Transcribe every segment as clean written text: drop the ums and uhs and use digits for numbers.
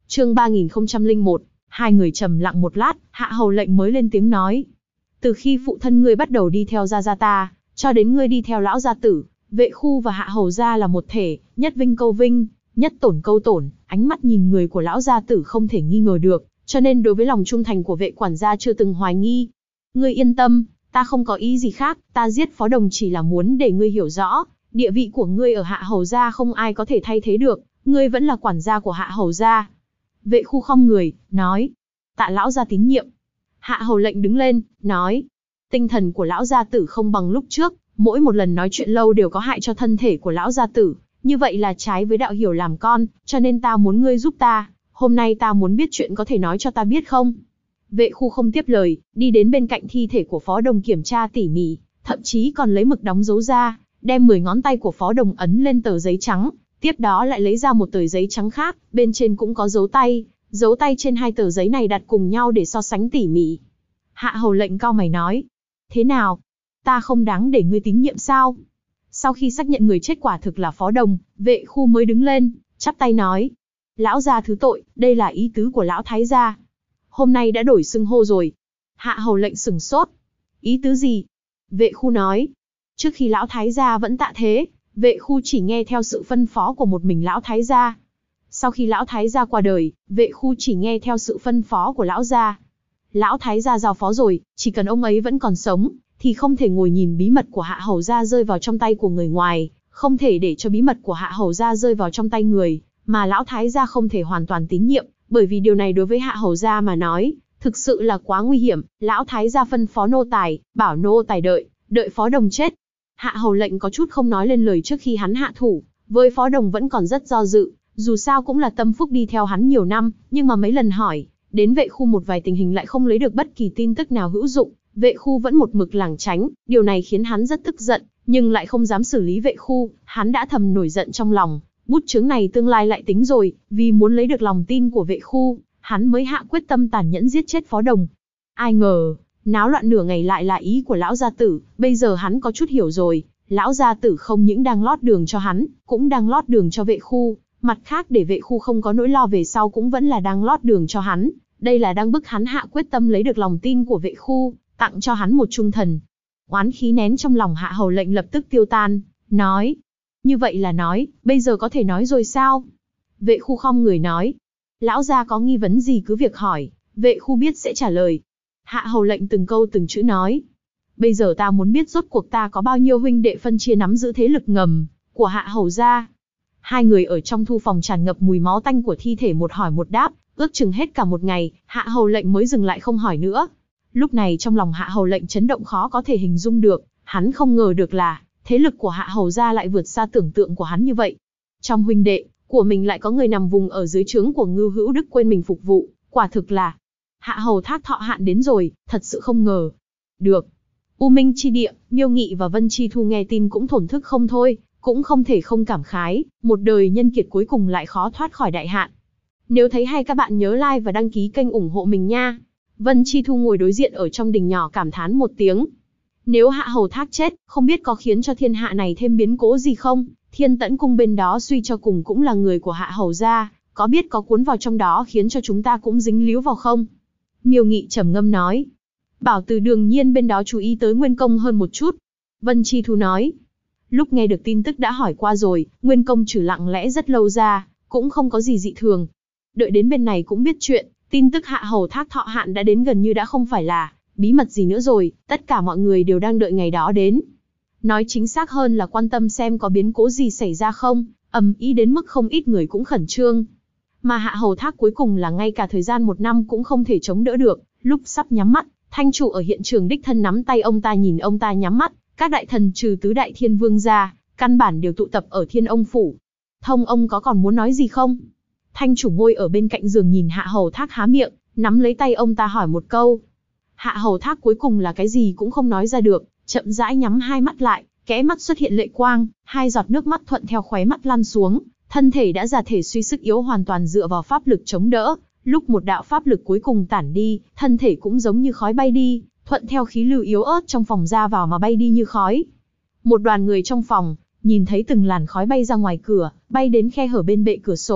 Chương 3001, hai người trầm lặng một lát, Hạ Hầu lệnh mới lên tiếng nói. Từ khi phụ thân ngươi bắt đầu đi theo gia gia ta, cho đến ngươi đi theo lão gia tử, Vệ Khu và Hạ Hầu gia là một thể, nhất vinh câu vinh, nhất tổn câu tổn, ánh mắt nhìn người của lão gia tử không thể nghi ngờ được, cho nên đối với lòng trung thành của Vệ quản gia chưa từng hoài nghi. Ngươi yên tâm, ta không có ý gì khác, ta giết Phó Đồng chỉ là muốn để ngươi hiểu rõ, địa vị của ngươi ở Hạ Hầu gia không ai có thể thay thế được, ngươi vẫn là quản gia của Hạ Hầu gia. Vệ Khu khom người, nói, tạ lão gia tín nhiệm. Hạ Hầu lệnh đứng lên, nói, tinh thần của lão gia tử không bằng lúc trước, mỗi một lần nói chuyện lâu đều có hại cho thân thể của lão gia tử, như vậy là trái với đạo hiểu làm con, cho nên ta muốn ngươi giúp ta, hôm nay ta muốn biết chuyện có thể nói cho ta biết không? Vệ Khu không tiếp lời, đi đến bên cạnh thi thể của Phó Đồng kiểm tra tỉ mỉ, thậm chí còn lấy mực đóng dấu ra, đem 10 ngón tay của Phó Đồng ấn lên tờ giấy trắng, tiếp đó lại lấy ra một tờ giấy trắng khác, bên trên cũng có dấu tay trên hai tờ giấy này đặt cùng nhau để so sánh tỉ mỉ. Hạ Hầu lệnh cau mày nói, thế nào? Ta không đáng để ngươi tín nhiệm sao? Sau khi xác nhận người chết quả thực là Phó Đồng, Vệ Khu mới đứng lên, chắp tay nói, lão gia thứ tội, đây là ý tứ của lão thái gia. Hôm nay đã đổi xưng hô rồi. Hạ Hầu lệnh sửng sốt. Ý tứ gì? Vệ Khu nói, trước khi lão thái gia vẫn tạ thế, Vệ Khu chỉ nghe theo sự phân phó của một mình lão thái gia. Sau khi lão thái gia qua đời, Vệ Khu chỉ nghe theo sự phân phó của lão gia. Lão thái gia giao phó rồi, chỉ cần ông ấy vẫn còn sống, thì không thể ngồi nhìn bí mật của Hạ Hầu gia rơi vào trong tay của người ngoài, không thể để cho bí mật của Hạ Hầu gia rơi vào trong tay người mà lão thái gia không thể hoàn toàn tín nhiệm, bởi vì điều này đối với Hạ Hầu gia mà nói, thực sự là quá nguy hiểm. Lão thái gia phân phó nô tài, bảo nô tài đợi Phó Đồng chết. Hạ Hầu lệnh có chút không nói lên lời trước khi hắn hạ thủ, với Phó Đồng vẫn còn rất do dự, dù sao cũng là tâm phúc đi theo hắn nhiều năm, nhưng mà mấy lần hỏi đến Vệ Khu một vài tình hình lại không lấy được bất kỳ tin tức nào hữu dụng, Vệ Khu vẫn một mực lảng tránh, điều này khiến hắn rất tức giận, nhưng lại không dám xử lý Vệ Khu, hắn đã thầm nổi giận trong lòng, bút chướng này tương lai lại tính rồi, vì muốn lấy được lòng tin của Vệ Khu, hắn mới hạ quyết tâm tàn nhẫn giết chết Phó Đồng. Ai ngờ, náo loạn nửa ngày lại là ý của lão gia tử, bây giờ hắn có chút hiểu rồi, lão gia tử không những đang lót đường cho hắn, cũng đang lót đường cho Vệ Khu, mặt khác để Vệ Khu không có nỗi lo về sau cũng vẫn là đang lót đường cho hắn, đây là đang bức hắn hạ quyết tâm lấy được lòng tin của Vệ Khu, tặng cho hắn một trung thần. Oán khí nén trong lòng Hạ Hầu lệnh lập tức tiêu tan, nói, như vậy là nói, bây giờ có thể nói rồi sao? Vệ Khu khom người nói, lão gia có nghi vấn gì cứ việc hỏi, Vệ Khu biết sẽ trả lời. Hạ Hầu lệnh từng câu từng chữ nói, bây giờ ta muốn biết rốt cuộc ta có bao nhiêu huynh đệ phân chia nắm giữ thế lực ngầm của Hạ Hầu gia. Hai người ở trong thư phòng tràn ngập mùi máu tanh của thi thể, một hỏi một đáp, ước chừng hết cả một ngày, Hạ Hầu lệnh mới dừng lại không hỏi nữa. Lúc này trong lòng Hạ Hầu lệnh chấn động khó có thể hình dung được, hắn không ngờ được là thế lực của Hạ Hầu gia lại vượt xa tưởng tượng của hắn như vậy. Trong huynh đệ của mình lại có người nằm vùng ở dưới trướng của Ngưu Hữu Đức quên mình phục vụ, quả thực là Hạ Hầu Thác thọ hạn đến rồi, thật sự không ngờ. Được. U Minh chi địa, Miêu Nghị và Vân Chi Thu nghe tin cũng thổn thức không thôi, cũng không thể không cảm khái, một đời nhân kiệt cuối cùng lại khó thoát khỏi đại hạn. Nếu thấy hay các bạn nhớ like và đăng ký kênh ủng hộ mình nha. Vân Chi Thu ngồi đối diện ở trong đình nhỏ cảm thán một tiếng. Nếu Hạ Hầu Thác chết, không biết có khiến cho thiên hạ này thêm biến cố gì không? Thiên Tẫn cung bên đó suy cho cùng cũng là người của Hạ Hầu gia, có biết có cuốn vào trong đó khiến cho chúng ta cũng dính líu vào không? Miêu Nghị trầm ngâm nói. Bảo Từ đương nhiên bên đó chú ý tới Nguyên Công hơn một chút. Vân Chi Thu nói. Lúc nghe được tin tức đã hỏi qua rồi, Nguyên Công trừ lặng lẽ rất lâu ra, cũng không có gì dị thường. Đợi đến bên này cũng biết chuyện, tin tức Hạ Hầu Thác thọ hạn đã đến gần như đã không phải là bí mật gì nữa rồi, tất cả mọi người đều đang đợi ngày đó đến. Nói chính xác hơn là quan tâm xem có biến cố gì xảy ra không, ầm ĩ đến mức không ít người cũng khẩn trương. Mà Hạ Hầu Thác cuối cùng là ngay cả thời gian 1 năm cũng không thể chống đỡ được, lúc sắp nhắm mắt, thanh chủ ở hiện trường đích thân nắm tay ông ta nhìn ông ta nhắm mắt, các đại thần trừ tứ đại thiên vương ra, căn bản đều tụ tập ở Thiên Ông phủ. Thông ông có còn muốn nói gì không? Thanh chủ ngồi ở bên cạnh giường nhìn Hạ Hầu Thác há miệng, nắm lấy tay ông ta hỏi một câu. Hạ Hầu Thác cuối cùng là cái gì cũng không nói ra được, chậm rãi nhắm hai mắt lại, kẽ mắt xuất hiện lệ quang, hai giọt nước mắt thuận theo khóe mắt lăn xuống, thân thể đã già thể suy sức yếu hoàn toàn dựa vào pháp lực chống đỡ. Lúc một đạo pháp lực cuối cùng tản đi, thân thể cũng giống như khói bay đi, thuận theo khí lưu yếu ớt trong phòng ra vào mà bay đi như khói. Một đoàn người trong phòng, nhìn thấy từng làn khói bay ra ngoài cửa, bay đến khe hở bên bệ cửa sổ,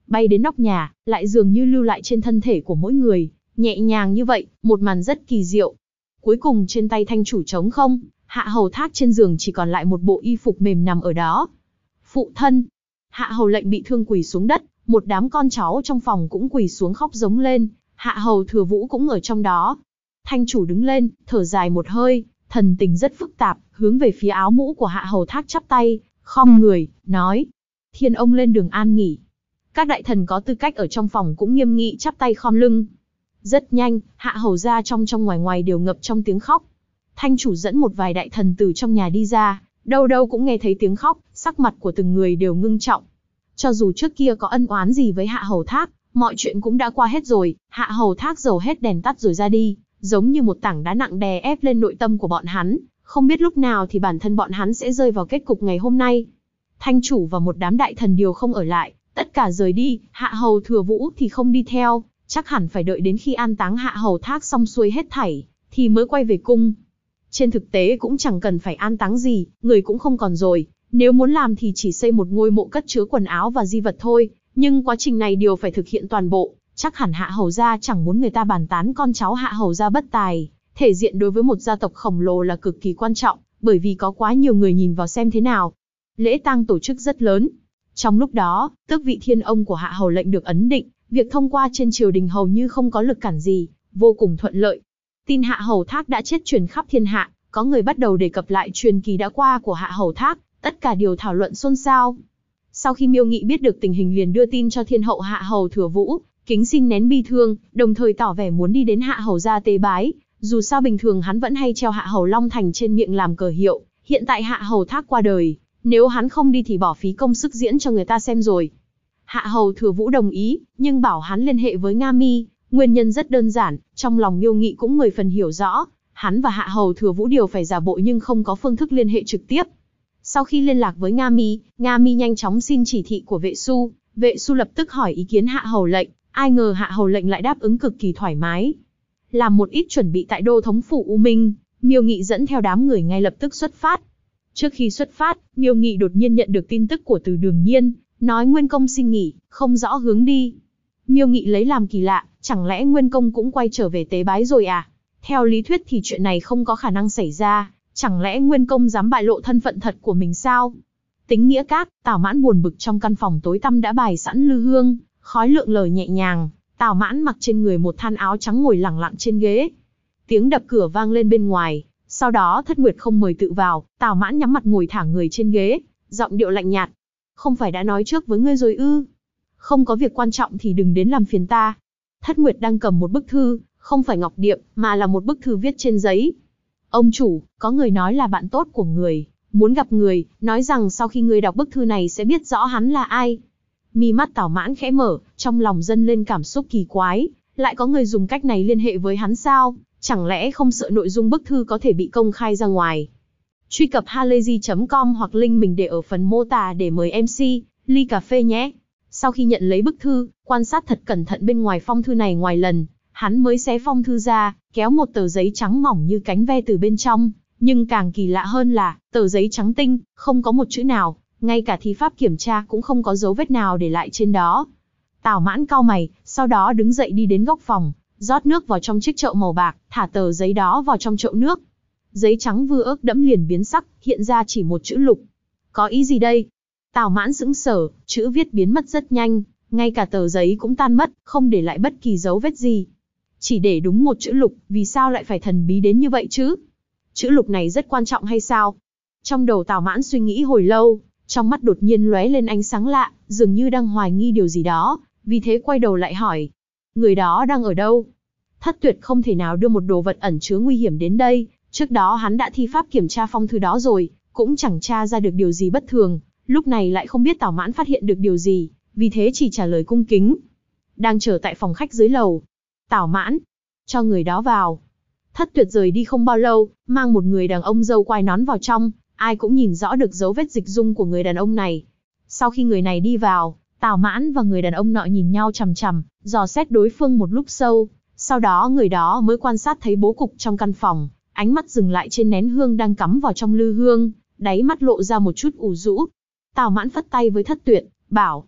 bay đến nóc nhà, lại dường như lưu lại trên thân thể của mỗi người, nhẹ nhàng như vậy, một màn rất kỳ diệu. Cuối cùng trên tay thanh chủ trống không, Hạ Hầu Thác trên giường chỉ còn lại một bộ y phục mềm nằm ở đó. Phụ thân! Hạ Hầu Lệnh bị thương quỳ xuống đất, một đám con cháu trong phòng cũng quỳ xuống khóc giống lên, Hạ Hầu Thừa Vũ cũng ở trong đó. Thanh chủ đứng lên, thở dài một hơi, thần tình rất phức tạp, hướng về phía áo mũ của Hạ Hầu Thác chắp tay, khom người, nói: Thiên ông lên đường an nghỉ. Các đại thần có tư cách ở trong phòng cũng nghiêm nghị chắp tay khom lưng. Rất nhanh, Hạ Hầu gia trong ngoài ngoài đều ngập trong tiếng khóc. Thanh chủ dẫn một vài đại thần từ trong nhà đi ra, đâu đâu cũng nghe thấy tiếng khóc, sắc mặt của từng người đều ngưng trọng. Cho dù trước kia có ân oán gì với Hạ Hầu Thác, mọi chuyện cũng đã qua hết rồi, Hạ Hầu Thác dầu hết đèn tắt rồi ra đi, giống như một tảng đá nặng đè ép lên nội tâm của bọn hắn, không biết lúc nào thì bản thân bọn hắn sẽ rơi vào kết cục ngày hôm nay. Thanh chủ và một đám đại thần đều không ở lại, tất cả rời đi, Hạ Hầu Thừa Vũ thì không đi theo, chắc hẳn phải đợi đến khi an táng Hạ Hầu Thác xong xuôi hết thảy, thì mới quay về cung. Trên thực tế cũng chẳng cần phải an táng gì, người cũng không còn rồi, nếu muốn làm thì chỉ xây một ngôi mộ cất chứa quần áo và di vật thôi, nhưng quá trình này đều phải thực hiện toàn bộ, chắc hẳn Hạ Hầu gia chẳng muốn người ta bàn tán con cháu Hạ Hầu gia bất tài, thể diện đối với một gia tộc khổng lồ là cực kỳ quan trọng, bởi vì có quá nhiều người nhìn vào xem thế nào. Lễ tang tổ chức rất lớn. Trong lúc đó, tước vị thiên ông của Hạ Hầu Lệnh được ấn định, việc thông qua trên triều đình hầu như không có lực cản gì, vô cùng thuận lợi. Tin Hạ Hầu Thác đã chết truyền khắp thiên hạ, có người bắt đầu đề cập lại truyền kỳ đã qua của Hạ Hầu Thác, tất cả đều thảo luận xôn xao. Sau khi Miêu Nghị biết được tình hình liền đưa tin cho thiên hậu Hạ Hầu Thừa Vũ, kính xin nén bi thương, đồng thời tỏ vẻ muốn đi đến Hạ Hầu gia tế bái, dù sao bình thường hắn vẫn hay treo Hạ Hầu Long Thành trên miệng làm cờ hiệu, hiện tại Hạ Hầu Thác qua đời, nếu hắn không đi thì bỏ phí công sức diễn cho người ta xem rồi. Hạ Hầu Thừa Vũ đồng ý, nhưng bảo hắn liên hệ với Nga Mi, nguyên nhân rất đơn giản, trong lòng Miêu Nghị cũng 10 phần hiểu rõ, hắn và Hạ Hầu Thừa Vũ đều phải giả bộ nhưng không có phương thức liên hệ trực tiếp. Sau khi liên lạc với Nga Mi nhanh chóng xin chỉ thị của Vệ Su lập tức hỏi ý kiến Hạ Hầu Lệnh, ai ngờ Hạ Hầu Lệnh lại đáp ứng cực kỳ thoải mái. Làm một ít chuẩn bị tại đô thống phủ U Minh, Miêu Nghị dẫn theo đám người ngay lập tức xuất phát. Trước khi xuất phát, Miêu Nghị đột nhiên nhận được tin tức của Từ Đường Nhiên, nói Nguyên Công xin nghỉ, không rõ hướng đi. Miêu Nghị lấy làm kỳ lạ, chẳng lẽ Nguyên Công cũng quay trở về tế bái rồi à? Theo lý thuyết thì chuyện này không có khả năng xảy ra, chẳng lẽ Nguyên Công dám bại lộ thân phận thật của mình sao? Tính Nghĩa Các, Tào Mãn buồn bực trong căn phòng tối tăm đã bài sẵn lư hương, khói lượn lờ nhẹ nhàng, Tào Mãn mặc trên người một than áo trắng ngồi lẳng lặng trên ghế. Tiếng đập cửa vang lên bên ngoài, sau đó Thất Nguyệt không mời tự vào, Tào Mãn nhắm mặt ngồi thả người trên ghế, giọng điệu lạnh nhạt. Không phải đã nói trước với ngươi rồi ư? Không có việc quan trọng thì đừng đến làm phiền ta. Thất Nguyệt đang cầm một bức thư, không phải ngọc điệp, mà là một bức thư viết trên giấy. Ông chủ, có người nói là bạn tốt của người, muốn gặp người, nói rằng sau khi người đọc bức thư này sẽ biết rõ hắn là ai. Mi mắt Tào Mãn khẽ mở, trong lòng dâng lên cảm xúc kỳ quái, lại có người dùng cách này liên hệ với hắn sao? Chẳng lẽ không sợ nội dung bức thư có thể bị công khai ra ngoài? Truy cập halayzi.com hoặc link mình để ở phần mô tả để mời MC, ly cà phê nhé. Sau khi nhận lấy bức thư, quan sát thật cẩn thận bên ngoài phong thư này ngoài lần, hắn mới xé phong thư ra, kéo một tờ giấy trắng mỏng như cánh ve từ bên trong, nhưng càng kỳ lạ hơn là, tờ giấy trắng tinh, không có một chữ nào, ngay cả thi pháp kiểm tra cũng không có dấu vết nào để lại trên đó. Tào Mãn cau mày, sau đó đứng dậy đi đến góc phòng, rót nước vào trong chiếc chậu màu bạc, thả tờ giấy đó vào trong chậu nước. Giấy trắng vừa ướt đẫm liền biến sắc, hiện ra chỉ một chữ Lục. Có ý gì đây? Tào Mãn sững sờ, chữ viết biến mất rất nhanh, ngay cả tờ giấy cũng tan mất, không để lại bất kỳ dấu vết gì. Chỉ để đúng một chữ Lục, vì sao lại phải thần bí đến như vậy chứ? Chữ Lục này rất quan trọng hay sao? Trong đầu Tào Mãn suy nghĩ hồi lâu, trong mắt đột nhiên lóe lên ánh sáng lạ, dường như đang hoài nghi điều gì đó, vì thế quay đầu lại hỏi. Người đó đang ở đâu? Thất Tuyệt không thể nào đưa một đồ vật ẩn chứa nguy hiểm đến đây, trước đó hắn đã thi pháp kiểm tra phong thư đó rồi, cũng chẳng tra ra được điều gì bất thường, lúc này lại không biết Tào Mãn phát hiện được điều gì, vì thế chỉ trả lời cung kính. Đang chờ tại phòng khách dưới lầu. Tào Mãn, cho người đó vào. Thất Tuyệt rời đi không bao lâu, mang một người đàn ông râu quai nón vào trong, ai cũng nhìn rõ được dấu vết dịch dung của người đàn ông này. Sau khi người này đi vào, Tào Mãn và người đàn ông nọ nhìn nhau chằm chằm, dò xét đối phương một lúc sâu, sau đó người đó mới quan sát thấy bố cục trong căn phòng, ánh mắt dừng lại trên nén hương đang cắm vào trong lư hương, đáy mắt lộ ra một chút ủ rũ. Tào Mãn phất tay với Thất Tuyệt, bảo,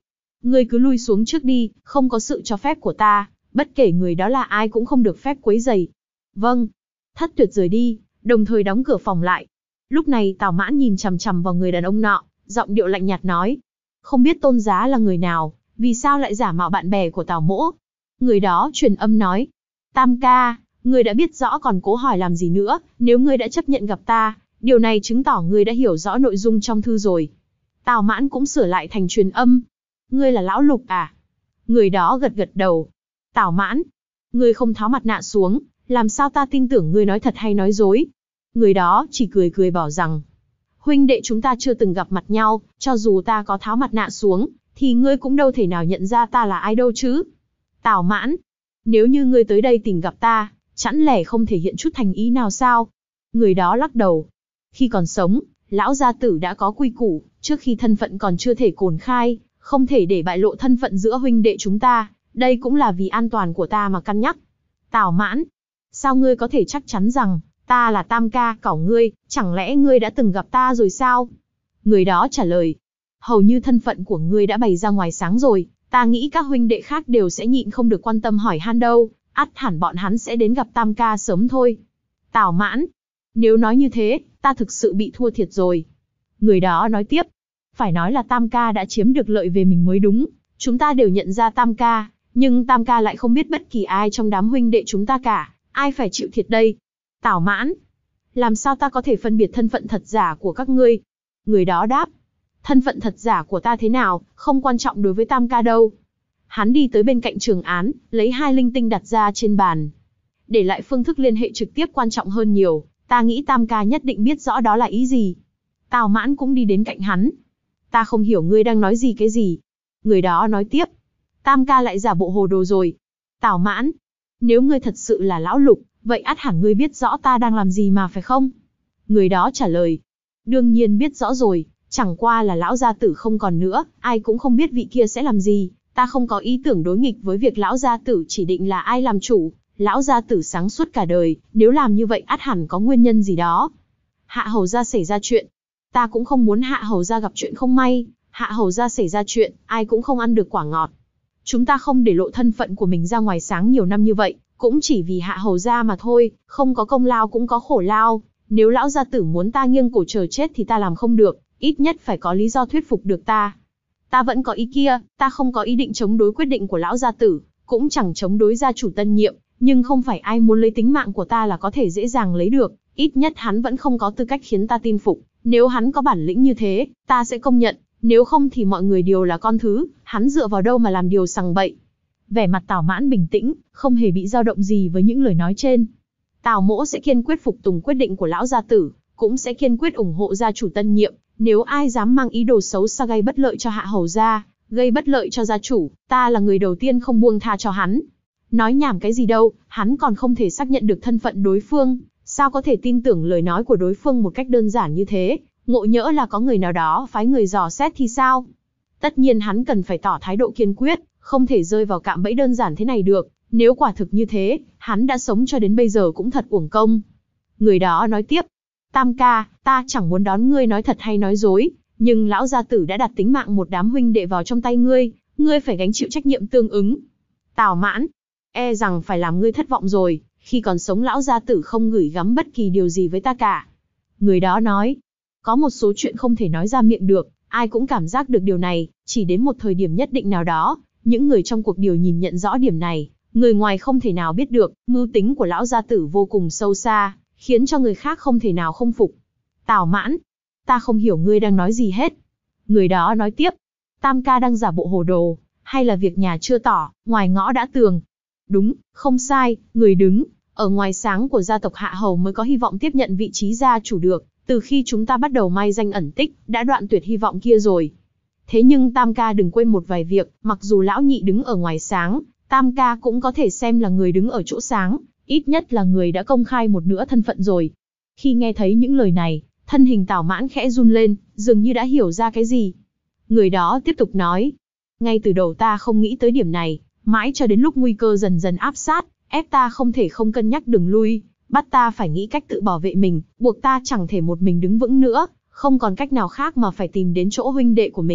Ngươi cứ lui xuống trước đi, không có sự cho phép của ta, bất kể người đó là ai cũng không được phép quấy rầy. Vâng. Thất Tuyệt rời đi, đồng thời đóng cửa phòng lại. Lúc này Tào Mãn nhìn chằm chằm vào người đàn ông nọ, giọng điệu lạnh nhạt nói. Không biết Tôn Giá là người nào, vì sao lại giả mạo bạn bè của Tào Mỗ? Người đó truyền âm nói. Tam ca, ngươi đã biết rõ còn cố hỏi làm gì nữa, nếu ngươi đã chấp nhận gặp ta, điều này chứng tỏ ngươi đã hiểu rõ nội dung trong thư rồi. Tào Mãn cũng sửa lại thành truyền âm. Ngươi là Lão Lục à? Người đó gật gật đầu. Tào Mãn, ngươi không tháo mặt nạ xuống, làm sao ta tin tưởng ngươi nói thật hay nói dối? Người đó chỉ cười cười bảo rằng, huynh đệ chúng ta chưa từng gặp mặt nhau, cho dù ta có tháo mặt nạ xuống, thì ngươi cũng đâu thể nào nhận ra ta là ai đâu chứ. Tào Mãn, nếu như ngươi tới đây tìm gặp ta, chẳng lẽ không thể hiện chút thành ý nào sao? Người đó lắc đầu. Khi còn sống, lão gia tử đã có quy củ, trước khi thân phận còn chưa thể cồn khai, không thể để bại lộ thân phận giữa huynh đệ chúng ta, đây cũng là vì an toàn của ta mà cân nhắc. Tào Mãn, sao ngươi có thể chắc chắn rằng ta là Tam ca cẩu ngươi, chẳng lẽ ngươi đã từng gặp ta rồi sao? Người đó trả lời, hầu như thân phận của ngươi đã bày ra ngoài sáng rồi, ta nghĩ các huynh đệ khác đều sẽ nhịn không được quan tâm hỏi han đâu, ắt hẳn bọn hắn sẽ đến gặp Tam ca sớm thôi. Tào Mãn, nếu nói như thế, ta thực sự bị thua thiệt rồi. Người đó nói tiếp, phải nói là Tam ca đã chiếm được lợi về mình mới đúng, chúng ta đều nhận ra Tam ca, nhưng Tam ca lại không biết bất kỳ ai trong đám huynh đệ chúng ta cả, ai phải chịu thiệt đây? Tào Mãn, làm sao ta có thể phân biệt thân phận thật giả của các ngươi? Người đó đáp, thân phận thật giả của ta thế nào, không quan trọng đối với Tam ca đâu. Hắn đi tới bên cạnh Trường Án, lấy 2 linh tinh đặt ra trên bàn. Để lại phương thức liên hệ trực tiếp quan trọng hơn nhiều, ta nghĩ Tam ca nhất định biết rõ đó là ý gì. Tào Mãn cũng đi đến cạnh hắn. Ta không hiểu ngươi đang nói gì cái gì. Người đó nói tiếp, Tam ca lại giả bộ hồ đồ rồi. Tào Mãn, nếu ngươi thật sự là Lão Lục, vậy ắt hẳn ngươi biết rõ ta đang làm gì mà phải không? Người đó trả lời, đương nhiên biết rõ rồi, chẳng qua là lão gia tử không còn nữa, ai cũng không biết vị kia sẽ làm gì, ta không có ý tưởng đối nghịch với việc lão gia tử chỉ định là ai làm chủ, lão gia tử sáng suốt cả đời, nếu làm như vậy ắt hẳn có nguyên nhân gì đó. Hạ hầu gia xảy ra chuyện, ta cũng không muốn hạ hầu gia gặp chuyện không may, hạ hầu gia xảy ra chuyện, ai cũng không ăn được quả ngọt. Chúng ta không để lộ thân phận của mình ra ngoài sáng nhiều năm như vậy, cũng chỉ vì hạ hầu gia mà thôi, không có công lao cũng có khổ lao. Nếu lão gia tử muốn ta nghiêng cổ chờ chết thì ta làm không được, ít nhất phải có lý do thuyết phục được ta. Ta vẫn có ý kia, ta không có ý định chống đối quyết định của lão gia tử, cũng chẳng chống đối gia chủ tân nhiệm, nhưng không phải ai muốn lấy tính mạng của ta là có thể dễ dàng lấy được, ít nhất hắn vẫn không có tư cách khiến ta tin phục. Nếu hắn có bản lĩnh như thế, ta sẽ công nhận, nếu không thì mọi người đều là con thứ, hắn dựa vào đâu mà làm điều sằng bậy. Vẻ mặt Tào Mãn bình tĩnh, không hề bị dao động gì với những lời nói trên. Tào Mỗ sẽ kiên quyết phục tùng quyết định của lão gia tử, cũng sẽ kiên quyết ủng hộ gia chủ tân nhiệm, nếu ai dám mang ý đồ xấu xa gây bất lợi cho hạ hầu gia, gây bất lợi cho gia chủ, ta là người đầu tiên không buông tha cho hắn. Nói nhảm cái gì đâu, hắn còn không thể xác nhận được thân phận đối phương, sao có thể tin tưởng lời nói của đối phương một cách đơn giản như thế, ngộ nhỡ là có người nào đó phái người dò xét thì sao? Tất nhiên hắn cần phải tỏ thái độ kiên quyết, không thể rơi vào cạm bẫy đơn giản thế này được, nếu quả thực như thế, hắn đã sống cho đến bây giờ cũng thật uổng công. Người đó nói tiếp, Tam ca, ta chẳng muốn đón ngươi nói thật hay nói dối, nhưng lão gia tử đã đặt tính mạng một đám huynh đệ vào trong tay ngươi, ngươi phải gánh chịu trách nhiệm tương ứng. Tào Mãn, e rằng phải làm ngươi thất vọng rồi, khi còn sống lão gia tử không gửi gắm bất kỳ điều gì với ta cả. Người đó nói, có một số chuyện không thể nói ra miệng được, ai cũng cảm giác được điều này, chỉ đến một thời điểm nhất định nào đó, những người trong cuộc điều nhìn nhận rõ điểm này, người ngoài không thể nào biết được, mưu tính của lão gia tử vô cùng sâu xa, khiến cho người khác không thể nào không phục. Tào Mãn, ta không hiểu ngươi đang nói gì hết. Người đó nói tiếp, Tam ca đang giả bộ hồ đồ, hay là việc nhà chưa tỏ, ngoài ngõ đã tường. Đúng, không sai, người đứng ở ngoài sáng của gia tộc Hạ Hầu mới có hy vọng tiếp nhận vị trí gia chủ được, từ khi chúng ta bắt đầu mai danh ẩn tích, đã đoạn tuyệt hy vọng kia rồi. Thế nhưng Tam ca đừng quên một vài việc, mặc dù lão nhị đứng ở ngoài sáng, Tam ca cũng có thể xem là người đứng ở chỗ sáng, ít nhất là người đã công khai một nửa thân phận rồi. Khi nghe thấy những lời này, thân hình Tào Mãn khẽ run lên, dường như đã hiểu ra cái gì. Người đó tiếp tục nói, ngay từ đầu ta không nghĩ tới điểm này, mãi cho đến lúc nguy cơ dần dần áp sát, ép ta không thể không cân nhắc đường lui, bắt ta phải nghĩ cách tự bảo vệ mình, buộc ta chẳng thể một mình đứng vững nữa, không còn cách nào khác mà phải tìm đến chỗ huynh đệ của mình,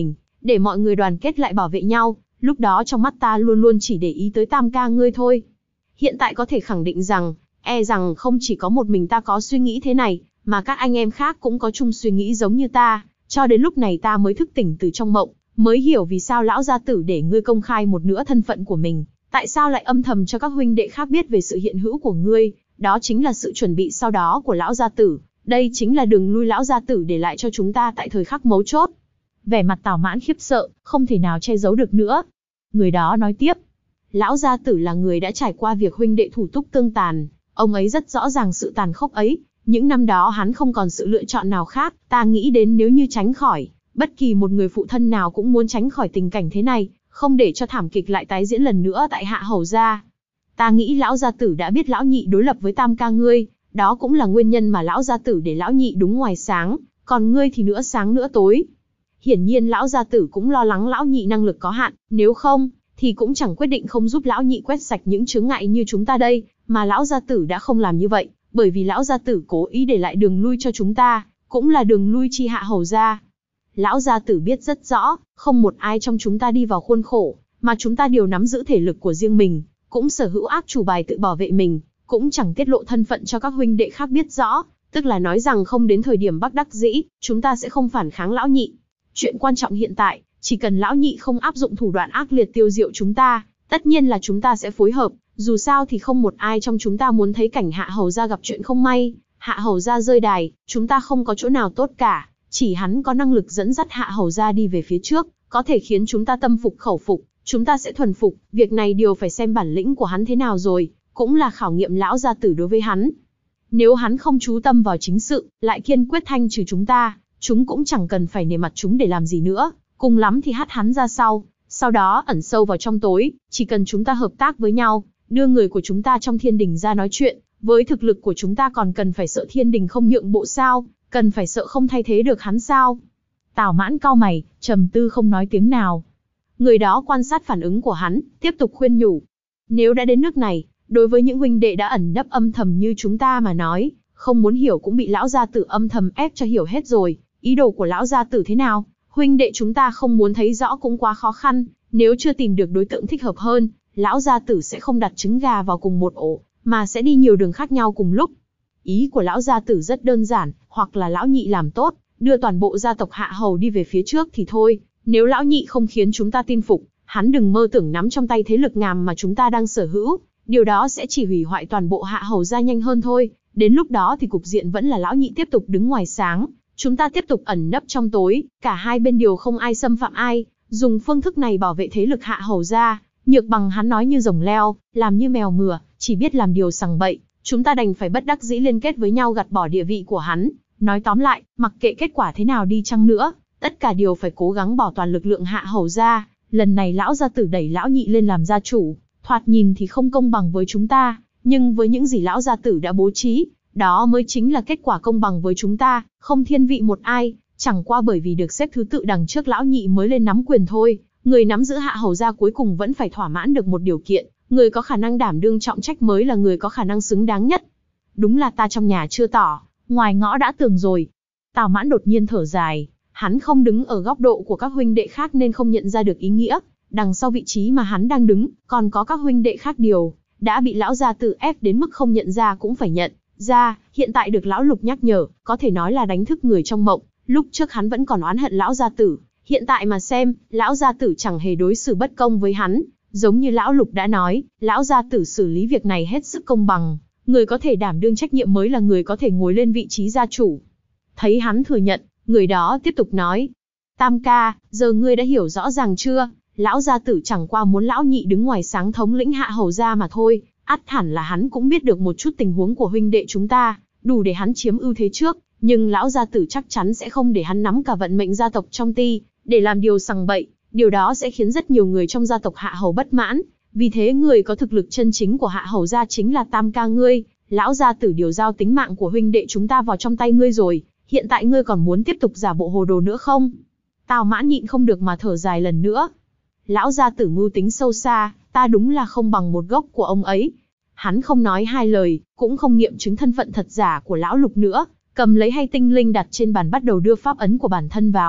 để mọi người đoàn kết lại bảo vệ nhau, lúc đó trong mắt ta luôn luôn chỉ để ý tới Tam ca ngươi thôi. Hiện tại có thể khẳng định rằng, e rằng không chỉ có một mình ta có suy nghĩ thế này, mà các anh em khác cũng có chung suy nghĩ giống như ta, cho đến lúc này ta mới thức tỉnh từ trong mộng, mới hiểu vì sao lão gia tử để ngươi công khai một nửa thân phận của mình, tại sao lại âm thầm cho các huynh đệ khác biết về sự hiện hữu của ngươi, đó chính là sự chuẩn bị sau đó của lão gia tử, đây chính là đường lui lão gia tử để lại cho chúng ta tại thời khắc mấu chốt. Vẻ mặt Tào Mãn khiếp sợ, không thể nào che giấu được nữa. Người đó nói tiếp, lão gia tử là người đã trải qua việc huynh đệ thủ túc tương tàn, ông ấy rất rõ ràng sự tàn khốc ấy, những năm đó hắn không còn sự lựa chọn nào khác, ta nghĩ đến nếu như tránh khỏi, bất kỳ một người phụ thân nào cũng muốn tránh khỏi tình cảnh thế này, không để cho thảm kịch lại tái diễn lần nữa tại Hạ Hầu gia. Ta nghĩ lão gia tử đã biết lão nhị đối lập với Tam ca ngươi, đó cũng là nguyên nhân mà lão gia tử để lão nhị đúng ngoài sáng, còn ngươi thì nửa sáng nửa tối. Hiển nhiên lão gia tử cũng lo lắng lão nhị năng lực có hạn, nếu không, thì cũng chẳng quyết định không giúp lão nhị quét sạch những chướng ngại như chúng ta đây, mà lão gia tử đã không làm như vậy, bởi vì lão gia tử cố ý để lại đường lui cho chúng ta, cũng là đường lui chi Hạ Hầu gia. Lão gia tử biết rất rõ, không một ai trong chúng ta đi vào khuôn khổ, mà chúng ta đều nắm giữ thể lực của riêng mình, cũng sở hữu ác chủ bài tự bảo vệ mình, cũng chẳng tiết lộ thân phận cho các huynh đệ khác biết rõ, tức là nói rằng không đến thời điểm bất đắc dĩ, chúng ta sẽ không phản kháng lão nhị. Chuyện quan trọng hiện tại, chỉ cần lão nhị không áp dụng thủ đoạn ác liệt tiêu diệu chúng ta, tất nhiên là chúng ta sẽ phối hợp, dù sao thì không một ai trong chúng ta muốn thấy cảnh Hạ Hầu gia gặp chuyện không may, Hạ Hầu gia rơi đài, chúng ta không có chỗ nào tốt cả, chỉ hắn có năng lực dẫn dắt Hạ Hầu gia đi về phía trước, có thể khiến chúng ta tâm phục khẩu phục, chúng ta sẽ thuần phục, việc này điều phải xem bản lĩnh của hắn thế nào rồi, cũng là khảo nghiệm lão gia tử đối với hắn. Nếu hắn không chú tâm vào chính sự, lại kiên quyết thanh trừ chúng ta, chúng cũng chẳng cần phải nể mặt chúng để làm gì nữa, cùng lắm thì hất hắn ra sau đó ẩn sâu vào trong tối, chỉ cần chúng ta hợp tác với nhau, đưa người của chúng ta trong thiên đình ra nói chuyện, với thực lực của chúng ta còn cần phải sợ thiên đình không nhượng bộ sao, cần phải sợ không thay thế được hắn sao? Tào Mãn cau mày, trầm tư không nói tiếng nào. Người đó quan sát phản ứng của hắn, tiếp tục khuyên nhủ. Nếu đã đến nước này, đối với những huynh đệ đã ẩn nấp âm thầm như chúng ta mà nói, không muốn hiểu cũng bị lão gia tử âm thầm ép cho hiểu hết rồi, ý đồ của lão gia tử thế nào, huynh đệ chúng ta không muốn thấy rõ cũng quá khó khăn, nếu chưa tìm được đối tượng thích hợp hơn, lão gia tử sẽ không đặt trứng gà vào cùng một ổ, mà sẽ đi nhiều đường khác nhau cùng lúc. Ý của lão gia tử rất đơn giản, hoặc là lão nhị làm tốt, đưa toàn bộ gia tộc Hạ Hầu đi về phía trước thì thôi, nếu lão nhị không khiến chúng ta tin phục, hắn đừng mơ tưởng nắm trong tay thế lực ngàm mà chúng ta đang sở hữu, điều đó sẽ chỉ hủy hoại toàn bộ Hạ Hầu gia nhanh hơn thôi, đến lúc đó thì cục diện vẫn là lão nhị tiếp tục đứng ngoài sáng, chúng ta tiếp tục ẩn nấp trong tối, cả hai bên đều không ai xâm phạm ai, dùng phương thức này bảo vệ thế lực Hạ Hầu gia. Nhược Bằng hắn nói như rồng leo, làm như mèo mửa, chỉ biết làm điều sằng bậy, chúng ta đành phải bất đắc dĩ liên kết với nhau gạt bỏ địa vị của hắn. Nói tóm lại, mặc kệ kết quả thế nào đi chăng nữa, tất cả đều phải cố gắng bỏ toàn lực lượng Hạ Hầu gia. Lần này lão gia tử đẩy lão nhị lên làm gia chủ, thoạt nhìn thì không công bằng với chúng ta, nhưng với những gì lão gia tử đã bố trí, đó mới chính là kết quả công bằng với chúng ta, không thiên vị một ai, chẳng qua bởi vì được xếp thứ tự đằng trước lão nhị mới lên nắm quyền thôi. Người nắm giữ Hạ Hầu gia cuối cùng vẫn phải thỏa mãn được một điều kiện, người có khả năng đảm đương trọng trách mới là người có khả năng xứng đáng nhất. Đúng là ta trong nhà chưa tỏ, ngoài ngõ đã tường rồi. Tào Mãn đột nhiên thở dài, hắn không đứng ở góc độ của các huynh đệ khác nên không nhận ra được ý nghĩa. Đằng sau vị trí mà hắn đang đứng, còn có các huynh đệ khác điều, đã bị lão gia tử ép đến mức không nhận ra cũng phải nhận ra, hiện tại được lão Lục nhắc nhở, có thể nói là đánh thức người trong mộng, lúc trước hắn vẫn còn oán hận lão gia tử. Hiện tại mà xem, lão gia tử chẳng hề đối xử bất công với hắn, giống như lão Lục đã nói, lão gia tử xử lý việc này hết sức công bằng, người có thể đảm đương trách nhiệm mới là người có thể ngồi lên vị trí gia chủ. Thấy hắn thừa nhận, người đó tiếp tục nói, Tam ca, giờ ngươi đã hiểu rõ ràng chưa, lão gia tử chẳng qua muốn lão nhị đứng ngoài sáng thống lĩnh Hạ Hầu gia mà thôi, ắt hẳn là hắn cũng biết được một chút tình huống của huynh đệ chúng ta, đủ để hắn chiếm ưu thế trước, nhưng lão gia tử chắc chắn sẽ không để hắn nắm cả vận mệnh gia tộc trong tay, để làm điều sằng bậy, điều đó sẽ khiến rất nhiều người trong gia tộc Hạ Hầu bất mãn, vì thế người có thực lực chân chính của Hạ Hầu gia chính là Tam ca ngươi, lão gia tử điều giao tính mạng của huynh đệ chúng ta vào trong tay ngươi rồi, hiện tại ngươi còn muốn tiếp tục giả bộ hồ đồ nữa không? Tào Mãn nhịn không được mà thở dài lần nữa. Lão gia tử mưu tính sâu xa, ta đúng là không bằng một gốc của ông ấy. Hắn không nói hai lời, cũng không nghiệm chứng thân phận thật giả của lão Lục nữa, cầm lấy hay tinh linh đặt trên bàn bắt đầu đưa pháp ấn của bản thân vào.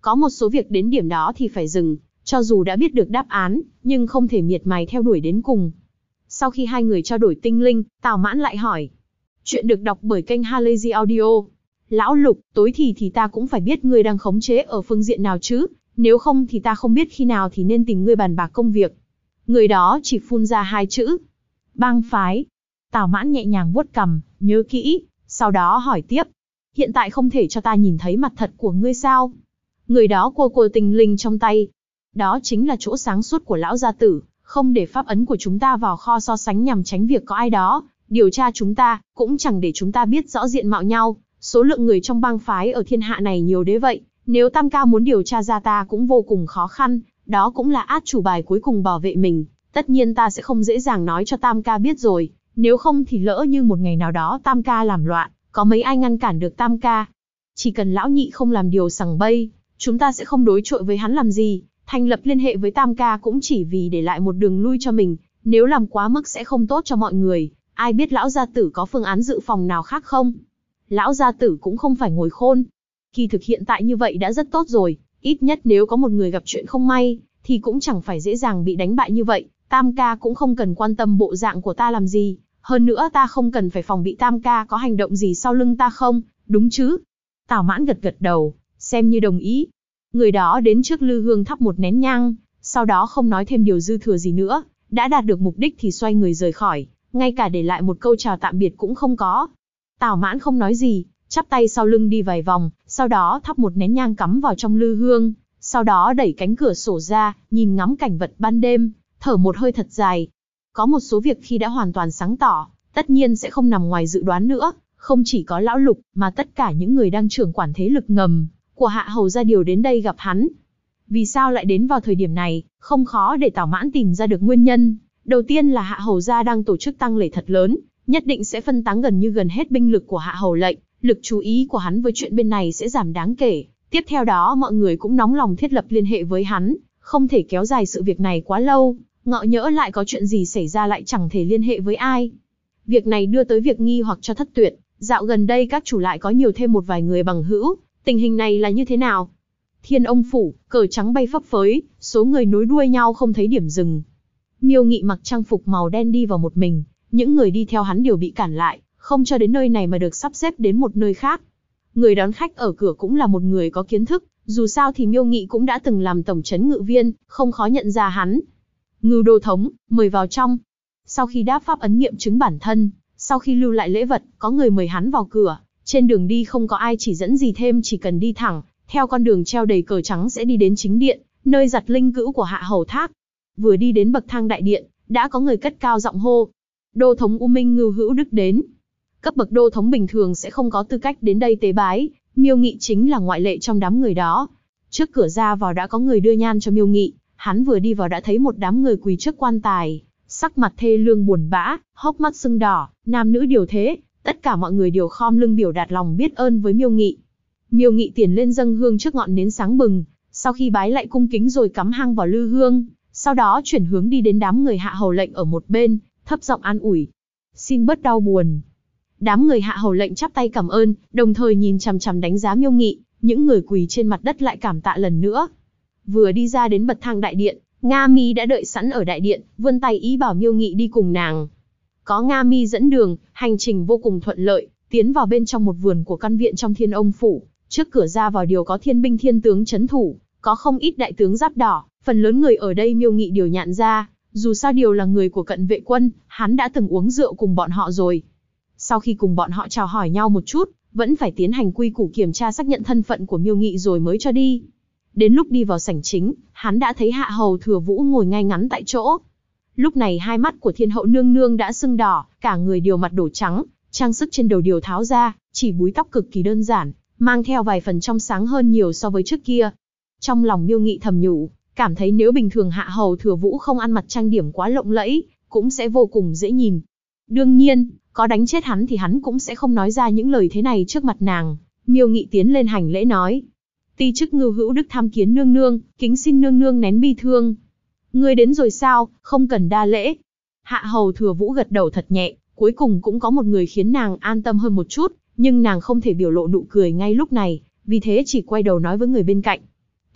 Có một số việc đến điểm đó thì phải dừng, cho dù đã biết được đáp án, nhưng không thể miệt mài theo đuổi đến cùng. Sau khi hai người trao đổi tinh linh, Tào Mãn lại hỏi. Chuyện được đọc bởi kênh Halazy Audio. Lão Lục, tối thì ta cũng phải biết ngươi đang khống chế ở phương diện nào chứ, nếu không thì ta không biết khi nào thì nên tìm ngươi bàn bạc công việc. Người đó chỉ phun ra hai chữ. Bang phái. Tào Mãn nhẹ nhàng vuốt cằm, nhớ kỹ, sau đó hỏi tiếp. Hiện tại không thể cho ta nhìn thấy mặt thật của ngươi sao? Người đó cua tinh linh trong tay. Đó chính là chỗ sáng suốt của lão gia tử, không để pháp ấn của chúng ta vào kho so sánh nhằm tránh việc có ai đó điều tra chúng ta, cũng chẳng để chúng ta biết rõ diện mạo nhau. Số lượng người trong bang phái ở thiên hạ này nhiều đến vậy, nếu Tam Ca muốn điều tra ra ta cũng vô cùng khó khăn, đó cũng là át chủ bài cuối cùng bảo vệ mình. Tất nhiên ta sẽ không dễ dàng nói cho Tam Ca biết rồi, nếu không thì lỡ như một ngày nào đó Tam Ca làm loạn, có mấy ai ngăn cản được Tam Ca. Chỉ cần lão nhị không làm điều sằng bậy, chúng ta sẽ không đối chọi với hắn làm gì, thành lập liên hệ với Tam Ca cũng chỉ vì để lại một đường lui cho mình, nếu làm quá mức sẽ không tốt cho mọi người, ai biết lão gia tử có phương án dự phòng nào khác không? Lão gia tử cũng không phải ngồi khôn. Kỳ thực hiện tại như vậy đã rất tốt rồi, ít nhất nếu có một người gặp chuyện không may, thì cũng chẳng phải dễ dàng bị đánh bại như vậy, Tam Ca cũng không cần quan tâm bộ dạng của ta làm gì, hơn nữa ta không cần phải phòng bị Tam Ca có hành động gì sau lưng ta không, đúng chứ? Tào Mãn gật gật đầu, xem như đồng ý. Người đó đến trước lư hương thắp một nén nhang, sau đó không nói thêm điều dư thừa gì nữa, đã đạt được mục đích thì xoay người rời khỏi, ngay cả để lại một câu chào tạm biệt cũng không có. Tào Mãn không nói gì, chắp tay sau lưng đi vài vòng, sau đó thắp một nén nhang cắm vào trong lư hương, sau đó đẩy cánh cửa sổ ra, nhìn ngắm cảnh vật ban đêm, thở một hơi thật dài. Có một số việc khi đã hoàn toàn sáng tỏ, tất nhiên sẽ không nằm ngoài dự đoán nữa, không chỉ có lão Lục, mà tất cả những người đang trưởng quản thế lực ngầm của Hạ Hầu gia đều đến đây gặp hắn. Vì sao lại đến vào thời điểm này, không khó để Tào Mãn tìm ra được nguyên nhân. Đầu tiên là Hạ Hầu gia đang tổ chức tang lễ thật lớn, nhất định sẽ phân tán gần hết binh lực của Hạ Hầu lệnh, lực chú ý của hắn với chuyện bên này sẽ giảm đáng kể. Tiếp theo đó mọi người cũng nóng lòng thiết lập liên hệ với hắn, không thể kéo dài sự việc này quá lâu, ngọ nhỡ lại có chuyện gì xảy ra lại chẳng thể liên hệ với ai. Việc này đưa tới việc nghi hoặc cho Thất Tuyệt, dạo gần đây các chủ lại có nhiều thêm một vài người bằng hữu, tình hình này là như thế nào? Thiên Ông phủ, cờ trắng bay phấp phới, số người nối đuôi nhau không thấy điểm dừng. Miêu Nghị mặc trang phục màu đen đi vào một mình, những người đi theo hắn đều bị cản lại, không cho đến nơi này mà được sắp xếp đến một nơi khác. Người đón khách ở cửa cũng là một người có kiến thức, dù sao thì Miêu Nghị cũng đã từng làm tổng trấn ngự viên, không khó nhận ra hắn. Ngưu đô thống, mời vào trong. Sau khi đáp pháp ấn nghiệm chứng bản thân, sau khi lưu lại lễ vật, có người mời hắn vào cửa. Trên đường đi không có ai chỉ dẫn gì thêm, chỉ cần đi thẳng, theo con đường treo đầy cờ trắng sẽ đi đến chính điện, nơi giặt linh cữu của Hạ Hầu Thác. Vừa đi đến bậc thang đại điện, đã có người cất cao giọng hô. Đô thống U Minh Ngưu Hữu Đức đến. Cấp bậc đô thống bình thường sẽ không có tư cách đến đây tế bái, Miêu Nghị chính là ngoại lệ trong đám người đó. Trước cửa ra vào đã có người đưa nhan cho Miêu Nghị, hắn vừa đi vào đã thấy một đám người quỳ trước quan tài, sắc mặt thê lương buồn bã, hốc mắt sưng đỏ, nam nữ điều thế, tất cả mọi người đều khom lưng biểu đạt lòng biết ơn với Miêu Nghị. Miêu Nghị tiền lên dâng hương trước ngọn nến sáng bừng, sau khi bái lại cung kính rồi cắm hăng vào lư hương, sau đó chuyển hướng đi đến đám người Hạ Hầu lệnh ở một bên, thấp giọng an ủi. Xin bớt đau buồn. Đám người Hạ Hầu lệnh chắp tay cảm ơn, đồng thời nhìn chằm chằm đánh giá Miêu Nghị, những người quỳ trên mặt đất lại cảm tạ lần nữa. Vừa đi ra đến bậc thang đại điện, Nga Mi đã đợi sẵn ở đại điện, vươn tay ý bảo Miêu Nghị đi cùng nàng. Có Nga Mi dẫn đường, hành trình vô cùng thuận lợi, tiến vào bên trong một vườn của căn viện trong Thiên Ông phủ. Trước cửa ra vào đều có thiên binh thiên tướng trấn thủ, có không ít đại tướng giáp đỏ, phần lớn người ở đây Miêu Nghị đều nhận ra, dù sao đều là người của cận vệ quân, hắn đã từng uống rượu cùng bọn họ rồi. Sau khi cùng bọn họ chào hỏi nhau một chút, vẫn phải tiến hành quy củ kiểm tra xác nhận thân phận của Miêu Nghị rồi mới cho đi. Đến lúc đi vào sảnh chính, hắn đã thấy Hạ Hầu Thừa Vũ ngồi ngay ngắn tại chỗ. Lúc này hai mắt của Thiên Hậu nương nương đã sưng đỏ, cả người đều mặt đổ trắng, trang sức trên đầu đều tháo ra, chỉ búi tóc cực kỳ đơn giản, mang theo vài phần trong sáng hơn nhiều so với trước kia. Trong lòng Miêu Nghị thầm nhủ, cảm thấy nếu bình thường Hạ Hầu Thừa Vũ không ăn mặc trang điểm quá lộng lẫy, cũng sẽ vô cùng dễ nhìn. Đương nhiên, có đánh chết hắn thì hắn cũng sẽ không nói ra những lời thế này trước mặt nàng. Miêu Nghị tiến lên hành lễ nói. Ti chức Ngưu Hữu Đức tham kiến nương nương, kính xin nương nương nén bi thương. Ngươi đến rồi sao, không cần đa lễ. Hạ Hầu Thừa Vũ gật đầu thật nhẹ, cuối cùng cũng có một người khiến nàng an tâm hơn một chút, nhưng nàng không thể biểu lộ nụ cười ngay lúc này, vì thế chỉ quay đầu nói với người bên cạnh.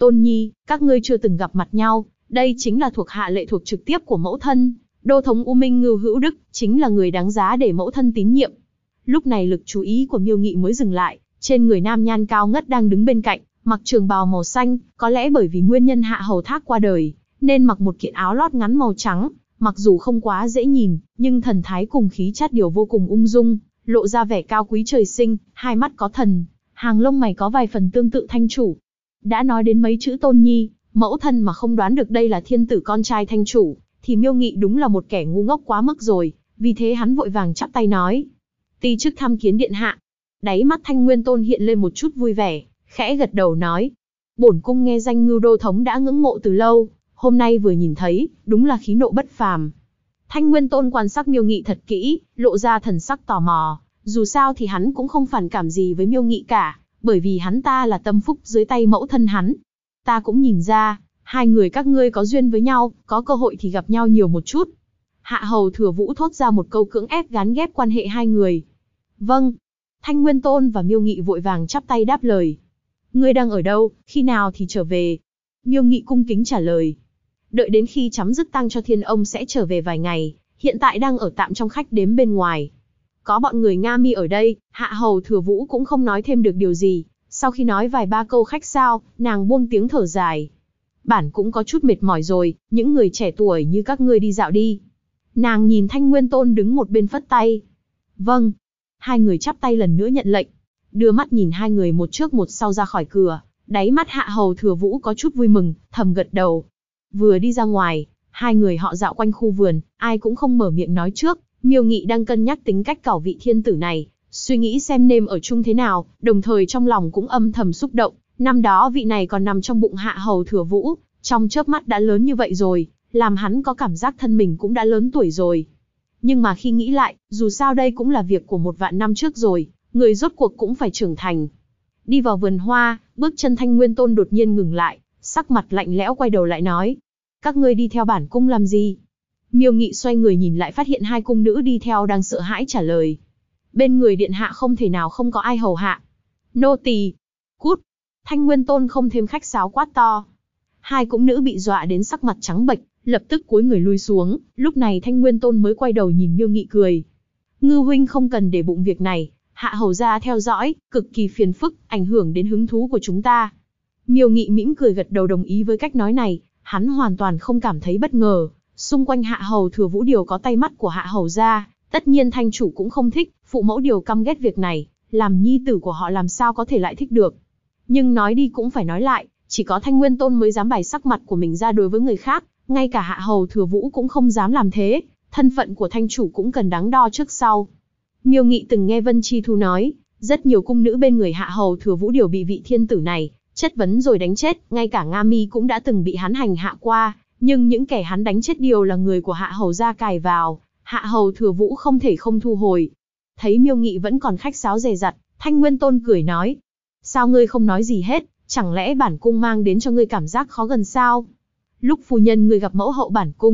Tôn Nhi, các ngươi chưa từng gặp mặt nhau, đây chính là thuộc hạ lệ thuộc trực tiếp của mẫu thân. Đô thống U Minh Ngưu Hữu Đức, chính là người đáng giá để mẫu thân tín nhiệm. Lúc này lực chú ý của Miêu Nghị mới dừng lại, trên người nam nhan cao ngất đang đứng bên cạnh, mặc trường bào màu xanh, có lẽ bởi vì nguyên nhân Hạ Hầu Thác qua đời, nên mặc một kiện áo lót ngắn màu trắng, mặc dù không quá dễ nhìn, nhưng thần thái cùng khí chất đều vô cùng ung dung, lộ ra vẻ cao quý trời sinh, hai mắt có thần, hàng lông mày có vài phần tương tự Thanh chủ. Đã nói đến mấy chữ Tôn Nhi, mẫu thân mà không đoán được đây là thiên tử con trai Thanh chủ, thì Miêu Nghị đúng là một kẻ ngu ngốc quá mức rồi, vì thế hắn vội vàng chắp tay nói: "Ti chức tham kiến điện hạ." Đáy mắt Thanh Nguyên Tôn hiện lên một chút vui vẻ, khẽ gật đầu nói: "Bổn cung nghe danh Ngưu đô thống đã ngưỡng mộ từ lâu, hôm nay vừa nhìn thấy, đúng là khí nộ bất phàm." Thanh Nguyên Tôn quan sát Miêu Nghị thật kỹ, lộ ra thần sắc tò mò, dù sao thì hắn cũng không phản cảm gì với Miêu Nghị cả, bởi vì hắn ta là tâm phúc dưới tay mẫu thân hắn. "Ta cũng nhìn ra, hai người các ngươi có duyên với nhau, có cơ hội thì gặp nhau nhiều một chút." Hạ Hầu Thừa Vũ thốt ra một câu cưỡng ép gán ghép quan hệ hai người. "Vâng." Thanh Nguyên Tôn và Miêu Nghị vội vàng chắp tay đáp lời. "Ngươi đang ở đâu, khi nào thì trở về?" Miêu Nghị cung kính trả lời. "Đợi đến khi chấm dứt tang cho Thiên ông sẽ trở về vài ngày, hiện tại đang ở tạm trong khách điếm bên ngoài." Có bọn người Nga Mi ở đây, Hạ Hầu Thừa Vũ cũng không nói thêm được điều gì, sau khi nói vài ba câu khách sáo, nàng buông tiếng thở dài. "Bản cũng có chút mệt mỏi rồi, những người trẻ tuổi như các ngươi đi dạo đi." Nàng nhìn Thanh Nguyên Tôn đứng một bên phất tay. "Vâng." Hai người chắp tay lần nữa nhận lệnh, đưa mắt nhìn hai người một trước một sau ra khỏi cửa, đáy mắt Hạ Hầu Thừa Vũ có chút vui mừng, thầm gật đầu. Vừa đi ra ngoài, hai người họ dạo quanh khu vườn, ai cũng không mở miệng nói trước. Miêu Nghị đang cân nhắc tính cách cẩu vị thiên tử này, suy nghĩ xem nên ở chung thế nào, đồng thời trong lòng cũng âm thầm xúc động. Năm đó vị này còn nằm trong bụng Hạ Hầu Thừa Vũ, trong chớp mắt đã lớn như vậy rồi, làm hắn có cảm giác thân mình cũng đã lớn tuổi rồi. Nhưng mà khi nghĩ lại, dù sao đây cũng là việc của 1.000 năm trước rồi, người rốt cuộc cũng phải trưởng thành. Đi vào vườn hoa, bước chân Thanh Nguyên Tôn đột nhiên ngừng lại, sắc mặt lạnh lẽo quay đầu lại nói: "Các ngươi đi theo bản cung làm gì?" Miêu Nghị xoay người nhìn lại phát hiện hai cung nữ đi theo đang sợ hãi trả lời: "Bên người điện hạ không thể nào không có ai hầu hạ." "Nô tỳ." "Cút." Thanh Nguyên Tôn không thêm khách sáo quát to. Hai cung nữ bị dọa đến sắc mặt trắng bệch, lập tức cúi người lui xuống. Lúc này Thanh Nguyên Tôn mới quay đầu nhìn Miêu Nghị cười: "Ngư huynh không cần để bụng việc này, Hạ hầu gia theo dõi, cực kỳ phiền phức, ảnh hưởng đến hứng thú của chúng ta." Miêu Nghị mỉm cười gật đầu đồng ý với cách nói này, hắn hoàn toàn không cảm thấy bất ngờ. Xung quanh Hạ Hầu Thừa Vũ đều có tay mắt của Hạ hầu gia, tất nhiên Thanh chủ cũng không thích, phụ mẫu đều căm ghét việc này, làm nhi tử của họ làm sao có thể lại thích được. Nhưng nói đi cũng phải nói lại, chỉ có Thanh Nguyên Tôn mới dám bày sắc mặt của mình ra đối với người khác, ngay cả Hạ Hầu Thừa Vũ cũng không dám làm thế, thân phận của Thanh chủ cũng cần đắn đo trước sau. Miêu Nghị từng nghe Vân Chi Thu nói, rất nhiều cung nữ bên người Hạ Hầu Thừa Vũ đều bị vị thiên tử này chất vấn rồi đánh chết, ngay cả Nga Mi cũng đã từng bị hắn hành hạ qua, nhưng những kẻ hắn đánh chết đều là người của Hạ hầu gia cài vào, Hạ Hầu Thừa Vũ không thể không thu hồi. Thấy Miêu Nghị vẫn còn khách sáo dè dặt, Thanh Nguyên Tôn cười nói: "Sao ngươi không nói gì hết, chẳng lẽ bản cung mang đến cho ngươi cảm giác khó gần sao? Lúc phu nhân ngươi gặp mẫu hậu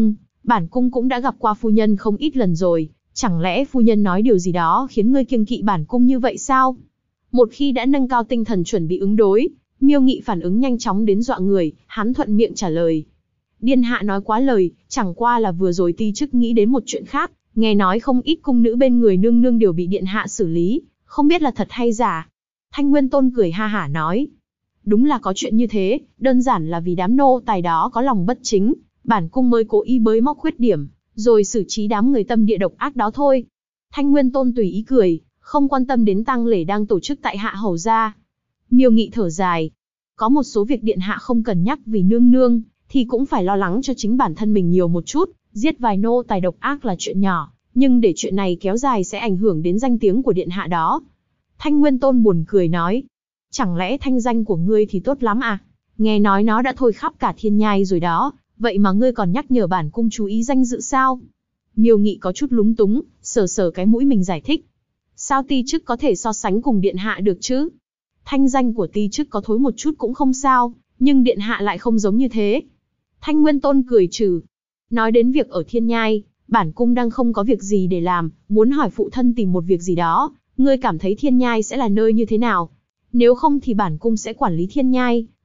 bản cung cũng đã gặp qua phu nhân không ít lần rồi, chẳng lẽ phu nhân nói điều gì đó khiến ngươi kiêng kỵ bản cung như vậy sao?" Một khi đã nâng cao tinh thần chuẩn bị ứng đối, Miêu Nghị phản ứng nhanh chóng đến dọa người, hắn thuận miệng trả lời: "Điện hạ nói quá lời, chẳng qua là vừa rồi ti chức nghĩ đến một chuyện khác, nghe nói không ít cung nữ bên người nương nương đều bị điện hạ xử lý, không biết là thật hay giả." Thanh Nguyên Tôn cười ha hả nói: "Đúng là có chuyện như thế, đơn giản là vì đám nô tài đó có lòng bất chính, bản cung mới cố ý bới móc khuyết điểm, rồi xử trí đám người tâm địa độc ác đó thôi." Thanh Nguyên Tôn tùy ý cười, không quan tâm đến tang lễ đang tổ chức tại Hạ hầu gia. Miêu Nghị thở dài: "Có một số việc điện hạ không cần nhắc vì nương nương, thì cũng phải lo lắng cho chính bản thân mình nhiều một chút, giết vài nô tài độc ác là chuyện nhỏ, nhưng để chuyện này kéo dài sẽ ảnh hưởng đến danh tiếng của điện hạ đó." Thanh Nguyên Tôn buồn cười nói: "Chẳng lẽ thanh danh của ngươi thì tốt lắm à? Nghe nói nó đã thôi khắp cả thiên nhai rồi đó, vậy mà ngươi còn nhắc nhở bản cung chú ý danh dự sao?" Miêu Nghị có chút lúng túng, sờ sờ cái mũi mình giải thích: "Sao ti chức có thể so sánh cùng điện hạ được chứ? Thanh danh của ti chức có thối một chút cũng không sao, nhưng điện hạ lại không giống như thế." Thanh Nguyên Tôn cười trừ: "Nói đến việc ở thiên nhai, bản cung đang không có việc gì để làm, muốn hỏi phụ thân tìm một việc gì đó, ngươi cảm thấy thiên nhai sẽ là nơi như thế nào? Nếu không thì bản cung sẽ quản lý thiên nhai,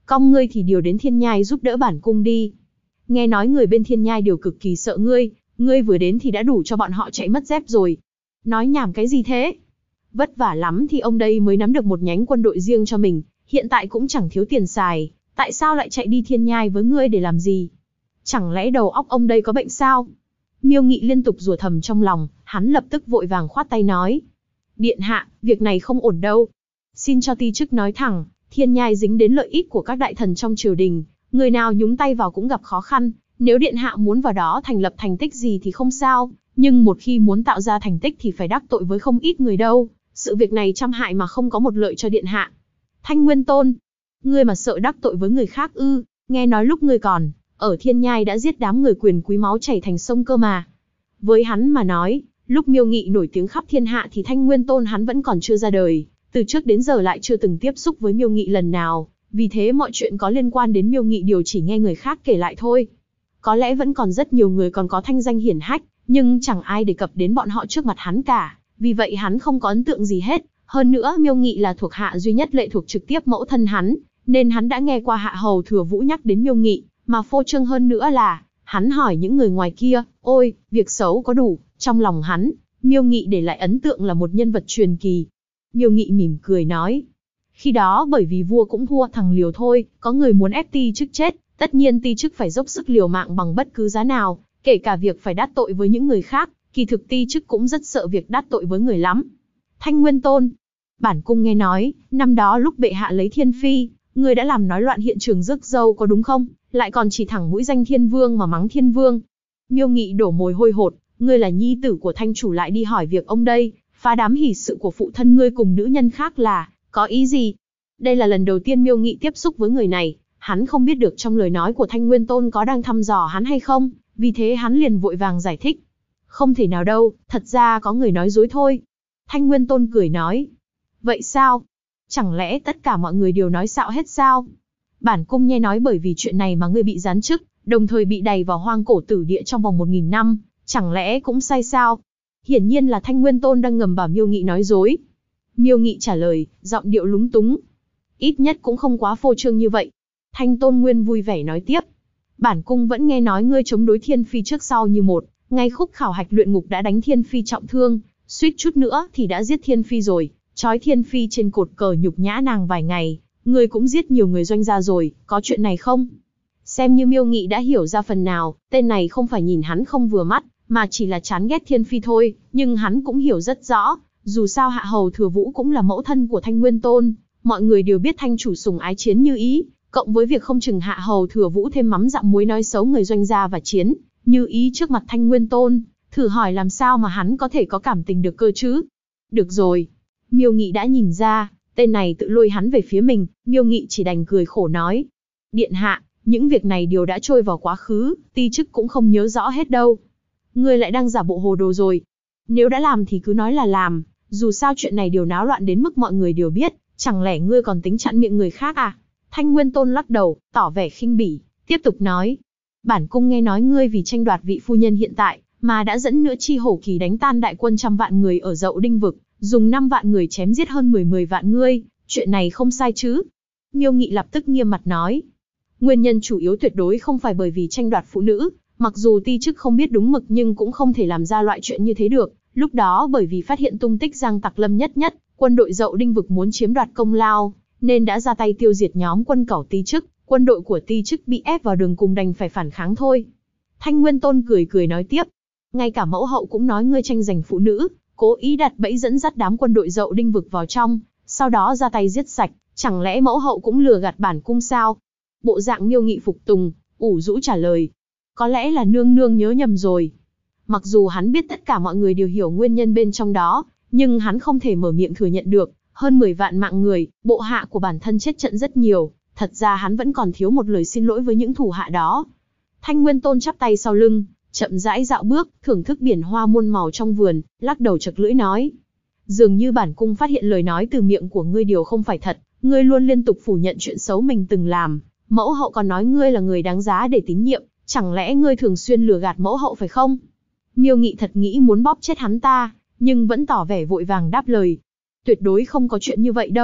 Cong ngươi thì điều đến Thiên Nhai giúp đỡ bản cung đi. Nghe nói người bên Thiên Nhai đều cực kỳ sợ ngươi vừa đến thì đã đủ cho bọn họ chạy mất dép rồi. Nói nhảm cái gì thế? Vất vả lắm thì ông đây mới nắm được một nhánh quân đội riêng cho mình, hiện tại cũng chẳng thiếu tiền xài, tại sao lại chạy đi Thiên Nhai với ngươi để làm gì? Chẳng lẽ đầu óc ông đây có bệnh sao? Miêu Nghị liên tục rủa thầm trong lòng, hắn lập tức vội vàng khoát tay nói. Điện hạ, việc này không ổn đâu. Xin cho ti chức nói thẳng, Thiên Nhai dính đến lợi ích của các đại thần trong triều đình, người nào nhúng tay vào cũng gặp khó khăn, nếu điện hạ muốn vào đó thành lập thành tích gì thì không sao, nhưng một khi muốn tạo ra thành tích thì phải đắc tội với không ít người đâu, sự việc này trăm hại mà không có một lợi cho điện hạ. Thanh Nguyên Tôn, ngươi mà sợ đắc tội với người khác ư? Nghe nói lúc ngươi còn ở Thiên Nhai đã giết đám người quyền quý máu chảy thành sông cơ mà. Với hắn mà nói, lúc Miêu Nghị nổi tiếng khắp thiên hạ thì Thanh Nguyên Tôn hắn vẫn còn chưa ra đời, từ trước đến giờ lại chưa từng tiếp xúc với Miêu Nghị lần nào, vì thế mọi chuyện có liên quan đến Miêu Nghị đều chỉ nghe người khác kể lại thôi. Có lẽ vẫn còn rất nhiều người còn có thanh danh hiển hách, nhưng chẳng ai đề cập đến bọn họ trước mặt hắn cả, vì vậy hắn không có ấn tượng gì hết. Hơn nữa Miêu Nghị là thuộc hạ duy nhất lệ thuộc trực tiếp mẫu thân hắn, nên hắn đã nghe qua Hạ Hầu Thừa Vũ nhắc đến Miêu Nghị, mà phô trương hơn nữa là, hắn hỏi những người ngoài kia, ôi, việc xấu có đủ, trong lòng hắn, Miêu Nghị để lại ấn tượng là một nhân vật truyền kỳ. Miêu Nghị mỉm cười nói, khi đó bởi vì vua cũng thua thằng liều thôi, có người muốn ép ti chức chết, tất nhiên ti chức phải dốc sức liều mạng bằng bất cứ giá nào, kể cả việc phải đắc tội với những người khác, kỳ thực ti chức cũng rất sợ việc đắc tội với người lắm. Thanh Nguyên Tôn, bản cung nghe nói, năm đó lúc bệ hạ lấy Thiên Phi, ngươi đã làm nói loạn hiện trường rước dâu có đúng không? Lại còn chỉ thẳng mũi danh Thiên Vương mà mắng Thiên Vương. Miêu Nghị đổ mồ hôi hột, ngươi là nhi tử của Thanh chủ lại đi hỏi việc ông đây, phá đám hỷ sự của phụ thân ngươi cùng nữ nhân khác là, có ý gì? Đây là lần đầu tiên Miêu Nghị tiếp xúc với người này, hắn không biết được trong lời nói của Thanh Nguyên Tôn có đang thăm dò hắn hay không, vì thế hắn liền vội vàng giải thích. Không thể nào đâu, thật ra có người nói dối thôi. Thanh Nguyên Tôn cười nói. Vậy sao? Chẳng lẽ tất cả mọi người đều nói xạo hết sao? Bản cung nghe nói bởi vì chuyện này mà ngươi bị giáng chức, đồng thời bị đày vào hoang cổ tử địa trong vòng 1000 năm, chẳng lẽ cũng sai sao? Hiển nhiên là Thanh Nguyên Tôn đang ngầm bảo Miêu Nghị nói dối. Miêu Nghị trả lời, giọng điệu lúng túng. Ít nhất cũng không quá phô trương như vậy. Thanh Tôn Nguyên vui vẻ nói tiếp. Bản cung vẫn nghe nói ngươi chống đối Thiên Phi trước sau như một, ngay khúc khảo hạch luyện ngục đã đánh Thiên Phi trọng thương, suýt chút nữa thì đã giết Thiên Phi rồi, trói Thiên Phi trên cột cờ nhục nhã nàng vài ngày, ngươi cũng giết nhiều người doanh gia rồi, có chuyện này không? Xem như Miêu Nghị đã hiểu ra phần nào, tên này không phải nhìn hắn không vừa mắt, mà chỉ là chán ghét Thiên Phi thôi, nhưng hắn cũng hiểu rất rõ, dù sao Hạ Hầu Thừa Vũ cũng là mẫu thân của Thanh Nguyên Tôn, mọi người đều biết Thanh chủ sủng ái Chiến Như Ý, cộng với việc không chừng Hạ Hầu Thừa Vũ thêm mắm dặm muối nói xấu người doanh gia và Chiến Như Ý trước mặt Thanh Nguyên Tôn, thử hỏi làm sao mà hắn có thể có cảm tình được cơ chứ? Được rồi, Miêu Nghị đã nhìn ra, tên này tự lôi hắn về phía mình, Miêu Nghị chỉ đành cười khổ nói. Điện hạ, những việc này đều đã trôi vào quá khứ, ti chức cũng không nhớ rõ hết đâu. Ngươi lại đang giả bộ hồ đồ rồi. Nếu đã làm thì cứ nói là làm, dù sao chuyện này đều náo loạn đến mức mọi người đều biết, chẳng lẽ ngươi còn tính chặn miệng người khác à? Thanh Nguyên Tôn lắc đầu, tỏ vẻ khinh bỉ, tiếp tục nói. Bản cung nghe nói ngươi vì tranh đoạt vị phu nhân hiện tại, mà đã dẫn Nữa Chi Hổ Kỳ đánh tan đại quân 100 vạn người ở Dậu Đinh Vực, dùng 5 vạn người chém giết hơn 10 vạn ngươi, chuyện này không sai chứ? Miêu Nghị lập tức nghiêm mặt nói. Nguyên nhân chủ yếu tuyệt đối không phải bởi vì tranh đoạt phụ nữ, mặc dù ti chức không biết đúng mực nhưng cũng không thể làm ra loại chuyện như thế được. Lúc đó bởi vì phát hiện tung tích Giang Tặc Lâm Nhất Nhất, quân đội Dậu Đinh Vực muốn chiếm đoạt công lao, nên đã ra tay tiêu diệt nhóm quân cẩu ti chức, quân đội của ti chức bị ép vào đường cùng đành phải phản kháng thôi. Thanh Nguyên Tôn cười cười nói tiếp. Ngay cả mẫu hậu cũng nói ngươi tranh giành phụ nữ, cố ý đặt bẫy dẫn dắt đám quân đội Dậu Đinh Vực vào trong, sau đó ra tay giết sạch, chẳng lẽ mẫu hậu cũng lừa gạt bản cung sao? Bộ dạng Miêu Nghị phục tùng, ủ rũ trả lời. Có lẽ là nương nương nhớ nhầm rồi. Mặc dù hắn biết tất cả mọi người đều hiểu nguyên nhân bên trong đó, nhưng hắn không thể mở miệng thừa nhận được. Hơn 10 vạn mạng người, bộ hạ của bản thân chết trận rất nhiều, thật ra hắn vẫn còn thiếu một lời xin lỗi với những thủ hạ đó. Thanh Nguyên Tôn chắp tay sau lưng, chậm rãi dạo bước, thưởng thức biển hoa muôn màu trong vườn, lắc đầu chật lưỡi nói. Dường như bản cung phát hiện lời nói từ miệng của ngươi đều không phải thật, ngươi luôn liên tục phủ nhận chuyện xấu mình từng làm, mẫu hậu còn nói ngươi là người đáng giá để tín nhiệm, chẳng lẽ ngươi thường xuyên lừa gạt mẫu hậu phải không? Miêu Nghị thật nghĩ muốn bóp chết hắn ta, nhưng vẫn tỏ vẻ vội vàng đáp lời. Tuyệt đối không có chuyện như vậy đâu,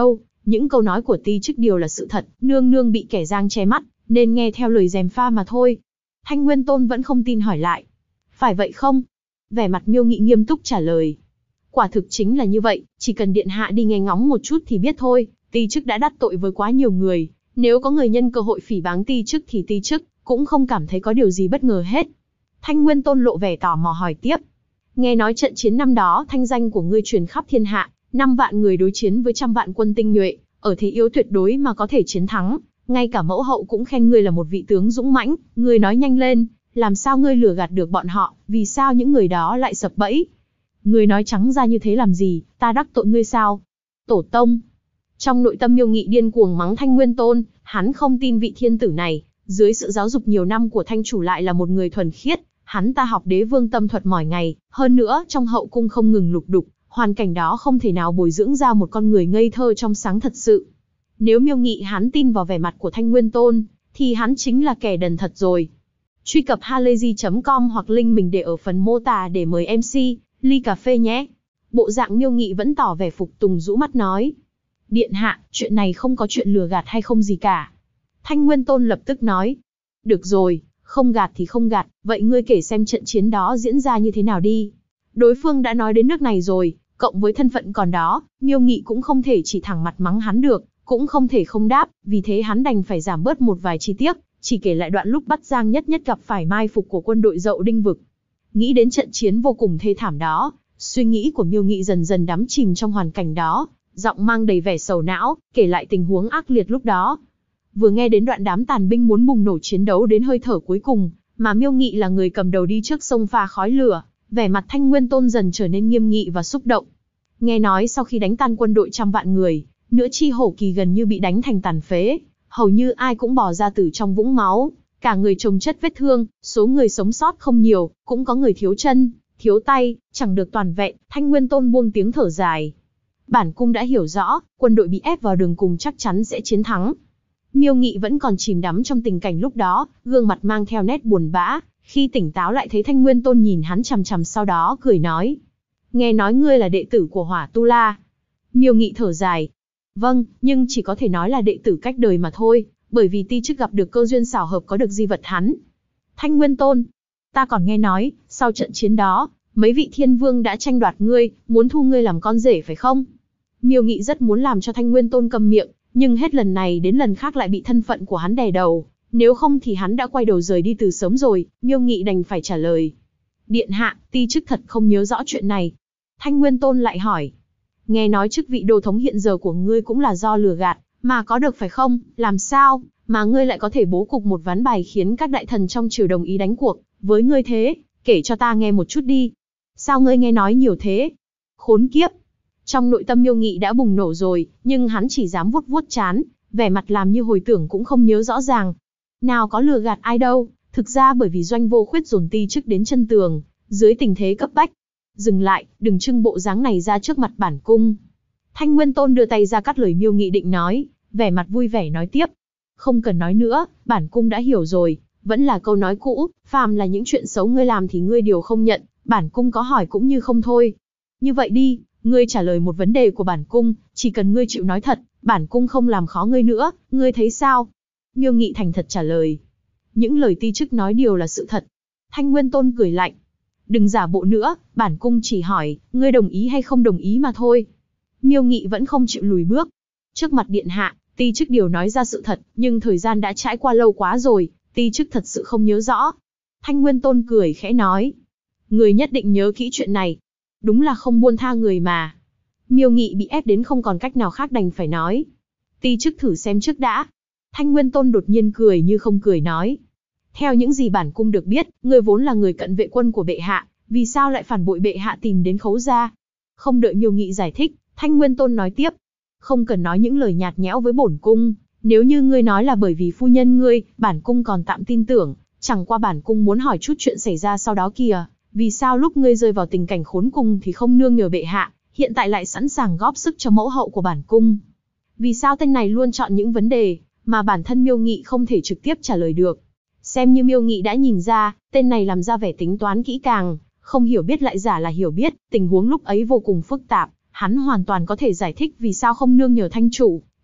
Những câu nói của Ti Chức Điều là sự thật, nương nương bị kẻ giang che mắt, nên nghe theo lời gièm pha mà thôi. Thanh Nguyên Tôn vẫn không tin hỏi lại. Phải vậy không? Vẻ mặt Miêu Nghị nghiêm túc trả lời. Quả thực chính là như vậy, chỉ cần điện hạ đi nghe ngóng một chút thì biết thôi. Ti Chức đã đắc tội với quá nhiều người, nếu có người nhân cơ hội phỉ báng Ti Chức thì Ti Chức cũng không cảm thấy có điều gì bất ngờ hết. Thanh Nguyên Tôn lộ vẻ tò mò hỏi tiếp. Nghe nói trận chiến năm đó thanh danh của ngươi truyền khắp thiên hạ, 5 vạn người đối chiến với trăm vạn quân tinh nhuệ, ở thế yếu tuyệt đối mà có thể chiến thắng. Ngay cả mẫu hậu cũng khen ngươi là một vị tướng dũng mãnh, ngươi nói nhanh lên, làm sao ngươi lừa gạt được bọn họ, vì sao những người đó lại sập bẫy? Ngươi nói trắng ra như thế làm gì, ta đắc tội ngươi sao? Tổ tông. Trong nội tâm Miêu Nghị điên cuồng mắng Thanh Nguyên Tôn, hắn không tin vị thiên tử này, dưới sự giáo dục nhiều năm của thanh chủ lại là một người thuần khiết, hắn ta học Đế Vương tâm thuật mỏi ngày, hơn nữa trong hậu cung không ngừng lục đục, hoàn cảnh đó không thể nào bồi dưỡng ra một con người ngây thơ trong sáng thật sự. Nếu Miêu Nghị hắn tin vào vẻ mặt của Thanh Nguyên Tôn, thì hắn chính là kẻ đần thật rồi. Truy cập halayzi.com hoặc link mình để ở phần mô tả để mời MC, ly cà phê nhé. Bộ dạng Miêu Nghị vẫn tỏ vẻ phục tùng rũ mắt nói. Điện hạ, chuyện này không có chuyện lừa gạt hay không gì cả. Thanh Nguyên Tôn lập tức nói. Được rồi, không gạt thì không gạt, vậy ngươi kể xem trận chiến đó diễn ra như thế nào đi. Đối phương đã nói đến nước này rồi, cộng với thân phận còn đó, Miêu Nghị cũng không thể chỉ thẳng mặt mắng hắn được, cũng không thể không đáp, vì thế hắn đành phải giảm bớt một vài chi tiết, chỉ kể lại đoạn lúc bắt Giang Nhất Nhất gặp phải mai phục của quân đội Dậu Đinh Vực. Nghĩ đến trận chiến vô cùng thê thảm đó, suy nghĩ của Miêu Nghị dần dần đắm chìm trong hoàn cảnh đó, giọng mang đầy vẻ sầu não, kể lại tình huống ác liệt lúc đó. Vừa nghe đến đoạn đám tàn binh muốn bùng nổ chiến đấu đến hơi thở cuối cùng, mà Miêu Nghị là người cầm đầu đi trước sông pha khói lửa, vẻ mặt Thanh Nguyên Tôn dần trở nên nghiêm nghị và xúc động. Nghe nói sau khi đánh tan quân đội trăm vạn người, Nữa Chi Hổ Kỳ gần như bị đánh thành tàn phế, hầu như ai cũng bò ra từ trong vũng máu, cả người chồng chất vết thương, số người sống sót không nhiều, cũng có người thiếu chân, thiếu tay, chẳng được toàn vẹn. Thanh Nguyên Tôn buông tiếng thở dài. Bản cung đã hiểu rõ, quân đội bị ép vào đường cùng chắc chắn sẽ chiến thắng. Miêu Nghị vẫn còn chìm đắm trong tình cảnh lúc đó, gương mặt mang theo nét buồn bã, khi tỉnh táo lại thấy Thanh Nguyên Tôn nhìn hắn chằm chằm sau đó cười nói. Nghe nói ngươi là đệ tử của Hỏa Tu La. Miêu Nghị thở dài. Vâng, nhưng chỉ có thể nói là đệ tử cách đời mà thôi, bởi vì Ti Chức gặp được cơ duyên xảo hợp có được di vật hắn. Thanh Nguyên Tôn, ta còn nghe nói, sau trận chiến đó, mấy vị thiên vương đã tranh đoạt ngươi, muốn thu ngươi làm con rể phải không? Miêu Nghị rất muốn làm cho Thanh Nguyên Tôn câm miệng, nhưng hết lần này đến lần khác lại bị thân phận của hắn đè đầu, nếu không thì hắn đã quay đầu rời đi từ sớm rồi. Miêu Nghị đành phải trả lời. Điện hạ, Ti Chức thật không nhớ rõ chuyện này. Thanh Nguyên Tôn lại hỏi. Nghe nói chức vị đô thống hiện giờ của ngươi cũng là do lừa gạt, mà có được phải không? Làm sao mà ngươi lại có thể bố cục một ván bài khiến các đại thần trong triều đồng ý đánh cuộc với ngươi thế? Kể cho ta nghe một chút đi. Sao ngươi nghe nói nhiều thế? Khốn kiếp! Trong nội tâm Miêu Nghị đã bùng nổ rồi, nhưng hắn chỉ dám vuốt vuốt trán, vẻ mặt làm như hồi tưởng cũng không nhớ rõ ràng. Nào có lừa gạt ai đâu, thực ra bởi vì Doanh Vô Khuyết dồn Ti Chức đến chân tường, dưới tình thế cấp bách. Dừng lại, đừng trưng bộ dáng này ra trước mặt bản cung. Thanh Nguyên Tôn đưa tay ra cắt lời Miêu Nghị định nói, vẻ mặt vui vẻ nói tiếp. Không cần nói nữa, bản cung đã hiểu rồi, vẫn là câu nói cũ, phàm là những chuyện xấu ngươi làm thì ngươi đều không nhận, bản cung có hỏi cũng như không thôi. Như vậy đi, ngươi trả lời một vấn đề của bản cung, chỉ cần ngươi chịu nói thật, bản cung không làm khó ngươi nữa, ngươi thấy sao? Miêu Nghị thành thật trả lời. Những lời Ti Chức nói đều là sự thật. Thanh Nguyên Tôn cười lạnh. Đừng giả bộ nữa, bản cung chỉ hỏi, ngươi đồng ý hay không đồng ý mà thôi. Miêu Nghị vẫn không chịu lùi bước. Trước mặt điện hạ, Ti Chức Điều nói ra sự thật, nhưng thời gian đã trải qua lâu quá rồi, Ti Chức thật sự không nhớ rõ. Thanh Nguyên Tôn cười khẽ nói. Người nhất định nhớ kỹ chuyện này. Đúng là không buông tha người mà. Miêu Nghị bị ép đến không còn cách nào khác đành phải nói. Ti Chức thử xem trước đã. Thanh Nguyên Tôn đột nhiên cười như không cười nói. Theo những gì bản cung được biết, ngươi vốn là người cận vệ quân của bệ hạ, vì sao lại phản bội bệ hạ tìm đến Khấu gia? Không đợi Miêu Nghị giải thích, Thanh Nguyên Tôn nói tiếp. Không cần nói những lời nhạt nhẽo với bổn cung, nếu như ngươi nói là bởi vì phu nhân ngươi, bản cung còn tạm tin tưởng, chẳng qua bản cung muốn hỏi chút chuyện xảy ra sau đó kìa, vì sao lúc ngươi rơi vào tình cảnh khốn cùng thì không nương nhờ bệ hạ, hiện tại lại sẵn sàng góp sức cho mẫu hậu của bản cung? Vì sao tên này luôn chọn những vấn đề mà bản thân Miêu Nghị không thể trực tiếp trả lời được? Xem như Miêu Nghị đã nhìn ra, tên này làm ra vẻ tính toán kỹ càng, không hiểu biết lại giả là hiểu biết, tình huống lúc ấy vô cùng phức tạp, hắn hoàn toàn có thể giải thích vì sao không nương nhờ thanh chủ,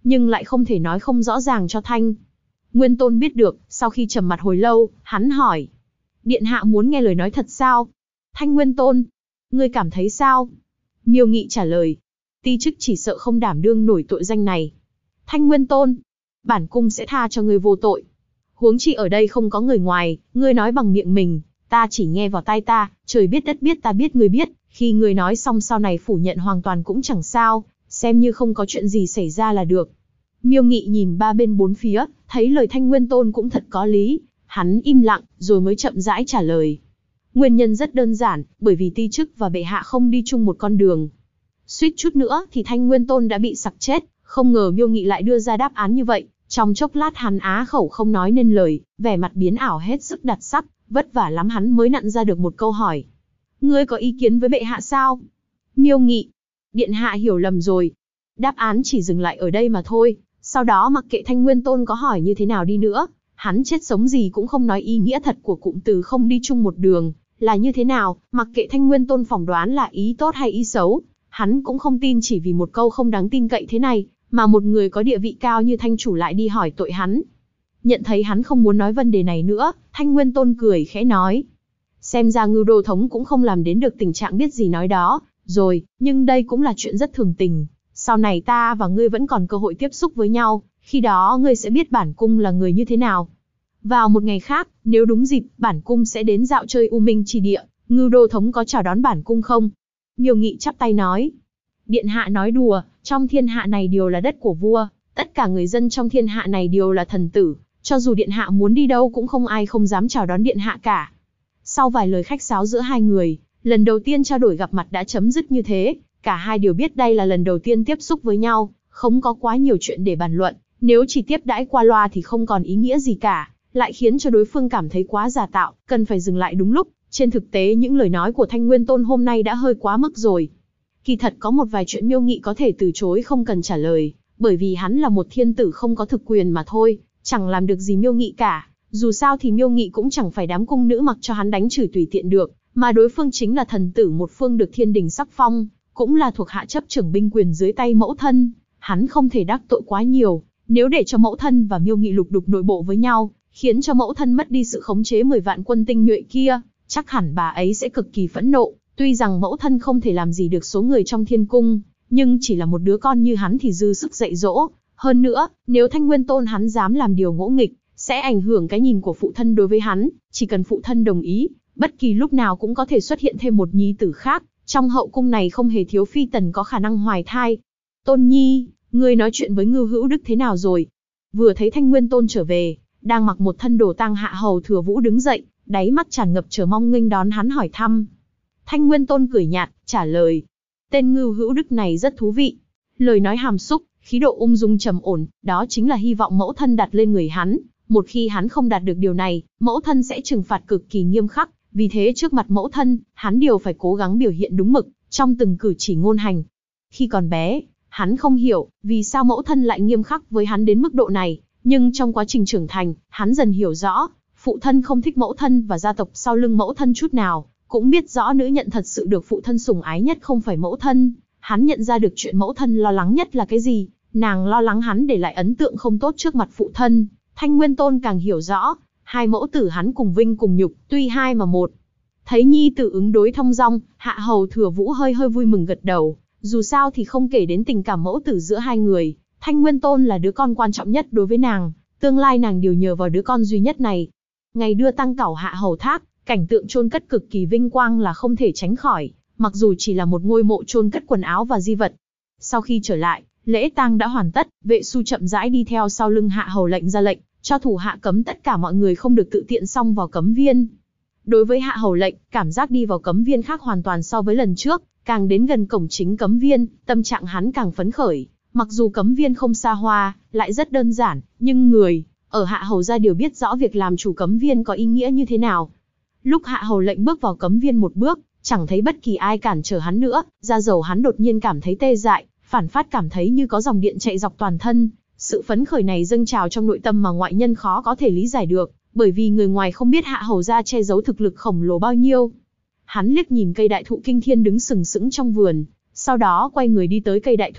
nhưng lại không thể nói không rõ ràng cho Thanh Nguyên Tôn biết được. Sau khi trầm mặt hồi lâu, hắn hỏi: Điện hạ muốn nghe lời nói thật sao? Thanh Nguyên Tôn, ngươi cảm thấy sao? Miêu Nghị trả lời: Ti chức chỉ sợ không đảm đương nổi tội danh này. Thanh Nguyên Tôn, bản cung sẽ tha cho ngươi vô tội. Huống chi ở đây không có người ngoài, ngươi nói bằng miệng mình, ta chỉ nghe vào tai ta, trời biết đất biết ta biết ngươi biết, khi ngươi nói xong sau này phủ nhận hoàn toàn cũng chẳng sao, xem như không có chuyện gì xảy ra là được. Miêu Nghị nhìn ba bên bốn phía, thấy lời Thanh Nguyên Tôn cũng thật có lý, hắn im lặng, rồi mới chậm rãi trả lời. Nguyên nhân rất đơn giản, bởi vì ti chức và bệ hạ không đi chung một con đường. Suýt chút nữa thì Thanh Nguyên Tôn đã bị sặc chết, không ngờ Miêu Nghị lại đưa ra đáp án như vậy. Trong chốc lát hắn á khẩu không nói nên lời, vẻ mặt biến ảo hết sức đặc sắc, vất vả lắm hắn mới nặn ra được một câu hỏi. Ngươi có ý kiến với bệ hạ sao? Miêu Nghị: Điện hạ hiểu lầm rồi. Đáp án chỉ dừng lại ở đây mà thôi. Sau đó mặc kệ Thanh Nguyên Tôn có hỏi như thế nào đi nữa, hắn chết sống gì cũng không nói ý nghĩa thật của cụm từ không đi chung một đường là như thế nào. Mặc kệ Thanh Nguyên Tôn phỏng đoán là ý tốt hay ý xấu, hắn cũng không tin chỉ vì một câu không đáng tin cậy thế này, mà một người có địa vị cao như Thanh chủ lại đi hỏi tội hắn. Nhận thấy hắn không muốn nói vấn đề này nữa, Thanh Nguyên Tôn cười khẽ nói: Xem ra Ngưu Đô thống cũng không làm đến được tình trạng biết gì nói đó, rồi, nhưng đây cũng là chuyện rất thường tình. Sau này ta và ngươi vẫn còn cơ hội tiếp xúc với nhau, khi đó ngươi sẽ biết bản cung là người như thế nào. Vào một ngày khác, nếu đúng dịp, bản cung sẽ đến dạo chơi U Minh Chỉ Địa, Ngưu Đô thống có chào đón bản cung không? Miêu Nghị chắp tay nói: Điện hạ nói đùa, trong thiên hạ này đều là đất của vua, tất cả người dân trong thiên hạ này đều là thần tử, cho dù điện hạ muốn đi đâu cũng không ai không dám chào đón điện hạ cả. Sau vài lời khách sáo giữa hai người, lần đầu tiên trao đổi gặp mặt đã chấm dứt như thế, cả hai đều biết đây là lần đầu tiên tiếp xúc với nhau, không có quá nhiều chuyện để bàn luận, nếu chỉ tiếp đãi qua loa thì không còn ý nghĩa gì cả, lại khiến cho đối phương cảm thấy quá giả tạo, cần phải dừng lại đúng lúc. Trên thực tế những lời nói của Thanh Nguyên Tôn hôm nay đã hơi quá mức rồi. Kỳ thật có một vài chuyện Miêu Nghị có thể từ chối không cần trả lời, bởi vì hắn là một thiên tử không có thực quyền mà thôi, chẳng làm được gì Miêu Nghị cả. Dù sao thì Miêu Nghị cũng chẳng phải đám cung nữ mặc cho hắn đánh chửi tùy tiện được, mà đối phương chính là thần tử một phương được thiên đình sắc phong, cũng là thuộc hạ chấp trưởng binh quyền dưới tay mẫu thân, hắn không thể đắc tội quá nhiều. Nếu để cho mẫu thân và Miêu Nghị lục đục nội bộ với nhau, khiến cho mẫu thân mất đi sự khống chế 10 vạn quân tinh nhuệ kia, chắc hẳn bà ấy sẽ cực kỳ phẫn nộ. Tuy rằng mẫu thân không thể làm gì được số người trong thiên cung, nhưng chỉ là một đứa con như hắn thì dư sức dạy dỗ. Hơn nữa, nếu Thanh Nguyên Tôn hắn dám làm điều ngỗ nghịch, sẽ ảnh hưởng cái nhìn của phụ thân đối với hắn. Chỉ cần phụ thân đồng ý, bất kỳ lúc nào cũng có thể xuất hiện thêm một nhi tử khác. Trong hậu cung này không hề thiếu phi tần có khả năng hoài thai. Tôn Nhi, ngươi nói chuyện với Ngưu Hữu Đức thế nào rồi? Vừa thấy Thanh Nguyên Tôn trở về, đang mặc một thân đồ tang Hạ Hầu Thừa Vũ đứng dậy, đáy mắt tràn ngập chờ mong nghênh đón hắn hỏi thăm. Thanh Nguyên Tôn cười nhạt, trả lời: Tên Ngưu Hữu Đức này rất thú vị. Lời nói hàm xúc, khí độ ung dung trầm ổn, đó chính là hy vọng mẫu thân đặt lên người hắn. Một khi hắn không đạt được điều này, mẫu thân sẽ trừng phạt cực kỳ nghiêm khắc. Vì thế trước mặt mẫu thân, hắn đều phải cố gắng biểu hiện đúng mực, trong từng cử chỉ ngôn hành. Khi còn bé, hắn không hiểu, vì sao mẫu thân lại nghiêm khắc với hắn đến mức độ này. Nhưng trong quá trình trưởng thành, hắn dần hiểu rõ, phụ thân không thích mẫu thân và gia tộc sau lưng mẫu thân chút nào. Cũng biết rõ nữ nhận thật sự được phụ thân sủng ái nhất không phải mẫu thân. Hắn nhận ra được chuyện mẫu thân lo lắng nhất là cái gì. Nàng lo lắng hắn để lại ấn tượng không tốt trước mặt phụ thân. Thanh Nguyên Tôn càng hiểu rõ, hai mẫu tử hắn cùng vinh cùng nhục, tuy hai mà một. Thấy nhi tử ứng đối thong dong, Hạ Hầu Thừa Vũ hơi vui mừng gật đầu. Dù sao thì không kể đến tình cảm mẫu tử giữa hai người, Thanh Nguyên Tôn là đứa con quan trọng nhất đối với nàng, tương lai nàng đều nhờ vào đứa con duy nhất này. Ngày đưa tang cảo Hạ Hầu Thác, cảnh tượng chôn cất cực kỳ vinh quang là không thể tránh khỏi, mặc dù chỉ là một ngôi mộ chôn cất quần áo và di vật. Sau khi trở lại, lễ tang đã hoàn tất, vệ su chậm rãi đi theo sau lưng Hạ Hầu lệnh ra lệnh, cho thủ hạ cấm tất cả mọi người không được tự tiện xông vào cấm viên. Đối với Hạ Hầu lệnh, cảm giác đi vào cấm viên khác hoàn toàn so với lần trước, càng đến gần cổng chính cấm viên, tâm trạng hắn càng phấn khởi. Mặc dù cấm viên không xa hoa, lại rất đơn giản, nhưng người ở Hạ Hầu gia đều biết rõ việc làm chủ cấm viên có ý nghĩa như thế nào. Lúc Hạ Hầu lệnh bước vào cấm viên một bước, chẳng thấy bất kỳ ai cản trở hắn nữa, da dầu hắn đột nhiên cảm thấy tê dại, phản phát cảm thấy như có dòng điện chạy dọc toàn thân. Sự phấn khởi này dâng trào trong nội tâm mà ngoại nhân khó có thể lý giải được, bởi vì người ngoài không biết Hạ Hầu gia che giấu thực lực khổng lồ bao nhiêu. Hắn liếc nhìn cây đại thụ kinh thiên đứng sừng sững trong vườn, sau đó quay người đi tới cây đại thụ,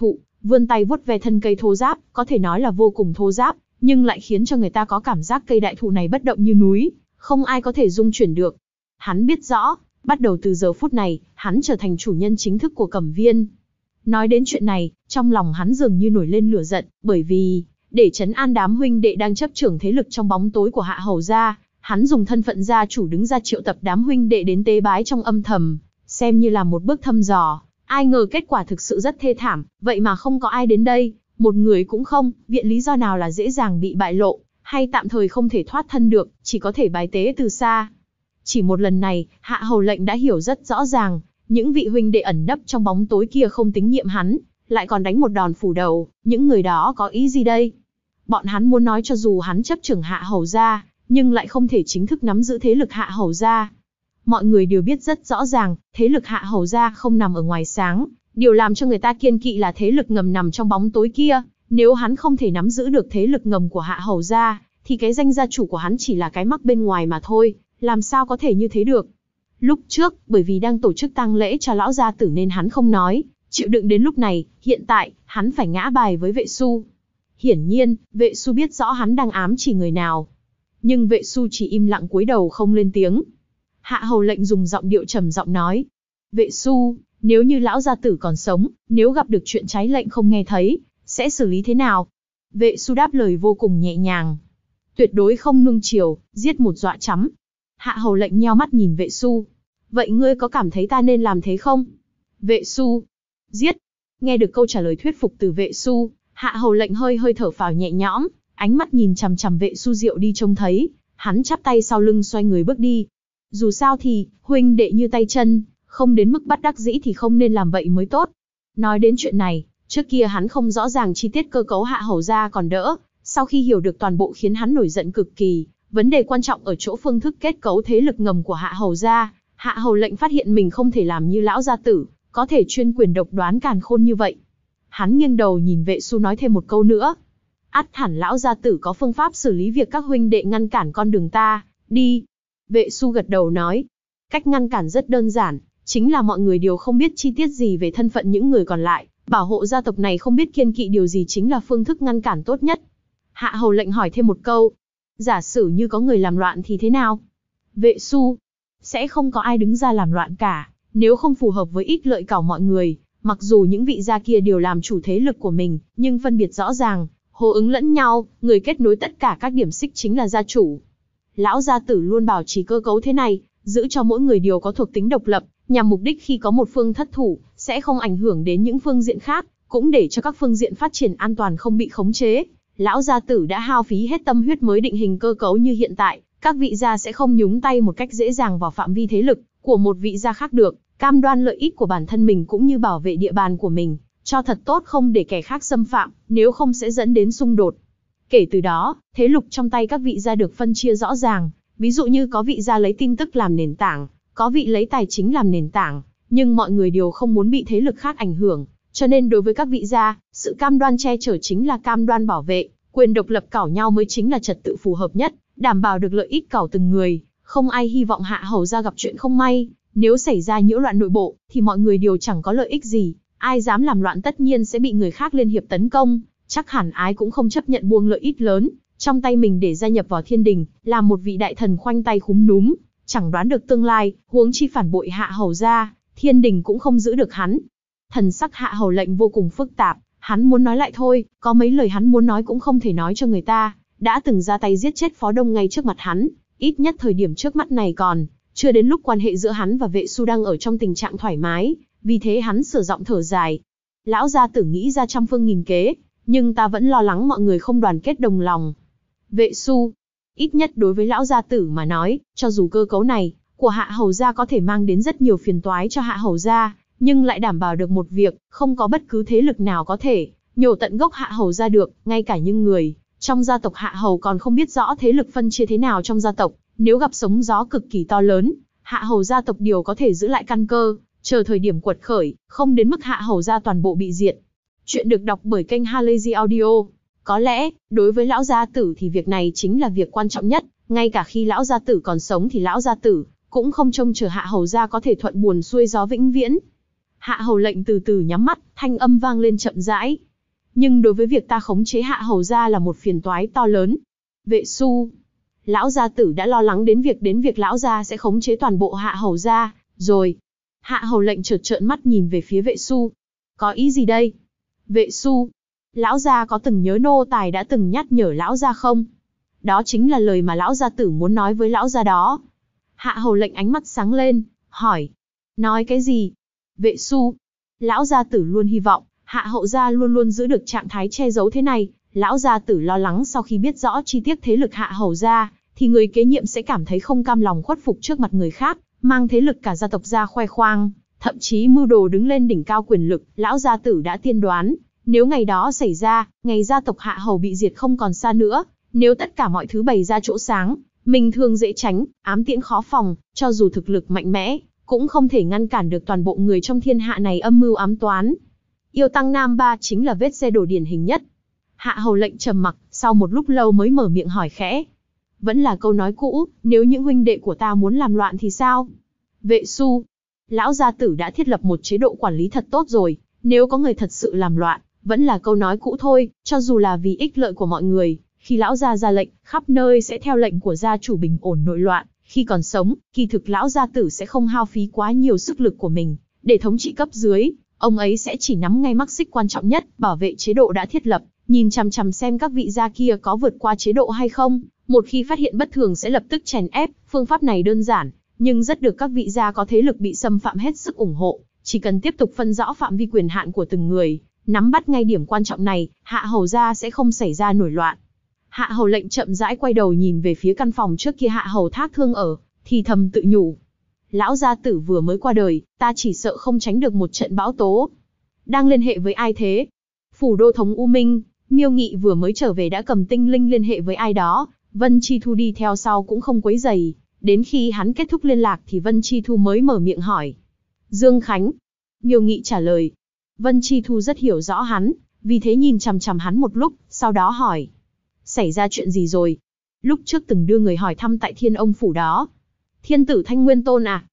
vươn tay vuốt ve thân cây thô ráp, có thể nói là vô cùng thô ráp, nhưng lại khiến cho người ta có cảm giác cây đại thụ này bất động như núi, không ai có thể dung chuyển được. Hắn biết rõ, bắt đầu từ giờ phút này, hắn trở thành chủ nhân chính thức của Cẩm Viên. Nói đến chuyện này, trong lòng hắn dường như nổi lên lửa giận, bởi vì, để trấn an đám huynh đệ đang chấp trưởng thế lực trong bóng tối của Hạ Hầu gia, hắn dùng thân phận gia chủ đứng ra triệu tập đám huynh đệ đến tế bái trong âm thầm, xem như là một bước thăm dò. Ai ngờ kết quả thực sự rất thê thảm, vậy mà không có ai đến đây, một người cũng không, viện lý do nào là dễ dàng bị bại lộ, hay tạm thời không thể thoát thân được, chỉ có thể bái tế từ xa. Chỉ một lần này, Hạ Hầu lệnh đã hiểu rất rõ ràng, những vị huynh đệ ẩn nấp trong bóng tối kia không tín nhiệm hắn, lại còn đánh một đòn phủ đầu, những người đó có ý gì đây? Bọn hắn muốn nói cho dù hắn chấp trưởng Hạ Hầu gia, nhưng lại không thể chính thức nắm giữ thế lực Hạ Hầu gia. Mọi người đều biết rất rõ ràng, thế lực Hạ Hầu gia không nằm ở ngoài sáng, điều làm cho người ta kiêng kỵ là thế lực ngầm nằm trong bóng tối kia. Nếu hắn không thể nắm giữ được thế lực ngầm của Hạ Hầu gia, thì cái danh gia chủ của hắn chỉ là cái mắc bên ngoài mà thôi, làm sao có thể như thế được? Lúc trước, bởi vì đang tổ chức tang lễ cho lão gia tử nên hắn không nói, chịu đựng đến lúc này, hiện tại, hắn phải ngã bài với Vệ Su. Hiển nhiên, Vệ Su biết rõ hắn đang ám chỉ người nào. Nhưng Vệ Su chỉ im lặng cúi đầu không lên tiếng. Hạ Hầu lệnh dùng giọng điệu trầm giọng nói. Vệ Su, nếu như lão gia tử còn sống, nếu gặp được chuyện trái lệnh không nghe thấy, sẽ xử lý thế nào? Vệ Su đáp lời vô cùng nhẹ nhàng. Tuyệt đối không nuông chiều, giết một dọa chấm. Hạ Hầu lệnh nheo mắt nhìn Vệ Su. Vậy ngươi có cảm thấy ta nên làm thế không? Vệ Su. Giết. Nghe được câu trả lời thuyết phục từ Vệ Su, Hạ Hầu lệnh hơi hơi thở phào nhẹ nhõm, ánh mắt nhìn chằm chằm Vệ Su Diệu đi trông thấy, hắn chắp tay sau lưng xoay người bước đi. Dù sao thì, huynh đệ như tay chân, không đến mức bắt đắc dĩ thì không nên làm vậy mới tốt. Nói đến chuyện này, trước kia hắn không rõ ràng chi tiết cơ cấu Hạ Hầu gia còn đỡ, sau khi hiểu được toàn bộ khiến hắn nổi giận cực kỳ. Vấn đề quan trọng ở chỗ phương thức kết cấu thế lực ngầm của Hạ Hầu gia. Hạ Hầu lệnh phát hiện mình không thể làm như lão gia tử, có thể chuyên quyền độc đoán càn khôn như vậy. Hắn nghiêng đầu nhìn Vệ Su nói thêm một câu nữa. Ắt hẳn lão gia tử có phương pháp xử lý việc các huynh đệ ngăn cản con đường ta, đi. Vệ Su gật đầu nói. Cách ngăn cản rất đơn giản, chính là mọi người đều không biết chi tiết gì về thân phận những người còn lại, bảo hộ gia tộc này không biết kiêng kỵ điều gì chính là phương thức ngăn cản tốt nhất. Hạ Hầu lệnh hỏi thêm một câu. Giả sử như có người làm loạn thì thế nào? Vệ Su. Sẽ không có ai đứng ra làm loạn cả, nếu không phù hợp với ích lợi của mọi người. Mặc dù những vị gia kia đều làm chủ thế lực của mình, nhưng phân biệt rõ ràng, hô ứng lẫn nhau, người kết nối tất cả các điểm xích chính là gia chủ. Lão gia tử luôn bảo trì cơ cấu thế này, giữ cho mỗi người đều có thuộc tính độc lập, nhằm mục đích khi có một phương thất thủ, sẽ không ảnh hưởng đến những phương diện khác, cũng để cho các phương diện phát triển an toàn không bị khống chế. Lão gia tử đã hao phí hết tâm huyết mới định hình cơ cấu như hiện tại, các vị gia sẽ không nhúng tay một cách dễ dàng vào phạm vi thế lực của một vị gia khác được, cam đoan lợi ích của bản thân mình cũng như bảo vệ địa bàn của mình, cho thật tốt không để kẻ khác xâm phạm, nếu không sẽ dẫn đến xung đột. Kể từ đó, thế lực trong tay các vị gia được phân chia rõ ràng, ví dụ như có vị gia lấy tin tức làm nền tảng, có vị lấy tài chính làm nền tảng, nhưng mọi người đều không muốn bị thế lực khác ảnh hưởng, cho nên đối với các vị gia, sự cam đoan che chở chính là cam đoan bảo vệ, quyền độc lập cảo nhau mới chính là trật tự phù hợp nhất, đảm bảo được lợi ích cảo từng người, không ai hy vọng Hạ Hầu gia gặp chuyện không may, nếu xảy ra nhiễu loạn nội bộ, thì mọi người đều chẳng có lợi ích gì, ai dám làm loạn tất nhiên sẽ bị người khác liên hiệp tấn công, chắc hẳn ai cũng không chấp nhận buông lợi ích lớn trong tay mình để gia nhập vào thiên đình, làm một vị đại thần khoanh tay khúm núm, chẳng đoán được tương lai, huống chi phản bội Hạ Hầu gia, thiên đình cũng không giữ được hắn. Thần sắc Hạ Hầu lệnh vô cùng phức tạp, hắn muốn nói lại thôi, có mấy lời hắn muốn nói cũng không thể nói cho người ta, đã từng ra tay giết chết Phó Đông ngay trước mặt hắn, ít nhất thời điểm trước mắt này còn chưa đến lúc quan hệ giữa hắn và Vệ Su đang ở trong tình trạng thoải mái, vì thế hắn sửa giọng thở dài. Lão gia tử nghĩ ra trăm phương nghìn kế, nhưng ta vẫn lo lắng mọi người không đoàn kết đồng lòng. Vệ Su, ít nhất đối với lão gia tử mà nói, cho dù cơ cấu này của Hạ Hầu gia có thể mang đến rất nhiều phiền toái cho Hạ Hầu gia, nhưng lại đảm bảo được một việc, không có bất cứ thế lực nào có thể nhổ tận gốc Hạ Hầu gia được, ngay cả những người trong gia tộc Hạ Hầu còn không biết rõ thế lực phân chia thế nào trong gia tộc, nếu gặp sóng gió cực kỳ to lớn, Hạ Hầu gia tộc đều có thể giữ lại căn cơ, chờ thời điểm quật khởi, không đến mức Hạ Hầu gia toàn bộ bị diệt. Chuyện được đọc bởi kênh Halazy Audio. Có lẽ, đối với lão gia tử thì việc này chính là việc quan trọng nhất, ngay cả khi lão gia tử còn sống thì lão gia tử cũng không trông chờ Hạ Hầu gia có thể thuận buồm xuôi gió vĩnh viễn. Hạ Hầu lệnh từ từ nhắm mắt, thanh âm vang lên chậm rãi. nhưng đối với việc ta khống chế Hạ Hầu gia là một phiền toái to lớn. Vệ Su, lão gia tử đã lo lắng đến việc lão gia sẽ khống chế toàn bộ Hạ Hầu gia, rồi. Hạ Hầu lệnh chợt trợn mắt nhìn về phía Vệ Su. Có ý gì đây? Vệ Su, lão gia có từng nhớ nô tài đã từng nhắc nhở lão gia không? Đó chính là lời mà lão gia tử muốn nói với lão gia đó. Hạ Hầu lệnh ánh mắt sáng lên, hỏi. Nói cái gì? Vệ Su, lão gia tử luôn hy vọng Hạ Hầu gia luôn luôn giữ được trạng thái che giấu thế này. Lão gia tử lo lắng sau khi biết rõ chi tiết thế lực Hạ Hầu gia, thì người kế nhiệm sẽ cảm thấy không cam lòng khuất phục trước mặt người khác, mang thế lực cả gia tộc ra khoe khoang, thậm chí mưu đồ đứng lên đỉnh cao quyền lực. Lão gia tử đã tiên đoán, nếu ngày đó xảy ra, ngày gia tộc Hạ Hầu bị diệt không còn xa nữa, nếu tất cả mọi thứ bày ra chỗ sáng, mình thường dễ tránh, ám tiễn khó phòng, cho dù thực lực mạnh mẽ, cũng không thể ngăn cản được toàn bộ người trong thiên hạ này âm mưu ám toán. Yêu Tăng Nam Ba chính là vết xe đổ điển hình nhất. Hạ Hầu lệnh trầm mặc, sau một lúc lâu mới mở miệng hỏi khẽ. Vẫn là câu nói cũ, nếu những huynh đệ của ta muốn làm loạn thì sao? Vệ Su, lão gia tử đã thiết lập một chế độ quản lý thật tốt rồi, nếu có người thật sự làm loạn, vẫn là câu nói cũ thôi, cho dù là vì ích lợi của mọi người, khi lão gia ra lệnh, khắp nơi sẽ theo lệnh của gia chủ bình ổn nội loạn. Khi còn sống, kỳ thực lão gia tử sẽ không hao phí quá nhiều sức lực của mình để thống trị cấp dưới, ông ấy sẽ chỉ nắm ngay mắc xích quan trọng nhất, bảo vệ chế độ đã thiết lập, nhìn chằm chằm xem các vị gia kia có vượt qua chế độ hay không. Một khi phát hiện bất thường sẽ lập tức chèn ép. Phương pháp này đơn giản, nhưng rất được các vị gia có thế lực bị xâm phạm hết sức ủng hộ. Chỉ cần tiếp tục phân rõ phạm vi quyền hạn của từng người, nắm bắt ngay điểm quan trọng này, Hạ Hầu gia sẽ không xảy ra nổi loạn. Hạ Hầu lệnh chậm rãi quay đầu nhìn về phía căn phòng trước kia Hạ Hầu Thác Thương ở, thì thầm tự nhủ. Lão gia tử vừa mới qua đời, ta chỉ sợ không tránh được một trận bão tố. Đang liên hệ với ai thế? Phủ đô thống U Minh, Miêu Nghị vừa mới trở về đã cầm tinh linh liên hệ với ai đó, Vân Chi Thu đi theo sau cũng không quấy rầy. Đến khi hắn kết thúc liên lạc thì Vân Chi Thu mới mở miệng hỏi. Dương Khánh. Miêu Nghị trả lời. Vân Chi Thu rất hiểu rõ hắn, vì thế nhìn chằm chằm hắn một lúc, sau đó hỏi. Xảy ra chuyện gì rồi? Lúc trước từng đưa người hỏi thăm tại Thiên Ông Phủ đó. Thiên tử Thanh Nguyên Tôn à?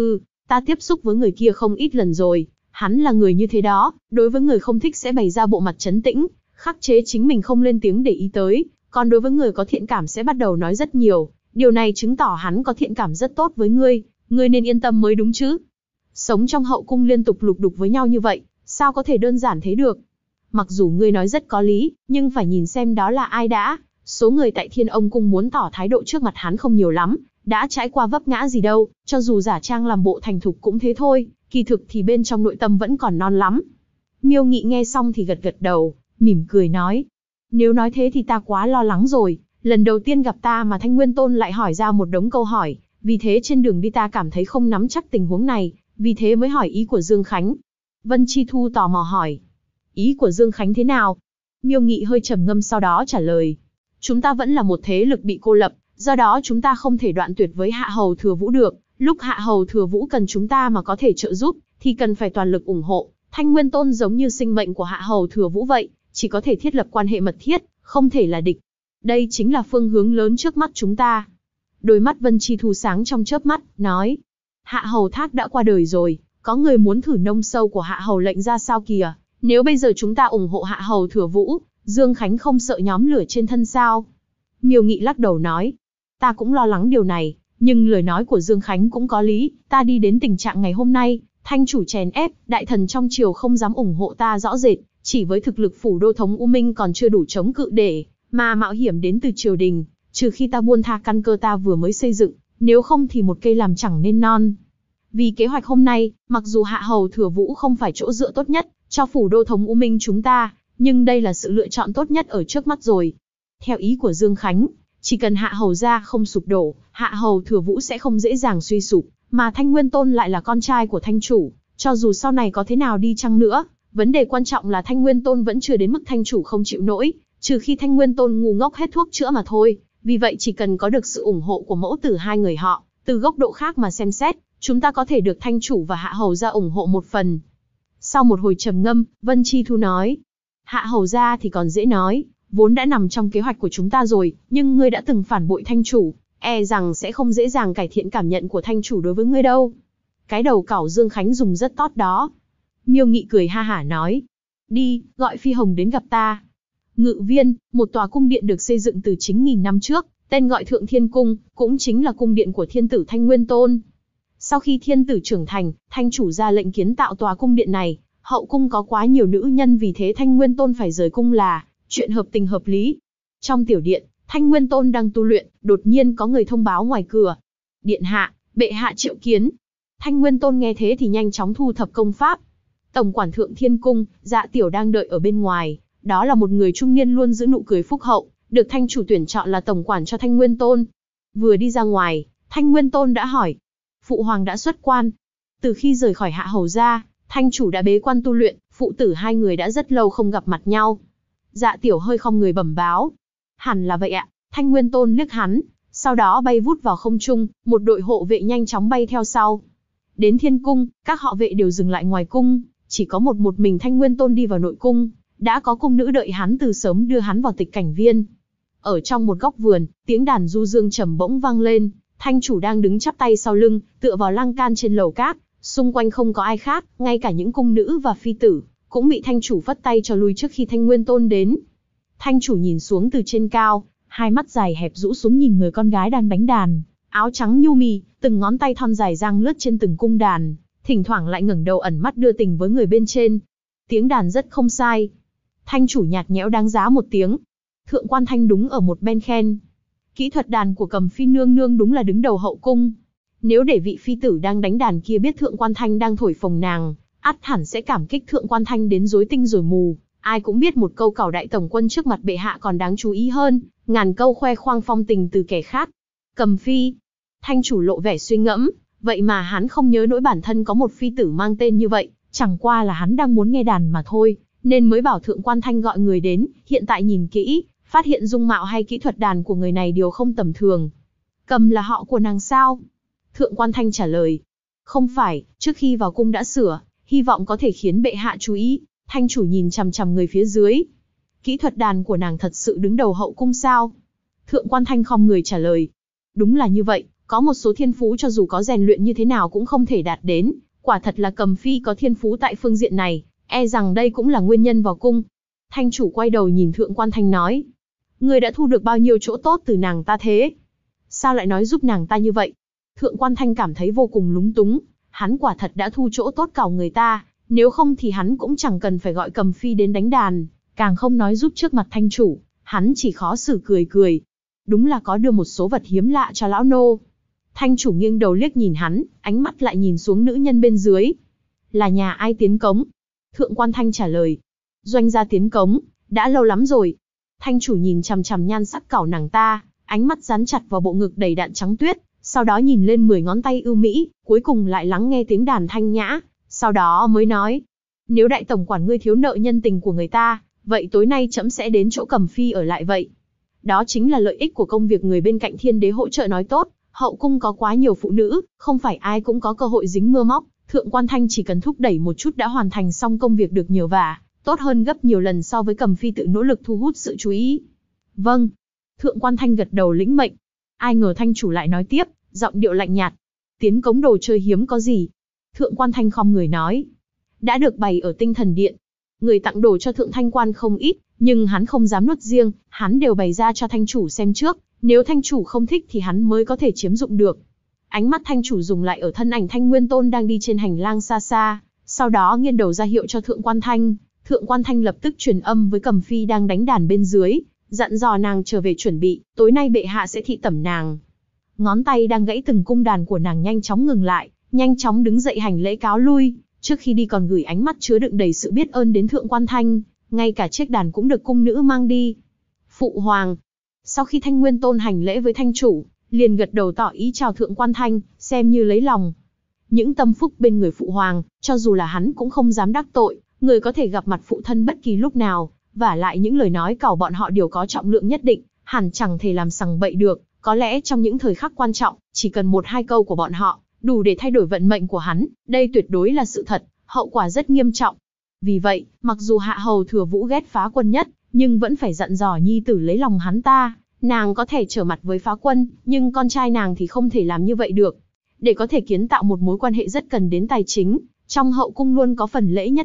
Ta tiếp xúc với người kia không ít lần rồi, hắn là người như thế đó, đối với người không thích sẽ bày ra bộ mặt trấn tĩnh, khắc chế chính mình không lên tiếng để ý tới, còn đối với người có thiện cảm sẽ bắt đầu nói rất nhiều, điều này chứng tỏ hắn có thiện cảm rất tốt với ngươi nên yên tâm mới đúng chứ. Sống trong hậu cung liên tục lục đục với nhau như vậy, sao có thể đơn giản thế được? Mặc dù ngươi nói rất có lý, nhưng phải nhìn xem đó là ai đã, số người tại Thiên Ông Cung muốn tỏ thái độ trước mặt hắn không nhiều lắm, đã trải qua vấp ngã gì đâu, cho dù giả trang làm bộ thành thục cũng thế thôi, kỳ thực thì bên trong nội tâm vẫn còn non lắm. Miêu Nghị nghe xong thì gật đầu, mỉm cười nói. Nếu nói thế thì ta quá lo lắng rồi, lần đầu tiên gặp ta mà Thanh Nguyên Tôn lại hỏi ra một đống câu hỏi, vì thế trên đường đi ta cảm thấy không nắm chắc tình huống này, vì thế mới hỏi ý của Dương Khánh. Vân Chi Thu tò mò hỏi. Ý của Dương Khánh thế nào? Miêu Nghị hơi trầm ngâm sau đó trả lời. Chúng ta vẫn là một thế lực bị cô lập, do đó chúng ta không thể đoạn tuyệt với Hạ Hầu Thừa Vũ được. Lúc Hạ Hầu Thừa Vũ cần chúng ta mà có thể trợ giúp, thì cần phải toàn lực ủng hộ. Thanh Nguyên Tôn giống như sinh mệnh của Hạ Hầu Thừa Vũ vậy, chỉ có thể thiết lập quan hệ mật thiết, không thể là địch. Đây chính là phương hướng lớn trước mắt chúng ta. Đôi mắt Vân Chi Thu sáng trong chớp mắt, nói. Hạ Hầu Thác đã qua đời rồi, có người muốn thử nông sâu của Hạ Hầu lệnh ra sao kìa. Nếu bây giờ chúng ta ủng hộ Hạ Hầu Thừa Vũ, Dương Khánh không sợ nhóm lửa trên thân sao? Miêu Nghị lắc đầu nói. Ta cũng lo lắng điều này, nhưng lời nói của Dương Khánh cũng có lý. Ta đi đến tình trạng ngày hôm nay, thanh chủ chèn ép, đại thần trong triều không dám ủng hộ ta rõ rệt, chỉ với thực lực phủ đô thống U Minh còn chưa đủ chống cự để mà mạo hiểm đến từ triều đình, trừ khi ta buông tha căn cơ ta vừa mới xây dựng, nếu không thì một cây làm chẳng nên non. Vì kế hoạch hôm nay, mặc dù Hạ Hầu Thừa Vũ không phải chỗ dựa tốt nhất cho phủ đô thống U Minh chúng ta, nhưng đây là sự lựa chọn tốt nhất ở trước mắt rồi. Theo ý của Dương Khánh, chỉ cần Hạ Hầu gia không sụp đổ, Hạ Hầu Thừa Vũ sẽ không dễ dàng suy sụp, mà Thanh Nguyên Tôn lại là con trai của Thanh chủ, cho dù sau này có thế nào đi chăng nữa, vấn đề quan trọng là Thanh Nguyên Tôn vẫn chưa đến mức Thanh chủ không chịu nổi, trừ khi Thanh Nguyên Tôn ngu ngốc hết thuốc chữa mà thôi. Vì vậy chỉ cần có được sự ủng hộ của mẫu tử hai người họ, từ góc độ khác mà xem xét, chúng ta có thể được Thanh chủ và Hạ Hầu gia ủng hộ một phần. Sau một hồi trầm ngâm, Vân Chi Thu nói, Hạ Hầu gia thì còn dễ nói, vốn đã nằm trong kế hoạch của chúng ta rồi, nhưng ngươi đã từng phản bội Thanh chủ, e rằng sẽ không dễ dàng cải thiện cảm nhận của Thanh chủ đối với ngươi đâu. Cái đầu cẩu Dương Khánh dùng rất tốt đó. Miêu Nghị cười ha hả nói, Đi, gọi Phi Hồng đến gặp ta. Ngự viên, một tòa cung điện được xây dựng từ chính nghìn năm trước, tên gọi Thượng Thiên Cung, cũng chính là cung điện của thiên tử Thanh Nguyên Tôn. Sau khi thiên tử trưởng thành, thanh chủ ra lệnh kiến tạo tòa cung điện này, hậu cung có quá nhiều nữ nhân, vì thế Thanh Nguyên Tôn phải rời cung là chuyện hợp tình hợp lý. Trong tiểu điện, Thanh Nguyên Tôn đang tu luyện, đột nhiên có người thông báo ngoài cửa. Điện hạ, bệ hạ triệu kiến. Thanh Nguyên Tôn nghe thế thì nhanh chóng thu thập công pháp. Tổng quản Thượng Thiên Cung, Dạ Tiểu đang đợi ở bên ngoài, đó là một người trung niên luôn giữ nụ cười phúc hậu, được thanh chủ tuyển chọn là tổng quản cho Thanh Nguyên Tôn. Vừa đi ra ngoài, Thanh Nguyên Tôn đã hỏi. Phụ hoàng đã xuất quan. Từ khi rời khỏi Hạ Hầu gia, thanh chủ đã bế quan tu luyện, phụ tử hai người đã rất lâu không gặp mặt nhau. Dạ Tiểu hơi khom người bẩm báo. Hẳn là vậy ạ. Thanh Nguyên Tôn liếc hắn, sau đó bay vút vào không trung, một đội hộ vệ nhanh chóng bay theo sau. Đến Thiên Cung, các họ vệ đều dừng lại ngoài cung, chỉ có một mình Thanh Nguyên Tôn đi vào nội cung, đã có cung nữ đợi hắn từ sớm đưa hắn vào tịch cảnh viên. Ở trong một góc vườn, tiếng đàn du dương trầm bỗng vang lên, thanh chủ đang đứng chắp tay sau lưng, tựa vào lan can trên lầu cát, xung quanh không có ai khác, ngay cả những cung nữ và phi tử, cũng bị thanh chủ phất tay cho lui trước khi Thanh Nguyên Tôn đến. Thanh chủ nhìn xuống từ trên cao, hai mắt dài hẹp rũ xuống nhìn người con gái đang đánh đàn, áo trắng nhu mì, từng ngón tay thon dài giang lướt trên từng cung đàn, thỉnh thoảng lại ngẩng đầu ẩn mắt đưa tình với người bên trên. Tiếng đàn rất không sai. Thanh chủ nhạt nhẽo đáng giá một tiếng. Thượng quan Thanh đúng ở một bên khen. Kỹ thuật đàn của Cầm Phi nương nương đúng là đứng đầu hậu cung. Nếu để vị phi tử đang đánh đàn kia biết Thượng quan Thanh đang thổi phồng nàng, ắt hẳn sẽ cảm kích Thượng quan Thanh đến rối tinh rồi mù. Ai cũng biết một câu cẩu đại tổng quân trước mặt bệ hạ còn đáng chú ý hơn ngàn câu khoe khoang phong tình từ kẻ khác. Cầm Phi. Thanh chủ lộ vẻ suy ngẫm, vậy mà hắn không nhớ nỗi bản thân có một phi tử mang tên như vậy, chẳng qua là hắn đang muốn nghe đàn mà thôi, nên mới bảo Thượng quan Thanh gọi người đến. Hiện tại nhìn kỹ, phát hiện dung mạo hay kỹ thuật đàn của người này đều không tầm thường. Cầm là họ của nàng sao? Thượng quan Thanh trả lời. Không phải, trước khi vào cung đã sửa, hy vọng có thể khiến bệ hạ chú ý. Thanh chủ nhìn chằm chằm người phía dưới. Kỹ thuật đàn của nàng thật sự đứng đầu hậu cung sao? Thượng quan Thanh khom người trả lời. Đúng là như vậy, có một số thiên phú cho dù có rèn luyện như thế nào cũng không thể đạt đến. Quả thật là Cầm Phi có thiên phú tại phương diện này, e rằng đây cũng là nguyên nhân vào cung. Thanh chủ quay đầu nhìn Thượng quan Thanh nói. Người đã thu được bao nhiêu chỗ tốt từ nàng ta thế? Sao lại nói giúp nàng ta như vậy? Thượng quan Thanh cảm thấy vô cùng lúng túng. Hắn quả thật đã thu chỗ tốt cào người ta, nếu không thì hắn cũng chẳng cần phải gọi Cầm Phi đến đánh đàn, càng không nói giúp trước mặt thanh chủ. Hắn chỉ khó xử cười cười. Đúng là có đưa một số vật hiếm lạ cho lão nô. Thanh chủ nghiêng đầu liếc nhìn hắn, ánh mắt lại nhìn xuống nữ nhân bên dưới. Là nhà ai tiến cống? Thượng quan Thanh trả lời. Doanh gia tiến cống, đã lâu lắm rồi. Thanh chủ nhìn chằm chằm nhan sắc cẩu nàng ta, ánh mắt dán chặt vào bộ ngực đầy đặn trắng tuyết, sau đó nhìn lên 10 ngón tay ưu mỹ, cuối cùng lại lắng nghe tiếng đàn thanh nhã, sau đó mới nói. Nếu đại tổng quản ngươi thiếu nợ nhân tình của người ta, vậy tối nay trẫm sẽ đến chỗ Cầm Phi ở lại vậy. Đó chính là lợi ích của công việc người bên cạnh thiên đế hỗ trợ nói tốt. Hậu cung có quá nhiều phụ nữ, không phải ai cũng có cơ hội dính mưa móc. Thượng quan Thanh chỉ cần thúc đẩy một chút đã hoàn thành xong công việc được nhiều vả, tốt hơn gấp nhiều lần so với Cầm Phi tự nỗ lực thu hút sự chú ý. Vâng. Thượng quan Thanh gật đầu lĩnh mệnh. Ai ngờ thanh chủ lại nói tiếp, giọng điệu lạnh nhạt. Tiến cống đồ chơi hiếm có gì? Thượng quan Thanh khom người nói. Đã được bày ở Tinh Thần Điện. Người tặng đồ cho Thượng Thanh quan không ít, nhưng hắn không dám nuốt riêng, hắn đều bày ra cho thanh chủ xem trước. Nếu thanh chủ không thích thì hắn mới có thể chiếm dụng được. Ánh mắt thanh chủ dùng lại ở thân ảnh Thanh Nguyên Tôn đang đi trên hành lang xa xa, sau đó nghiêng đầu ra hiệu cho Thượng quan Thanh. Thượng quan Thanh lập tức truyền âm với Cầm Phi đang đánh đàn bên dưới, dặn dò nàng trở về chuẩn bị, tối nay bệ hạ sẽ thị tẩm nàng. Ngón tay đang gãy từng cung đàn của nàng nhanh chóng ngừng lại, nhanh chóng đứng dậy hành lễ cáo lui, trước khi đi còn gửi ánh mắt chứa đựng đầy sự biết ơn đến Thượng quan Thanh, ngay cả chiếc đàn cũng được cung nữ mang đi. Phụ hoàng. Sau khi Thanh Nguyên Tôn hành lễ với thanh chủ, liền gật đầu tỏ ý chào Thượng quan Thanh, xem như lấy lòng. Những tâm phúc bên người phụ hoàng, cho dù là hắn cũng không dám đắc tội, người có thể gặp mặt phụ thân bất kỳ lúc nào, vả lại những lời nói cẩu bọn họ đều có trọng lượng nhất định, hẳn chẳng thể làm sằng bậy được. Có lẽ trong những thời khắc quan trọng, chỉ cần 1-2 câu của bọn họ, đủ để thay đổi vận mệnh của hắn, đây tuyệt đối là sự thật, hậu quả rất nghiêm trọng. Vì vậy, mặc dù Hạ Hầu Thừa Vũ ghét Phá Quân nhất, nhưng vẫn phải dặn dò nhi tử lấy lòng hắn ta. Nàng có thể trở mặt với Phá Quân, nhưng con trai nàng thì không thể làm như vậy được. Để có thể kiến tạo một mối quan hệ rất cần đến tài chính, trong hậu cung luôn có phần lễ nhất định,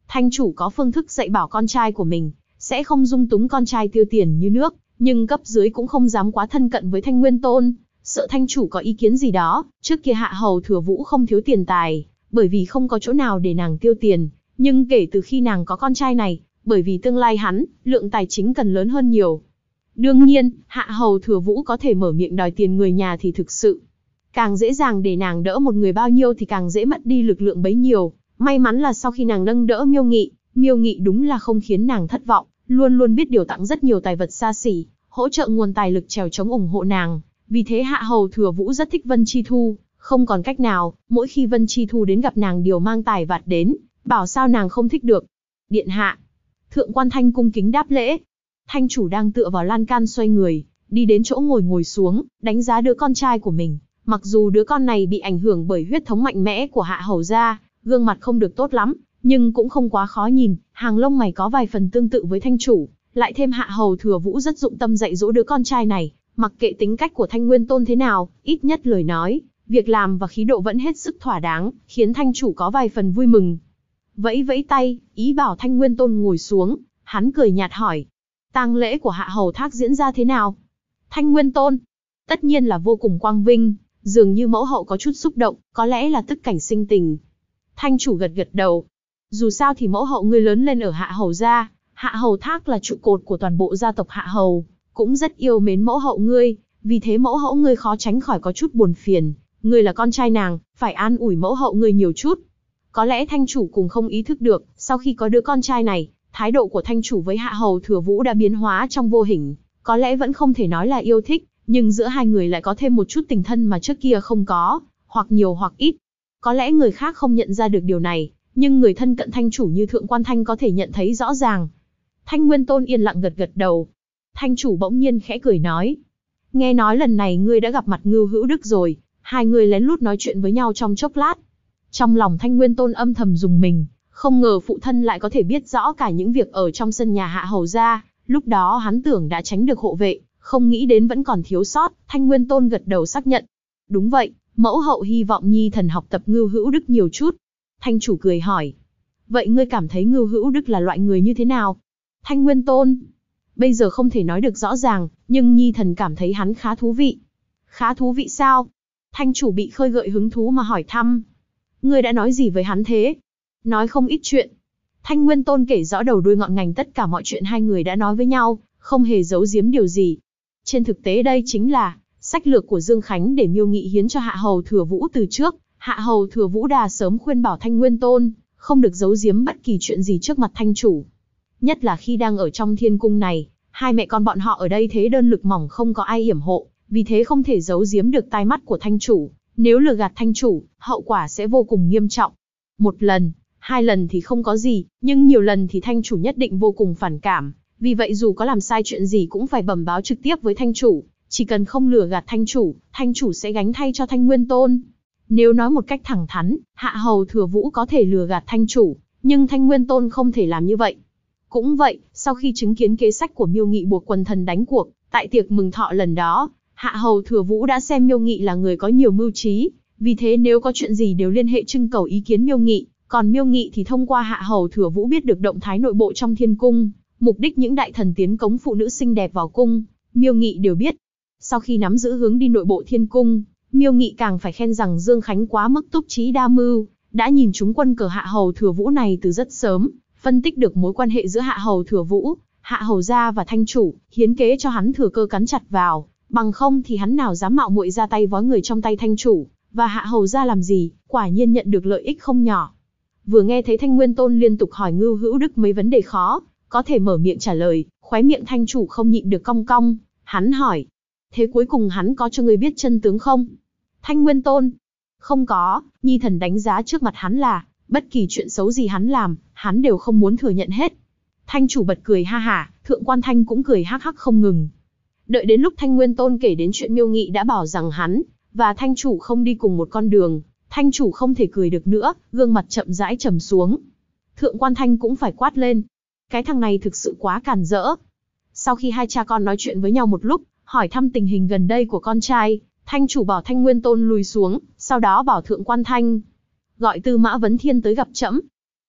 Thanh chủ có phương thức dạy bảo con trai của mình, sẽ không dung túng con trai tiêu tiền như nước, nhưng cấp dưới cũng không dám quá thân cận với Thanh Nguyên Tôn, sợ thanh chủ có ý kiến gì đó. Trước kia Hạ Hầu Thừa Vũ không thiếu tiền tài, bởi vì không có chỗ nào để nàng tiêu tiền, nhưng kể từ khi nàng có con trai này, bởi vì tương lai hắn, lượng tài chính cần lớn hơn nhiều. Đương nhiên, Hạ Hầu Thừa Vũ có thể mở miệng đòi tiền người nhà thì thực sự càng dễ dàng, để nàng đỡ một người bao nhiêu thì càng dễ mất đi lực lượng bấy nhiêu. May mắn là sau khi nàng nâng đỡ Miêu Nghị đúng là không khiến nàng thất vọng, luôn luôn biết điều tặng rất nhiều tài vật xa xỉ, hỗ trợ nguồn tài lực trèo chống ủng hộ nàng. Vì thế Hạ Hầu Thừa Vũ rất thích Vân Chi Thu, không còn cách nào, mỗi khi Vân Chi Thu đến gặp nàng đều mang tài vặt đến, bảo sao nàng không thích được. Điện hạ. Thượng Quan Thanh cung kính đáp lễ. Thanh chủ đang tựa vào lan can xoay người, đi đến chỗ ngồi xuống, đánh giá đứa con trai của mình. Mặc dù đứa con này bị ảnh hưởng bởi huyết thống mạnh mẽ của Hạ Hầu gia, gương mặt không được tốt lắm, nhưng cũng không quá khó nhìn, hàng lông mày có vài phần tương tự với thanh chủ, lại thêm Hạ Hầu Thừa Vũ rất dụng tâm dạy dỗ đứa con trai này, mặc kệ tính cách của Thanh Nguyên Tôn thế nào, ít nhất lời nói, việc làm và khí độ vẫn hết sức thỏa đáng, khiến thanh chủ có vài phần vui mừng. Vẫy vẫy tay, ý bảo Thanh Nguyên Tôn ngồi xuống, hắn cười nhạt hỏi: tang lễ của Hạ Hầu Thác diễn ra thế nào? Thanh Nguyên Tôn: tất nhiên là vô cùng quang vinh, dường như mẫu hậu có chút xúc động, có lẽ là tức cảnh sinh tình. Thanh chủ gật gật đầu. Dù sao thì mẫu hậu ngươi lớn lên ở Hạ Hầu gia, Hạ Hầu Thác là trụ cột của toàn bộ gia tộc Hạ Hầu, cũng rất yêu mến mẫu hậu ngươi, vì thế mẫu hậu ngươi khó tránh khỏi có chút buồn phiền, ngươi là con trai nàng, phải an ủi mẫu hậu ngươi nhiều chút. Có lẽ thanh chủ cùng không ý thức được, sau khi có đứa con trai này, thái độ của thanh chủ với Hạ Hầu Thừa Vũ đã biến hóa trong vô hình, có lẽ vẫn không thể nói là yêu thích, nhưng giữa hai người lại có thêm một chút tình thân mà trước kia không có, hoặc nhiều hoặc ít. Có lẽ người khác không nhận ra được điều này, nhưng người thân cận thanh chủ như Thượng Quan Thanh có thể nhận thấy rõ ràng. Thanh Nguyên Tôn yên lặng gật gật đầu. Thanh chủ bỗng nhiên khẽ cười nói: nghe nói lần này ngươi đã gặp mặt Ngưu Hữu Đức rồi. Hai người lén lút nói chuyện với nhau trong chốc lát. Trong lòng Thanh Nguyên Tôn âm thầm rùng mình, không ngờ phụ thân lại có thể biết rõ cả những việc ở trong sân nhà Hạ Hầu gia. Lúc đó hắn tưởng đã tránh được hộ vệ, không nghĩ đến vẫn còn thiếu sót. Thanh Nguyên Tôn gật đầu xác nhận: đúng vậy, mẫu hậu hy vọng nhi thần học tập Ngưu Hữu Đức nhiều chút. Thanh chủ cười hỏi: vậy ngươi cảm thấy Ngưu Hữu Đức là loại người như thế nào? Thanh Nguyên Tôn: bây giờ không thể nói được rõ ràng, nhưng nhi thần cảm thấy hắn khá thú vị. Khá thú vị sao? Thanh chủ bị khơi gợi hứng thú mà hỏi thăm. Ngươi đã nói gì với hắn thế? Nói không ít chuyện. Thanh Nguyên Tôn kể rõ đầu đuôi ngọn ngành tất cả mọi chuyện hai người đã nói với nhau, không hề giấu giếm điều gì. Trên thực tế đây chính là sách lược của Dương Khánh để Miêu Nghị hiến cho Hạ Hầu Thừa Vũ từ trước. Hạ Hầu Thừa Vũ đã sớm khuyên bảo Thanh Nguyên Tôn không được giấu giếm bất kỳ chuyện gì trước mặt thanh chủ. Nhất là khi đang ở trong thiên cung này, hai mẹ con bọn họ ở đây thế đơn lực mỏng, không có ai yểm hộ, vì thế không thể giấu giếm được tai mắt của thanh chủ. Nếu lừa gạt thanh chủ, hậu quả sẽ vô cùng nghiêm trọng. Một lần, hai lần thì không có gì, nhưng nhiều lần thì thanh chủ nhất định vô cùng phản cảm. Vì vậy dù có làm sai chuyện gì cũng phải bẩm báo trực tiếp với thanh chủ. Chỉ cần không lừa gạt thanh chủ sẽ gánh thay cho Thanh Nguyên Tôn. Nếu nói một cách thẳng thắn, Hạ Hầu Thừa Vũ có thể lừa gạt thanh chủ, nhưng Thanh Nguyên Tôn không thể làm như vậy. Cũng vậy, sau khi chứng kiến kế sách của Miêu Nghị buộc quần thần đánh cuộc, tại tiệc mừng thọ lần đó, Hạ Hầu Thừa Vũ đã xem Miêu Nghị là người có nhiều mưu trí, vì thế nếu có chuyện gì đều liên hệ trưng cầu ý kiến Miêu Nghị, còn Miêu Nghị thì thông qua Hạ Hầu Thừa Vũ biết được động thái nội bộ trong thiên cung, mục đích những đại thần tiến cống phụ nữ xinh đẹp vào cung, Miêu Nghị đều biết. Sau khi nắm giữ hướng đi nội bộ thiên cung, Miêu Nghị càng phải khen rằng Dương Khánh quá mức túc trí đa mưu, đã nhìn trúng quân cờ Hạ Hầu Thừa Vũ này từ rất sớm, phân tích được mối quan hệ giữa Hạ Hầu Thừa Vũ, Hạ Hầu gia và thanh chủ, hiến kế cho hắn thừa cơ cắn chặt vào, bằng không thì hắn nào dám mạo muội ra tay vói người trong tay thanh chủ và Hạ Hầu gia làm gì, quả nhiên nhận được lợi ích không nhỏ. Vừa nghe thấy Thanh Nguyên Tôn liên tục hỏi Ngưu Hữu Đức mấy vấn đề khó, có thể mở miệng trả lời, khóe miệng thanh chủ không nhịn được cong cong, hắn hỏi: thế cuối cùng hắn có cho ngươi biết chân tướng không? Thanh Nguyên Tôn: không có, nhi thần đánh giá trước mặt hắn là, bất kỳ chuyện xấu gì hắn làm, hắn đều không muốn thừa nhận hết. Thanh chủ bật cười ha hả, Thượng Quan Thanh cũng cười hắc hắc không ngừng. Đợi đến lúc Thanh Nguyên Tôn kể đến chuyện Miêu Nghị đã bảo rằng hắn và thanh chủ không đi cùng một con đường, thanh chủ không thể cười được nữa, gương mặt chậm rãi trầm xuống. Thượng Quan Thanh cũng phải quát lên: cái thằng này thực sự quá càn rỡ. Sau khi hai cha con nói chuyện với nhau một lúc, hỏi thăm tình hình gần đây của con trai, thanh chủ bảo Thanh Nguyên Tôn lùi xuống, sau đó bảo Thượng Quan Thanh: gọi Tư Mã Vấn Thiên tới gặp trẫm.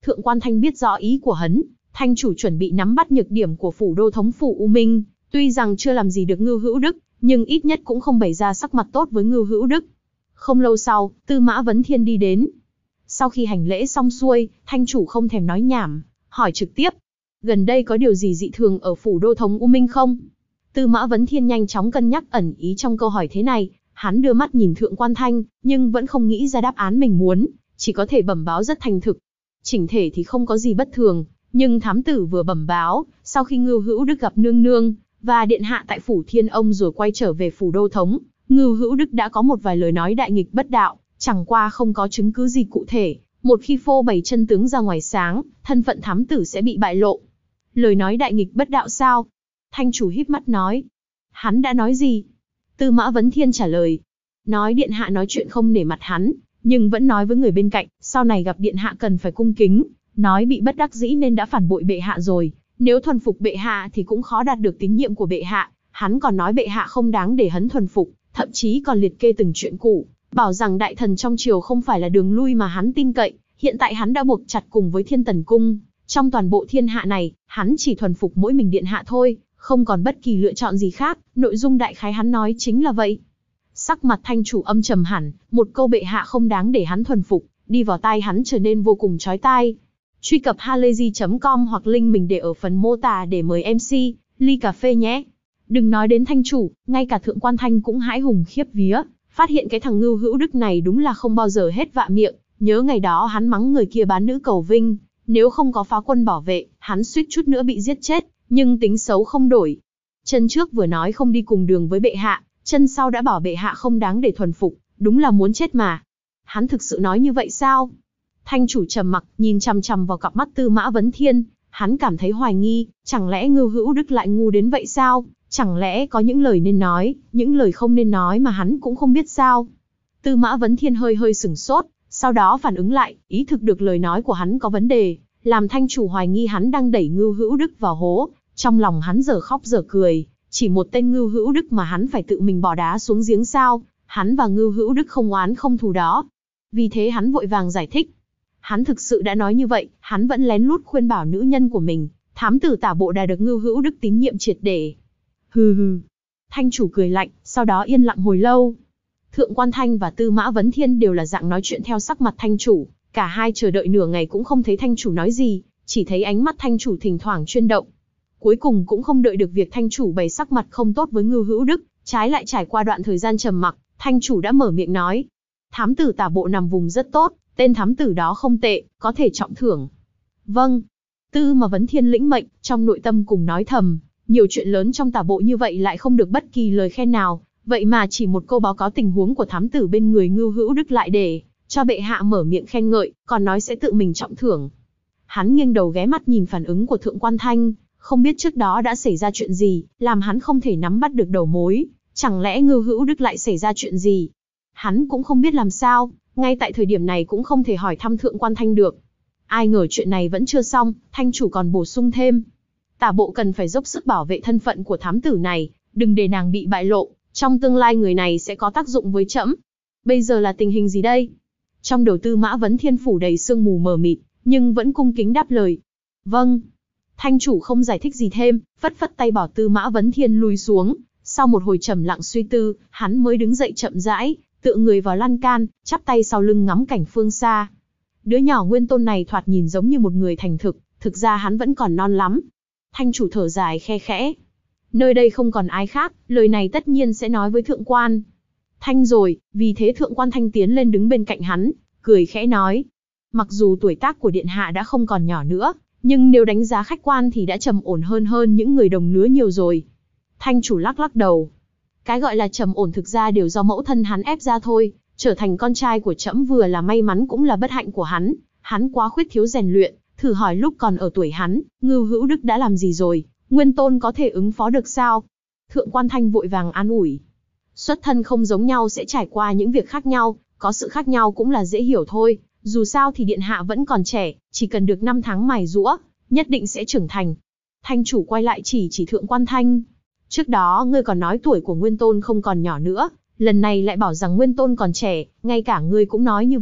Thượng Quan Thanh biết rõ ý của hắn, Thanh chủ chuẩn bị nắm bắt nhược điểm của phủ đô thống phủ U Minh, tuy rằng chưa làm gì được Ngưu Hữu Đức, nhưng ít nhất cũng không bày ra sắc mặt tốt với Ngưu Hữu Đức. Không lâu sau, Tư Mã Vấn Thiên đi đến. Sau khi hành lễ xong xuôi, Thanh chủ không thèm nói nhảm, hỏi trực tiếp. Gần đây có điều gì dị thường ở phủ đô thống U Minh không? Tư Mã Vấn Thiên nhanh chóng cân nhắc ẩn ý trong câu hỏi thế này, hắn đưa mắt nhìn Thượng Quan Thanh, nhưng vẫn không nghĩ ra đáp án mình muốn, chỉ có thể bẩm báo rất thành thực. Chỉnh thể thì không có gì bất thường, nhưng thám tử vừa bẩm báo, sau khi Ngưu Hữu Đức gặp nương nương và điện hạ tại phủ Thiên Ông rồi quay trở về phủ đô thống, Ngưu Hữu Đức đã có một vài lời nói đại nghịch bất đạo, chẳng qua không có chứng cứ gì cụ thể. Một khi phô bày chân tướng ra ngoài sáng, thân phận thám tử sẽ bị bại lộ. Lời nói đại nghịch bất đạo sao? Thanh chủ híp mắt nói. Hắn đã nói gì? Tư Mã Vấn Thiên trả lời. Nói điện hạ nói chuyện không nể mặt hắn, nhưng vẫn nói với người bên cạnh, sau này gặp điện hạ cần phải cung kính, nói bị bất đắc dĩ nên đã phản bội bệ hạ rồi, nếu thuần phục bệ hạ thì cũng khó đạt được tín nhiệm của bệ hạ. Hắn còn nói bệ hạ không đáng để hắn thuần phục, thậm chí còn liệt kê từng chuyện cũ, bảo rằng đại thần trong triều không phải là đường lui mà hắn tin cậy. Hiện tại hắn đã buộc chặt cùng với Thiên Tần Cung, trong toàn bộ thiên hạ này, hắn chỉ thuần phục mỗi mình điện hạ thôi, không còn bất kỳ lựa chọn gì khác. Nội dung đại khái hắn nói chính là vậy. Sắc mặt Thanh chủ âm trầm hẳn, một câu bệ hạ không đáng để hắn thuần phục, đi vào tai hắn trở nên vô cùng chói tai. Truy cập halayzi.com hoặc link mình để ở phần mô tả để mời MC ly cà phê nhé. Đừng nói đến Thanh chủ, ngay cả Thượng Quan Thanh cũng hãi hùng khiếp vía, phát hiện cái thằng Ngưu Hữu Đức này đúng là không bao giờ hết vạ miệng. Nhớ ngày đó hắn mắng người kia bán nữ cầu vinh, nếu không có phá quân bảo vệ, hắn suýt chút nữa bị giết chết, nhưng tính xấu không đổi. Chân trước vừa nói không đi cùng đường với bệ hạ, chân sau đã bảo bệ hạ không đáng để thuần phục, đúng là muốn chết mà. Hắn thực sự nói như vậy sao? Thanh chủ trầm mặc, nhìn chằm chằm vào cặp mắt Tư Mã Vấn Thiên, hắn cảm thấy hoài nghi, chẳng lẽ Ngưu Hữu Đức lại ngu đến vậy sao? Chẳng lẽ có những lời nên nói, những lời không nên nói mà hắn cũng không biết sao? Tư Mã Vấn Thiên hơi sửng sốt, sau đó phản ứng lại, ý thức được lời nói của hắn có vấn đề, làm Thanh chủ hoài nghi hắn đang đẩy Ngưu Hữu Đức vào hố. Trong lòng hắn dở khóc dở cười, chỉ một tên Ngưu Hữu Đức mà hắn phải tự mình bỏ đá xuống giếng sao? Hắn và Ngưu Hữu Đức không oán không thù đó. Vì thế hắn vội vàng giải thích. Hắn thực sự đã nói như vậy, hắn vẫn lén lút khuyên bảo nữ nhân của mình, thám tử tả bộ đã được Ngưu Hữu Đức tín nhiệm triệt để. Hừ hừ. Thanh chủ cười lạnh, sau đó yên lặng hồi lâu. Thượng Quan Thanh và Tư Mã Vấn Thiên đều là dạng nói chuyện theo sắc mặt Thanh chủ, cả hai chờ đợi nửa ngày cũng không thấy Thanh chủ nói gì, chỉ thấy ánh mắt Thanh chủ thỉnh thoảng chuyên động. Cuối cùng cũng không đợi được việc Thanh chủ bày sắc mặt không tốt với Ngưu Hữu Đức, trái lại trải qua đoạn thời gian trầm mặc, Thanh chủ đã mở miệng nói. Thám tử tả bộ nằm vùng rất tốt, tên thám tử đó không tệ, có thể trọng thưởng. Vâng. Tư Mã Vấn Thiên lĩnh mệnh, trong nội tâm cùng nói thầm, nhiều chuyện lớn trong tả bộ như vậy lại không được bất kỳ lời khen nào, vậy mà chỉ một câu báo cáo tình huống của thám tử bên người Ngưu Hữu Đức lại để cho bệ hạ mở miệng khen ngợi, còn nói sẽ tự mình trọng thưởng. Hắn nghiêng đầu ghé mắt nhìn phản ứng của Thượng Quan Thanh, không biết trước đó đã xảy ra chuyện gì, làm hắn không thể nắm bắt được đầu mối, chẳng lẽ Ngưu Hữu Đức lại xảy ra chuyện gì? Hắn cũng không biết làm sao, ngay tại thời điểm này cũng không thể hỏi thăm Thượng Quan Thanh được. Ai ngờ chuyện này vẫn chưa xong, Thanh chủ còn bổ sung thêm. Tả bộ cần phải dốc sức bảo vệ thân phận của thám tử này, đừng để nàng bị bại lộ, trong tương lai người này sẽ có tác dụng với trẫm. Bây giờ là tình hình gì đây? Trong đầu Tư Mã Vấn Thiên phủ đầy sương mù mờ mịt, nhưng vẫn cung kính đáp lời. Vâng. Thanh chủ không giải thích gì thêm, phất phất tay bảo Tư Mã Vấn Thiên lùi xuống. Sau một hồi trầm lặng suy tư, hắn mới đứng dậy chậm rãi, tựa người vào lan can, chắp tay sau lưng ngắm cảnh phương xa. Đứa nhỏ Nguyên Tôn này thoạt nhìn giống như một người thành thực, thực ra hắn vẫn còn non lắm. Thanh chủ thở dài khe khẽ. Nơi đây không còn ai khác, lời này tất nhiên sẽ nói với Thượng Quan Thanh rồi, vì thế Thượng Quan Thanh tiến lên đứng bên cạnh hắn, cười khẽ nói. Mặc dù tuổi tác của điện hạ đã không còn nhỏ nữa, nhưng nếu đánh giá khách quan thì đã trầm ổn hơn những người đồng lứa nhiều rồi. Thanh chủ lắc lắc đầu. Cái gọi là trầm ổn thực ra đều do mẫu thân hắn ép ra thôi, trở thành con trai của trẫm vừa là may mắn cũng là bất hạnh của hắn quá khuyết thiếu rèn luyện, thử hỏi lúc còn ở tuổi hắn, Ngưu Hữu Đức đã làm gì rồi, Nguyên Tôn có thể ứng phó được sao? Thượng Quan Thanh vội vàng an ủi. Xuất thân không giống nhau sẽ trải qua những việc khác nhau, có sự khác nhau cũng là dễ hiểu thôi, dù sao thì điện hạ vẫn còn trẻ, chỉ cần được 5 tháng mài giũa, nhất định sẽ trưởng thành. Thanh chủ quay lại chỉ Thượng Quan Thanh. Trước đó ngươi còn nói tuổi của Nguyên Tôn không còn nhỏ nữa, lần này lại bảo rằng Nguyên Tôn còn trẻ, ngay cả ngươi cũng nói như vậy,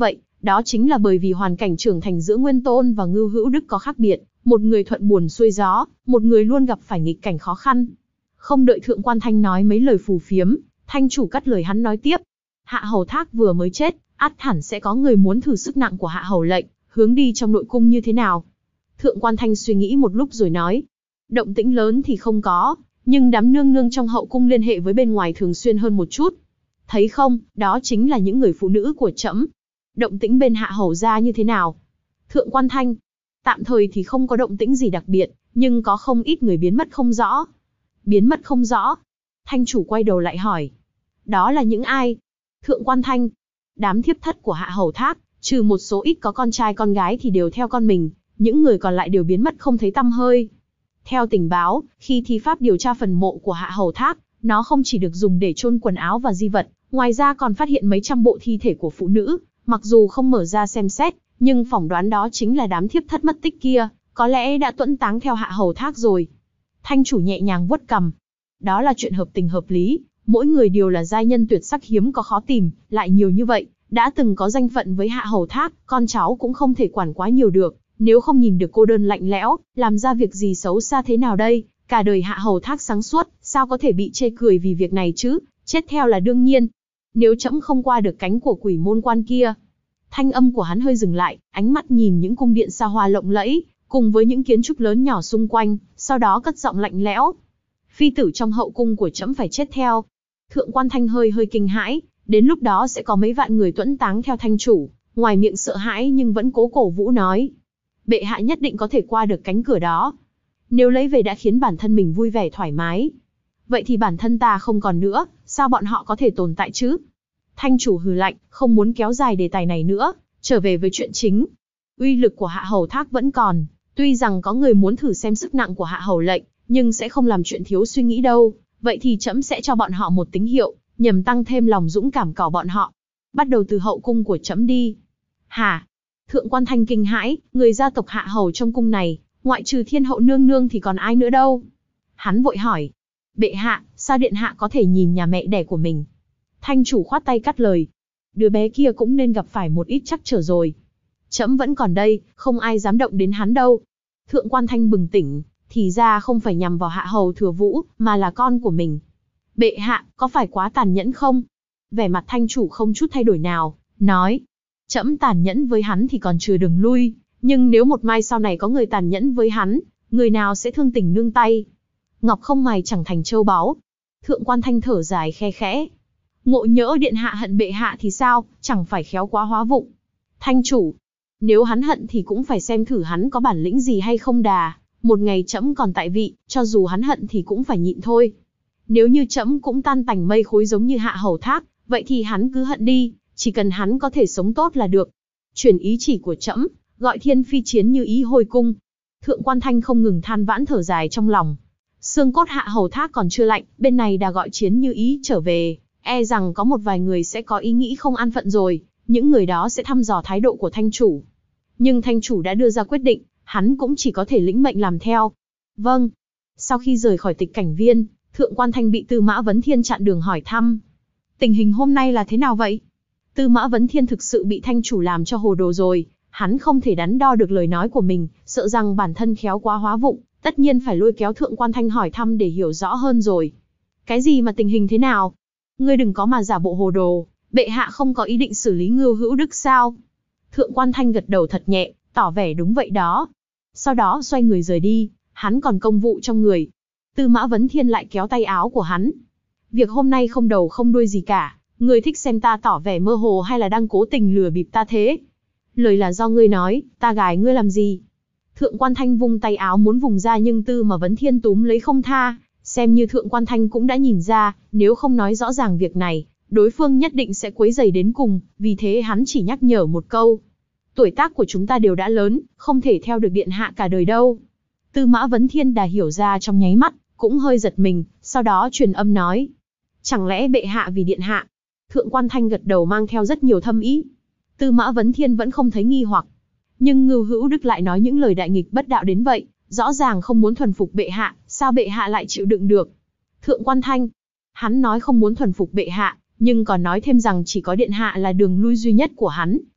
Đó chính là bởi vì hoàn cảnh trưởng thành giữa Nguyên Tôn và Ngưu Hữu Đức có khác biệt, một người thuận buồm xuôi gió, một người luôn gặp phải nghịch cảnh khó khăn. Không đợi Thượng Quan Thanh nói mấy lời phù phiếm, Thanh chủ cắt lời hắn nói tiếp. Hạ Hầu Thác vừa mới chết, ắt hẳn sẽ có người muốn thử sức nặng của Hạ Hầu lệnh, hướng đi trong nội cung như thế nào. Thượng Quan Thanh suy nghĩ một lúc rồi nói. Động tĩnh lớn thì không có, nhưng đám nương nương trong hậu cung liên hệ với bên ngoài thường xuyên hơn một chút. Thấy không, đó chính là những người phụ nữ của trẫm. Động tĩnh bên Hạ Hầu gia như thế nào? Thượng Quan Thanh. Tạm thời thì không có động tĩnh gì đặc biệt, nhưng có không ít người biến mất không rõ. Biến mất không rõ. Thanh chủ quay đầu lại hỏi. Đó là những ai? Thượng Quan Thanh. Đám thiếp thất của Hạ Hầu Thác, trừ một số ít có con trai con gái thì đều theo con mình, những người còn lại đều biến mất không thấy tăm hơi. Theo tình báo, khi thi pháp điều tra phần mộ của Hạ Hầu Thác, nó không chỉ được dùng để chôn quần áo và di vật, ngoài ra còn phát hiện mấy trăm bộ thi thể của phụ nữ, mặc dù không mở ra xem xét, nhưng phỏng đoán đó chính là đám thiếp thất mất tích kia, có lẽ đã tuẫn táng theo Hạ Hầu Thác rồi. Thanh chủ nhẹ nhàng vuốt cằm. Đó là chuyện hợp tình hợp lý, mỗi người đều là giai nhân tuyệt sắc hiếm có khó tìm, lại nhiều như vậy, đã từng có danh phận với Hạ Hầu Thác, con cháu cũng không thể quản quá nhiều được, nếu không nhìn được cô đơn lạnh lẽo, làm ra việc gì xấu xa thế nào đây, cả đời Hạ Hầu Thác sáng suốt, sao có thể bị chê cười vì việc này chứ, chết theo là đương nhiên. Nếu trẫm không qua được cánh của quỷ môn quan kia. Thanh âm của hắn hơi dừng lại, ánh mắt nhìn những cung điện xa hoa lộng lẫy, cùng với những kiến trúc lớn nhỏ xung quanh, sau đó cất giọng lạnh lẽo. Phi tử trong hậu cung của trẫm phải chết theo. Thượng Quan Thanh hơi kinh hãi, đến lúc đó sẽ có mấy vạn người tuẫn táng theo thanh chủ, ngoài miệng sợ hãi nhưng vẫn cố cổ vũ nói. Bệ hạ nhất định có thể qua được cánh cửa đó. Nếu lấy về đã khiến bản thân mình vui vẻ thoải mái. Vậy thì bản thân ta không còn nữa, sao bọn họ có thể tồn tại chứ? Thanh chủ hừ lạnh, không muốn kéo dài đề tài này nữa, trở về với chuyện chính. Uy lực của Hạ Hầu Thác vẫn còn, tuy rằng có người muốn thử xem sức nặng của Hạ Hầu lệnh, nhưng sẽ không làm chuyện thiếu suy nghĩ đâu. Vậy thì trẫm sẽ cho bọn họ một tín hiệu, nhằm tăng thêm lòng dũng cảm của bọn họ. Bắt đầu từ hậu cung của trẫm đi. Hả? Thượng Quan Thanh kinh hãi, người gia tộc Hạ Hầu trong cung này, ngoại trừ Thiên Hậu nương nương thì còn ai nữa đâu? Hắn vội hỏi. Bệ hạ, sao điện hạ có thể nhìn nhà mẹ đẻ của mình? Thanh chủ khoát tay cắt lời. Đứa bé kia cũng nên gặp phải một ít trắc trở rồi. Trẫm vẫn còn đây, không ai dám động đến hắn đâu. Thượng Quan Thanh bừng tỉnh, thì ra không phải nhằm vào Hạ Hầu Thừa Vũ, mà là con của mình. Bệ hạ, có phải quá tàn nhẫn không? Vẻ mặt thanh chủ không chút thay đổi nào, nói. Trẫm tàn nhẫn với hắn thì còn chưa đường lui, nhưng nếu một mai sau này có người tàn nhẫn với hắn, người nào sẽ thương tình nương tay? Ngọc không mài chẳng thành châu báu. Thượng Quan Thanh thở dài khe khẽ. Ngộ nhỡ điện hạ hận bệ hạ thì sao, chẳng phải khéo quá hóa vụng. Thanh chủ, nếu hắn hận thì cũng phải xem thử hắn có bản lĩnh gì hay không đà. Một ngày trẫm còn tại vị, cho dù hắn hận thì cũng phải nhịn thôi. Nếu như trẫm cũng tan tành mây khói giống như Hạ Hầu Thác, vậy thì hắn cứ hận đi, chỉ cần hắn có thể sống tốt là được. Chuyển ý chỉ của trẫm, gọi thiên phi chiến như ý hồi cung. Thượng Quan Thanh không ngừng than vãn thở dài trong lòng. Xương cốt Hạ Hầu Thác còn chưa lạnh, bên này đã gọi chiến như ý trở về, e rằng có một vài người sẽ có ý nghĩ không an phận rồi, những người đó sẽ thăm dò thái độ của thanh chủ. Nhưng thanh chủ đã đưa ra quyết định, hắn cũng chỉ có thể lĩnh mệnh làm theo. Vâng. Sau khi rời khỏi Tịch Cảnh Viên, Thượng Quan Thanh bị Tư Mã Vấn Thiên chặn đường hỏi thăm. Tình hình hôm nay là thế nào vậy? Tư Mã Vấn Thiên thực sự bị thanh chủ làm cho hồ đồ rồi, hắn không thể đắn đo được lời nói của mình, sợ rằng bản thân khéo quá hóa vụng, tất nhiên phải lôi kéo Thượng Quan Thanh hỏi thăm để hiểu rõ hơn rồi. Cái gì mà tình hình thế nào? Ngươi đừng có mà giả bộ hồ đồ, bệ hạ không có ý định xử lý Ngưu Hữu Đức sao? Thượng Quan Thanh gật đầu thật nhẹ, tỏ vẻ đúng vậy đó. Sau đó xoay người rời đi, hắn còn công vụ trong người. Tư Mã Vấn Thiên lại kéo tay áo của hắn. Việc hôm nay không đầu không đuôi gì cả, ngươi thích xem ta tỏ vẻ mơ hồ hay là đang cố tình lừa bịp ta thế? Lời là do ngươi nói, ta gài ngươi làm gì? Thượng Quan Thanh vung tay áo muốn vùng ra nhưng Tư Mã Vấn Thiên túm lấy không tha, xem như Thượng Quan Thanh cũng đã nhìn ra, nếu không nói rõ ràng việc này, đối phương nhất định sẽ quấy rầy đến cùng, vì thế hắn chỉ nhắc nhở một câu. Tuổi tác của chúng ta đều đã lớn, không thể theo được điện hạ cả đời đâu. Tư Mã Vấn Thiên đã hiểu ra trong nháy mắt, cũng hơi giật mình, sau đó truyền âm nói. Chẳng lẽ bệ hạ vì điện hạ? Thượng Quan Thanh gật đầu mang theo rất nhiều thâm ý. Tư Mã Vấn Thiên vẫn không thấy nghi hoặc. Nhưng Ngưu Hữu Đức lại nói những lời đại nghịch bất đạo đến vậy, rõ ràng không muốn thuần phục bệ hạ, sao bệ hạ lại chịu đựng được? Thượng Quan Thanh, hắn nói không muốn thuần phục bệ hạ, nhưng còn nói thêm rằng chỉ có điện hạ là đường lui duy nhất của hắn,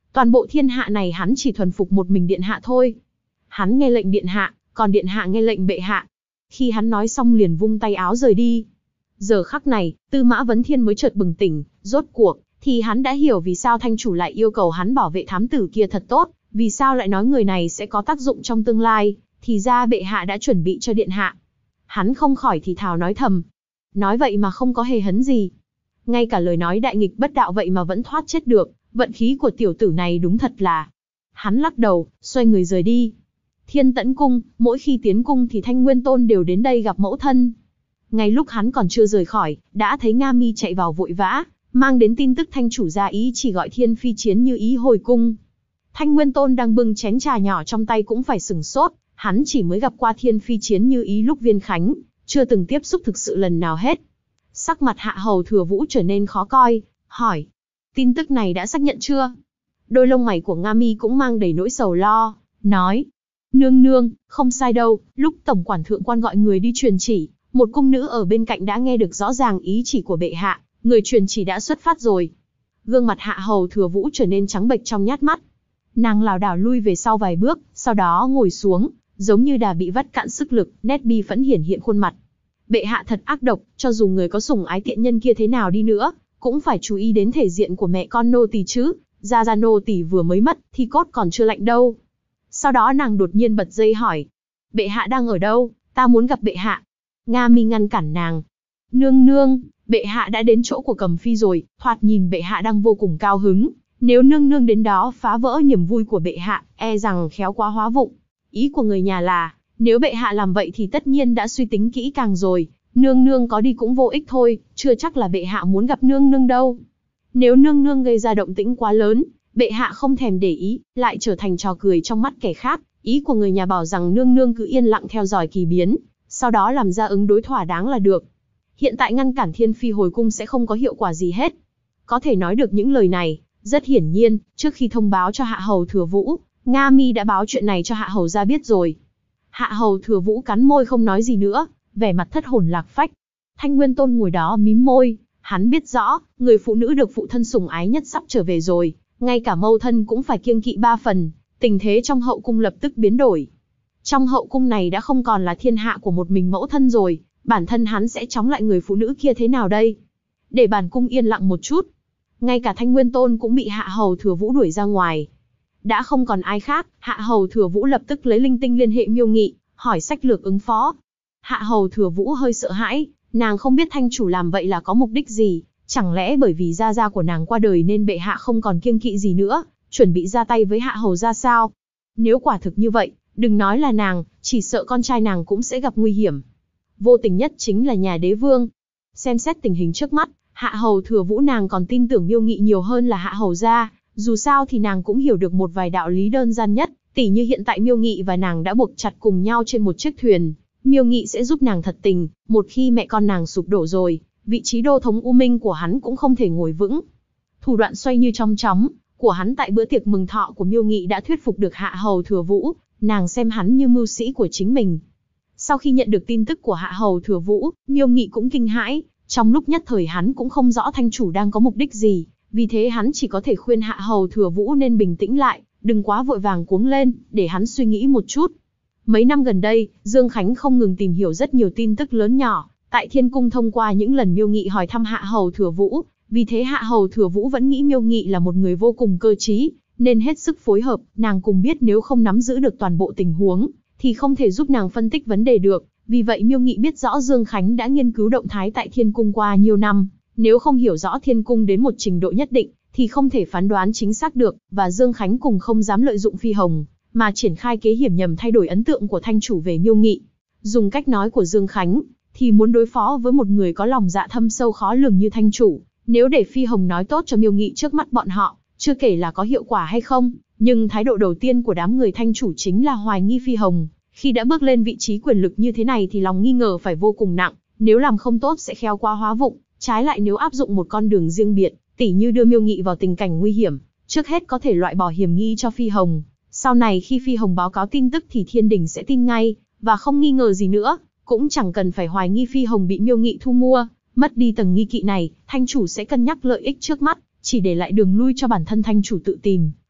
Toàn bộ thiên hạ này hắn chỉ thuần phục một mình điện hạ thôi. Hắn nghe lệnh điện hạ, còn điện hạ nghe lệnh bệ hạ. Khi hắn nói xong liền vung tay áo rời đi. Giờ khắc này, Tư Mã Vấn Thiên mới chợt bừng tỉnh, rốt cuộc thì hắn đã hiểu vì sao thanh chủ lại yêu cầu hắn bảo vệ thám tử kia thật tốt, vì sao lại nói người này sẽ có tác dụng trong tương lai, thì ra bệ hạ đã chuẩn bị cho điện hạ. Hắn không khỏi thì thào nói thầm. Nói vậy mà không có hề hấn gì. Ngay cả lời nói đại nghịch bất đạo vậy mà vẫn thoát chết được, vận khí của tiểu tử này đúng thật là. Hắn lắc đầu, xoay người rời đi. Thiên Tẫn Cung, mỗi khi tiến cung thì Thanh Nguyên Tôn đều đến đây gặp mẫu thân. Ngay lúc hắn còn chưa rời khỏi, đã thấy Nga Mi chạy vào vội vã, mang đến tin tức thanh chủ ra ý chỉ gọi Thiên Phi Chiến Như Ý hồi cung. Thanh Nguyên Tôn đang bưng chén trà nhỏ trong tay cũng phải sửng sốt, hắn chỉ mới gặp qua Thiên Phi Chiến Như Ý lúc viên khánh, chưa từng tiếp xúc thực sự lần nào hết. Sắc mặt Hạ Hầu Thừa Vũ trở nên khó coi, hỏi, tin tức này đã xác nhận chưa? Đôi lông mày của Nga Mi cũng mang đầy nỗi sầu lo, nói, nương nương, không sai đâu, lúc tổng quản thượng quan gọi người đi truyền chỉ, một cung nữ ở bên cạnh đã nghe được rõ ràng ý chỉ của bệ hạ, người truyền chỉ đã xuất phát rồi. Gương mặt Hạ Hầu Thừa Vũ trở nên trắng bệch trong nhát mắt. Nàng lảo đảo lui về sau vài bước, sau đó ngồi xuống, giống như đã bị vắt cạn sức lực, nét bi phẫn hiển hiện khuôn mặt. Bệ hạ thật ác độc, cho dù người có sủng ái tiện nhân kia thế nào đi nữa, cũng phải chú ý đến thể diện của mẹ con nô tỳ chứ. Gia nô tỳ vừa mới mất, thì cốt còn chưa lạnh đâu. Sau đó nàng đột nhiên bật dây hỏi, bệ hạ đang ở đâu? Ta muốn gặp bệ hạ. Nga Mi ngăn cản nàng. Nương nương, bệ hạ đã đến chỗ của Cầm Phi rồi, thoạt nhìn bệ hạ đang vô cùng cao hứng. Nếu nương nương đến đó phá vỡ niềm vui của bệ hạ, e rằng khéo quá hóa vụng. Ý của người nhà là, nếu bệ hạ làm vậy thì tất nhiên đã suy tính kỹ càng rồi. Nương nương có đi cũng vô ích thôi, chưa chắc là bệ hạ muốn gặp nương nương đâu. Nếu nương nương gây ra động tĩnh quá lớn, bệ hạ không thèm để ý, lại trở thành trò cười trong mắt kẻ khác. Ý của người nhà bảo rằng nương nương cứ yên lặng theo dõi kỳ biến, sau đó làm ra ứng đối thỏa đáng là được. Hiện tại ngăn cản Thiên Phi hồi cung sẽ không có hiệu quả gì hết. Có thể nói được những lời này, rất hiển nhiên, trước khi thông báo cho Hạ Hầu Thừa Vũ, Nga Mi đã báo chuyện này cho Hạ Hầu gia biết rồi. Hạ Hầu Thừa Vũ cắn môi không nói gì nữa, vẻ mặt thất hồn lạc phách. Thanh Nguyên Tôn ngồi đó mím môi, hắn biết rõ, người phụ nữ được phụ thân sủng ái nhất sắp trở về rồi, ngay cả mâu thân cũng phải kiêng kỵ ba phần, tình thế trong hậu cung lập tức biến đổi. Trong hậu cung này đã không còn là thiên hạ của một mình mẫu thân rồi, bản thân hắn sẽ chống lại người phụ nữ kia thế nào đây? Để bản cung yên lặng một chút. Ngay cả Thanh Nguyên Tôn cũng bị Hạ Hầu Thừa Vũ đuổi ra ngoài. Đã không còn ai khác, Hạ Hầu Thừa Vũ lập tức lấy linh tinh liên hệ Miêu Nghị, hỏi sách lược ứng phó. Hạ Hầu Thừa Vũ hơi sợ hãi, nàng không biết thanh chủ làm vậy là có mục đích gì, chẳng lẽ bởi vì gia gia của nàng qua đời nên bệ hạ không còn kiêng kỵ gì nữa, chuẩn bị ra tay với Hạ Hầu gia sao? Nếu quả thực như vậy, đừng nói là nàng, chỉ sợ con trai nàng cũng sẽ gặp nguy hiểm. Vô tình nhất chính là nhà đế vương. Xem xét tình hình trước mắt, Hạ Hầu Thừa Vũ nàng còn tin tưởng Miêu Nghị nhiều hơn là Hạ Hầu gia, dù sao thì nàng cũng hiểu được một vài đạo lý đơn giản nhất, tỉ như hiện tại Miêu Nghị và nàng đã buộc chặt cùng nhau trên một chiếc thuyền, Miêu Nghị sẽ giúp nàng thật tình, một khi mẹ con nàng sụp đổ rồi, vị trí đô thống U Minh của hắn cũng không thể ngồi vững. Thủ đoạn xoay như trong chóng của hắn tại bữa tiệc mừng thọ của Miêu Nghị đã thuyết phục được Hạ Hầu Thừa Vũ, nàng xem hắn như mưu sĩ của chính mình. Sau khi nhận được tin tức của Hạ Hầu Thừa Vũ, Miêu Nghị cũng kinh hãi, trong lúc nhất thời hắn cũng không rõ thanh chủ đang có mục đích gì, vì thế hắn chỉ có thể khuyên Hạ Hầu Thừa Vũ nên bình tĩnh lại, đừng quá vội vàng cuống lên, để hắn suy nghĩ một chút. Mấy năm gần đây, Dương Khánh không ngừng tìm hiểu rất nhiều tin tức lớn nhỏ, tại Thiên Cung thông qua những lần Miêu Nghị hỏi thăm Hạ Hầu Thừa Vũ, vì thế Hạ Hầu Thừa Vũ vẫn nghĩ Miêu Nghị là một người vô cùng cơ trí, nên hết sức phối hợp, nàng cùng biết nếu không nắm giữ được toàn bộ tình huống, thì không thể giúp nàng phân tích vấn đề được, vì vậy Miêu Nghị biết rõ Dương Khánh đã nghiên cứu động thái tại Thiên Cung qua nhiều năm, nếu không hiểu rõ Thiên Cung đến một trình độ nhất định, thì không thể phán đoán chính xác được, và Dương Khánh cùng không dám lợi dụng Phi Hồng, mà triển khai kế hiểm nhằm thay đổi ấn tượng của thanh chủ về Miêu Nghị. Dùng cách nói của Dương Khánh, thì muốn đối phó với một người có lòng dạ thâm sâu khó lường như thanh chủ, nếu để Phi Hồng nói tốt cho Miêu Nghị trước mắt bọn họ, chưa kể là có hiệu quả hay không, nhưng thái độ đầu tiên của đám người thanh chủ chính là hoài nghi Phi Hồng. Khi đã bước lên vị trí quyền lực như thế này thì lòng nghi ngờ phải vô cùng nặng, nếu làm không tốt sẽ khéo quá hóa vụng, trái lại nếu áp dụng một con đường riêng biệt, tỉ như đưa Miêu Nghị vào tình cảnh nguy hiểm, trước hết có thể loại bỏ hiểm nghi cho Phi Hồng, sau này khi Phi Hồng báo cáo tin tức thì thiên đình sẽ tin ngay, và không nghi ngờ gì nữa, cũng chẳng cần phải hoài nghi Phi Hồng bị Miêu Nghị thu mua, mất đi tầng nghi kỵ này, thanh chủ sẽ cân nhắc lợi ích trước mắt, chỉ để lại đường lui cho bản thân thanh chủ tự tìm,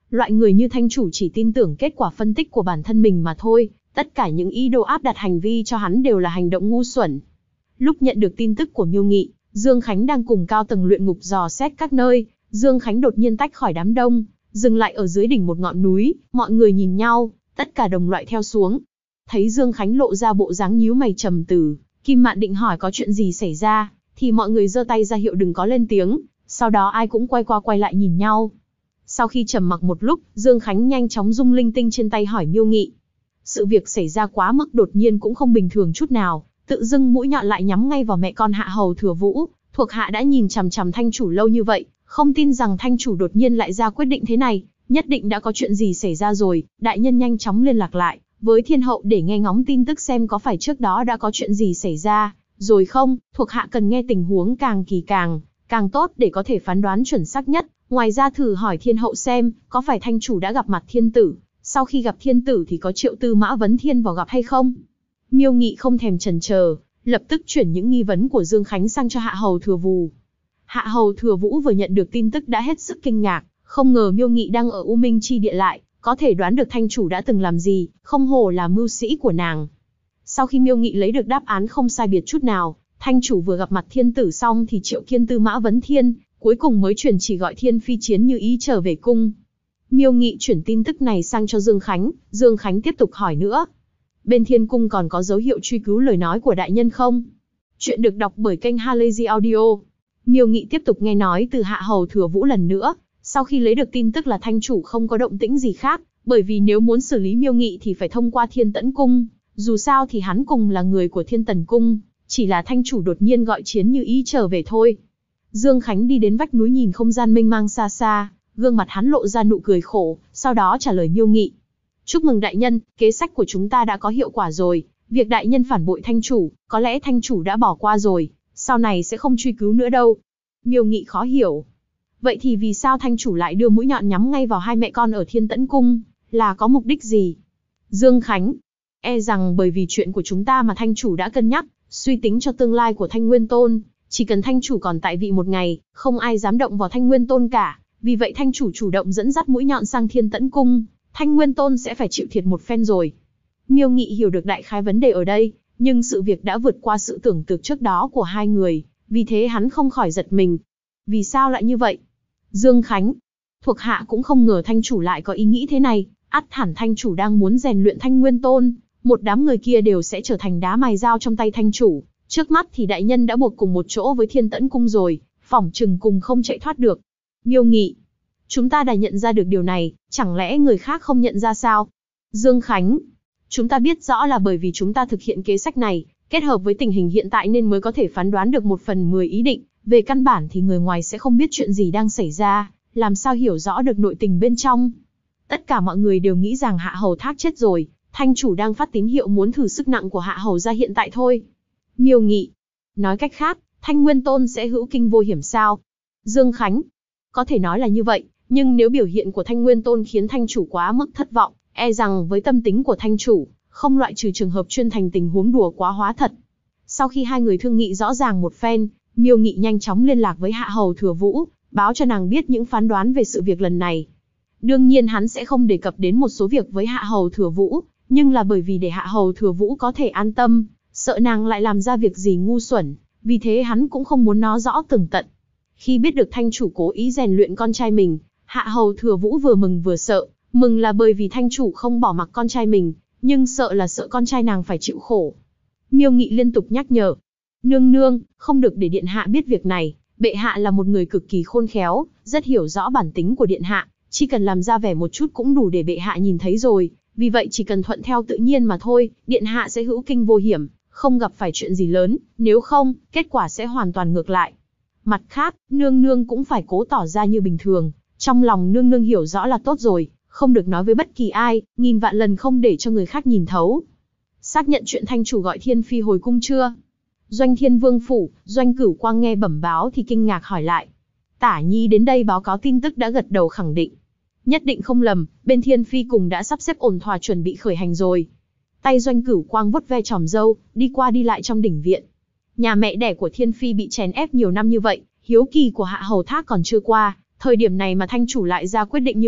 Loại người như thanh chủ chỉ tin tưởng kết quả phân tích của bản thân mình mà thôi, tất cả những ý đồ áp đặt hành vi cho hắn đều là hành động ngu xuẩn. Lúc nhận được tin tức của Miêu Nghị, Dương Khánh đang cùng cao tầng luyện ngục dò xét các nơi, Dương Khánh đột nhiên tách khỏi đám đông, dừng lại ở dưới đỉnh một ngọn núi, mọi người nhìn nhau, tất cả đồng loại theo xuống. Thấy Dương Khánh lộ ra bộ dáng nhíu mày trầm tư, Kim Mạn định hỏi có chuyện gì xảy ra, thì mọi người giơ tay ra hiệu đừng có lên tiếng, sau đó ai cũng quay qua quay lại nhìn nhau. Sau khi trầm mặc một lúc, Dương Khánh nhanh chóng rung linh tinh trên tay hỏi Miêu Nghị. Sự việc xảy ra quá mức đột nhiên cũng không bình thường chút nào, tự dưng mũi nhọn lại nhắm ngay vào mẹ con Hạ Hầu Thừa Vũ, thuộc hạ đã nhìn chằm chằm thanh chủ lâu như vậy, không tin rằng thanh chủ đột nhiên lại ra quyết định thế này, nhất định đã có chuyện gì xảy ra rồi. Đại nhân nhanh chóng liên lạc lại với thiên hậu để nghe ngóng tin tức xem có phải trước đó đã có chuyện gì xảy ra rồi không, thuộc hạ cần nghe tình huống càng kỳ càng tốt để có thể phán đoán chuẩn xác nhất. Ngoài ra thử hỏi thiên hậu xem, có phải thanh chủ đã gặp mặt thiên tử, sau khi gặp thiên tử thì có triệu Tư Mã Vấn Thiên vào gặp hay không? Miêu Nghị không thèm chần chờ, lập tức chuyển những nghi vấn của Dương Khánh sang cho Hạ Hầu Thừa Vũ. Hạ Hầu Thừa Vũ vừa nhận được tin tức đã hết sức kinh ngạc, không ngờ Miêu Nghị đang ở U Minh Chi Địa lại có thể đoán được thanh chủ đã từng làm gì, không hổ là mưu sĩ của nàng. Sau khi Miêu Nghị lấy được đáp án không sai biệt chút nào, thanh chủ vừa gặp mặt thiên tử xong thì triệu kiên Tư Mã Vấn Thiên, cuối cùng mới truyền chỉ gọi Thiên Phi Chiến Như Ý trở về cung. Miêu Nghị chuyển tin tức này sang cho Dương Khánh, Dương Khánh tiếp tục hỏi nữa. Bên Thiên Cung còn có dấu hiệu truy cứu lời nói của đại nhân không? Chuyện được đọc bởi kênh Halazy Audio. Miêu Nghị tiếp tục nghe nói từ Hạ Hầu Thừa Vũ lần nữa, sau khi lấy được tin tức là thanh chủ không có động tĩnh gì khác, bởi vì nếu muốn xử lý Miêu Nghị thì phải thông qua Thiên Tẫn Cung, dù sao thì hắn cùng là người của Thiên Tần Cung, chỉ là thanh chủ đột nhiên gọi Chiến Như Ý trở về thôi. Dương Khánh đi đến vách núi nhìn không gian mênh mang xa xa, gương mặt hắn lộ ra nụ cười khổ, sau đó trả lời Miêu Nghị. Chúc mừng đại nhân, kế sách của chúng ta đã có hiệu quả rồi, việc đại nhân phản bội thanh chủ, có lẽ thanh chủ đã bỏ qua rồi, sau này sẽ không truy cứu nữa đâu. Miêu Nghị khó hiểu. Vậy thì vì sao thanh chủ lại đưa mũi nhọn nhắm ngay vào hai mẹ con ở Thiên Tẫn Cung, là có mục đích gì? Dương Khánh, e rằng bởi vì chuyện của chúng ta mà thanh chủ đã cân nhắc, suy tính cho tương lai của Thanh Nguyên Tôn, chỉ cần thanh chủ còn tại vị một ngày, không ai dám động vào Thanh Nguyên Tôn cả, vì vậy thanh chủ chủ động dẫn dắt mũi nhọn sang Thiên Tẫn Cung, Thanh Nguyên Tôn sẽ phải chịu thiệt một phen rồi. Miêu Nghị hiểu được đại khái vấn đề ở đây, nhưng sự việc đã vượt qua sự tưởng tượng trước đó của hai người, vì thế hắn không khỏi giật mình. Vì sao lại như vậy? Dương Khánh, thuộc hạ cũng không ngờ thanh chủ lại có ý nghĩ thế này, ắt hẳn thanh chủ đang muốn rèn luyện Thanh Nguyên Tôn, một đám người kia đều sẽ trở thành đá mài dao trong tay thanh chủ, trước mắt thì đại nhân đã buộc cùng một chỗ với Thiên Tẫn Cung rồi, phỏng chừng cùng không chạy thoát được. Miêu Nghị, chúng ta đã nhận ra được điều này, chẳng lẽ người khác không nhận ra sao? Dương Khánh, chúng ta biết rõ là bởi vì chúng ta thực hiện kế sách này, kết hợp với tình hình hiện tại nên mới có thể phán đoán được 1/10 ý định, về căn bản thì người ngoài sẽ không biết chuyện gì đang xảy ra, làm sao hiểu rõ được nội tình bên trong. Tất cả mọi người đều nghĩ rằng Hạ Hầu Thác chết rồi, thanh chủ đang phát tín hiệu muốn thử sức nặng của Hạ Hầu ra hiện tại thôi. Miêu Nghị, nói cách khác, Thanh Nguyên Tôn sẽ hữu kinh vô hiểm sao? Dương Khánh, có thể nói là như vậy, nhưng nếu biểu hiện của Thanh Nguyên Tôn khiến thanh chủ quá mức thất vọng, e rằng với tâm tính của thanh chủ, không loại trừ trường hợp chuyên thành tình huống đùa quá hóa thật. Sau khi hai người thương nghị rõ ràng một phen, Miêu Nghị nhanh chóng liên lạc với Hạ Hầu Thừa Vũ, báo cho nàng biết những phán đoán về sự việc lần này. Đương nhiên hắn sẽ không đề cập đến một số việc với Hạ Hầu Thừa Vũ, nhưng là bởi vì để Hạ Hầu Thừa Vũ có thể an tâm, sợ nàng lại làm ra việc gì ngu xuẩn, vì thế hắn cũng không muốn nói rõ tường tận. Khi biết được thanh chủ cố ý rèn luyện con trai mình, Hạ Hầu Thừa Vũ vừa mừng vừa sợ, mừng là bởi vì thanh chủ không bỏ mặc con trai mình, nhưng sợ là sợ con trai nàng phải chịu khổ. Miêu Nghị liên tục nhắc nhở, nương nương, không được để điện hạ biết việc này, bệ hạ là một người cực kỳ khôn khéo, rất hiểu rõ bản tính của điện hạ, chỉ cần làm ra vẻ một chút cũng đủ để bệ hạ nhìn thấy rồi, vì vậy chỉ cần thuận theo tự nhiên mà thôi, điện hạ sẽ hữu kinh vô hiểm, không gặp phải chuyện gì lớn, nếu không, kết quả sẽ hoàn toàn ngược lại. Mặt khác, nương nương cũng phải cố tỏ ra như bình thường, trong lòng nương nương hiểu rõ là tốt rồi, không được nói với bất kỳ ai, nghìn vạn lần không để cho người khác nhìn thấu. Xác nhận chuyện thanh chủ gọi Thiên Phi hồi cung chưa? Doanh Thiên Vương phủ, Doanh Cửu Quang nghe bẩm báo thì kinh ngạc hỏi lại. Tả Nhi đến đây báo cáo tin tức đã gật đầu khẳng định. Nhất định không lầm, bên Thiên Phi cùng đã sắp xếp ổn thỏa chuẩn bị khởi hành rồi. Tay Doanh Cửu Quang vuốt ve tròm râu, đi qua đi lại trong đỉnh viện. Nhà mẹ đẻ của Thiên Phi bị chèn ép nhiều năm như vậy, hiếu kỳ của Hạ Hầu Thác còn chưa qua, thời điểm này mà thanh chủ lại ra quyết định như vậy,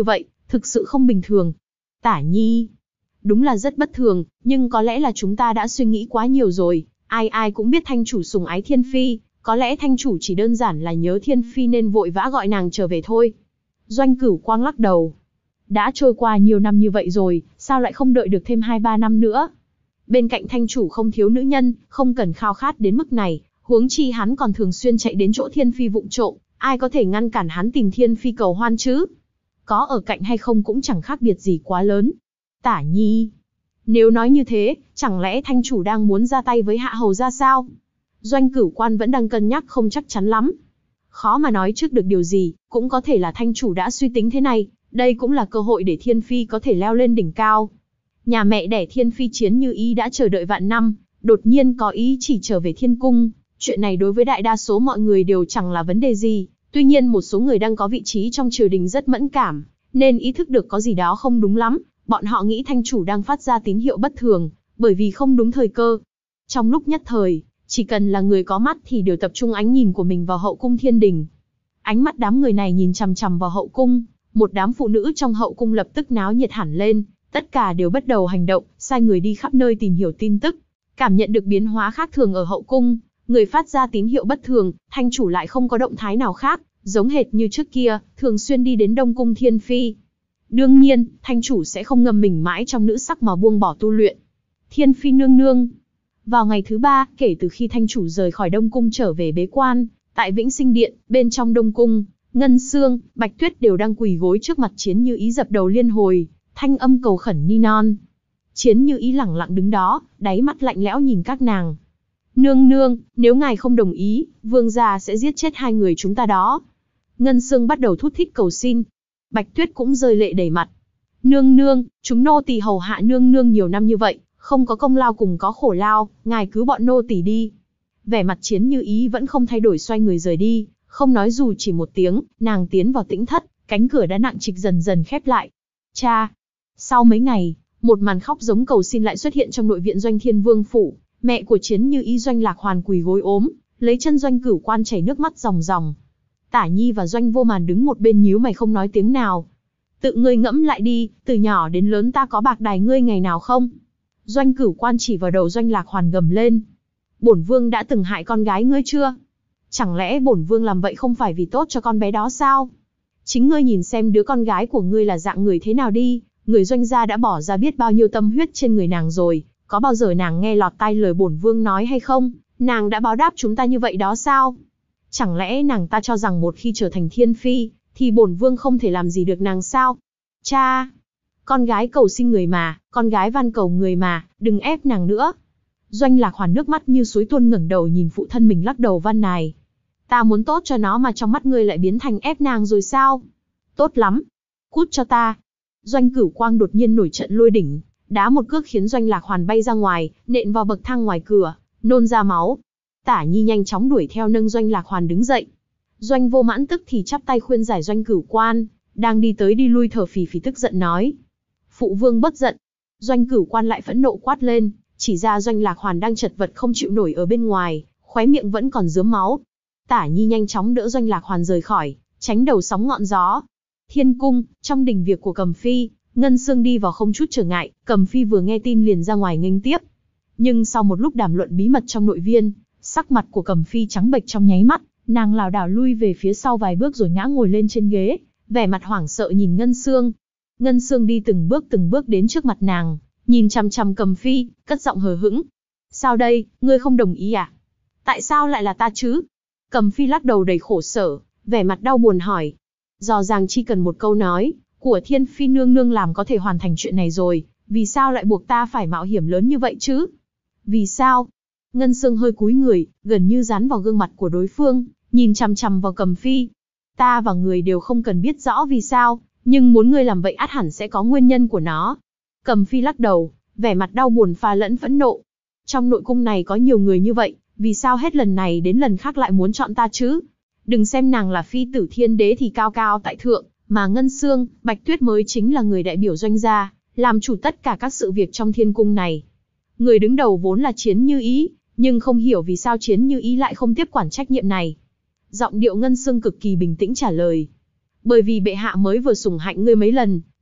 thực sự không bình thường. Tả Nhi, đúng là rất bất thường, nhưng có lẽ là chúng ta đã suy nghĩ quá nhiều rồi. Ai ai cũng biết Thanh chủ sủng ái Thiên Phi, có lẽ Thanh chủ chỉ đơn giản là nhớ Thiên Phi nên vội vã gọi nàng trở về thôi. Doanh Cửu Quang lắc đầu. Đã trôi qua nhiều năm như vậy rồi, sao lại không đợi được thêm 2-3 năm nữa? Bên cạnh Thanh chủ không thiếu nữ nhân, không cần khao khát đến mức này, huống chi hắn còn thường xuyên chạy đến chỗ Thiên Phi vụng trộm, ai có thể ngăn cản hắn tìm Thiên Phi cầu hoan chứ? Có ở cạnh hay không cũng chẳng khác biệt gì quá lớn. Tả Nhi, nếu nói như thế, chẳng lẽ Thanh chủ đang muốn ra tay với Hạ Hầu ra sao? Doanh Cửu Quan vẫn đang cân nhắc không chắc chắn lắm. Khó mà nói trước được điều gì, cũng có thể là Thanh chủ đã suy tính thế này, đây cũng là cơ hội để Thiên Phi có thể leo lên đỉnh cao. Nhà mẹ đẻ Thiên Phi Chiến Như Ý đã chờ đợi vạn năm, đột nhiên có ý chỉ trở về Thiên Cung, chuyện này đối với đại đa số mọi người đều chẳng là vấn đề gì, tuy nhiên một số người đang có vị trí trong triều đình rất mẫn cảm, nên ý thức được có gì đó không đúng lắm, bọn họ nghĩ Thanh chủ đang phát ra tín hiệu bất thường, bởi vì không đúng thời cơ. Trong lúc nhất thời, chỉ cần là người có mắt thì đều tập trung ánh nhìn của mình vào hậu cung thiên đình. Ánh mắt đám người này nhìn chằm chằm vào hậu cung, một đám phụ nữ trong hậu cung lập tức náo nhiệt hẳn lên, tất cả đều bắt đầu hành động, sai người đi khắp nơi tìm hiểu tin tức. Cảm nhận được biến hóa khác thường ở hậu cung, người phát ra tín hiệu bất thường, Thanh chủ lại không có động thái nào khác, giống hệt như trước kia, thường xuyên đi đến Đông Cung Thiên Phi. Đương nhiên, Thanh chủ sẽ không ngâm mình mãi trong nữ sắc mà buông bỏ tu luyện. Thiên Phi nương nương. Vào ngày thứ 3, kể từ khi Thanh chủ rời khỏi Đông Cung trở về bế quan, tại Vĩnh Sinh Điện, bên trong Đông Cung, Ngân Xương, Bạch Tuyết đều đang quỳ gối trước mặt Chiến Như Ý dập đầu liên hồi, thanh âm cầu khẩn ni non. Chiến Như Ý lẳng lặng đứng đó, đáy mắt lạnh lẽo nhìn các nàng. Nương nương, nếu ngài không đồng ý, vương gia sẽ giết chết hai người chúng ta đó. Ngân Xương bắt đầu thút thít cầu xin. Bạch Tuyết cũng rơi lệ đầy mặt. Nương nương, chúng nô tỳ hầu hạ nương nương nhiều năm như vậy, không có công lao cùng có khổ lao, ngài cứu bọn nô tỳ đi. Vẻ mặt Chiến Như Ý vẫn không thay đổi, xoay người rời đi, không nói dù chỉ một tiếng, nàng tiến vào tĩnh thất, cánh cửa đã nặng trịch dần dần khép lại. Cha! Sau mấy ngày, một màn khóc giống cầu xin lại xuất hiện trong nội viện Doanh Thiên Vương phủ. Mẹ của Chiến Như Ý Doanh Lạc Hoàn quỳ gối ốm, lấy chân Doanh Cửu Quan chảy nước mắt ròng ròng. Tả Nhi và Doanh Vô Màn đứng một bên nhíu mày không nói tiếng nào. Tự ngươi ngẫm lại đi, từ nhỏ đến lớn ta có bạc đài ngươi ngày nào không? Doanh Cửu Quan chỉ vào đầu Doanh Lạc Hoàn gầm lên. Bổn vương đã từng hại con gái ngươi chưa? Chẳng lẽ bổn vương làm vậy không phải vì tốt cho con bé đó sao? Chính ngươi nhìn xem đứa con gái của ngươi là dạng người thế nào đi, người Doanh gia đã bỏ ra biết bao nhiêu tâm huyết trên người nàng rồi, có bao giờ nàng nghe lọt tai lời bổn vương nói hay không? Nàng đã báo đáp chúng ta như vậy đó sao? Chẳng lẽ nàng ta cho rằng một khi trở thành Thiên Phi, thì bổn vương không thể làm gì được nàng sao? Cha! Con gái cầu xin người mà, con gái van cầu người mà, đừng ép nàng nữa. Doanh Lạc Hoàn nước mắt như suối tuôn ngẩng đầu nhìn phụ thân mình lắc đầu van nài. Ta muốn tốt cho nó mà trong mắt ngươi lại biến thành ép nàng rồi sao? Tốt lắm. Cút cho ta. Doanh Cửu Quang đột nhiên nổi trận lôi đỉnh, đá một cước khiến Doanh Lạc Hoàn bay ra ngoài, nện vào bậc thang ngoài cửa, nôn ra máu. Tả Nhi nhanh chóng đuổi theo nâng Doanh Lạc Hoàn đứng dậy. Doanh Vô Mãn tức thì chắp tay khuyên giải Doanh Cửu Quan, đang đi tới đi lui thở phì phì tức giận nói. Phụ vương bất giận. Doanh Cửu Quan lại phẫn nộ quát lên, chỉ ra Doanh Lạc Hoàn đang chật vật không chịu nổi ở bên ngoài, khóe miệng vẫn còn rớm máu. Tả Nhi nhanh chóng đỡ Doanh Lạc Hoàn rời khỏi, tránh đầu sóng ngọn gió. Thiên cung, trong đình việc của Cầm Phi, Ngân Xương đi vào không chút trở ngại, Cầm Phi vừa nghe tin liền ra ngoài nghênh tiếp. Nhưng sau một lúc đàm luận bí mật trong nội viên, sắc mặt của Cầm Phi trắng bệch trong nháy mắt, nàng lảo đảo lui về phía sau vài bước rồi ngã ngồi lên trên ghế, vẻ mặt hoảng sợ nhìn Ngân Xương. Ngân Xương đi từng bước đến trước mặt nàng, nhìn chằm chằm Cầm Phi, cất giọng hờ hững. Sao đây, ngươi không đồng ý à? Tại sao lại là ta chứ? Cầm Phi lắc đầu đầy khổ sở, vẻ mặt đau buồn hỏi. Rõ ràng chỉ cần một câu nói của Thiên Phi nương nương làm có thể hoàn thành chuyện này rồi, vì sao lại buộc ta phải mạo hiểm lớn như vậy chứ? Vì sao? Ngân Xương hơi cúi người, gần như dán vào gương mặt của đối phương, nhìn chằm chằm vào Cầm Phi. Ta và người đều không cần biết rõ vì sao, nhưng muốn ngươi làm vậy ắt hẳn sẽ có nguyên nhân của nó. Cầm Phi lắc đầu, vẻ mặt đau buồn pha lẫn phẫn nộ. Trong nội cung này có nhiều người như vậy, vì sao hết lần này đến lần khác lại muốn chọn ta chứ? Đừng xem nàng là phi tử thiên đế thì cao cao tại thượng, mà Ngân Xương, Bạch Tuyết mới chính là người đại biểu Doanh gia, làm chủ tất cả các sự việc trong thiên cung này. Người đứng đầu vốn là Chiến Như Ý, nhưng không hiểu vì sao Chiến Như Ý lại không tiếp quản trách nhiệm này. Giọng điệu Ngân Xương cực kỳ bình tĩnh trả lời. Bởi vì bệ hạ mới vừa sủng hạnh ngươi mấy lần,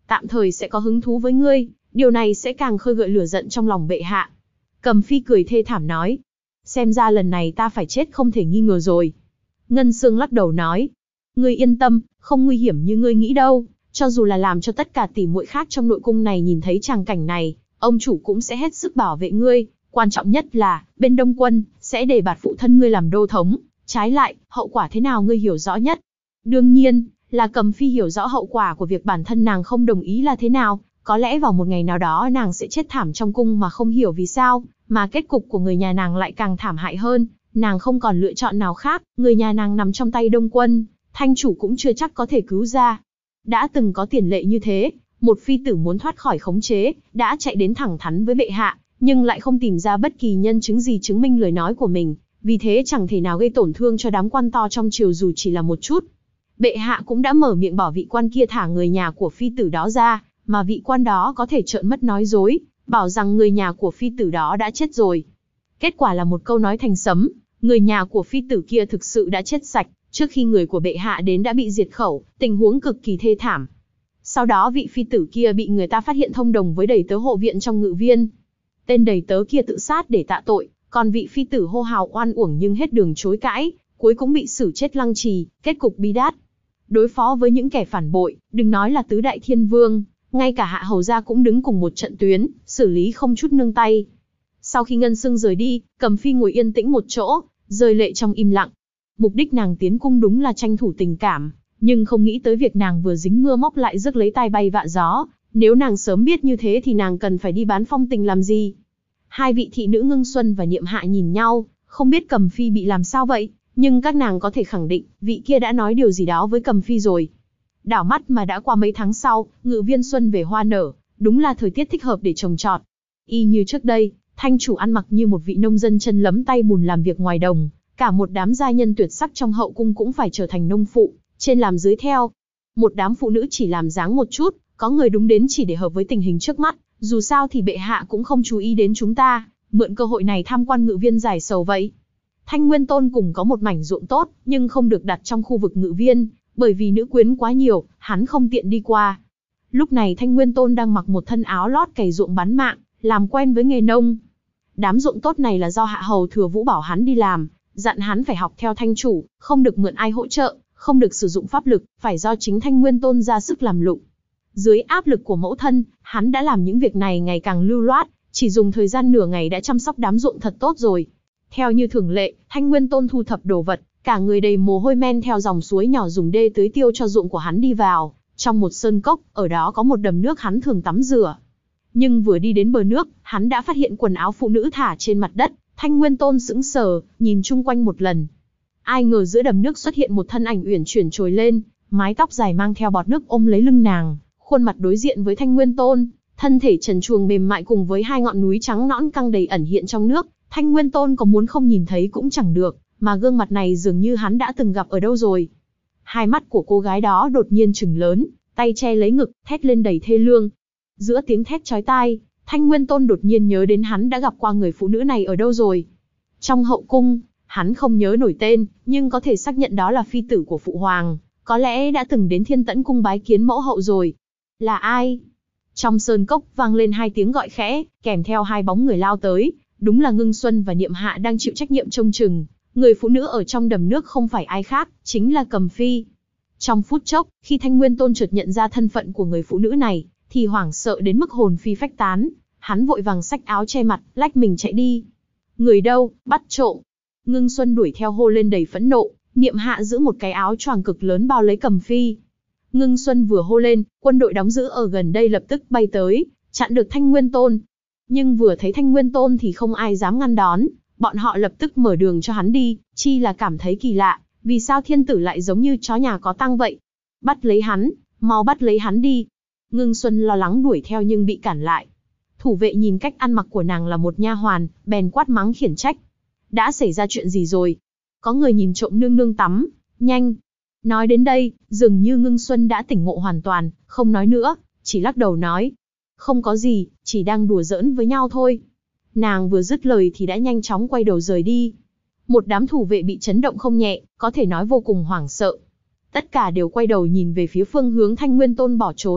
tạm thời sẽ có hứng thú với ngươi, điều này sẽ càng khơi gợi lửa giận trong lòng bệ hạ. Cầm Phi cười thê thảm nói, xem ra lần này ta phải chết không thể nghi ngờ rồi. Ngân Xương lắc đầu nói, ngươi yên tâm, không nguy hiểm như ngươi nghĩ đâu, cho dù là làm cho tất cả tỷ muội khác trong nội cung này nhìn thấy tràng cảnh này, ông chủ cũng sẽ hết sức bảo vệ ngươi, quan trọng nhất là, bên Đông Quân, sẽ đề bạt phụ thân ngươi làm đô thống, trái lại, hậu quả thế nào ngươi hiểu rõ nhất. Đương nhiên, là Cầm Phi hiểu rõ hậu quả của việc bản thân nàng không đồng ý là thế nào, có lẽ vào một ngày nào đó nàng sẽ chết thảm trong cung mà không hiểu vì sao, mà kết cục của người nhà nàng lại càng thảm hại hơn, nàng không còn lựa chọn nào khác, người nhà nàng nằm trong tay Đông Quân, thanh chủ cũng chưa chắc có thể cứu ra. Đã từng có tiền lệ như thế, một phi tử muốn thoát khỏi khống chế, đã chạy đến thẳng thắn với bệ hạ, nhưng lại không tìm ra bất kỳ nhân chứng gì chứng minh lời nói của mình, vì thế chẳng thể nào gây tổn thương cho đám quan to trong triều dù chỉ là một chút. Bệ hạ cũng đã mở miệng bảo vị quan kia thả người nhà của phi tử đó ra, mà vị quan đó có thể trợn mắt nói dối, bảo rằng người nhà của phi tử đó đã chết rồi. Kết quả là một câu nói thành sấm, người nhà của phi tử kia thực sự đã chết sạch, trước khi người của bệ hạ đến đã bị diệt khẩu, tình huống cực kỳ thê thảm. Sau đó vị phi tử kia bị người ta phát hiện thông đồng với đầy tớ hộ viện trong ngự viên. Tên đầy tớ kia tự sát để tạ tội, còn vị phi tử hô hào oan uổng nhưng hết đường chối cãi, cuối cũng bị xử chết lăng trì, kết cục bi đát. Đối phó với những kẻ phản bội, đừng nói là tứ đại thiên vương, ngay cả hạ hầu gia cũng đứng cùng một trận tuyến, xử lý không chút nương tay. Sau khi Ngân Xương rời đi, Cầm Phi ngồi yên tĩnh một chỗ, rơi lệ trong im lặng. Mục đích nàng tiến cung đúng là tranh thủ tình cảm, nhưng không nghĩ tới việc nàng vừa dính mưa móc lại rước lấy tai bay vạ gió. Nếu nàng sớm biết như thế thì nàng cần phải đi bán phong tình làm gì? Hai vị thị nữ Ngưng Xuân và Niệm Hạ nhìn nhau, không biết Cầm Phi bị làm sao vậy, nhưng các nàng có thể khẳng định, vị kia đã nói điều gì đó với Cầm Phi rồi. Đảo mắt mà đã qua mấy tháng sau, ngự viên xuân về hoa nở, đúng là thời tiết thích hợp để trồng trọt. Y như trước đây, thanh chủ ăn mặc như một vị nông dân chân lấm tay bùn làm việc ngoài đồng, cả một đám gia nhân tuyệt sắc trong hậu cung cũng phải trở thành nông phụ, trên làm dưới theo. Một đám phụ nữ chỉ làm dáng một chút, có người đúng đến chỉ để hợp với tình hình trước mắt, dù sao thì bệ hạ cũng không chú ý đến chúng ta, mượn cơ hội này tham quan ngự viên giải sầu vậy. Thanh Nguyên Tôn cùng có một mảnh ruộng tốt, nhưng không được đặt trong khu vực ngự viên, bởi vì nữ quyến quá nhiều, hắn không tiện đi qua. Lúc này Thanh Nguyên Tôn đang mặc một thân áo lót cày ruộng bán mạng, làm quen với nghề nông. Đám ruộng tốt này là do Hạ Hầu Thừa Vũ bảo hắn đi làm, dặn hắn phải học theo thanh chủ, không được mượn ai hỗ trợ, không được sử dụng pháp lực, phải do chính Thanh Nguyên Tôn ra sức làm lụng. Dưới áp lực của mẫu thân, hắn đã làm những việc này ngày càng lưu loát, chỉ dùng thời gian nửa ngày đã chăm sóc đám ruộng thật tốt rồi. Theo như thường lệ, Thanh Nguyên Tôn thu thập đồ vật, cả người đầy mồ hôi men theo dòng suối nhỏ dùng đê tưới tiêu cho ruộng của hắn đi vào, trong một sơn cốc, ở đó có một đầm nước hắn thường tắm rửa. Nhưng vừa đi đến bờ nước, hắn đã phát hiện quần áo phụ nữ thả trên mặt đất, Thanh Nguyên Tôn sững sờ, nhìn chung quanh một lần. Ai ngờ giữa đầm nước xuất hiện một thân ảnh uyển chuyển trồi lên, mái tóc dài mang theo bọt nước ôm lấy lưng nàng, khuôn mặt đối diện với Thanh Nguyên Tôn, thân thể trần truồng mềm mại cùng với hai ngọn núi trắng nõn căng đầy ẩn hiện trong nước, Thanh Nguyên Tôn có muốn không nhìn thấy cũng chẳng được, mà gương mặt này dường như hắn đã từng gặp ở đâu rồi. Hai mắt của cô gái đó đột nhiên trừng lớn, tay che lấy ngực, thét lên đầy thê lương. Giữa tiếng thét chói tai, Thanh Nguyên Tôn đột nhiên nhớ đến hắn đã gặp qua người phụ nữ này ở đâu rồi. Trong hậu cung, hắn không nhớ nổi tên, nhưng có thể xác nhận đó là phi tử của phụ hoàng, có lẽ đã từng đến Thiên Tẫn cung bái kiến mẫu hậu rồi. Là ai? Trong sơn cốc vang lên hai tiếng gọi khẽ, kèm theo hai bóng người lao tới, đúng là Ngưng Xuân và Niệm Hạ đang chịu trách nhiệm trông chừng. Người phụ nữ ở trong đầm nước không phải ai khác, chính là Cầm Phi. Trong phút chốc, khi Thanh Nguyên Tôn chợt nhận ra thân phận của người phụ nữ này, thì hoảng sợ đến mức hồn phi phách tán. Hắn vội vàng xách áo che mặt, lách mình chạy đi. Người đâu, bắt trộm. Ngưng Xuân đuổi theo hô lên đầy phẫn nộ, Niệm Hạ giữ một cái áo choàng cực lớn bao lấy Cầm Phi. Ngưng Xuân vừa hô lên, quân đội đóng giữ ở gần đây lập tức bay tới, chặn được Thanh Nguyên Tôn. Nhưng vừa thấy Thanh Nguyên Tôn thì không ai dám ngăn đón, bọn họ lập tức mở đường cho hắn đi, chi là cảm thấy kỳ lạ, vì sao thiên tử lại giống như chó nhà có tang vậy? Bắt lấy hắn, mau bắt lấy hắn đi. Ngưng Xuân lo lắng đuổi theo nhưng bị cản lại. Thủ vệ nhìn cách ăn mặc của nàng là một nha hoàn, bèn quát mắng khiển trách. Đã xảy ra chuyện gì rồi? Có người nhìn trộm nương nương tắm, nhanh. Nói đến đây, dường như Ngưng Xuân đã tỉnh ngộ hoàn toàn, không nói nữa, chỉ lắc đầu nói. Không có gì, chỉ đang đùa giỡn với nhau thôi. Nàng vừa dứt lời thì đã nhanh chóng quay đầu rời đi. Một đám thủ vệ bị chấn động không nhẹ, có thể nói vô cùng hoảng sợ. Tất cả đều quay đầu nhìn về phía phương hướng Thanh Nguyên Tôn bỏ trốn,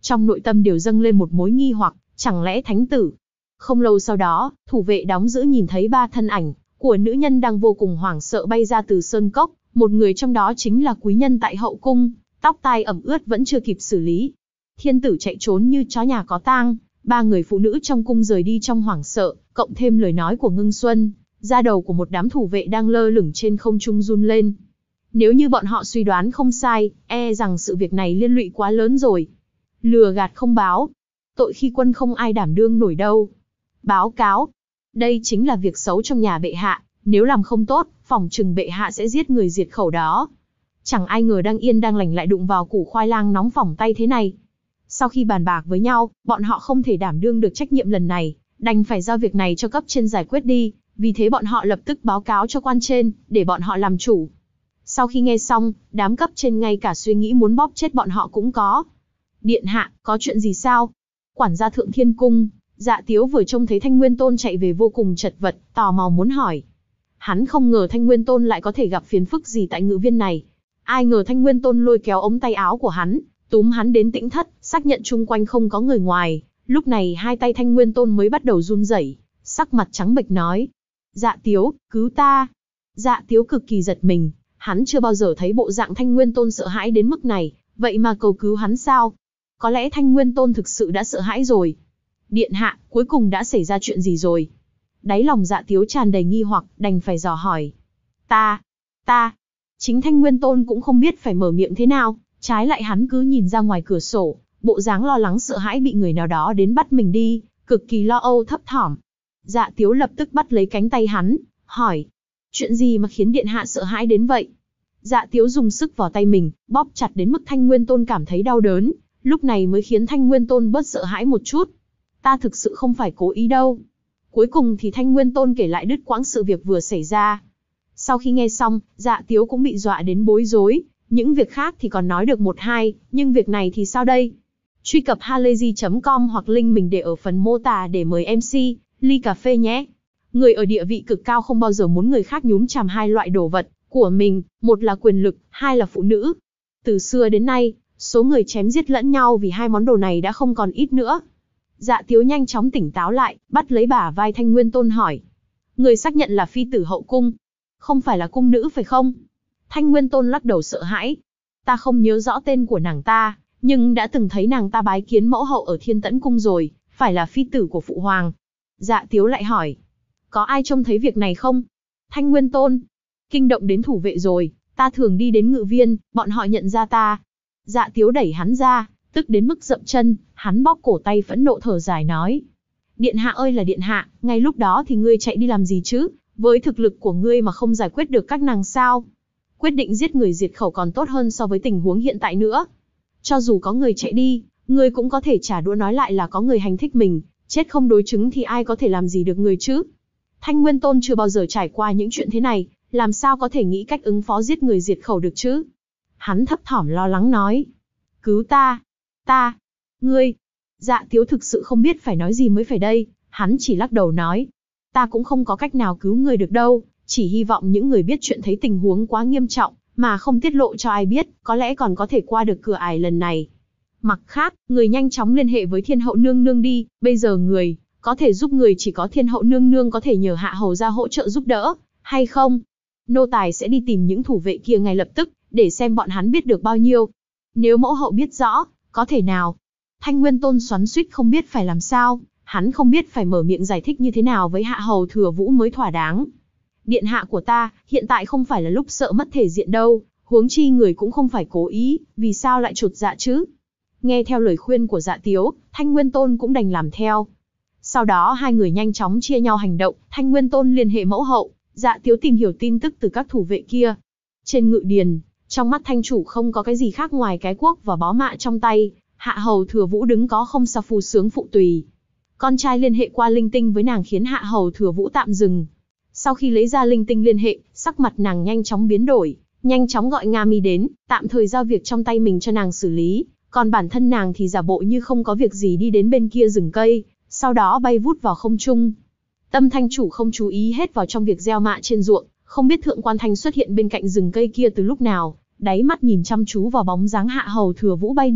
trong nội tâm đều dâng lên một mối nghi hoặc, chẳng lẽ thánh tử? Không lâu sau đó, thủ vệ đóng giữ nhìn thấy 3 thân ảnh của nữ nhân đang vô cùng hoảng sợ bay ra từ sơn cốc, một người trong đó chính là quý nhân tại hậu cung, tóc tai ẩm ướt vẫn chưa kịp xử lý. Thiên tử chạy trốn như chó nhà có tang, 3 người phụ nữ trong cung rời đi trong hoảng sợ, cộng thêm lời nói của Ngưng Xuân, da đầu của một đám thủ vệ đang lơ lửng trên không trung run lên. Nếu như bọn họ suy đoán không sai, e rằng sự việc này liên lụy quá lớn rồi. Lừa gạt không báo, tội khi quân không ai đảm đương nổi đâu. Báo cáo, đây chính là việc xấu trong nhà bệ hạ, nếu làm không tốt, phỏng chừng bệ hạ sẽ giết người diệt khẩu đó. Chẳng ai ngờ đang yên đang lành lại đụng vào củ khoai lang nóng phỏng tay thế này. Sau khi bàn bạc với nhau, bọn họ không thể đảm đương được trách nhiệm lần này, đành phải giao việc này cho cấp trên giải quyết đi, vì thế bọn họ lập tức báo cáo cho quan trên, để bọn họ làm chủ. Sau khi nghe xong, đám cấp trên ngay cả suy nghĩ muốn bóp chết bọn họ cũng có. Điện hạ, có chuyện gì sao? Quản gia Thượng Thiên Cung, Dạ Tiếu vừa trông thấy Thanh Nguyên Tôn chạy về vô cùng chật vật, tò mò muốn hỏi. Hắn không ngờ Thanh Nguyên Tôn lại có thể gặp phiền phức gì tại ngự viên này. Ai ngờ Thanh Nguyên Tôn lôi kéo ống tay áo của hắn, túm hắn đến tĩnh thất, xác nhận chung quanh không có người ngoài. Lúc này hai tay Thanh Nguyên Tôn mới bắt đầu run rẩy, sắc mặt trắng bệch nói. Dạ Tiếu, cứu ta. Dạ Tiếu cực kỳ giật mình, hắn chưa bao giờ thấy bộ dạng Thanh Nguyên Tôn sợ hãi đến mức này, vậy mà cầu cứu hắn sao? Có lẽ Thanh Nguyên Tôn thực sự đã sợ hãi rồi. Điện hạ, cuối cùng đã xảy ra chuyện gì rồi? Đáy lòng Dạ Tiếu tràn đầy nghi hoặc, đành phải dò hỏi. Ta. Chính Thanh Nguyên Tôn cũng không biết phải mở miệng thế nào, trái lại hắn cứ nhìn ra ngoài cửa sổ, bộ dáng lo lắng sợ hãi bị người nào đó đến bắt mình đi, cực kỳ lo âu thấp thỏm. Dạ Tiếu lập tức bắt lấy cánh tay hắn, hỏi. Chuyện gì mà khiến điện hạ sợ hãi đến vậy? Dạ Tiếu dùng sức vào tay mình, bóp chặt đến mức Thanh Nguyên Tôn cảm thấy đau đớn, lúc này mới khiến Thanh Nguyên Tôn bớt sợ hãi một chút. Ta thực sự không phải cố ý đâu. Cuối cùng thì Thanh Nguyên Tôn kể lại đứt quãng sự việc vừa xảy ra. Sau khi nghe xong, Dạ Tiếu cũng bị dọa đến bối rối, những việc khác thì còn nói được một hai, nhưng việc này thì sao đây? Truy cập halayzi.com hoặc link mình để ở phần mô tả để mời MC, ly cà phê nhé. Người ở địa vị cực cao không bao giờ muốn người khác nhúm chàm hai loại đồ vật của mình, một là quyền lực, hai là phụ nữ. Từ xưa đến nay, số người chém giết lẫn nhau vì hai món đồ này đã không còn ít nữa. Dạ Tiếu nhanh chóng tỉnh táo lại, bắt lấy bả vai Thanh Nguyên Tôn hỏi. Người xác nhận là phi tử hậu cung, không phải là cung nữ phải không? Thanh Nguyên Tôn lắc đầu sợ hãi. Ta không nhớ rõ tên của nàng ta, nhưng đã từng thấy nàng ta bái kiến mẫu hậu ở Thiên Tẫn Cung rồi, phải là phi tử của phụ hoàng. Dạ Tiếu lại hỏi. Có ai trông thấy việc này không? Thanh Nguyên Tôn. Kinh động đến thủ vệ rồi, ta thường đi đến ngự viên, bọn họ nhận ra ta. Dạ Tiếu đẩy hắn ra, tức đến mức dậm chân, hắn bóp cổ tay phẫn nộ thở dài nói. Điện hạ ơi là điện hạ, ngay lúc đó thì ngươi chạy đi làm gì chứ? Với thực lực của ngươi mà không giải quyết được các nàng sao? Quyết định giết người diệt khẩu còn tốt hơn so với tình huống hiện tại nữa. Cho dù có người chạy đi, ngươi cũng có thể trả đũa nói lại là có người hành thích mình, chết không đối chứng thì ai có thể làm gì được người chứ? Thanh Nguyên Tôn chưa bao giờ trải qua những chuyện thế này, làm sao có thể nghĩ cách ứng phó giết người diệt khẩu được chứ? Hắn thấp thỏm lo lắng nói. Cứu ta! Ngươi! Dạ Tiếu thực sự không biết phải nói gì mới phải đây, hắn chỉ lắc đầu nói. Ta cũng không có cách nào cứu ngươi được đâu, chỉ hy vọng những người biết chuyện thấy tình huống quá nghiêm trọng, mà không tiết lộ cho ai biết, có lẽ còn có thể qua được cửa ải lần này. Mặt khác, người nhanh chóng liên hệ với Thiên Hậu Nương Nương đi, bây giờ người có thể giúp người chỉ có Thiên Hậu Nương Nương có thể nhờ Hạ Hầu ra hỗ trợ giúp đỡ, hay không? Nô tài sẽ đi tìm những thủ vệ kia ngay lập tức, để xem bọn hắn biết được bao nhiêu. Nếu mẫu hậu biết rõ, có thể nào? Thanh Nguyên Tôn xoắn xuýt không biết phải làm sao, hắn không biết phải mở miệng giải thích như thế nào với Hạ Hầu Thừa Vũ mới thỏa đáng. Điện hạ của ta, hiện tại không phải là lúc sợ mất thể diện đâu, huống chi người cũng không phải cố ý, vì sao lại chột dạ chứ? Nghe theo lời khuyên của Dạ Tiếu, Thanh Nguyên Tôn cũng đành làm theo. Sau đó hai người nhanh chóng chia nhau hành động, Thanh Nguyên Tôn liên hệ mẫu hậu, Dạ Tiếu tìm hiểu tin tức từ các thủ vệ kia. Trên ngự điền, trong mắt thanh chủ không có cái gì khác ngoài cái cuốc và bó mạ trong tay, Hạ Hầu Thừa Vũ đứng có không xa phu sướng phụ tùy. Con trai liên hệ qua linh tinh với nàng khiến Hạ Hầu Thừa Vũ tạm dừng. Sau khi lấy ra linh tinh liên hệ, sắc mặt nàng nhanh chóng biến đổi, nhanh chóng gọi Nga Mi đến, tạm thời giao việc trong tay mình cho nàng xử lý, còn bản thân nàng thì giả bộ như không có việc gì đi đến bên kia rừng cây, sau đó bay vút vào không trung. Tâm thanh chủ không chú ý hết vào trong việc gieo mạ trên ruộng, không biết Thượng Quan Thanh xuất hiện bên cạnh rừng cây kia từ lúc nào, đáy mắt nhìn chăm chú vào bóng dáng Hạ Hầu Thừa Vũ bay đi,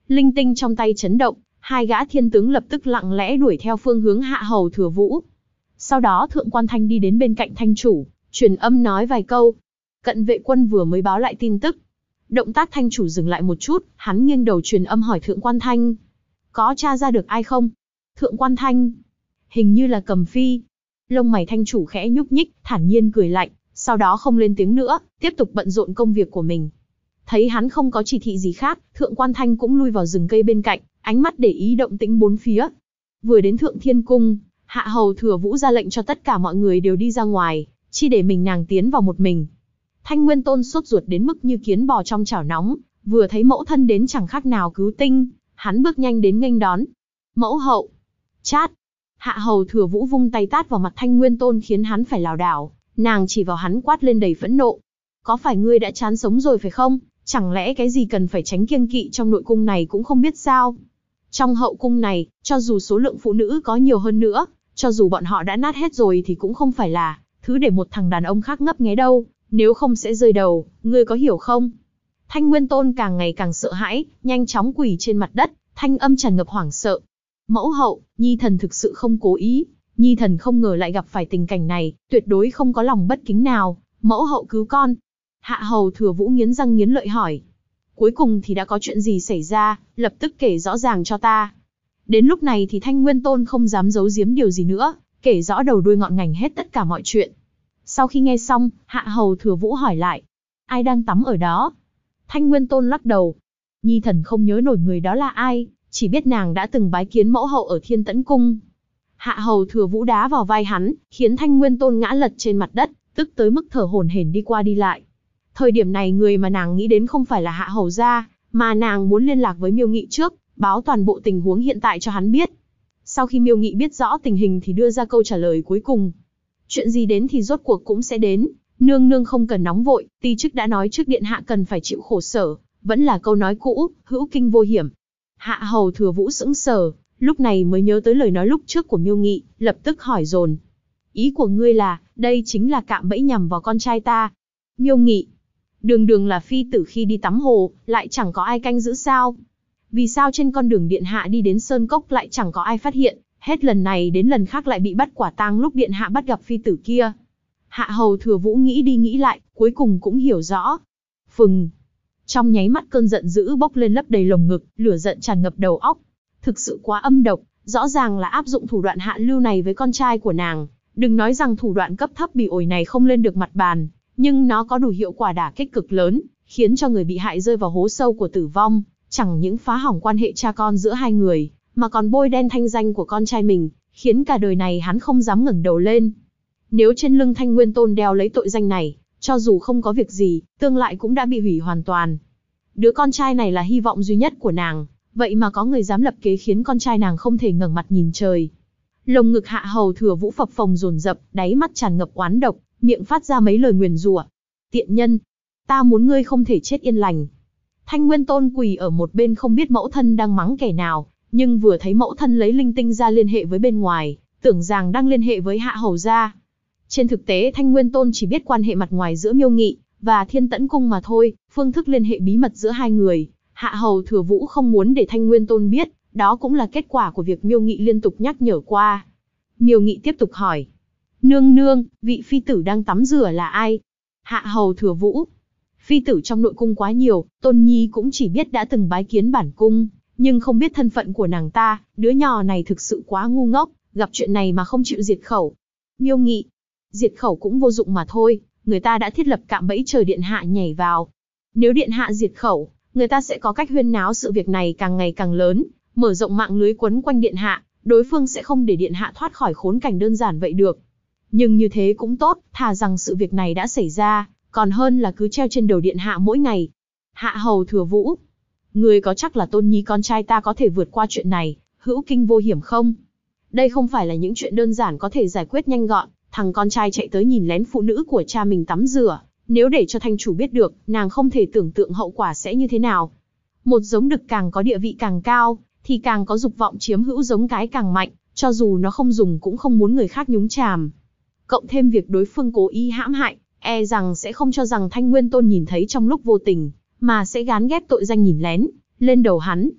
Linh tinh trong tay chấn động, hai gã thiên tướng lập tức lặng lẽ đuổi theo phương hướng Hạ Hầu Thừa Vũ. Sau đó Thượng Quan Thanh đi đến bên cạnh Thanh chủ, truyền âm nói vài câu. Cận vệ quân vừa mới báo lại tin tức. Động tác Thanh chủ dừng lại một chút, hắn nghiêng đầu truyền âm hỏi Thượng Quan Thanh. Có tra ra được ai không? Thượng Quan Thanh. Hình như là Cầm Phi. Lông mày Thanh chủ khẽ nhúc nhích, thản nhiên cười lạnh, sau đó không lên tiếng nữa, tiếp tục bận rộn công việc của mình. Thấy hắn không có chỉ thị gì khác, Thượng Quan Thanh cũng lui vào rừng cây bên cạnh, ánh mắt để ý động tĩnh bốn phía. Vừa đến Thượng Thiên Cung, Hạ Hầu Thừa Vũ ra lệnh cho tất cả mọi người đều đi ra ngoài, chỉ để mình nàng tiến vào một mình. Thanh Nguyên Tôn sốt ruột đến mức như kiến bò trong chảo nóng, vừa thấy mẫu thân đến chẳng khác nào cứu tinh, hắn bước nhanh đến nghênh đón. Mẫu hậu. Chát. Hạ Hầu Thừa Vũ vung tay tát vào mặt Thanh Nguyên Tôn khiến hắn phải lảo đảo, nàng chỉ vào hắn quát lên đầy phẫn nộ. Có phải ngươi đã chán sống rồi phải không? Chẳng lẽ cái gì cần phải tránh kiêng kỵ trong nội cung này cũng không biết sao? Trong hậu cung này, cho dù số lượng phụ nữ có nhiều hơn nữa, cho dù bọn họ đã nát hết rồi thì cũng không phải là thứ để một thằng đàn ông khác ngấp nghé đâu, nếu không sẽ rơi đầu, ngươi có hiểu không? Thanh Nguyên Tôn càng ngày càng sợ hãi, nhanh chóng quỳ trên mặt đất, thanh âm tràn ngập hoảng sợ. Mẫu hậu, nhi thần thực sự không cố ý, nhi thần không ngờ lại gặp phải tình cảnh này, tuyệt đối không có lòng bất kính nào, mẫu hậu cứu con. Hạ Hầu Thừa Vũ nghiến răng nghiến lợi hỏi. Cuối cùng thì đã có chuyện gì xảy ra, lập tức kể rõ ràng cho ta. Đến lúc này thì Thanh Nguyên Tôn không dám giấu giếm điều gì nữa, kể rõ đầu đuôi ngọn ngành hết tất cả mọi chuyện. Sau khi nghe xong, Hạ Hầu Thừa Vũ hỏi lại. Ai đang tắm ở đó? Thanh Nguyên Tôn lắc đầu. Nhi thần không nhớ nổi người đó là ai, chỉ biết nàng đã từng bái kiến mẫu hậu ở Thiên Tẫn Cung. Hạ Hầu Thừa Vũ đá vào vai hắn, khiến Thanh Nguyên Tôn ngã lật trên mặt đất, tức tới mức thở hổn hển đi qua đi lại. Thời điểm này người mà nàng nghĩ đến không phải là Hạ Hầu gia, mà nàng muốn liên lạc với Miêu Nghị trước, báo toàn bộ tình huống hiện tại cho hắn biết. Sau khi Miêu Nghị biết rõ tình hình thì đưa ra câu trả lời cuối cùng. Chuyện gì đến thì rốt cuộc cũng sẽ đến, nương nương không cần nóng vội, ti chức đã nói trước điện hạ cần phải chịu khổ sở, vẫn là câu nói cũ, hữu kinh vô hiểm. Hạ Hầu Thừa Vũ sững sờ, lúc này mới nhớ tới lời nói lúc trước của Miêu Nghị, lập tức hỏi dồn. Ý của ngươi là, đây chính là cạm bẫy nhằm vào con trai ta. Miêu Nghị. Đường đường là phi tử khi đi tắm hồ, lại chẳng có ai canh giữ sao? Vì sao trên con đường điện hạ đi đến Sơn Cốc lại chẳng có ai phát hiện, hết lần này đến lần khác lại bị bắt quả tang lúc điện hạ bắt gặp phi tử kia? Hạ Hầu Thừa Vũ nghĩ đi nghĩ lại, cuối cùng cũng hiểu rõ. Phừng. Trong nháy mắt cơn giận dữ bốc lên lấp đầy lồng ngực, lửa giận tràn ngập đầu óc. Thực sự quá âm độc, rõ ràng là áp dụng thủ đoạn hạ lưu này với con trai của nàng. Đừng nói rằng thủ đoạn cấp thấp bị ổi này không lên được mặt bàn, nhưng nó có đủ hiệu quả đả kích cực lớn, khiến cho người bị hại rơi vào hố sâu của tử vong, chẳng những phá hỏng quan hệ cha con giữa hai người, mà còn bôi đen thanh danh của con trai mình, khiến cả đời này hắn không dám ngẩng đầu lên. Nếu trên lưng Thanh Nguyên Tôn đeo lấy tội danh này, cho dù không có việc gì, tương lai cũng đã bị hủy hoàn toàn. Đứa con trai này là hy vọng duy nhất của nàng, vậy mà có người dám lập kế khiến con trai nàng không thể ngẩng mặt nhìn trời. Lồng ngực Hạ Hầu Thừa Vũ phập phồng dồn dập, đáy mắt tràn ngập oán độc, miệng phát ra mấy lời nguyền rủa. Tiện nhân, ta muốn ngươi không thể chết yên lành. Thanh Nguyên Tôn quỳ ở một bên không biết mẫu thân đang mắng kẻ nào, nhưng vừa thấy mẫu thân lấy linh tinh ra liên hệ với bên ngoài, tưởng rằng đang liên hệ với Hạ Hầu gia. Trên thực tế Thanh Nguyên Tôn chỉ biết quan hệ mặt ngoài giữa Miêu Nghị và Thiên Tẫn Cung mà thôi, phương thức liên hệ bí mật giữa hai người, Hạ Hầu Thừa Vũ không muốn để Thanh Nguyên Tôn biết, đó cũng là kết quả của việc Miêu Nghị liên tục nhắc nhở qua. Miêu Nghị tiếp tục hỏi. Nương nương, vị phi tử đang tắm rửa là ai? Hạ Hầu Thừa Vũ. Phi tử trong nội cung quá nhiều, Tôn Nhi cũng chỉ biết đã từng bái kiến bản cung, nhưng không biết thân phận của nàng ta, đứa nhỏ này thực sự quá ngu ngốc, gặp chuyện này mà không chịu diệt khẩu. Miêu Nghị. Diệt khẩu cũng vô dụng mà thôi, người ta đã thiết lập cạm bẫy chờ điện hạ nhảy vào. Nếu điện hạ diệt khẩu, người ta sẽ có cách huyên náo sự việc này càng ngày càng lớn, mở rộng mạng lưới quấn quanh điện hạ, đối phương sẽ không để điện hạ thoát khỏi khốn cảnh đơn giản vậy được. Nhưng như thế cũng tốt, thà rằng sự việc này đã xảy ra, còn hơn là cứ treo trên đầu điện hạ mỗi ngày. Hạ Hầu Thừa Vũ. Người có chắc là Tôn Nhi con trai ta có thể vượt qua chuyện này, hữu kinh vô hiểm không? Đây không phải là những chuyện đơn giản có thể giải quyết nhanh gọn, thằng con trai chạy tới nhìn lén phụ nữ của cha mình tắm rửa, nếu để cho thanh chủ biết được, nàng không thể tưởng tượng hậu quả sẽ như thế nào. Một giống đực càng có địa vị càng cao, thì càng có dục vọng chiếm hữu giống cái càng mạnh, cho dù nó không dùng cũng không muốn người khác nhúng chàm. Cộng thêm việc đối phương cố ý hãm hại, e rằng sẽ không cho rằng Thanh Nguyên Tôn nhìn thấy trong lúc vô tình, mà sẽ gán ghép tội danh nhìn lén lên đầu hắn.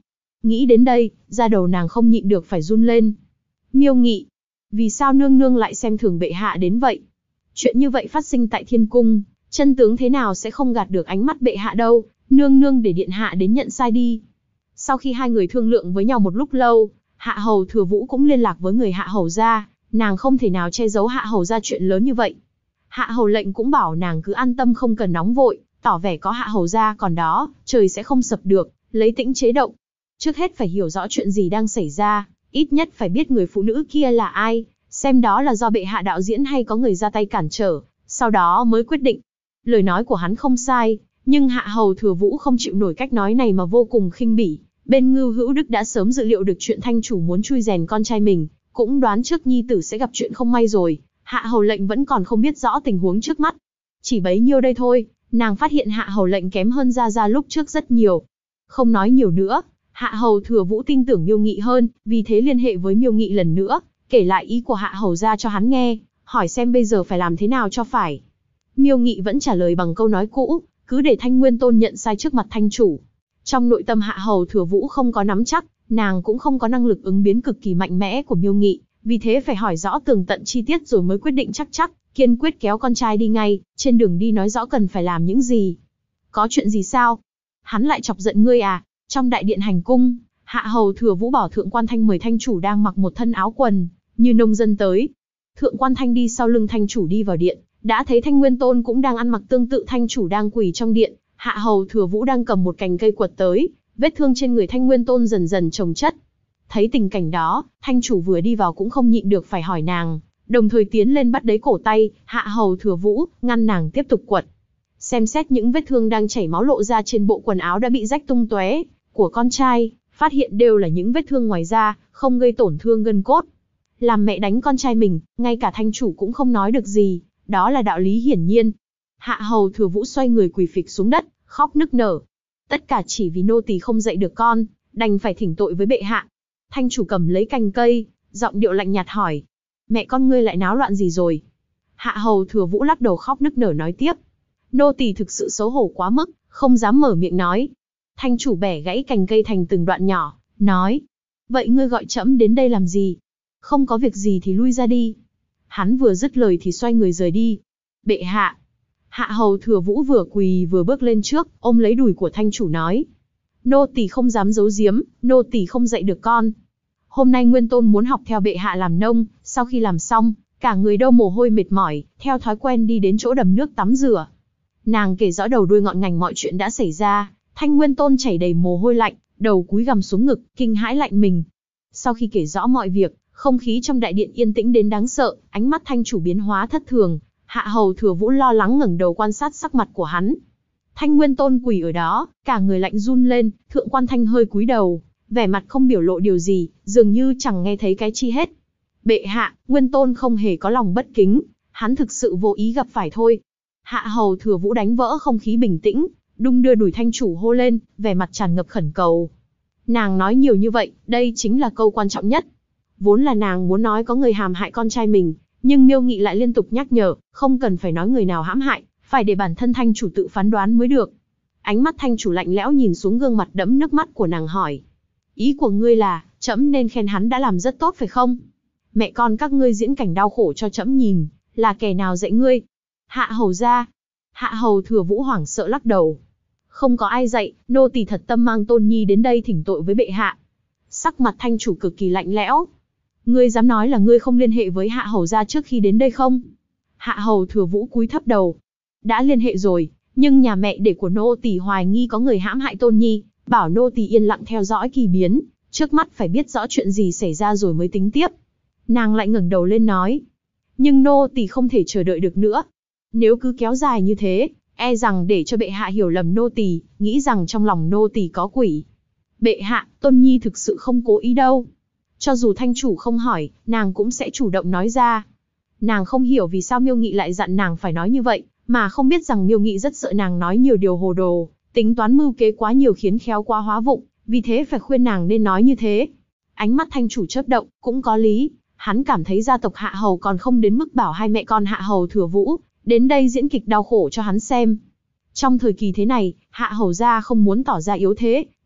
Nghĩ đến đây, da đầu nàng không nhịn được phải run lên. Miêu Nghị, vì sao nương nương lại xem thường bệ hạ đến vậy? Chuyện như vậy phát sinh tại thiên cung, chân tướng thế nào sẽ không gạt được ánh mắt bệ hạ đâu, nương nương để điện hạ đến nhận sai đi. Sau khi hai người thương lượng với nhau một lúc lâu, Hạ Hầu Thừa Vũ cũng liên lạc với người Hạ Hầu gia, nàng không thể nào che giấu Hạ Hầu gia chuyện lớn như vậy. Hạ Hầu lệnh cũng bảo nàng cứ an tâm không cần nóng vội, tỏ vẻ có Hạ Hầu gia còn đó, trời sẽ không sập được, lấy tĩnh chế động. Trước hết phải hiểu rõ chuyện gì đang xảy ra, ít nhất phải biết người phụ nữ kia là ai, xem đó là do bệ hạ đạo diễn hay có người ra tay cản trở, sau đó mới quyết định. Lời nói của hắn không sai, nhưng Hạ Hầu Thừa Vũ không chịu nổi cách nói này mà vô cùng khinh bỉ. Bên Ngưu Hữu Đức đã sớm dự liệu được chuyện thanh chủ muốn chui rèn con trai mình, cũng đoán trước nhi tử sẽ gặp chuyện không may rồi. Hạ Hầu lệnh vẫn còn không biết rõ tình huống trước mắt. Chỉ bấy nhiêu đây thôi, nàng phát hiện Hạ Hầu lệnh kém hơn Gia Gia lúc trước rất nhiều. Không nói nhiều nữa, Hạ Hầu Thừa Vũ tin tưởng Miêu Nghị hơn, vì thế liên hệ với Miêu Nghị lần nữa, kể lại ý của Hạ Hầu gia cho hắn nghe, hỏi xem bây giờ phải làm thế nào cho phải. Miêu Nghị vẫn trả lời bằng câu nói cũ, cứ để Thanh Nguyên Tôn nhận sai trước mặt thanh chủ. Trong nội tâm Hạ Hầu Thừa Vũ không có nắm chắc, nàng cũng không có năng lực ứng biến cực kỳ mạnh mẽ của Miêu Nghị, vì thế phải hỏi rõ tường tận chi tiết rồi mới quyết định chắc, kiên quyết kéo con trai đi ngay, trên đường đi nói rõ cần phải làm những gì. Có chuyện gì sao? Hắn lại chọc giận ngươi à? Trong đại điện hành cung, Hạ Hầu Thừa Vũ bảo Thượng Quan Thanh mời thanh chủ đang mặc một thân áo quần, như nông dân tới. Thượng Quan Thanh đi sau lưng thanh chủ đi vào điện, đã thấy Thanh Nguyên Tôn cũng đang ăn mặc tương tự thanh chủ đang quỳ trong điện. Hạ Hầu Thừa Vũ đang cầm một cành cây quật tới, vết thương trên người Thanh Nguyên Tôn dần dần chồng chất. Thấy tình cảnh đó, thanh chủ vừa đi vào cũng không nhịn được phải hỏi nàng, đồng thời tiến lên bắt lấy cổ tay Hạ Hầu Thừa Vũ, ngăn nàng tiếp tục quật. Xem xét những vết thương đang chảy máu lộ ra trên bộ quần áo đã bị rách tung tóe của con trai, phát hiện đều là những vết thương ngoài da, không gây tổn thương gân cốt. Làm mẹ đánh con trai mình, ngay cả thanh chủ cũng không nói được gì, đó là đạo lý hiển nhiên. Hạ Hầu Thừa Vũ xoay người quỳ phịch xuống đất, khóc nức nở. Tất cả chỉ vì nô tỳ không dạy được con, đành phải thỉnh tội với bệ hạ. Thanh chủ cầm lấy cành cây, giọng điệu lạnh nhạt hỏi: mẹ con ngươi lại náo loạn gì rồi? Hạ Hầu Thừa Vũ lắc đầu khóc nức nở nói tiếp: nô tỳ thực sự xấu hổ quá mức, không dám mở miệng nói. Thanh chủ bẻ gãy cành cây thành từng đoạn nhỏ, nói: vậy ngươi gọi trẫm đến đây làm gì? Không có việc gì thì lui ra đi. Hắn vừa dứt lời thì xoay người rời đi. Bệ hạ. Hạ Hầu Thừa Vũ vừa quỳ vừa bước lên trước, ôm lấy đùi của thanh chủ nói: nô tỳ không dám giấu giếm, nô tỳ không dạy được con. Hôm nay Nguyên Tôn muốn học theo bệ hạ làm nông, sau khi làm xong, cả người đâu mồ hôi mệt mỏi, theo thói quen đi đến chỗ đầm nước tắm rửa. Nàng kể rõ đầu đuôi ngọn ngành mọi chuyện đã xảy ra. Thanh Nguyên Tôn chảy đầy mồ hôi lạnh, đầu cúi gằm xuống ngực, kinh hãi lạnh mình. Sau khi kể rõ mọi việc, không khí trong đại điện yên tĩnh đến đáng sợ, ánh mắt thanh chủ biến hóa thất thường. Hạ Hầu Thừa Vũ lo lắng ngẩng đầu quan sát sắc mặt của hắn. Thanh Nguyên Tôn quỳ ở đó, cả người lạnh run lên. Thượng Quan Thanh hơi cúi đầu, vẻ mặt không biểu lộ điều gì, dường như chẳng nghe thấy cái chi hết. Bệ hạ, Nguyên Tôn không hề có lòng bất kính, hắn thực sự vô ý gặp phải thôi. Hạ Hầu Thừa Vũ đánh vỡ không khí bình tĩnh, đung đưa đùi thanh chủ hô lên, vẻ mặt tràn ngập khẩn cầu. Nàng nói nhiều như vậy, đây chính là câu quan trọng nhất. Vốn là nàng muốn nói có người hãm hại con trai mình, nhưng Miêu Nghị lại liên tục nhắc nhở, không cần phải nói người nào hãm hại, phải để bản thân thanh chủ tự phán đoán mới được. Ánh mắt thanh chủ lạnh lẽo nhìn xuống gương mặt đẫm nước mắt của nàng hỏi: ý của ngươi là, trẫm nên khen hắn đã làm rất tốt phải không? Mẹ con các ngươi diễn cảnh đau khổ cho trẫm nhìn, là kẻ nào dạy ngươi? Hạ Hầu gia. Hạ Hầu Thừa Vũ hoảng sợ lắc đầu. Không có ai dạy, nô tỳ thật tâm mang Tôn Nhi đến đây thỉnh tội với bệ hạ. Sắc mặt thanh chủ cực kỳ lạnh lẽo. Ngươi dám nói là ngươi không liên hệ với Hạ Hầu gia trước khi đến đây không? Hạ Hầu Thừa Vũ cúi thấp đầu. Đã liên hệ rồi, nhưng nhà mẹ đẻ của nô tỳ hoài nghi có người hãm hại Tôn Nhi, bảo nô tỳ yên lặng theo dõi kỳ biến, trước mắt phải biết rõ chuyện gì xảy ra rồi mới tính tiếp. Nàng lại ngẩng đầu lên nói: nhưng nô tỳ không thể chờ đợi được nữa. Nếu cứ kéo dài như thế, e rằng để cho bệ hạ hiểu lầm nô tỳ, nghĩ rằng trong lòng nô tỳ có quỷ. Bệ hạ, Tôn Nhi thực sự không cố ý đâu. Cho dù thanh chủ không hỏi, nàng cũng sẽ chủ động nói ra. Nàng không hiểu vì sao Miêu Nghị lại dặn nàng phải nói như vậy, mà không biết rằng Miêu Nghị rất sợ nàng nói nhiều điều hồ đồ, tính toán mưu kế quá nhiều khiến khéo quá hóa vụng, vì thế phải khuyên nàng nên nói như thế. Ánh mắt thanh chủ chớp động, cũng có lý, hắn cảm thấy gia tộc Hạ Hầu còn không đến mức bảo hai mẹ con Hạ Hầu Thừa Vũ đến đây diễn kịch đau khổ cho hắn xem. Trong thời kỳ thế này, Hạ Hầu gia không muốn tỏ ra yếu thế,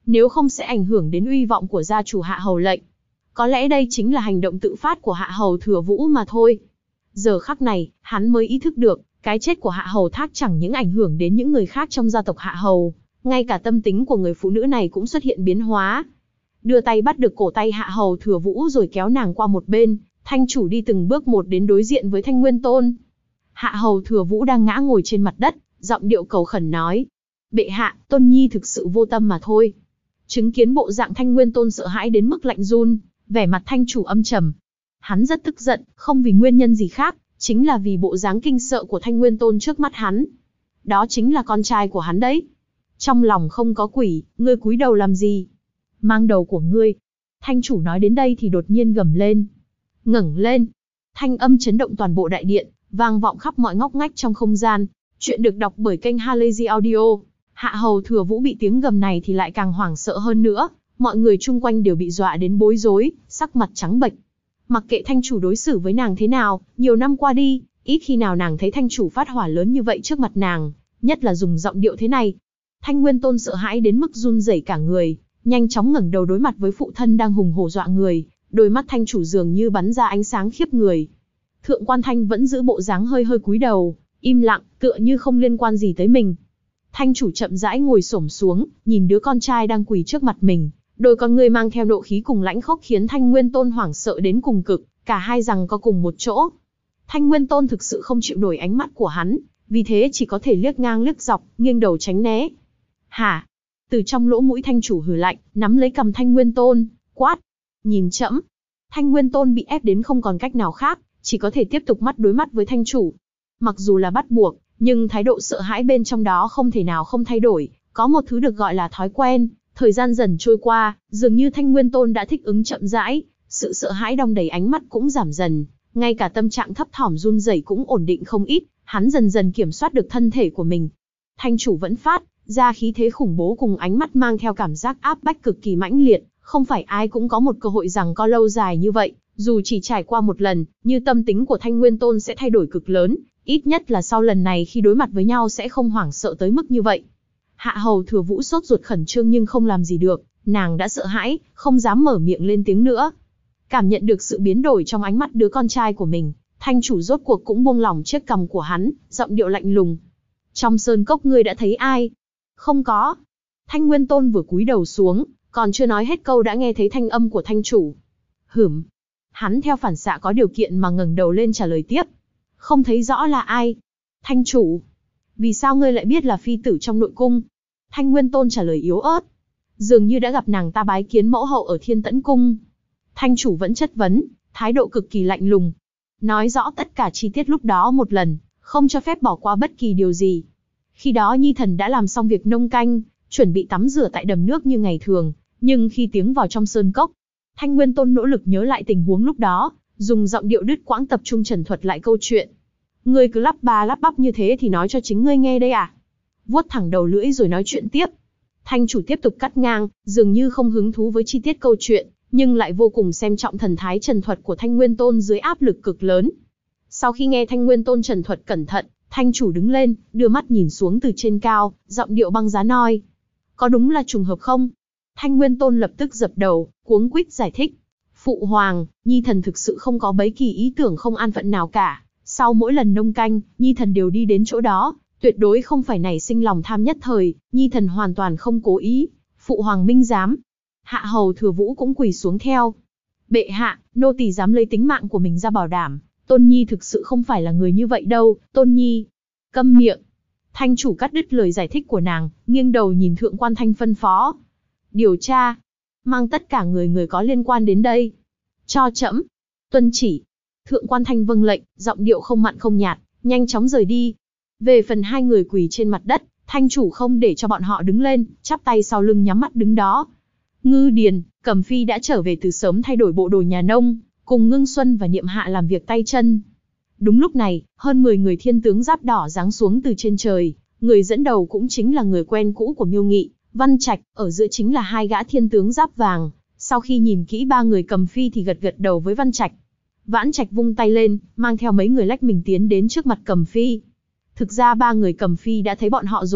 nếu không sẽ ảnh hưởng đến uy vọng của gia chủ Hạ Hầu lệnh. Có lẽ đây chính là hành động tự phát của Hạ Hầu Thừa Vũ mà thôi. Giờ khắc này, hắn mới ý thức được, cái chết của Hạ Hầu Thác chẳng những ảnh hưởng đến những người khác trong gia tộc Hạ Hầu, ngay cả tâm tính của người phụ nữ này cũng xuất hiện biến hóa. Đưa tay bắt được cổ tay Hạ Hầu Thừa Vũ rồi kéo nàng qua một bên, Thanh chủ đi từng bước một đến đối diện với Thanh Nguyên Tôn. Hạ Hầu Thừa Vũ đang ngã ngồi trên mặt đất, giọng điệu cầu khẩn nói: "Bệ hạ, Tôn nhi thực sự vô tâm mà thôi." Chứng kiến bộ dạng Thanh Nguyên Tôn sợ hãi đến mức lạnh run, vẻ mặt Thanh chủ âm trầm. Hắn rất tức giận, không vì nguyên nhân gì khác, chính là vì bộ dáng kinh sợ của Thanh Nguyên Tôn trước mắt hắn. Đó chính là con trai của hắn đấy. Trong lòng không có quỷ, ngươi cúi đầu làm gì? Mang đầu của ngươi. Thanh chủ nói đến đây thì đột nhiên gầm lên. Ngẩng lên. Thanh âm chấn động toàn bộ đại điện, vang vọng khắp mọi ngóc ngách trong không gian. Chuyện được đọc bởi kênh Halazy Audio. Hạ Hầu Thừa Vũ bị tiếng gầm này thì lại càng hoảng sợ hơn nữa, mọi người chung quanh đều bị dọa đến bối rối, sắc mặt trắng bệch. Mặc kệ thanh chủ đối xử với nàng thế nào, nhiều năm qua đi, ít khi nào nàng thấy thanh chủ phát hỏa lớn như vậy trước mặt nàng, nhất là dùng giọng điệu thế này. Thanh Nguyên Tôn sợ hãi đến mức run rẩy cả người, nhanh chóng ngẩng đầu đối mặt với phụ thân đang hùng hổ dọa người, đôi mắt thanh chủ dường như bắn ra ánh sáng khiếp người. Thượng quan Thanh vẫn giữ bộ dáng hơi hơi cúi đầu, im lặng, tựa như không liên quan gì tới mình. Thanh chủ chậm rãi ngồi xổm xuống, nhìn đứa con trai đang quỳ trước mặt mình, đôi con ngươi mang theo nộ khí cùng lãnh khốc khiến Thanh Nguyên Tôn hoảng sợ đến cùng cực, cả hai giằng co cùng một chỗ. Thanh Nguyên Tôn thực sự không chịu nổi ánh mắt của hắn, vì thế chỉ có thể liếc ngang liếc dọc, nghiêng đầu tránh né. Hả? Từ trong lỗ mũi thanh chủ hừ lạnh, nắm lấy cằm Thanh Nguyên Tôn, quát. Nhìn trẫm. Thanh Nguyên Tôn bị ép đến không còn cách nào khác, chỉ có thể tiếp tục mắt đối mắt với thanh chủ. Mặc dù là bắt buộc, nhưng thái độ sợ hãi bên trong đó không thể nào không thay đổi, có một thứ được gọi là thói quen. Thời gian dần trôi qua, dường như Thanh Nguyên Tôn đã thích ứng chậm rãi, sự sợ hãi đong đầy ánh mắt cũng giảm dần, ngay cả tâm trạng thấp thỏm run rẩy cũng ổn định không ít, hắn dần dần kiểm soát được thân thể của mình. Thanh chủ vẫn phát ra khí thế khủng bố cùng ánh mắt mang theo cảm giác áp bách cực kỳ mãnh liệt, không phải ai cũng có một cơ hội giằng co lâu dài như vậy, dù chỉ trải qua một lần, như tâm tính của Thanh Nguyên Tôn sẽ thay đổi cực lớn, ít nhất là sau lần này khi đối mặt với nhau sẽ không hoảng sợ tới mức như vậy. Hạ Hầu Thừa Vũ sốt ruột khẩn trương nhưng không làm gì được, nàng đã sợ hãi, không dám mở miệng lên tiếng nữa. Cảm nhận được sự biến đổi trong ánh mắt đứa con trai của mình, thanh chủ rốt cuộc cũng buông lỏng chiếc cằm của hắn, giọng điệu lạnh lùng. Trong sơn cốc ngươi đã thấy ai? Không có. Thanh Nguyên Tôn vừa cúi đầu xuống, còn chưa nói hết câu đã nghe thấy thanh âm của thanh chủ. Hửm. Hắn theo phản xạ có điều kiện mà ngẩng đầu lên trả lời tiếp. Không thấy rõ là ai. Thanh chủ. Vì sao ngươi lại biết là phi tử trong nội cung? Thanh Nguyên Tôn trả lời yếu ớt. Dường như đã gặp nàng ta bái kiến mẫu hậu ở Thiên Tẫn Cung. Thanh chủ vẫn chất vấn, thái độ cực kỳ lạnh lùng. Nói rõ tất cả chi tiết lúc đó một lần, không cho phép bỏ qua bất kỳ điều gì. Khi đó Nhi thần đã làm xong việc nông canh, chuẩn bị tắm rửa tại đầm nước như ngày thường, nhưng khi tiến vào trong sơn cốc, Thanh Nguyên Tôn nỗ lực nhớ lại tình huống lúc đó, dùng giọng điệu đứt quãng tập trung trần thuật lại câu chuyện. Ngươi cứ lắp ba lắp bắp như thế thì nói cho chính ngươi nghe đây à? Vuốt thẳng đầu lưỡi rồi nói chuyện tiếp. Thanh chủ tiếp tục cắt ngang, dường như không hứng thú với chi tiết câu chuyện, nhưng lại vô cùng xem trọng thần thái trần thuật của Thanh Nguyên Tôn dưới áp lực cực lớn. Sau khi nghe Thanh Nguyên Tôn trần thuật cẩn thận, thanh chủ đứng lên, đưa mắt nhìn xuống từ trên cao, giọng điệu băng giá nói. Có đúng là trùng hợp không? Thanh Nguyên Tôn lập tức dập đầu, cuống quýt giải thích. Phụ hoàng, Nhi thần thực sự không có bấy kỳ ý tưởng không an phận nào cả. Sau mỗi lần nông canh, Nhi thần đều đi đến chỗ đó, tuyệt đối không phải nảy sinh lòng tham nhất thời, Nhi thần hoàn toàn không cố ý. Phụ hoàng minh giám. Hạ Hầu Thừa Vũ cũng quỳ xuống theo. Bệ hạ, nô tỳ dám lấy tính mạng của mình ra bảo đảm, Tôn Nhi thực sự không phải là người như vậy đâu, Tôn Nhi. Câm miệng. Thanh chủ cắt đứt lời giải thích của nàng, nghiêng đầu nhìn Thượng quan Thanh phân phó. Điều tra. Mang tất cả người có liên quan đến đây. Cho trẫm. Tuân chỉ. Thượng quan Thanh vâng lệnh, giọng điệu không mặn không nhạt, nhanh chóng rời đi. Về phần hai người quỳ trên mặt đất, thanh chủ không để cho bọn họ đứng lên, chắp tay sau lưng nhắm mắt đứng đó. Ngư Điền, Cẩm Phi đã trở về từ sớm thay đổi bộ đồ nhà nông, cùng Ngưng Xuân và Niệm Hạ làm việc tay chân. Đúng lúc này, hơn 10 người thiên tướng giáp đỏ giáng xuống từ trên trời, người dẫn đầu cũng chính là người quen cũ của Miêu Nghị, Văn Trạch, ở giữa chính là hai gã thiên tướng giáp vàng. Sau khi nhìn kỹ ba người Cẩm Phi thì gật gật đầu với Văn Trạch. Vãn Trạch vung tay lên, mang theo mấy người lách mình tiến đến trước mặt Cẩm Phi. Thực ra ba người Cẩm Phi đã thấy bọn họ rồi,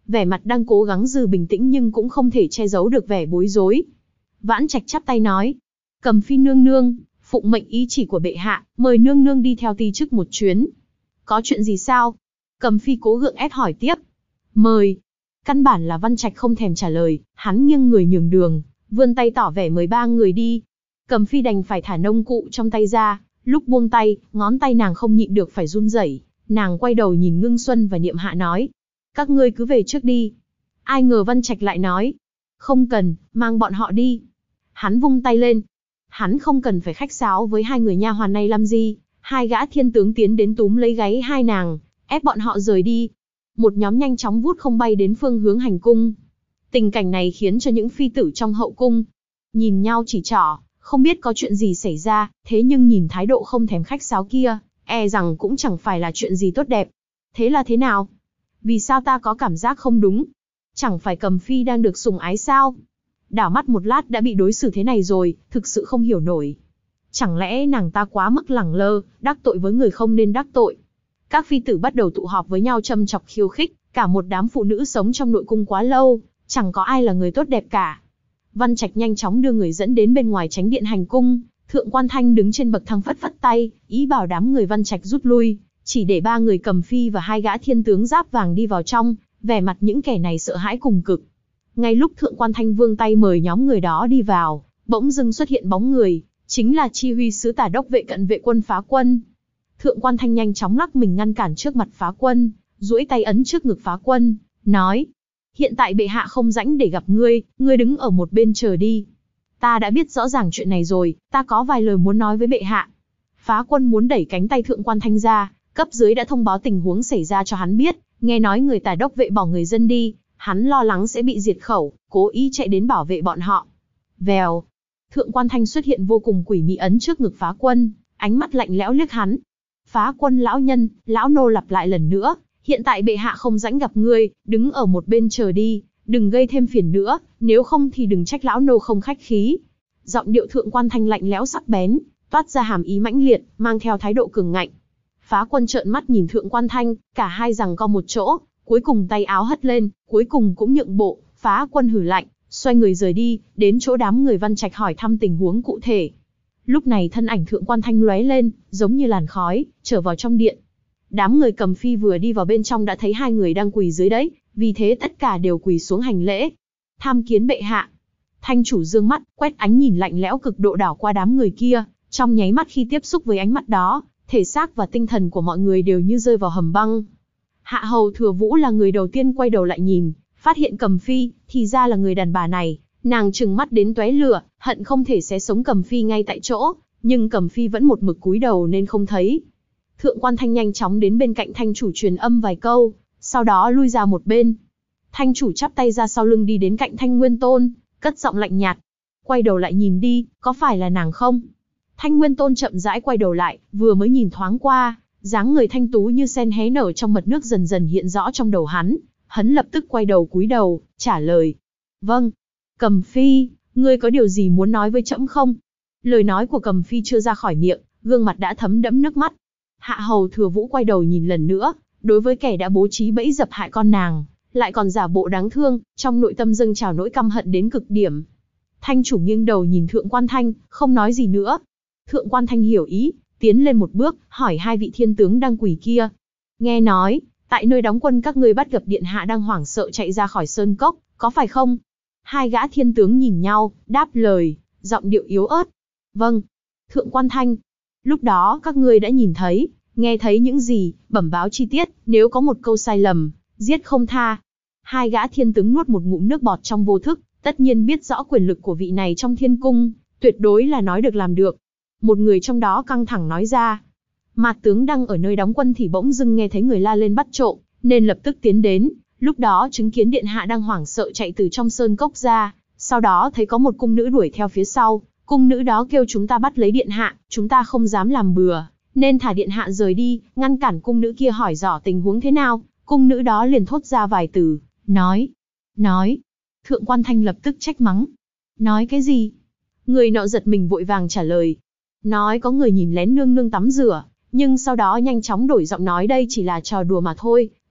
vẻ mặt đang cố gắng giữ bình tĩnh nhưng cũng không thể che giấu được vẻ bối rối. Vãn Trạch chắp tay nói, Cầm Phi nương nương, phụng mệnh ý chỉ của bệ hạ, mời nương nương đi theo ti chức một chuyến. Có chuyện gì sao? Cầm Phi cố gượng ép hỏi tiếp. Mời. Căn bản là Vãn Trạch không thèm trả lời, hắn nghiêng người nhường đường, vươn tay tỏ vẻ mời ba người đi. Cầm Phi đành phải thả nông cụ trong tay ra, lúc buông tay, ngón tay nàng không nhịn được phải run rẩy. Nàng quay đầu nhìn Ngưng Xuân và Niệm Hạ nói, các ngươi cứ về trước đi. Ai ngờ Vãn Trạch lại nói, không cần, mang bọn họ đi. Hắn vung tay lên. Hắn không cần phải khách sáo với hai người nha hoàn này làm gì. Hai gã thiên tướng tiến đến túm lấy gáy hai nàng, ép bọn họ rời đi. Một nhóm nhanh chóng vút không bay đến phương hướng hành cung. Tình cảnh này khiến cho những phi tử trong hậu cung nhìn nhau chỉ trỏ, không biết có chuyện gì xảy ra, thế nhưng nhìn thái độ không thèm khách sáo kia, e rằng cũng chẳng phải là chuyện gì tốt đẹp. Thế là thế nào? Vì sao ta có cảm giác không đúng? Chẳng phải Cầm Phi đang được sủng ái sao? Đảo mắt một lát đã bị đối xử thế này rồi, thực sự không hiểu nổi. Chẳng lẽ nàng ta quá mức lẳng lơ, đắc tội với người không nên đắc tội? Các phi tử bắt đầu tụ họp với nhau châm chọc khiêu khích, cả một đám phụ nữ sống trong nội cung quá lâu, chẳng có ai là người tốt đẹp cả. Vãn Trạch nhanh chóng đưa người dẫn đến bên ngoài chánh điện hành cung, Thượng Quan Thanh đứng trên bậc thang phất phất tay, ý bảo đám người Vãn Trạch rút lui, chỉ để ba người Cầm Phi và hai gã thiên tướng giáp vàng đi vào trong, vẻ mặt những kẻ này sợ hãi cùng cực. Ngay lúc Thượng Quan Thanh vươn tay mời nhóm người đó đi vào, bỗng dưng xuất hiện bóng người, chính là chi huy sứ Tả Đốc vệ cận vệ quân Phá Quân. Thượng Quan Thanh nhanh chóng lắc mình ngăn cản trước mặt Phá Quân, duỗi tay ấn trước ngực Phá Quân, nói: hiện tại bệ hạ không rảnh để gặp ngươi, ngươi đứng ở một bên chờ đi. Ta đã biết rõ ràng chuyện này rồi, ta có vài lời muốn nói với bệ hạ. Phá Quân muốn đẩy cánh tay Thượng Quan Thanh ra, cấp dưới đã thông báo tình huống xảy ra cho hắn biết, nghe nói người Tả Đốc vệ bỏ người dân đi, hắn lo lắng sẽ bị diệt khẩu, cố ý chạy đến bảo vệ bọn họ. Vèo, Thượng Quan Thanh xuất hiện vô cùng quỷ mị ấn trước ngực Phá Quân, ánh mắt lạnh lẽo liếc hắn. Phá Quân lão nhân, lão nô lặp lại lần nữa, hiện tại bệ hạ không rảnh gặp ngươi, đứng ở một bên chờ đi, đừng gây thêm phiền nữa, nếu không thì đừng trách lão nô không khách khí. Giọng điệu Thượng Quan Thanh lạnh lẽo sắc bén, toát ra hàm ý mãnh liệt, mang theo thái độ cường ngạnh. Phá Quân trợn mắt nhìn Thượng Quan Thanh, cả hai giằng co một chỗ, cuối cùng tay áo hất lên, cuối cùng cũng nhượng bộ. Phá Quân hừ lạnh, xoay người rời đi, đến chỗ đám người Vãn Trạch hỏi thăm tình huống cụ thể. Lúc này thân ảnh Thượng Quan Thanh lóe lên, giống như làn khói, trở vào trong điện. Đám người Cầm Phi vừa đi vào bên trong đã thấy hai người đang quỳ dưới đấy, vì thế tất cả đều quỳ xuống hành lễ. Tham kiến bệ hạ. Thanh chủ dương mắt, quét ánh nhìn lạnh lẽo cực độ đảo qua đám người kia, trong nháy mắt khi tiếp xúc với ánh mắt đó, thể xác và tinh thần của mọi người đều như rơi vào hầm băng. Hạ hầu Thừa Vũ là người đầu tiên quay đầu lại nhìn, phát hiện Cầm Phi, thì ra là người đàn bà này, nàng trừng mắt đến tóe lửa, hận không thể xé sống Cầm Phi ngay tại chỗ, nhưng Cầm Phi vẫn một mực cúi đầu nên không thấy. Thượng Quan Thanh nhanh chóng đến bên cạnh Thanh chủ truyền âm vài câu, sau đó lui ra một bên. Thanh chủ chắp tay ra sau lưng đi đến cạnh Thanh Nguyên Tôn, cất giọng lạnh nhạt: quay đầu lại nhìn đi, có phải là nàng không? Thanh Nguyên Tôn chậm rãi quay đầu lại, vừa mới nhìn thoáng qua, dáng người thanh tú như sen hé nở trong mật nước dần dần hiện rõ trong đầu hắn. Hắn lập tức quay đầu cúi đầu, trả lời: vâng. Cầm Phi, ngươi có điều gì muốn nói với trẫm không? Lời nói của Cầm Phi chưa ra khỏi miệng, gương mặt đã thấm đẫm nước mắt. Hạ hầu Thừa Vũ quay đầu nhìn lần nữa, đối với kẻ đã bố trí bẫy dập hại con nàng, lại còn giả bộ đáng thương, trong nội tâm dâng trào nỗi căm hận đến cực điểm. Thanh chủ nghiêng đầu nhìn Thượng Quan Thanh, không nói gì nữa. Thượng Quan Thanh hiểu ý, tiến lên một bước, hỏi hai vị thiên tướng đang quỳ kia: nghe nói, tại nơi đóng quân các ngươi bắt gặp điện hạ đang hoảng sợ chạy ra khỏi sơn cốc, có phải không? Hai gã thiên tướng nhìn nhau, đáp lời, giọng điệu yếu ớt: vâng. Thượng Quan Thanh, lúc đó các ngươi đã nhìn thấy, nghe thấy những gì, bẩm báo chi tiết, nếu có một câu sai lầm, giết không tha. Hai gã thiên tướng nuốt một ngụm nước bọt trong vô thức, tất nhiên biết rõ quyền lực của vị này trong thiên cung, tuyệt đối là nói được làm được. Một người trong đó căng thẳng nói ra: Mạt tướng đang ở nơi đóng quân thì bỗng dưng nghe thấy người la lên bắt trộm, nên lập tức tiến đến, lúc đó chứng kiến điện hạ đang hoảng sợ chạy từ trong sơn cốc ra, sau đó thấy có một cung nữ đuổi theo phía sau, cung nữ đó kêu chúng ta bắt lấy điện hạ, chúng ta không dám làm bừa, nên thả điện hạ rời đi, ngăn cản cung nữ kia hỏi dò tình huống thế nào, cung nữ đó liền thốt ra vài từ, nói. Thượng Quan Thanh lập tức trách mắng: nói cái gì? Người nọ giật mình vội vàng trả lời: nói có người nhìn lén nương nương tắm rửa, nhưng sau đó nhanh chóng đổi giọng nói đây chỉ là trò đùa mà thôi,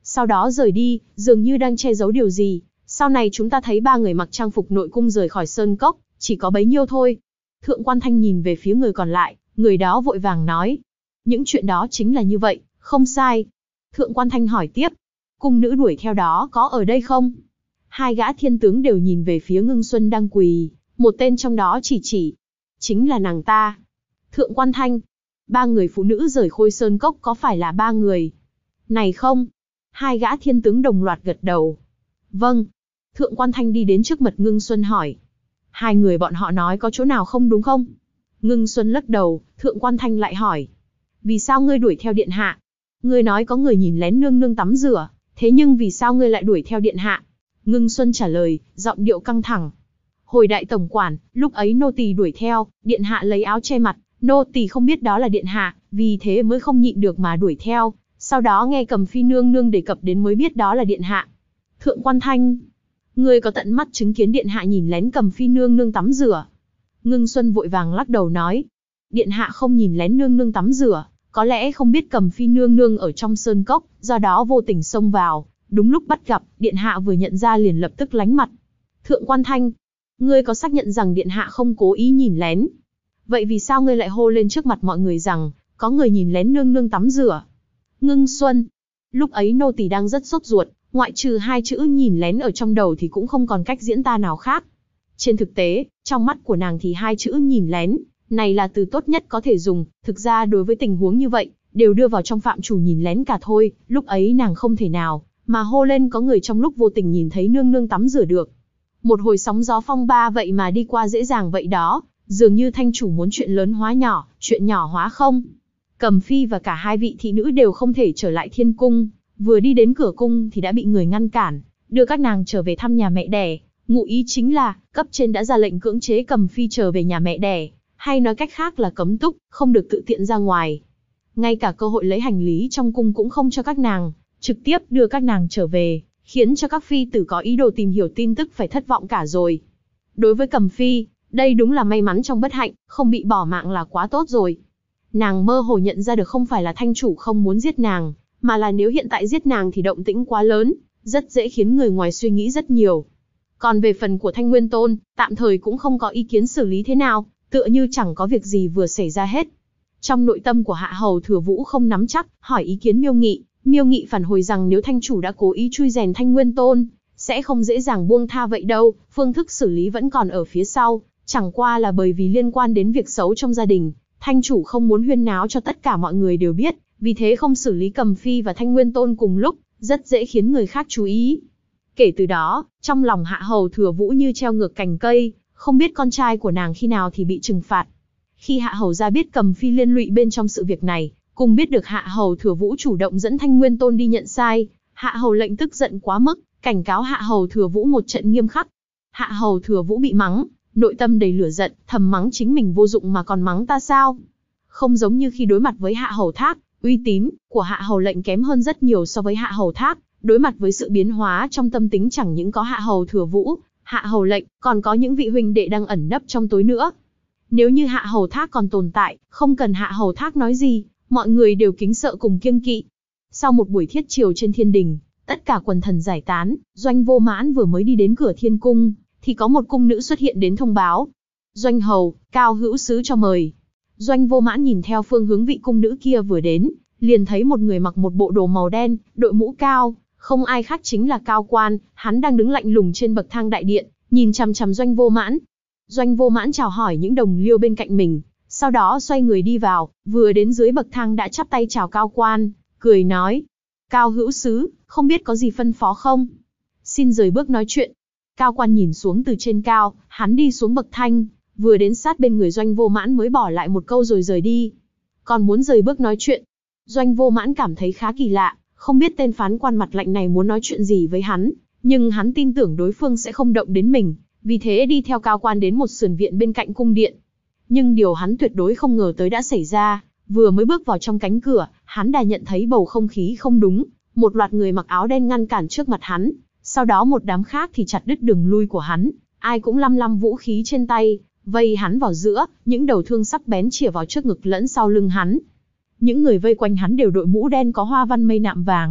sau đó rời đi, dường như đang che giấu điều gì. Sau này chúng ta thấy ba người mặc trang phục nội cung rời khỏi sơn cốc, chỉ có bấy nhiêu thôi. Thượng Quan Thanh nhìn về phía người còn lại, người đó vội vàng nói. Những chuyện đó chính là như vậy, không sai. Thượng Quan Thanh hỏi tiếp, cung nữ đuổi theo đó có ở đây không? Hai gã thiên tướng đều nhìn về phía Ngưng Xuân đang quỳ, một tên trong đó chỉ. Chính là nàng ta. Thượng Quan Thanh, ba người phụ nữ rời Khôi Sơn Cốc có phải là ba người này không? Hai gã thiên tướng đồng loạt gật đầu. Vâng. Thượng Quan Thanh đi đến trước mặt Ngưng Xuân hỏi. Hai người bọn họ nói có chỗ nào không đúng không? Ngưng Xuân lắc đầu, Thượng Quan Thanh lại hỏi. Vì sao ngươi đuổi theo điện hạ? Ngươi nói có người nhìn lén nương nương tắm rửa, thế nhưng vì sao ngươi lại đuổi theo điện hạ? Ngưng Xuân trả lời, giọng điệu căng thẳng. Hồi đại tổng quản, lúc ấy nô tỳ đuổi theo, điện hạ lấy áo che mặt, nô tỳ không biết đó là điện hạ, vì thế mới không nhịn được mà đuổi theo, sau đó nghe Cầm Phi nương nương đề cập đến mới biết đó là điện hạ. Thượng Quan Thanh, ngươi có tận mắt chứng kiến điện hạ nhìn lén Cầm Phi nương nương tắm rửa? Ngưng Xuân vội vàng lắc đầu nói, điện hạ không nhìn lén nương nương tắm rửa, có lẽ không biết Cầm Phi nương nương ở trong sơn cốc, do đó vô tình xông vào, đúng lúc bắt gặp, điện hạ vừa nhận ra liền lập tức lánh mặt. Thượng Quan Thanh, ngươi có xác nhận rằng điện hạ không cố ý nhìn lén? Vậy vì sao ngươi lại hô lên trước mặt mọi người rằng, có người nhìn lén nương nương tắm rửa? Ngưng Xuân, lúc ấy nô tỳ đang rất sốt ruột, ngoại trừ hai chữ nhìn lén ở trong đầu thì cũng không còn cách diễn tả nào khác. Trên thực tế, trong mắt của nàng thì hai chữ nhìn lén này là từ tốt nhất có thể dùng, thực ra đối với tình huống như vậy, đều đưa vào trong phạm chủ nhìn lén cả thôi, lúc ấy nàng không thể nào mà hô lên có người trong lúc vô tình nhìn thấy nương nương tắm rửa được. Một hồi sóng gió phong ba vậy mà đi qua dễ dàng vậy đó, dường như thanh chủ muốn chuyện lớn hóa nhỏ, chuyện nhỏ hóa không. Cầm Phi và cả hai vị thị nữ đều không thể trở lại thiên cung, vừa đi đến cửa cung thì đã bị người ngăn cản, đưa các nàng trở về thăm nhà mẹ đẻ. Ngụ ý chính là, cấp trên đã ra lệnh cưỡng chế Cầm Phi trở về nhà mẹ đẻ, hay nói cách khác là cấm túc, không được tự tiện ra ngoài. Ngay cả cơ hội lấy hành lý trong cung cũng không cho các nàng, trực tiếp đưa các nàng trở về, khiến cho các phi tử có ý đồ tìm hiểu tin tức phải thất vọng cả rồi. Đối với Cầm Phi, đây đúng là may mắn trong bất hạnh, không bị bỏ mạng là quá tốt rồi. Nàng mơ hồ nhận ra được không phải là thanh chủ không muốn giết nàng, mà là nếu hiện tại giết nàng thì động tĩnh quá lớn, rất dễ khiến người ngoài suy nghĩ rất nhiều. Còn về phần của Thanh Nguyên Tôn, tạm thời cũng không có ý kiến xử lý thế nào, tựa như chẳng có việc gì vừa xảy ra hết. Trong nội tâm của Hạ Hầu Thừa Vũ không nắm chắc, hỏi ý kiến Miêu Nghị. Miêu Nghị phản hồi rằng nếu thanh chủ đã cố ý chui rèn Thanh Nguyên Tôn, sẽ không dễ dàng buông tha vậy đâu, phương thức xử lý vẫn còn ở phía sau, chẳng qua là bởi vì liên quan đến việc xấu trong gia đình, thanh chủ không muốn huyên náo cho tất cả mọi người đều biết, vì thế không xử lý Cầm Phi và Thanh Nguyên Tôn cùng lúc, rất dễ khiến người khác chú ý. Kể từ đó, trong lòng Hạ Hầu Thừa Vũ như treo ngược cành cây, không biết con trai của nàng khi nào thì bị trừng phạt. Khi Hạ Hầu gia biết Cầm Phi liên lụy bên trong sự việc này, cùng biết được Hạ Hầu Thừa Vũ chủ động dẫn Thanh Nguyên Tôn đi nhận sai, Hạ Hầu lệnh tức giận quá mức, cảnh cáo Hạ Hầu Thừa Vũ một trận nghiêm khắc. Hạ Hầu Thừa Vũ bị mắng, nội tâm đầy lửa giận, thầm mắng chính mình vô dụng mà còn mắng ta sao? Không giống như khi đối mặt với Hạ Hầu Thác, uy tín của Hạ Hầu lệnh kém hơn rất nhiều so với Hạ Hầu Thác, đối mặt với sự biến hóa trong tâm tính chẳng những có Hạ Hầu Thừa Vũ, Hạ Hầu lệnh, còn có những vị huynh đệ đang ẩn nấp trong tối nữa. Nếu như Hạ Hầu Thác còn tồn tại, không cần Hạ Hầu Thác nói gì, mọi người đều kính sợ cùng kiêng kỵ. Sau một buổi thiết triều trên thiên đình, tất cả quần thần giải tán, Doanh Vô Mãn vừa mới đi đến cửa thiên cung, thì có một cung nữ xuất hiện đến thông báo. Doanh hầu, Cao hữu sứ cho mời. Doanh Vô Mãn nhìn theo phương hướng vị cung nữ kia vừa đến, liền thấy một người mặc một bộ đồ màu đen, đội mũ cao, không ai khác chính là Cao Quan, hắn đang đứng lạnh lùng trên bậc thang đại điện, nhìn chằm chằm Doanh Vô Mãn. Doanh Vô Mãn chào hỏi những đồng liêu bên cạnh mình, sau đó xoay người đi vào, vừa đến dưới bậc thang đã chắp tay chào Cao Quan, cười nói: Cao hữu sứ, không biết có gì phân phó không? Xin rời bước nói chuyện. Cao Quan nhìn xuống từ trên cao, hắn đi xuống bậc thang, vừa đến sát bên người Doanh Vô Mãn mới bỏ lại một câu rồi rời đi. Còn muốn rời bước nói chuyện. Doanh Vô Mãn cảm thấy khá kỳ lạ, không biết tên phán quan mặt lạnh này muốn nói chuyện gì với hắn, nhưng hắn tin tưởng đối phương sẽ không động đến mình, vì thế đi theo Cao Quan đến một sườn viện bên cạnh cung điện. Nhưng điều hắn tuyệt đối không ngờ tới đã xảy ra, vừa mới bước vào trong cánh cửa, hắn đã nhận thấy bầu không khí không đúng, một loạt người mặc áo đen ngăn cản trước mặt hắn, sau đó một đám khác thì chặt đứt đường lui của hắn, ai cũng lăm lăm vũ khí trên tay, vây hắn vào giữa, những đầu thương sắc bén chĩa vào trước ngực lẫn sau lưng hắn. Những người vây quanh hắn đều đội mũ đen có hoa văn mây nạm vàng,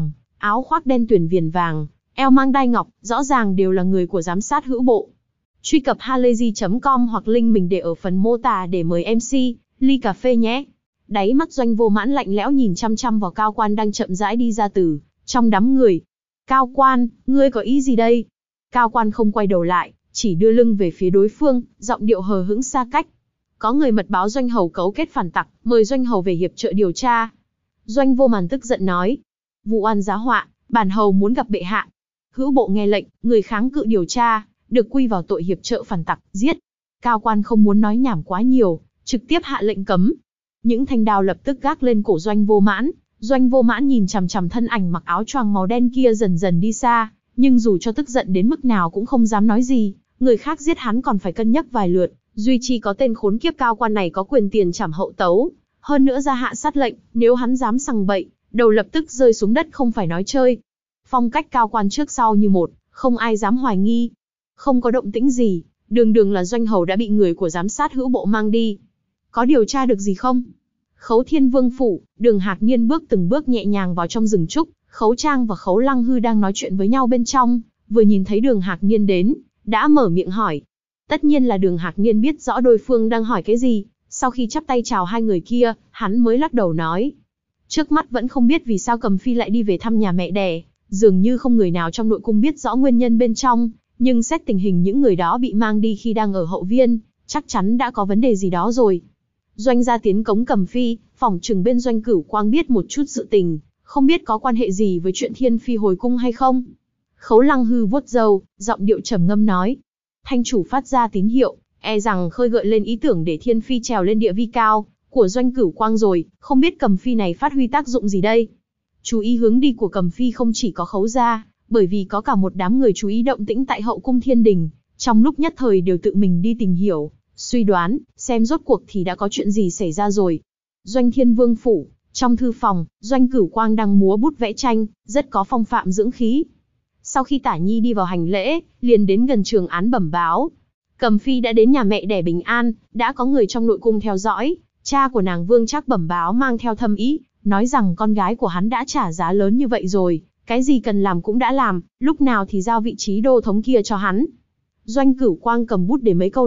áo khoác đen tuyền viền vàng, eo mang đai ngọc, rõ ràng đều là người của giám sát hữu bộ. Truy cập halayzi.com hoặc link mình để ở phần mô tả để mời MC, ly cà phê nhé. Đáy mắt Doanh Vô Mãn lạnh lẽo nhìn chăm chăm vào Cao Quan đang chậm rãi đi ra từ trong đám người. Cao Quan, ngươi có ý gì đây? Cao Quan không quay đầu lại, chỉ đưa lưng về phía đối phương, giọng điệu hờ hững xa cách. Có người mật báo Doanh Hầu cấu kết phản tặc, mời Doanh Hầu về hiệp trợ điều tra. Doanh Vô Mãn tức giận nói. Vụ oan giá họa, bản hầu muốn gặp bệ hạ. Hữu bộ nghe lệnh, người kháng cự điều tra, được quy vào tội hiệp trợ phản tặc, giết. Cao Quan không muốn nói nhảm quá nhiều, trực tiếp hạ lệnh cấm. Những thanh đao lập tức gác lên cổ Doanh Vô Mãn. Doanh Vô Mãn nhìn chằm chằm thân ảnh mặc áo choàng màu đen kia dần dần đi xa, nhưng dù cho tức giận đến mức nào cũng không dám nói gì. Người khác giết hắn còn phải cân nhắc vài lượt, duy chỉ có tên khốn kiếp Cao Quan này có quyền tiền trảm hậu tấu. Hơn nữa ra hạ sát lệnh, nếu hắn dám sằng bậy, đầu lập tức rơi xuống đất không phải nói chơi. Phong cách Cao Quan trước sau như một, không ai dám hoài nghi. Không có động tĩnh gì, đường là Doanh Hầu đã bị người của giám sát hữu bộ mang đi. Có điều tra được gì không? Khấu Thiên Vương phủ, Đường Hạc Niên bước từng bước nhẹ nhàng vào trong rừng trúc. Khấu Trang và Khấu Lăng Hư đang nói chuyện với nhau bên trong, vừa nhìn thấy Đường Hạc Niên đến, đã mở miệng hỏi. Tất nhiên là Đường Hạc Niên biết rõ đối phương đang hỏi cái gì. Sau khi chắp tay chào hai người kia, hắn mới lắc đầu nói. Trước mắt vẫn không biết vì sao Cầm Phi lại đi về thăm nhà mẹ đẻ, dường như không người nào trong nội cung biết rõ nguyên nhân bên trong, nhưng xét tình hình những người đó bị mang đi khi đang ở hậu viên, chắc chắn đã có vấn đề gì đó rồi. Doanh gia tiến cống Cầm Phi, phỏng chừng bên Doanh Cửu Quang biết một chút sự tình, không biết có quan hệ gì với chuyện Thiên Phi hồi cung hay không. Khấu Lăng Hư vuốt râu, giọng điệu trầm ngâm nói. Thanh chủ phát ra tín hiệu, e rằng khơi gợi lên ý tưởng để Thiên Phi trèo lên địa vị cao của Doanh Cửu Quang rồi, không biết Cầm Phi này phát huy tác dụng gì đây. Chú ý hướng đi của Cầm Phi không chỉ có Khấu gia, bởi vì có cả một đám người chú ý động tĩnh tại hậu cung Thiên Đình, trong lúc nhất thời đều tự mình đi tìm hiểu, suy đoán, xem rốt cuộc thì đã có chuyện gì xảy ra rồi. Doanh Thiên Vương phủ, trong thư phòng, Doanh Cửu Quang đang múa bút vẽ tranh, rất có phong phạm dưỡng khí. Sau khi Tả Nhi đi vào hành lễ, liền đến gần trường án bẩm báo. Cầm Phi đã đến nhà mẹ đẻ bình an, đã có người trong nội cung theo dõi, cha của nàng Vương Trác bẩm báo mang theo thâm ý, nói rằng con gái của hắn đã trả giá lớn như vậy rồi, cái gì cần làm cũng đã làm, lúc nào thì giao vị trí đô thống kia cho hắn. Doanh Cửu Quang cầm bút để mấy câu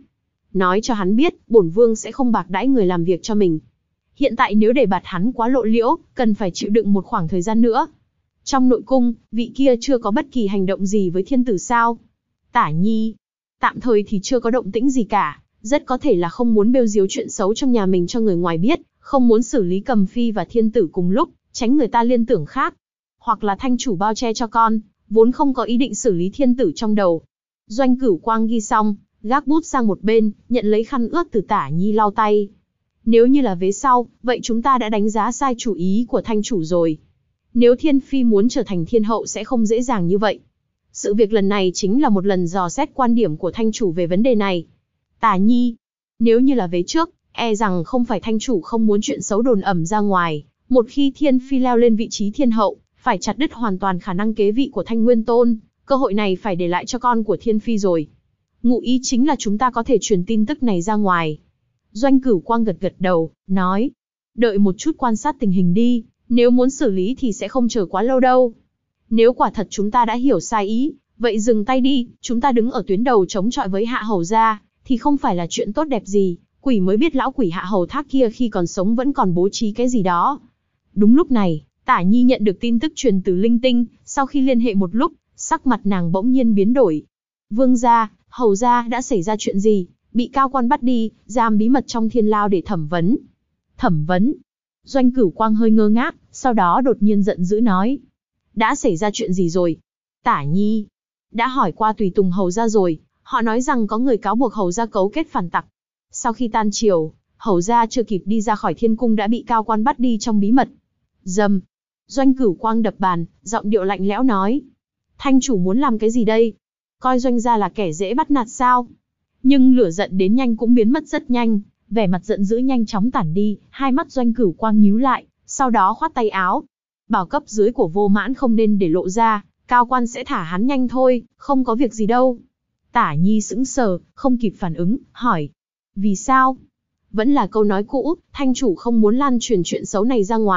nói cho hắn biết, bổn vương sẽ không bạc đãi người làm việc cho mình. Hiện tại nếu để bạt hắn quá lộ liễu, cần phải chịu đựng một khoảng thời gian nữa. Trong nội cung, vị kia chưa có bất kỳ hành động gì với thiên tử sao? Tả Nhi, tạm thời thì chưa có động tĩnh gì cả, rất có thể là không muốn bêu diếu chuyện xấu trong nhà mình cho người ngoài biết, không muốn xử lý Cầm Phi và thiên tử cùng lúc, tránh người ta liên tưởng khác. Hoặc là thanh chủ bao che cho con, vốn không có ý định xử lý thiên tử trong đầu. Doanh Cửu Quang ghi xong, gác bút sang một bên, nhận lấy khăn ướt từ Tả Nhi lau tay. Nếu như là vế sau, vậy chúng ta đã đánh giá sai chủ ý của thanh chủ rồi. Nếu Thiên Phi muốn trở thành thiên hậu sẽ không dễ dàng như vậy. Sự việc lần này chính là một lần dò xét quan điểm của thanh chủ về vấn đề này. Tả Nhi, nếu như là vế trước, e rằng không phải thanh chủ không muốn chuyện xấu đồn ẩm ra ngoài. Một khi Thiên Phi leo lên vị trí thiên hậu, phải chặt đứt hoàn toàn khả năng kế vị của Thanh Nguyên Tôn. Cơ hội này phải để lại cho con của Thiên Phi rồi. Ngụ ý chính là chúng ta có thể truyền tin tức này ra ngoài. Doanh Cửu Quang gật gật đầu, nói. Đợi một chút quan sát tình hình đi, nếu muốn xử lý thì sẽ không chờ quá lâu đâu. Nếu quả thật chúng ta đã hiểu sai ý, vậy dừng tay đi, chúng ta đứng ở tuyến đầu chống chọi với Hạ Hầu gia, thì không phải là chuyện tốt đẹp gì, quỷ mới biết lão quỷ Hạ Hầu Thác kia khi còn sống vẫn còn bố trí cái gì đó. Đúng lúc này, Tả Nhi nhận được tin tức truyền từ linh tinh, sau khi liên hệ một lúc, sắc mặt nàng bỗng nhiên biến đổi. Vương gia, Hầu gia đã xảy ra chuyện gì? Bị Cao Quan bắt đi, giam bí mật trong thiên lao để thẩm vấn. Thẩm vấn? Doanh Cửu Quang hơi ngơ ngác, sau đó đột nhiên giận dữ nói. Đã xảy ra chuyện gì rồi? Tả Nhi đã hỏi qua tùy tùng Hầu gia rồi, họ nói rằng có người cáo buộc Hầu gia cấu kết phản tặc. Sau khi tan chiều, Hầu gia chưa kịp đi ra khỏi thiên cung đã bị Cao Quan bắt đi trong bí mật. Dầm. Doanh Cửu Quang đập bàn, giọng điệu lạnh lẽo nói. Thanh chủ muốn làm cái gì đây? Coi Doanh gia là kẻ dễ bắt nạt sao? Nhưng lửa giận đến nhanh cũng biến mất rất nhanh, vẻ mặt giận dữ nhanh chóng tản đi, hai mắt Doanh Cửu Quang nhíu lại, sau đó khoát tay áo. Bảo cấp dưới của Vô Mãn không nên để lộ ra, Cao Quan sẽ thả hắn nhanh thôi, không có việc gì đâu. Tả Nhi sững sờ, không kịp phản ứng, hỏi. Vì sao? Vẫn là câu nói cũ, thanh chủ không muốn lan truyền chuyện xấu này ra ngoài,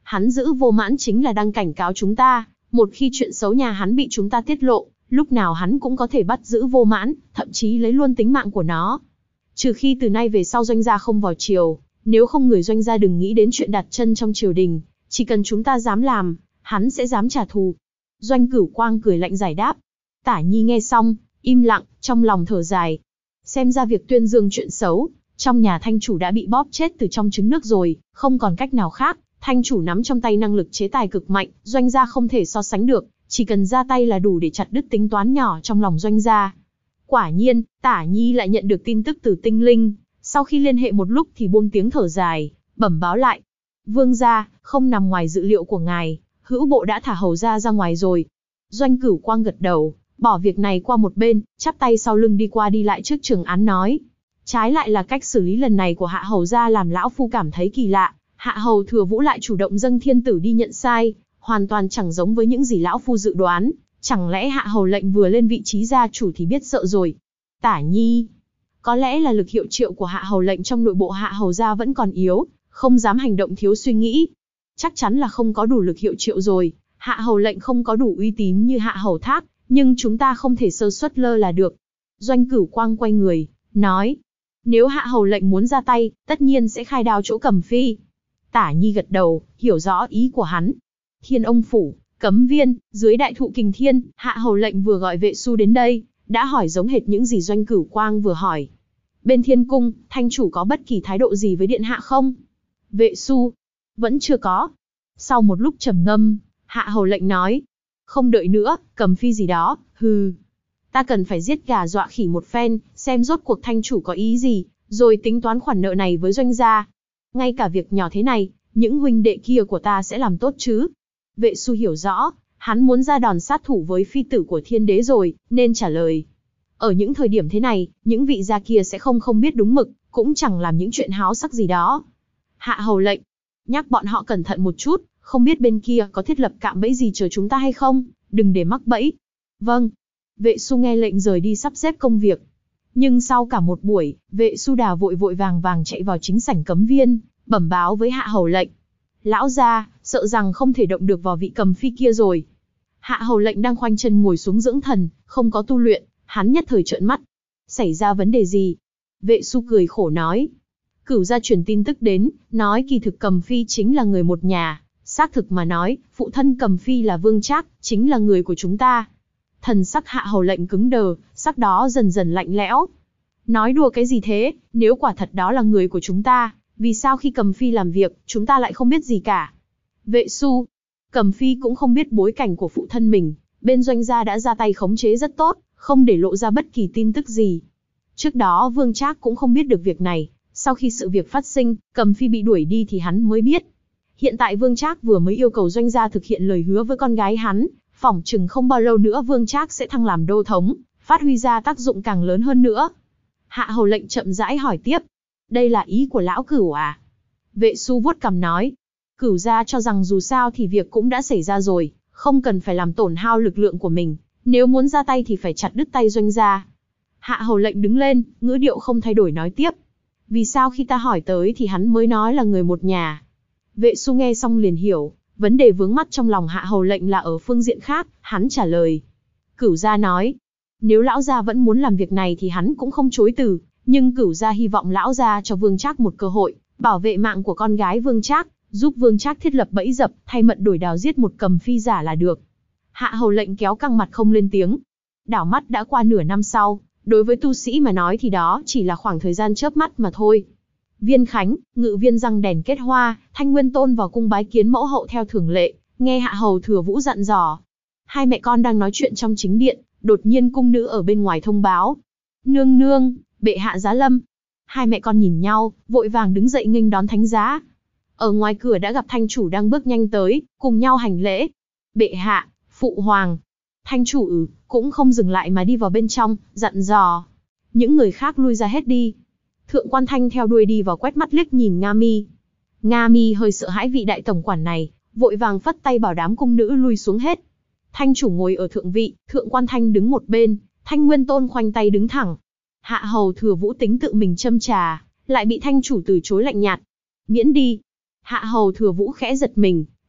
Hắn giữ vô mãn chính là đang cảnh cáo chúng ta, một khi chuyện xấu nhà hắn bị chúng ta tiết lộ, lúc nào hắn cũng có thể bắt giữ vô mãn, thậm chí lấy luôn tính mạng của nó. Trừ khi từ nay về sau Doanh gia không vào triều, nếu không người Doanh gia đừng nghĩ đến chuyện đặt chân trong triều đình, chỉ cần chúng ta dám làm, hắn sẽ dám trả thù. Doanh Cửu Quang cười lạnh giải đáp. Tả Nhi nghe xong, im lặng, trong lòng thở dài. Xem ra việc tuyên dương chuyện xấu, trong nhà thanh chủ đã bị bóp chết từ trong trứng nước rồi, không còn cách nào khác. Thanh chủ nắm trong tay năng lực chế tài cực mạnh, Doanh gia không thể so sánh được, chỉ cần ra tay là đủ để chặt đứt tính toán nhỏ trong lòng Doanh gia. Quả nhiên, Tả Nhi lại nhận được tin tức từ tinh linh, sau khi liên hệ một lúc thì buông tiếng thở dài, bẩm báo lại. Vương gia, không nằm ngoài dự liệu của ngài, hữu bộ đã thả hầu gia ra ngoài rồi. Doanh Cửu Quang gật đầu, bỏ việc này qua một bên, chắp tay sau lưng đi qua đi lại trước trường án nói. Trái lại là cách xử lý lần này của hạ hầu gia làm lão phu cảm thấy kỳ lạ, hạ hầu Thừa Vũ lại chủ động dâng thiên tử đi nhận sai, hoàn toàn chẳng giống với những gì lão phu dự đoán, chẳng lẽ hạ hầu lệnh vừa lên vị trí gia chủ thì biết sợ rồi. Tả Nhi, có lẽ là lực hiệu triệu của hạ hầu lệnh trong nội bộ hạ hầu gia vẫn còn yếu, không dám hành động thiếu suy nghĩ. Chắc chắn là không có đủ lực hiệu triệu rồi, hạ hầu lệnh không có đủ uy tín như hạ hầu thác, nhưng chúng ta không thể sơ suất lơ là được. Doanh Cửu Quang quay người, nói, nếu hạ hầu lệnh muốn ra tay, tất nhiên sẽ khai đao chỗ Cầm Phi. Tả Nhi gật đầu, hiểu rõ ý của hắn. Thiên Ông Phủ, Cấm Viên, dưới đại thụ Kình Thiên, hạ hầu lệnh vừa gọi vệ su đến đây, đã hỏi giống hệt những gì Doanh Cửu Quang vừa hỏi. Bên Thiên Cung, thanh chủ có bất kỳ thái độ gì với điện hạ không? Vệ su, vẫn chưa có. Sau một lúc trầm ngâm, hạ hầu lệnh nói, không đợi nữa, Cầm Phi gì đó, hừ. Ta cần phải giết gà dọa khỉ một phen, xem rốt cuộc thanh chủ có ý gì, rồi tính toán khoản nợ này với Doanh gia. Ngay cả việc nhỏ thế này, những huynh đệ kia của ta sẽ làm tốt chứ? Vệ su hiểu rõ, hắn muốn ra đòn sát thủ với phi tử của thiên đế rồi, nên trả lời. Ở những thời điểm thế này, những vị gia kia sẽ không biết đúng mực, cũng chẳng làm những chuyện háo sắc gì đó. Hạ hầu lệnh, nhắc bọn họ cẩn thận một chút, không biết bên kia có thiết lập cạm bẫy gì chờ chúng ta hay không, đừng để mắc bẫy. Vâng. Vệ su nghe lệnh rời đi sắp xếp công việc. Nhưng sau cả một buổi, vệ su đà vội vàng chạy vào chính sảnh Cấm Viên, bẩm báo với hạ hầu lệnh. Lão gia, sợ rằng không thể động được vào vị Cầm Phi kia rồi. Hạ hầu lệnh đang khoanh chân ngồi xuống dưỡng thần, không có tu luyện, hắn nhất thời trợn mắt. Xảy ra vấn đề gì? Vệ su cười khổ nói. Cửu gia truyền tin tức đến, nói kỳ thực Cầm Phi chính là người một nhà. Xác thực mà nói, phụ thân Cầm Phi là Vương Trác, chính là người của chúng ta. Thần sắc hạ hầu lệnh cứng đờ, sắc đó dần dần lạnh lẽo. Nói đùa cái gì thế, nếu quả thật đó là người của chúng ta, vì sao khi Cầm Phi làm việc, chúng ta lại không biết gì cả? Vệ su, Cầm Phi cũng không biết bối cảnh của phụ thân mình, bên Doanh gia đã ra tay khống chế rất tốt, không để lộ ra bất kỳ tin tức gì. Trước đó Vương Trác cũng không biết được việc này, sau khi sự việc phát sinh, Cầm Phi bị đuổi đi thì hắn mới biết. Hiện tại Vương Trác vừa mới yêu cầu Doanh gia thực hiện lời hứa với con gái hắn, phỏng chừng không bao lâu nữa Vương Trác sẽ thăng làm đô thống, phát huy ra tác dụng càng lớn hơn nữa. Hạ hầu lệnh chậm rãi hỏi tiếp. Đây là ý của lão Cửu à? Vệ su vuốt cằm nói. Cửu gia cho rằng dù sao thì việc cũng đã xảy ra rồi, không cần phải làm tổn hao lực lượng của mình, nếu muốn ra tay thì phải chặt đứt tay Doanh gia. Hạ hầu lệnh đứng lên, ngữ điệu không thay đổi nói tiếp. Vì sao khi ta hỏi tới thì hắn mới nói là người một nhà? Vệ su nghe xong liền hiểu, vấn đề vướng mắc trong lòng hạ hầu lệnh là ở phương diện khác, hắn trả lời. Cửu gia nói, nếu lão gia vẫn muốn làm việc này thì hắn cũng không chối từ, nhưng Cửu gia hy vọng lão gia cho Vương Trác một cơ hội, bảo vệ mạng của con gái Vương Trác, giúp Vương Trác thiết lập bẫy dập, thay mận đổi đào giết một Cầm Phi giả là được. Hạ hầu lệnh kéo căng mặt không lên tiếng. Đảo mắt đã qua nửa năm sau, đối với tu sĩ mà nói thì đó chỉ là khoảng thời gian chớp mắt mà thôi. Viên Khánh, Ngự Viên răng đèn kết hoa, Thanh Nguyên Tôn vào cung bái kiến mẫu hậu theo thường lệ, nghe hạ hầu Thừa Vũ dặn dò. Hai mẹ con đang nói chuyện trong chính điện, đột nhiên cung nữ ở bên ngoài thông báo. Nương nương, bệ hạ giá lâm. Hai mẹ con nhìn nhau, vội vàng đứng dậy nghênh đón thánh giá. Ở ngoài cửa đã gặp thanh chủ đang bước nhanh tới, cùng nhau hành lễ. Bệ hạ, phụ hoàng. Thanh chủ cũng không dừng lại mà đi vào bên trong, dặn dò. Những người khác lui ra hết đi. Thượng quan Thanh theo đuôi đi vào quét mắt liếc nhìn Nga Mi. Nga Mi hơi sợ hãi vị đại tổng quản này, vội vàng phất tay bảo đám cung nữ lui xuống hết. Thanh chủ ngồi ở thượng vị, Thượng quan Thanh đứng một bên, Thanh Nguyên Tôn khoanh tay đứng thẳng. Hạ hầu Thừa Vũ tính tự mình châm trà, lại bị thanh chủ từ chối lạnh nhạt. Miễn đi. Hạ hầu Thừa Vũ khẽ giật mình,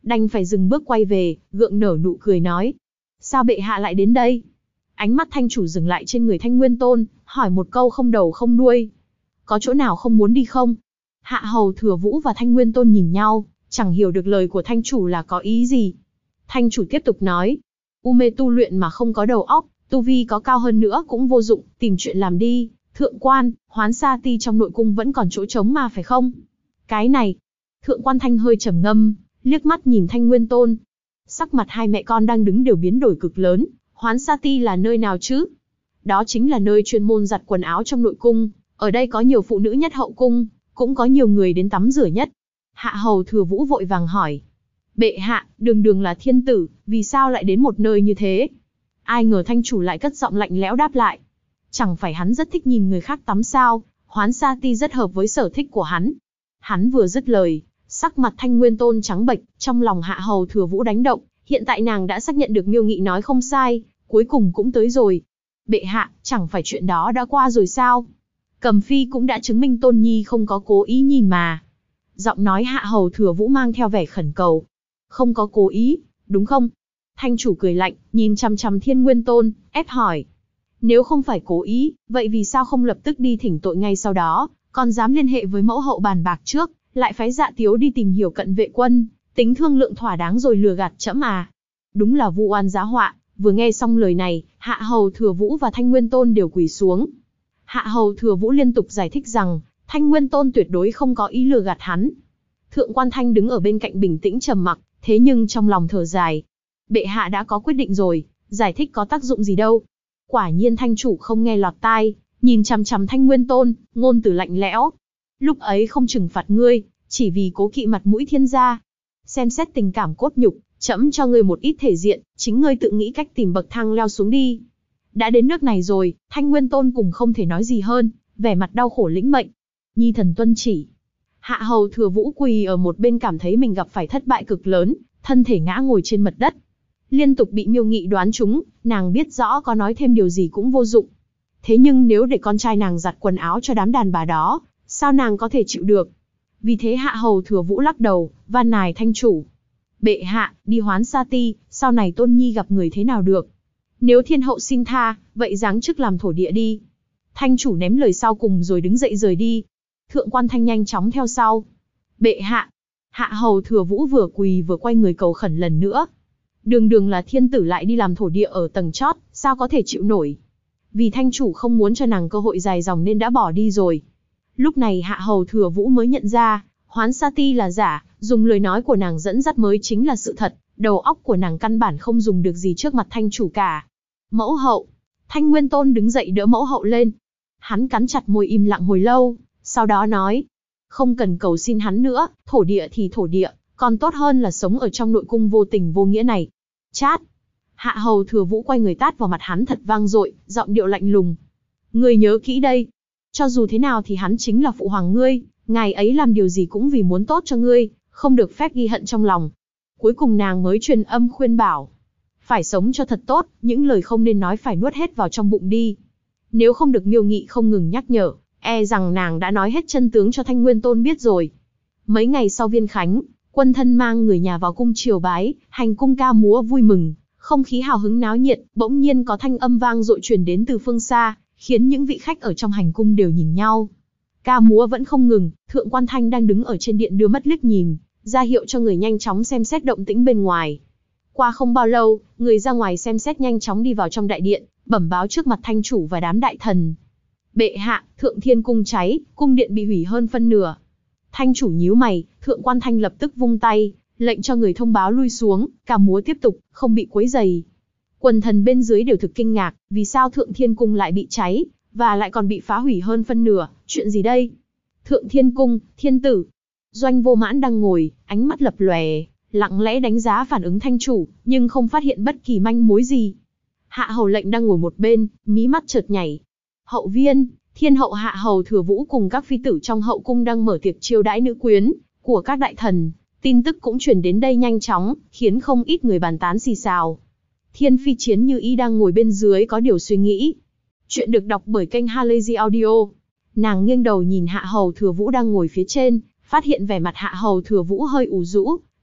đành phải dừng bước quay về, gượng nở nụ cười nói. Sao bệ hạ lại đến đây? Ánh mắt thanh chủ dừng lại trên người Thanh Nguyên Tôn, hỏi một câu không đầu không đuôi. Có chỗ nào không muốn đi không? Hạ hầu Thừa Vũ và Thanh Nguyên Tôn nhìn nhau, chẳng hiểu được lời của thanh chủ là có ý gì. Thanh chủ tiếp tục nói. U mê tu luyện mà không có đầu óc, tu vi có cao hơn nữa cũng vô dụng, tìm chuyện làm đi. Thượng quan, Hoán Sa Ti trong nội cung vẫn còn chỗ trống mà phải không? Cái này. Thượng quan Thanh hơi trầm ngâm, liếc mắt nhìn Thanh Nguyên Tôn. Sắc mặt hai mẹ con đang đứng đều biến đổi cực lớn. Hoán Sa Ti là nơi nào chứ? Đó chính là nơi chuyên môn giặt quần áo trong nội cung. Ở đây có nhiều phụ nữ nhất hậu cung, cũng có nhiều người đến tắm rửa nhất. Hạ hầu Thừa Vũ vội vàng hỏi. Bệ hạ, đường đường là thiên tử, vì sao lại đến một nơi như thế? Ai ngờ thanh chủ lại cất giọng lạnh lẽo đáp lại. Chẳng phải hắn rất thích nhìn người khác tắm sao? Hoán Sa Ti rất hợp với sở thích của hắn. Hắn vừa dứt lời, sắc mặt Thanh Nguyên Tôn trắng bệch, trong lòng Hạ hầu Thừa Vũ đánh động. Hiện tại nàng đã xác nhận được Miêu Nghị nói không sai, cuối cùng cũng tới rồi. Bệ hạ, chẳng phải chuyện đó đã qua rồi sao? Cầm Phi cũng đã chứng minh Tôn Nhi không có cố ý nhìn mà. Giọng nói Hạ hầu Thừa Vũ mang theo vẻ khẩn cầu. Không có cố ý, đúng không? Thanh chủ cười lạnh, nhìn chằm chằm Thiên Nguyên Tôn, ép hỏi. Nếu không phải cố ý, vậy vì sao không lập tức đi thỉnh tội ngay sau đó, còn dám liên hệ với mẫu hậu bàn bạc trước, lại phái Dạ Tiếu đi tìm hiểu Cận Vệ Quân, tính thương lượng thỏa đáng rồi lừa gạt trẫm à? Đúng là vu oan giá họa. Vừa nghe xong lời này, Hạ hầu Thừa Vũ và Thanh Nguyên Tôn đều quỳ xuống. Hạ hầu Thừa Vũ liên tục giải thích rằng, Thanh Nguyên Tôn tuyệt đối không có ý lừa gạt hắn. Thượng quan Thanh đứng ở bên cạnh bình tĩnh trầm mặc, thế nhưng trong lòng thở dài. Bệ hạ đã có quyết định rồi, giải thích có tác dụng gì đâu. Quả nhiên thanh chủ không nghe lọt tai, nhìn chằm chằm Thanh Nguyên Tôn, ngôn từ lạnh lẽo. Lúc ấy không trừng phạt ngươi, chỉ vì cố kỵ mặt mũi thiên gia. Xem xét tình cảm cốt nhục, trẫm cho ngươi một ít thể diện, chính ngươi tự nghĩ cách tìm bậc thang leo xuống đi. Đã đến nước này rồi, Thanh Nguyên Tôn cùng không thể nói gì hơn, vẻ mặt đau khổ lĩnh mệnh. Nhi thần tuân chỉ. Hạ hầu Thừa Vũ quỳ ở một bên cảm thấy mình gặp phải thất bại cực lớn, thân thể ngã ngồi trên mặt đất. Liên tục bị Miêu Nghị đoán trúng, nàng biết rõ có nói thêm điều gì cũng vô dụng. Thế nhưng nếu để con trai nàng giặt quần áo cho đám đàn bà đó, sao nàng có thể chịu được? Vì thế Hạ hầu Thừa Vũ lắc đầu, van nài thanh chủ. Bệ hạ, đi Hoán Sa Ti, sau này Tôn Nhi gặp người thế nào được? Nếu thiên hậu xin tha, vậy giáng chức làm thổ địa đi. Thanh chủ ném lời sau cùng rồi đứng dậy rời đi. Thượng quan Thanh nhanh chóng theo sau. Bệ hạ. Hạ hầu Thừa Vũ vừa quỳ vừa quay người cầu khẩn lần nữa. Đường đường là thiên tử lại đi làm thổ địa ở tầng chót, sao có thể chịu nổi? Vì thanh chủ không muốn cho nàng cơ hội dài dòng nên đã bỏ đi rồi. Lúc này Hạ hầu Thừa Vũ mới nhận ra, Hoán Sa Ti là giả, dùng lời nói của nàng dẫn dắt mới chính là sự thật, đầu óc của nàng căn bản không dùng được gì trước mặt thanh chủ cả. Mẫu hậu. Thanh Nguyên Tôn đứng dậy đỡ mẫu hậu lên. Hắn cắn chặt môi im lặng hồi lâu, sau đó nói. Không cần cầu xin hắn nữa, thổ địa thì thổ địa, còn tốt hơn là sống ở trong nội cung vô tình vô nghĩa này. Chát. Hạ hầu Thừa Vũ quay người tát vào mặt hắn thật vang dội, giọng điệu lạnh lùng. Ngươi nhớ kỹ đây. Cho dù thế nào thì hắn chính là phụ hoàng ngươi, ngài ấy làm điều gì cũng vì muốn tốt cho ngươi, không được phép ghi hận trong lòng. Cuối cùng nàng mới truyền âm khuyên bảo. Phải sống cho thật tốt, những lời không nên nói phải nuốt hết vào trong bụng đi. Nếu không được Miêu Nghị không ngừng nhắc nhở, e rằng nàng đã nói hết chân tướng cho Thanh Nguyên Tôn biết rồi. Mấy ngày sau viên khánh, quân thân mang người nhà vào cung triều bái, hành cung ca múa vui mừng, không khí hào hứng náo nhiệt, bỗng nhiên có thanh âm vang dội truyền đến từ phương xa, khiến những vị khách ở trong hành cung đều nhìn nhau. Ca múa vẫn không ngừng, Thượng quan Thanh đang đứng ở trên điện đưa mắt liếc nhìn, ra hiệu cho người nhanh chóng xem xét động tĩnh bên ngoài. Qua không bao lâu, người ra ngoài xem xét nhanh chóng đi vào trong đại điện, bẩm báo trước mặt thanh chủ và đám đại thần. Bệ hạ, Thượng Thiên cung cháy, cung điện bị hủy hơn phân nửa. Thanh chủ nhíu mày, Thượng quan Thanh lập tức vung tay, lệnh cho người thông báo lui xuống, ca múa tiếp tục, không bị quấy rầy. Quần thần bên dưới đều thực kinh ngạc, vì sao Thượng Thiên cung lại bị cháy, và lại còn bị phá hủy hơn phân nửa, chuyện gì đây? Thượng Thiên cung, thiên tử. Doanh Vô Mãn đang ngồi, ánh mắt lập lòe, lặng lẽ đánh giá phản ứng thanh chủ, nhưng không phát hiện bất kỳ manh mối gì. Hạ hầu lệnh đang ngồi một bên, mí mắt chợt nhảy. Hậu viên, thiên hậu Hạ hầu Thừa Vũ cùng các phi tử trong hậu cung đang mở tiệc chiêu đãi nữ quyến của các đại thần. Tin tức cũng truyền đến đây nhanh chóng, khiến không ít người bàn tán xì xào. Thiên phi Chiến Như Ý đang ngồi bên dưới có điều suy nghĩ. Chuyện được đọc bởi kênh Halazy Audio. Nàng nghiêng đầu nhìn Hạ hầu Thừa Vũ đang ngồi phía trên, phát hiện vẻ mặt Hạ hầu Thừa Vũ hơi ủ rũ,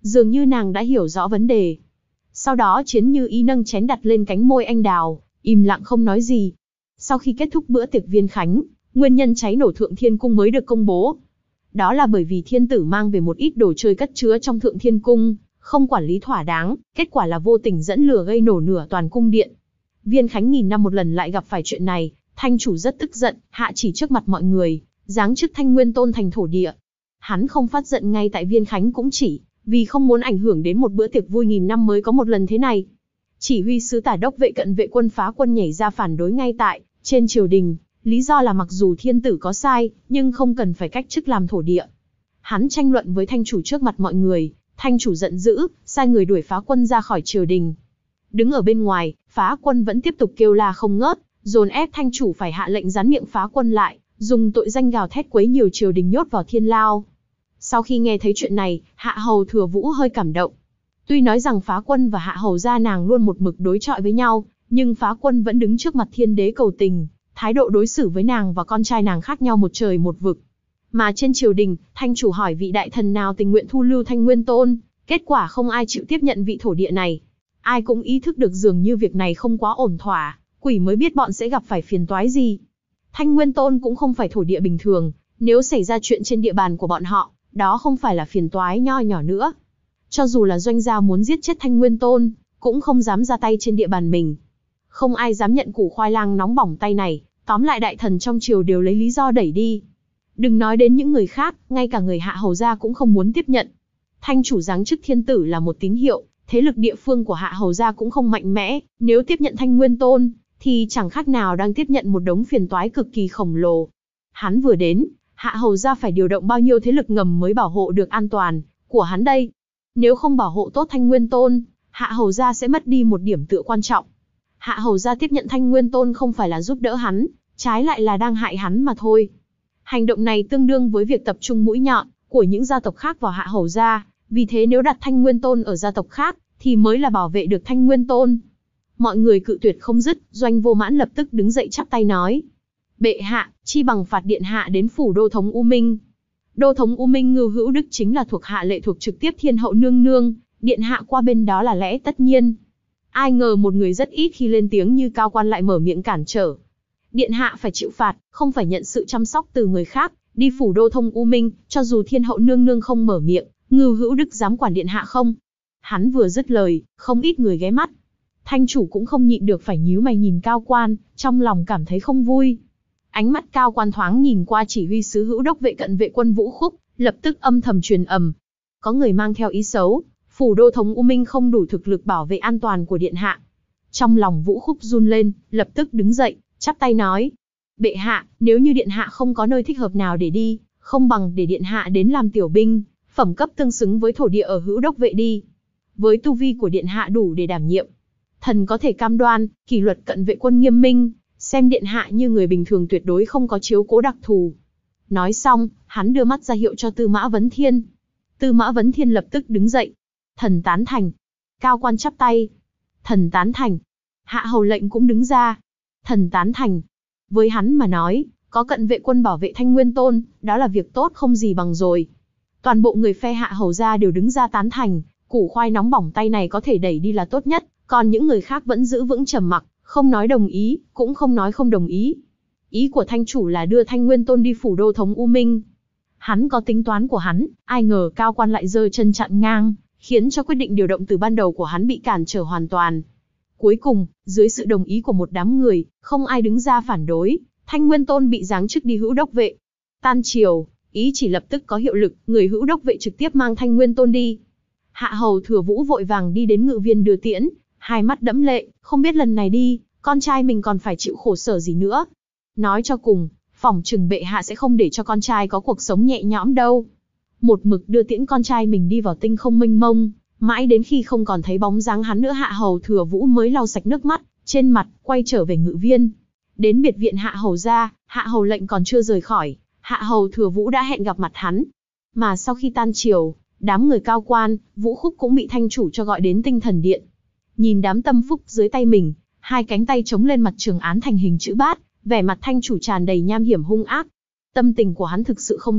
Dường như nàng đã hiểu rõ vấn đề. Sau đó Chiến Như Ý nâng chén đặt lên cánh môi anh đào, im lặng không nói gì. Sau khi kết thúc bữa tiệc viên khánh, nguyên nhân cháy nổ Thượng Thiên Cung mới được công bố. Đó là bởi vì thiên tử mang về một ít đồ chơi cất chứa trong Thượng Thiên Cung, không quản lý thỏa đáng, kết quả là vô tình dẫn lửa gây nổ nửa toàn cung điện. Viên khánh nghìn năm một lần lại gặp phải chuyện này, thanh chủ rất tức giận, hạ chỉ trước mặt mọi người, giáng chức Thanh Nguyên Tôn thành thổ địa. Hắn không phát giận ngay tại viên khánh cũng chỉ vì không muốn ảnh hưởng đến một bữa tiệc vui nghìn năm mới có một lần thế này. Chỉ huy sứ Tả Đốc vệ cận vệ quân phá quân nhảy ra phản đối ngay tại trên triều đình, lý do là mặc dù thiên tử có sai, nhưng không cần phải cách chức làm thổ địa. Hắn tranh luận với thanh chủ trước mặt mọi người, thanh chủ giận dữ, sai người đuổi phá quân ra khỏi triều đình. Đứng ở bên ngoài, phá quân vẫn tiếp tục kêu la không ngớt, dồn ép thanh chủ phải hạ lệnh gián miệng phá quân lại, dùng tội danh gào thét quấy nhiều triều đình nhốt vào thiên lao. Sau khi nghe thấy chuyện này, Hạ Hầu Thừa Vũ hơi cảm động. Tuy nói rằng phá quân và Hạ Hầu gia nàng luôn một mực đối chọi với nhau, nhưng phá quân vẫn đứng trước mặt thiên đế cầu tình, thái độ đối xử với nàng và con trai nàng khác nhau một trời một vực. Mà trên triều đình, thanh chủ hỏi vị đại thần nào tình nguyện thu lưu Thanh Nguyên Tôn, kết quả không ai chịu tiếp nhận vị thổ địa này. Ai cũng ý thức được dường như việc này không quá ổn thỏa, quỷ mới biết bọn sẽ gặp phải phiền toái gì. Thanh Nguyên Tôn cũng không phải thổ địa bình thường, nếu xảy ra chuyện trên địa bàn của bọn họ, đó không phải là phiền toái nho nhỏ nữa. Cho dù là doanh gia muốn giết chết Thanh Nguyên Tôn, cũng không dám ra tay trên địa bàn mình. Không ai dám nhận củ khoai lang nóng bỏng tay này, tóm lại đại thần trong triều đều lấy lý do đẩy đi. Đừng nói đến những người khác, ngay cả người Hạ Hầu gia cũng không muốn tiếp nhận. Thanh chủ giáng chức thiên tử là một tín hiệu, thế lực địa phương của Hạ Hầu gia cũng không mạnh mẽ, nếu tiếp nhận Thanh Nguyên Tôn, thì chẳng khác nào đang tiếp nhận một đống phiền toái cực kỳ khổng lồ. Hắn vừa đến, Hạ Hầu gia phải điều động bao nhiêu thế lực ngầm mới bảo hộ được an toàn của hắn đây. Nếu không bảo hộ tốt Thanh Nguyên Tôn, Hạ Hầu gia sẽ mất đi một điểm tựa quan trọng. Hạ Hầu gia tiếp nhận Thanh Nguyên Tôn không phải là giúp đỡ hắn, trái lại là đang hại hắn mà thôi. Hành động này tương đương với việc tập trung mũi nhọn của những gia tộc khác vào Hạ Hầu gia, vì thế nếu đặt Thanh Nguyên Tôn ở gia tộc khác, thì mới là bảo vệ được Thanh Nguyên Tôn. Mọi người cự tuyệt không dứt, Doanh Vô Mãn lập tức đứng dậy chắp tay nói: Bệ hạ, chi bằng phạt điện hạ đến phủ đô thống U Minh. Đô thống U Minh Ngưu Hữu Đức chính là thuộc hạ lệ thuộc trực tiếp Thiên hậu nương nương, điện hạ qua bên đó là lẽ tất nhiên. Ai ngờ một người rất ít khi lên tiếng như Cao Quan lại mở miệng cản trở. Điện hạ phải chịu phạt, không phải nhận sự chăm sóc từ người khác, đi phủ đô thống U Minh, cho dù Thiên hậu nương nương không mở miệng, Ngưu Hữu Đức dám quản điện hạ không? Hắn vừa dứt lời, không ít người ghé mắt. Thanh chủ cũng không nhịn được phải nhíu mày nhìn Cao Quan, trong lòng cảm thấy không vui. Ánh mắt Cao Quan thoáng nhìn qua chỉ huy sứ Hữu Đốc vệ cận vệ quân Vũ Khúc, lập tức âm thầm truyền ầm. Có người mang theo ý xấu, phủ đô thống U Minh không đủ thực lực bảo vệ an toàn của điện hạ. Trong lòng Vũ Khúc run lên, lập tức đứng dậy, chắp tay nói: Bệ hạ, nếu như điện hạ không có nơi thích hợp nào để đi, không bằng để điện hạ đến làm tiểu binh, phẩm cấp tương xứng với thổ địa ở Hữu Đốc vệ đi. Với tu vi của điện hạ đủ để đảm nhiệm. Thần có thể cam đoan, kỷ luật cận vệ quân nghiêm minh, xem điện hạ như người bình thường tuyệt đối không có chiếu cố đặc thù. Nói xong, hắn đưa mắt ra hiệu cho Tư Mã Vấn Thiên. Tư Mã Vấn Thiên lập tức đứng dậy. Thần tán thành. Cao Quan chắp tay. Thần tán thành. Hạ hầu lệnh cũng đứng ra. Thần tán thành. Với hắn mà nói, có cận vệ quân bảo vệ Thanh Nguyên Tôn, đó là việc tốt không gì bằng rồi. Toàn bộ người phe Hạ hầu gia đều đứng ra tán thành, củ khoai nóng bỏng tay này có thể đẩy đi là tốt nhất, còn những người khác vẫn giữ vững trầm mặc, không nói đồng ý, cũng không nói không đồng ý. Ý của thanh chủ là đưa Thanh Nguyên Tôn đi phủ đô thống U Minh. Hắn có tính toán của hắn, ai ngờ Cao Quan lại giơ chân chặn ngang, khiến cho quyết định điều động từ ban đầu của hắn bị cản trở hoàn toàn. Cuối cùng, dưới sự đồng ý của một đám người, không ai đứng ra phản đối, Thanh Nguyên Tôn bị giáng chức đi Hữu Đốc vệ. Tan chiều, ý chỉ lập tức có hiệu lực, người Hữu Đốc vệ trực tiếp mang Thanh Nguyên Tôn đi. Hạ hầu Thừa Vũ vội vàng đi đến ngự viên đưa tiễn, hai mắt đẫm lệ, không biết lần này đi, con trai mình còn phải chịu khổ sở gì nữa. Nói cho cùng, phỏng chừng bệ hạ sẽ không để cho con trai có cuộc sống nhẹ nhõm đâu. Một mực đưa tiễn con trai mình đi vào tinh không mênh mông, mãi đến khi không còn thấy bóng dáng hắn nữa Hạ hầu Thừa Vũ mới lau sạch nước mắt trên mặt, quay trở về ngự viên. Đến biệt viện Hạ hầu gia, Hạ hầu lệnh còn chưa rời khỏi, Hạ hầu Thừa Vũ đã hẹn gặp mặt hắn. Mà sau khi tan chiều, đám người Cao Quan, Vũ Khúc cũng bị thanh chủ cho gọi đến Tinh Thần Điện. Nhìn đám tâm phúc dưới tay mình, hai cánh tay chống lên mặt trường án thành hình chữ bát, vẻ mặt thanh chủ tràn đầy nham hiểm hung ác. Tâm tình của hắn thực sự không tốt,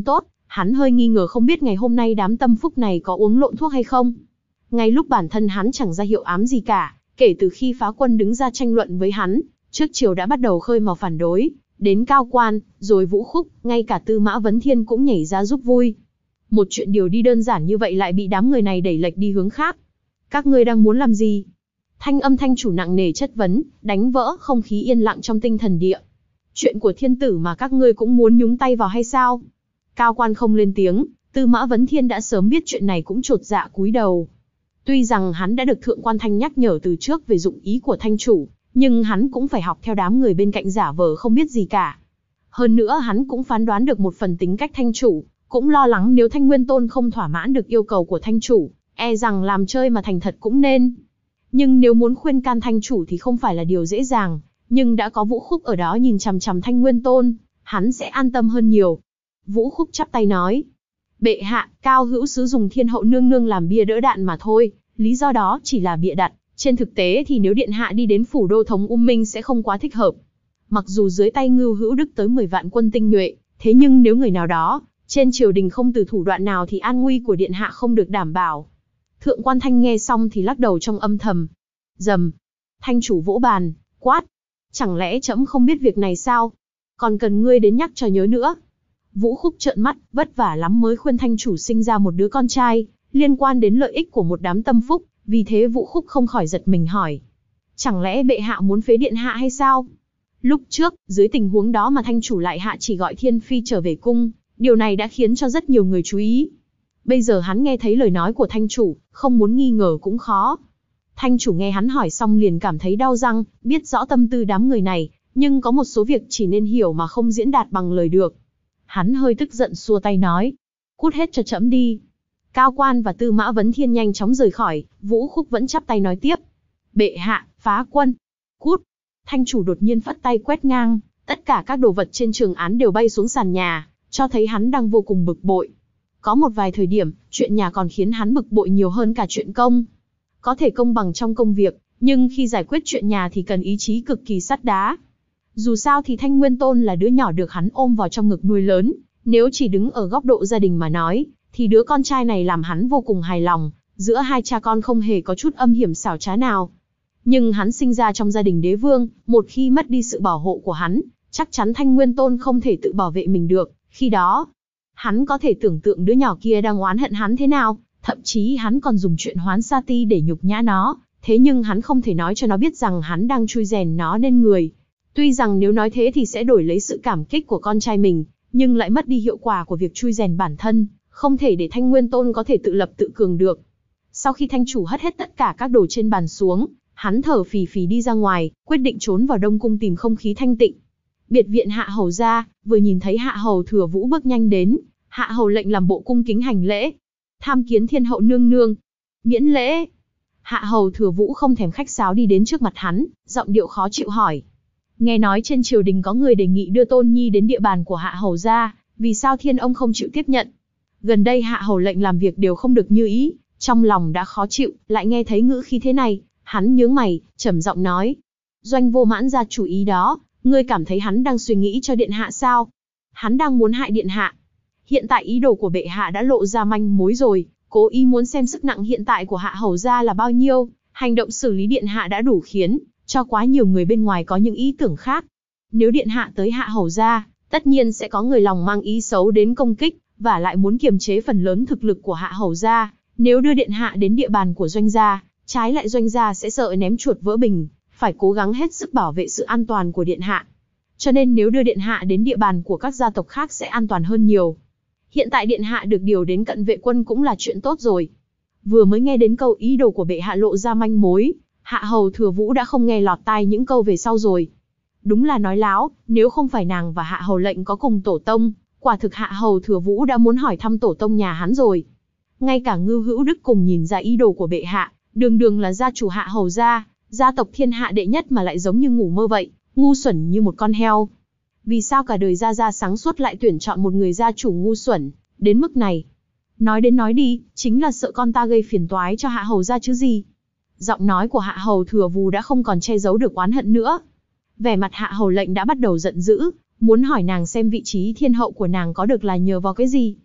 Hắn hơi nghi ngờ không biết ngày hôm nay đám tâm phúc này có uống lộn thuốc hay không. Ngay lúc bản thân hắn chẳng ra hiệu ám gì cả, kể từ khi Phá Quân đứng ra tranh luận với hắn, trước chiều đã bắt đầu khơi mào phản đối, đến Cao Quan, rồi Vũ Khúc, ngay cả Tư Mã Vấn Thiên cũng nhảy ra giúp vui. Một chuyện điều đi đơn giản như vậy lại bị đám người này đẩy lệch đi hướng khác. Các ngươi đang muốn làm gì? Thanh âm thanh chủ nặng nề chất vấn, đánh vỡ không khí yên lặng trong tinh thần địa. Chuyện của thiên tử mà các ngươi cũng muốn nhúng tay vào hay sao? Cao Quan không lên tiếng, Tư Mã Vấn Thiên đã sớm biết chuyện này cũng chột dạ cúi đầu. Tuy rằng hắn đã được Thượng Quan Thanh nhắc nhở từ trước về dụng ý của thanh chủ, nhưng hắn cũng phải học theo đám người bên cạnh giả vờ không biết gì cả. Hơn nữa hắn cũng phán đoán được một phần tính cách thanh chủ, cũng lo lắng nếu Thanh Nguyên Tôn không thỏa mãn được yêu cầu của thanh chủ, e rằng làm chơi mà thành thật cũng nên. Nhưng nếu muốn khuyên can thanh chủ thì không phải là điều dễ dàng, nhưng đã có Vũ Khúc ở đó nhìn chằm chằm Thanh Nguyên Tôn, hắn sẽ an tâm hơn nhiều. Vũ Khúc chắp tay nói, bệ hạ, Cao hữu sứ dùng Thiên hậu nương nương làm bia đỡ đạn mà thôi, lý do đó chỉ là bịa đặt, trên thực tế thì nếu điện hạ đi đến phủ đô thống Minh sẽ không quá thích hợp. Mặc dù dưới tay Ngưu Hữu Đức tới 10 vạn quân tinh nhuệ, thế nhưng nếu người nào đó trên triều đình không từ thủ đoạn nào thì an nguy của điện hạ không được đảm bảo. Thượng Quan Thanh nghe xong thì lắc đầu trong âm thầm. Rầm, thanh chủ vỗ bàn, quát, chẳng lẽ trẫm không biết việc này sao? Còn cần ngươi đến nhắc cho nhớ nữa. Vũ Khúc trợn mắt, vất vả lắm mới khuyên thanh chủ sinh ra một đứa con trai, liên quan đến lợi ích của một đám tâm phúc, vì thế Vũ Khúc không khỏi giật mình hỏi. Chẳng lẽ bệ hạ muốn phế điện hạ hay sao? Lúc trước, dưới tình huống đó mà thanh chủ lại hạ chỉ gọi Thiên Phi trở về cung, điều này đã khiến cho rất nhiều người chú ý. Bây giờ hắn nghe thấy lời nói của thanh chủ, không muốn nghi ngờ cũng khó. Thanh chủ nghe hắn hỏi xong liền cảm thấy đau răng, biết rõ tâm tư đám người này, nhưng có một số việc chỉ nên hiểu mà không diễn đạt bằng lời được. Hắn hơi tức giận xua tay nói, cút hết cho trẫm đi. Cao Quan và Tư Mã Vấn Thiên nhanh chóng rời khỏi, Vũ Khúc vẫn chắp tay nói tiếp. Bệ hạ, Phá Quân, cút. Thanh chủ đột nhiên phất tay quét ngang, tất cả các đồ vật trên trường án đều bay xuống sàn nhà, cho thấy hắn đang vô cùng bực bội. Có một vài thời điểm, chuyện nhà còn khiến hắn bực bội nhiều hơn cả chuyện công. Có thể công bằng trong công việc, nhưng khi giải quyết chuyện nhà thì cần ý chí cực kỳ sắt đá. Dù sao thì Thanh Nguyên Tôn là đứa nhỏ được hắn ôm vào trong ngực nuôi lớn, nếu chỉ đứng ở góc độ gia đình mà nói, thì đứa con trai này làm hắn vô cùng hài lòng, giữa hai cha con không hề có chút âm hiểm xảo trá nào. Nhưng hắn sinh ra trong gia đình đế vương, một khi mất đi sự bảo hộ của hắn, chắc chắn Thanh Nguyên Tôn không thể tự bảo vệ mình được, khi đó, hắn có thể tưởng tượng đứa nhỏ kia đang oán hận hắn thế nào, thậm chí hắn còn dùng chuyện hoán sa ti để nhục nhã nó, thế nhưng hắn không thể nói cho nó biết rằng hắn đang chui rèn nó nên người. Tuy rằng nếu nói thế thì sẽ đổi lấy sự cảm kích của con trai mình, nhưng lại mất đi hiệu quả của việc chui rèn bản thân, không thể để Thanh Nguyên Tôn có thể tự lập tự cường được. Sau khi thanh chủ hất hết tất cả các đồ trên bàn xuống, hắn thở phì phì đi ra ngoài, quyết định trốn vào Đông Cung tìm không khí thanh tịnh. Biệt viện Hạ Hầu ra, vừa nhìn thấy Hạ Hầu Thừa Vũ bước nhanh đến, Hạ Hầu lệnh làm bộ cung kính hành lễ. Tham kiến Thiên hậu nương nương. Miễn lễ. Hạ Hầu Thừa Vũ không thèm khách sáo đi đến trước mặt hắn, giọng điệu khó chịu hỏi. Nghe nói trên triều đình có người đề nghị đưa Tôn Nhi đến địa bàn của Hạ Hầu ra, vì sao Thiên ông không chịu tiếp nhận? Gần đây Hạ Hầu lệnh làm việc đều không được như ý, trong lòng đã khó chịu, lại nghe thấy ngữ khí thế này, hắn nhướng mày, trầm giọng nói. Doanh Vô Mãn ra chủ ý đó, ngươi cảm thấy hắn đang suy nghĩ cho điện hạ sao? Hắn đang muốn hại điện hạ. Hiện tại ý đồ của bệ hạ đã lộ ra manh mối rồi, cố ý muốn xem sức nặng hiện tại của Hạ Hầu gia là bao nhiêu, hành động xử lý điện hạ đã đủ khiến cho quá nhiều người bên ngoài có những ý tưởng khác. Nếu điện hạ tới Hạ Hầu gia, tất nhiên sẽ có người lòng mang ý xấu đến công kích, và lại muốn kiềm chế phần lớn thực lực của Hạ Hầu gia. Nếu đưa điện hạ đến địa bàn của Doanh gia, trái lại Doanh gia sẽ sợ ném chuột vỡ bình, phải cố gắng hết sức bảo vệ sự an toàn của điện hạ. Cho nên nếu đưa điện hạ đến địa bàn của các gia tộc khác sẽ an toàn hơn nhiều. Hiện tại điện hạ được điều đến cận vệ quân cũng là chuyện tốt rồi. Vừa mới nghe đến câu ý đồ của bệ hạ lộ ra manh mối, Hạ Hầu Thừa Vũ đã không nghe lọt tai những câu về sau rồi. Đúng là nói láo, nếu không phải nàng và Hạ Hầu lệnh có cùng tổ tông, quả thực Hạ Hầu Thừa Vũ đã muốn hỏi thăm tổ tông nhà hắn rồi. Ngay cả Ngưu Hữu Đức cùng nhìn ra ý đồ của bệ hạ, đường đường là gia chủ Hạ Hầu gia, gia tộc thiên hạ đệ nhất mà lại giống như ngủ mơ vậy, ngu xuẩn như một con heo. Vì sao cả đời gia sáng suốt lại tuyển chọn một người gia chủ ngu xuẩn, đến mức này? Nói đến nói đi, chính là sợ con ta gây phiền toái cho Hạ Hầu gia chứ gì. Giọng nói của Hạ Hầu Thừa Vũ đã không còn che giấu được oán hận nữa. Vẻ mặt Hạ Hầu lệnh đã bắt đầu giận dữ, muốn hỏi nàng xem vị trí thiên hậu của nàng có được là nhờ vào cái gì.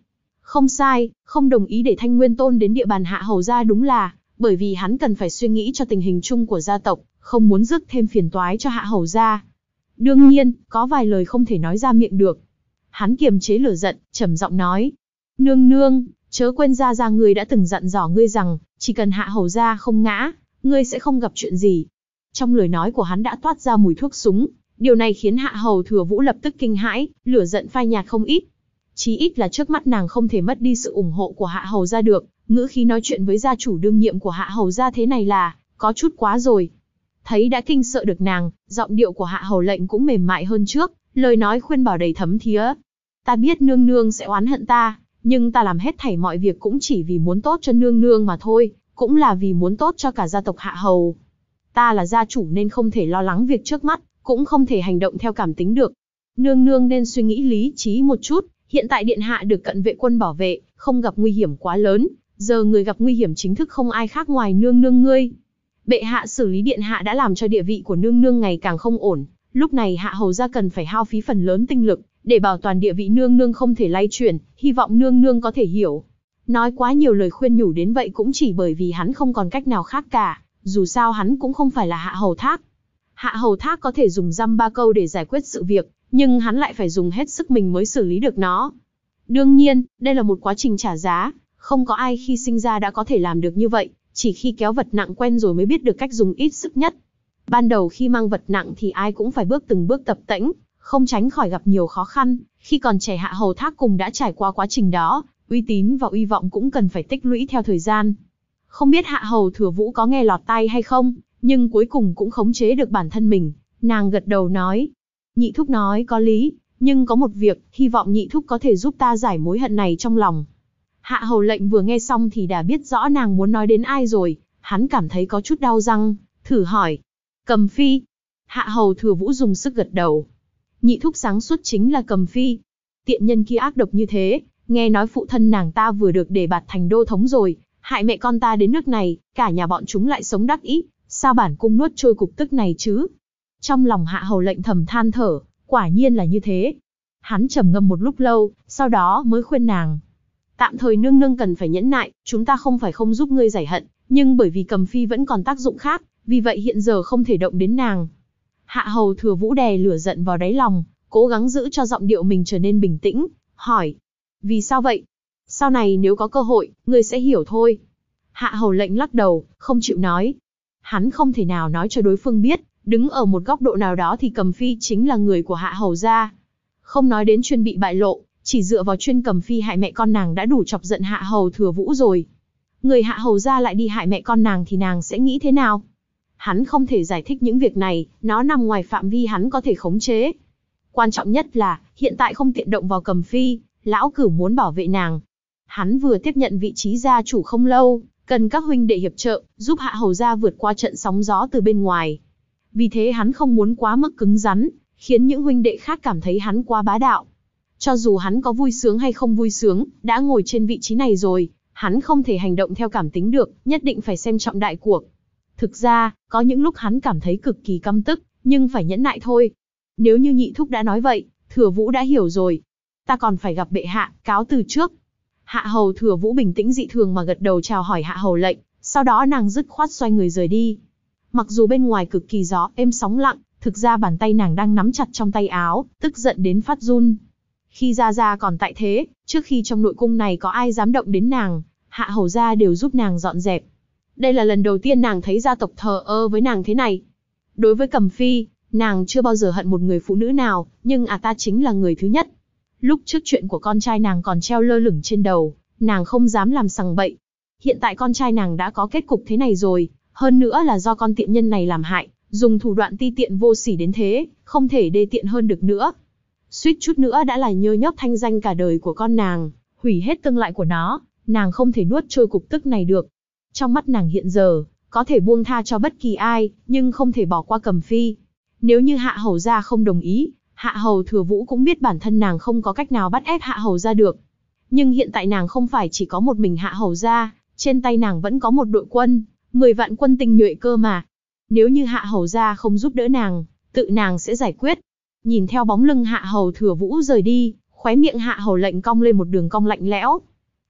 Không sai, không đồng ý để Thanh Nguyên Tôn đến địa bàn Hạ Hầu gia đúng là bởi vì hắn cần phải suy nghĩ cho tình hình chung của gia tộc, không muốn rước thêm phiền toái cho Hạ Hầu gia. Đương nhiên, có vài lời không thể nói ra miệng được. Hắn kiềm chế lửa giận, trầm giọng nói: "Nương nương, chớ quên gia gia ngươi đã từng dặn dò ngươi rằng, chỉ cần Hạ Hầu gia không ngã, ngươi sẽ không gặp chuyện gì." Trong lời nói của hắn đã toát ra mùi thuốc súng, điều này khiến Hạ Hầu Thừa Vũ lập tức kinh hãi, lửa giận phai nhạt không ít. Chí ít là trước mắt nàng không thể mất đi sự ủng hộ của Hạ Hầu gia được, ngữ khí nói chuyện với gia chủ đương nhiệm của Hạ Hầu gia thế này là có chút quá rồi. Thấy đã kinh sợ được nàng, giọng điệu của Hạ Hầu lệnh cũng mềm mại hơn trước, lời nói khuyên bảo đầy thấm thía. "Ta biết nương nương sẽ oán hận ta, nhưng ta làm hết thảy mọi việc cũng chỉ vì muốn tốt cho nương nương mà thôi, cũng là vì muốn tốt cho cả gia tộc Hạ Hầu. Ta là gia chủ nên không thể lo lắng việc trước mắt, cũng không thể hành động theo cảm tính được. Nương nương nên suy nghĩ lý trí một chút, hiện tại điện hạ được cận vệ quân bảo vệ, không gặp nguy hiểm quá lớn, giờ người gặp nguy hiểm chính thức không ai khác ngoài nương nương ngươi. Bệ hạ xử lý điện hạ đã làm cho địa vị của nương nương ngày càng không ổn, lúc này Hạ Hầu gia cần phải hao phí phần lớn tinh lực để bảo toàn địa vị nương nương không thể lay chuyển, hy vọng nương nương có thể hiểu." Nói quá nhiều lời khuyên nhủ đến vậy cũng chỉ bởi vì hắn không còn cách nào khác cả, dù sao hắn cũng không phải là Hạ Hầu Thác. Hạ Hầu Thác có thể dùng dăm ba câu để giải quyết sự việc, nhưng hắn lại phải dùng hết sức mình mới xử lý được nó. Đương nhiên, đây là một quá trình trả giá, không có ai khi sinh ra đã có thể làm được như vậy, chỉ khi kéo vật nặng quen rồi mới biết được cách dùng ít sức nhất. Ban đầu khi mang vật nặng thì ai cũng phải từng bước tập tễnh, không tránh khỏi gặp nhiều khó khăn, khi còn trẻ Hạ Hầu Thác cùng đã trải qua quá trình đó, uy tín và uy vọng cũng cần phải tích lũy theo thời gian. Không biết Hạ Hầu Thừa Vũ có nghe lọt tai hay không, nhưng cuối cùng cũng khống chế được bản thân mình, nàng gật đầu nói: "Nhị thúc nói có lý, nhưng có một việc, hy vọng nhị thúc có thể giúp ta giải mối hận này trong lòng." Hạ Hầu lệnh vừa nghe xong thì đã biết rõ nàng muốn nói đến ai rồi, hắn cảm thấy có chút đau răng, thử hỏi: "Cầm Phi?" Hạ Hầu Thừa Vũ dùng sức gật đầu. "Nhị thúc sáng suốt chính là Cầm Phi. Tiện nhân kia ác độc như thế, nghe nói phụ thân nàng ta vừa được đề bạt thành đô thống rồi, hại mẹ con ta đến nước này, cả nhà bọn chúng lại sống đắc ý, sao bản cung nuốt trôi cục tức này chứ?" Trong lòng Hạ Hầu lệnh thầm than thở, quả nhiên là như thế. Hắn trầm ngâm một lúc lâu, sau đó mới khuyên nàng: "Tạm thời nương nương cần phải nhẫn nại, chúng ta không phải không giúp ngươi giải hận, nhưng bởi vì Cầm Phi vẫn còn tác dụng khác, vì vậy hiện giờ không thể động đến nàng." Hạ Hầu Thừa Vũ đè lửa giận vào đáy lòng, cố gắng giữ cho giọng điệu mình trở nên bình tĩnh, hỏi: "Vì sao vậy? Sau này nếu có cơ hội, ngươi sẽ hiểu thôi." Hạ Hầu lệnh lắc đầu, không chịu nói. Hắn không thể nào nói cho đối phương biết, đứng ở một góc độ nào đó thì Cầm Phi chính là người của Hạ Hầu gia. Không nói đến chuyên bị bại lộ, chỉ dựa vào chuyên Cầm Phi hại mẹ con nàng đã đủ chọc giận Hạ Hầu Thừa Vũ rồi. Người Hạ Hầu gia lại đi hại mẹ con nàng thì nàng sẽ nghĩ thế nào? Hắn không thể giải thích những việc này, nó nằm ngoài phạm vi hắn có thể khống chế. Quan trọng nhất là, hiện tại không tiện động vào Cầm Phi, lão cửu muốn bảo vệ nàng. Hắn vừa tiếp nhận vị trí gia chủ không lâu, cần các huynh đệ hiệp trợ, giúp Hạ Hầu gia vượt qua trận sóng gió từ bên ngoài. Vì thế hắn không muốn quá mức cứng rắn, khiến những huynh đệ khác cảm thấy hắn quá bá đạo. Cho dù hắn có vui sướng hay không vui sướng, đã ngồi trên vị trí này rồi, hắn không thể hành động theo cảm tính được, nhất định phải xem trọng đại cuộc. Thực ra, có những lúc hắn cảm thấy cực kỳ căm tức, nhưng phải nhẫn nại thôi. Nếu như nhị thúc đã nói vậy, Thừa Vũ đã hiểu rồi. Ta còn phải gặp bệ hạ, cáo từ trước. Hạ Hầu Thừa Vũ bình tĩnh dị thường mà gật đầu chào hỏi Hạ Hầu lệnh, sau đó nàng dứt khoát xoay người rời đi. Mặc dù bên ngoài cực kỳ gió êm sóng lặng, thực ra bàn tay nàng đang nắm chặt trong tay áo, tức giận đến phát run. Khi Gia Gia còn tại thế, trước khi trong nội cung này có ai dám động đến nàng, Hạ Hầu gia đều giúp nàng dọn dẹp. Đây là lần đầu tiên nàng thấy gia tộc thờ ơ với nàng thế này. Đối với Cầm Phi, nàng chưa bao giờ hận một người phụ nữ nào, nhưng ta chính là người thứ nhất. Lúc trước chuyện của con trai nàng còn treo lơ lửng trên đầu, nàng không dám làm sằng bậy. Hiện tại con trai nàng đã có kết cục thế này rồi, hơn nữa là do con tiện nhân này làm hại, dùng thủ đoạn ti tiện vô sỉ đến thế, không thể đê tiện hơn được nữa. Suýt chút nữa đã là nhơ nhớp thanh danh cả đời của con nàng, hủy hết tương lai của nó, nàng không thể nuốt trôi cục tức này được. Trong mắt nàng hiện giờ, có thể buông tha cho bất kỳ ai, nhưng không thể bỏ qua Cầm Phi. Nếu như Hạ Hầu gia không đồng ý, Hạ Hầu Thừa Vũ cũng biết bản thân nàng không có cách nào bắt ép Hạ Hầu gia được. Nhưng hiện tại nàng không phải chỉ có một mình Hạ Hầu gia, trên tay nàng vẫn có một đội quân, 10 vạn quân tinh nhuệ cơ mà. Nếu như Hạ Hầu gia không giúp đỡ nàng, tự nàng sẽ giải quyết. Nhìn theo bóng lưng Hạ Hầu Thừa Vũ rời đi, khóe miệng Hạ Hầu lệnh cong lên một đường cong lạnh lẽo.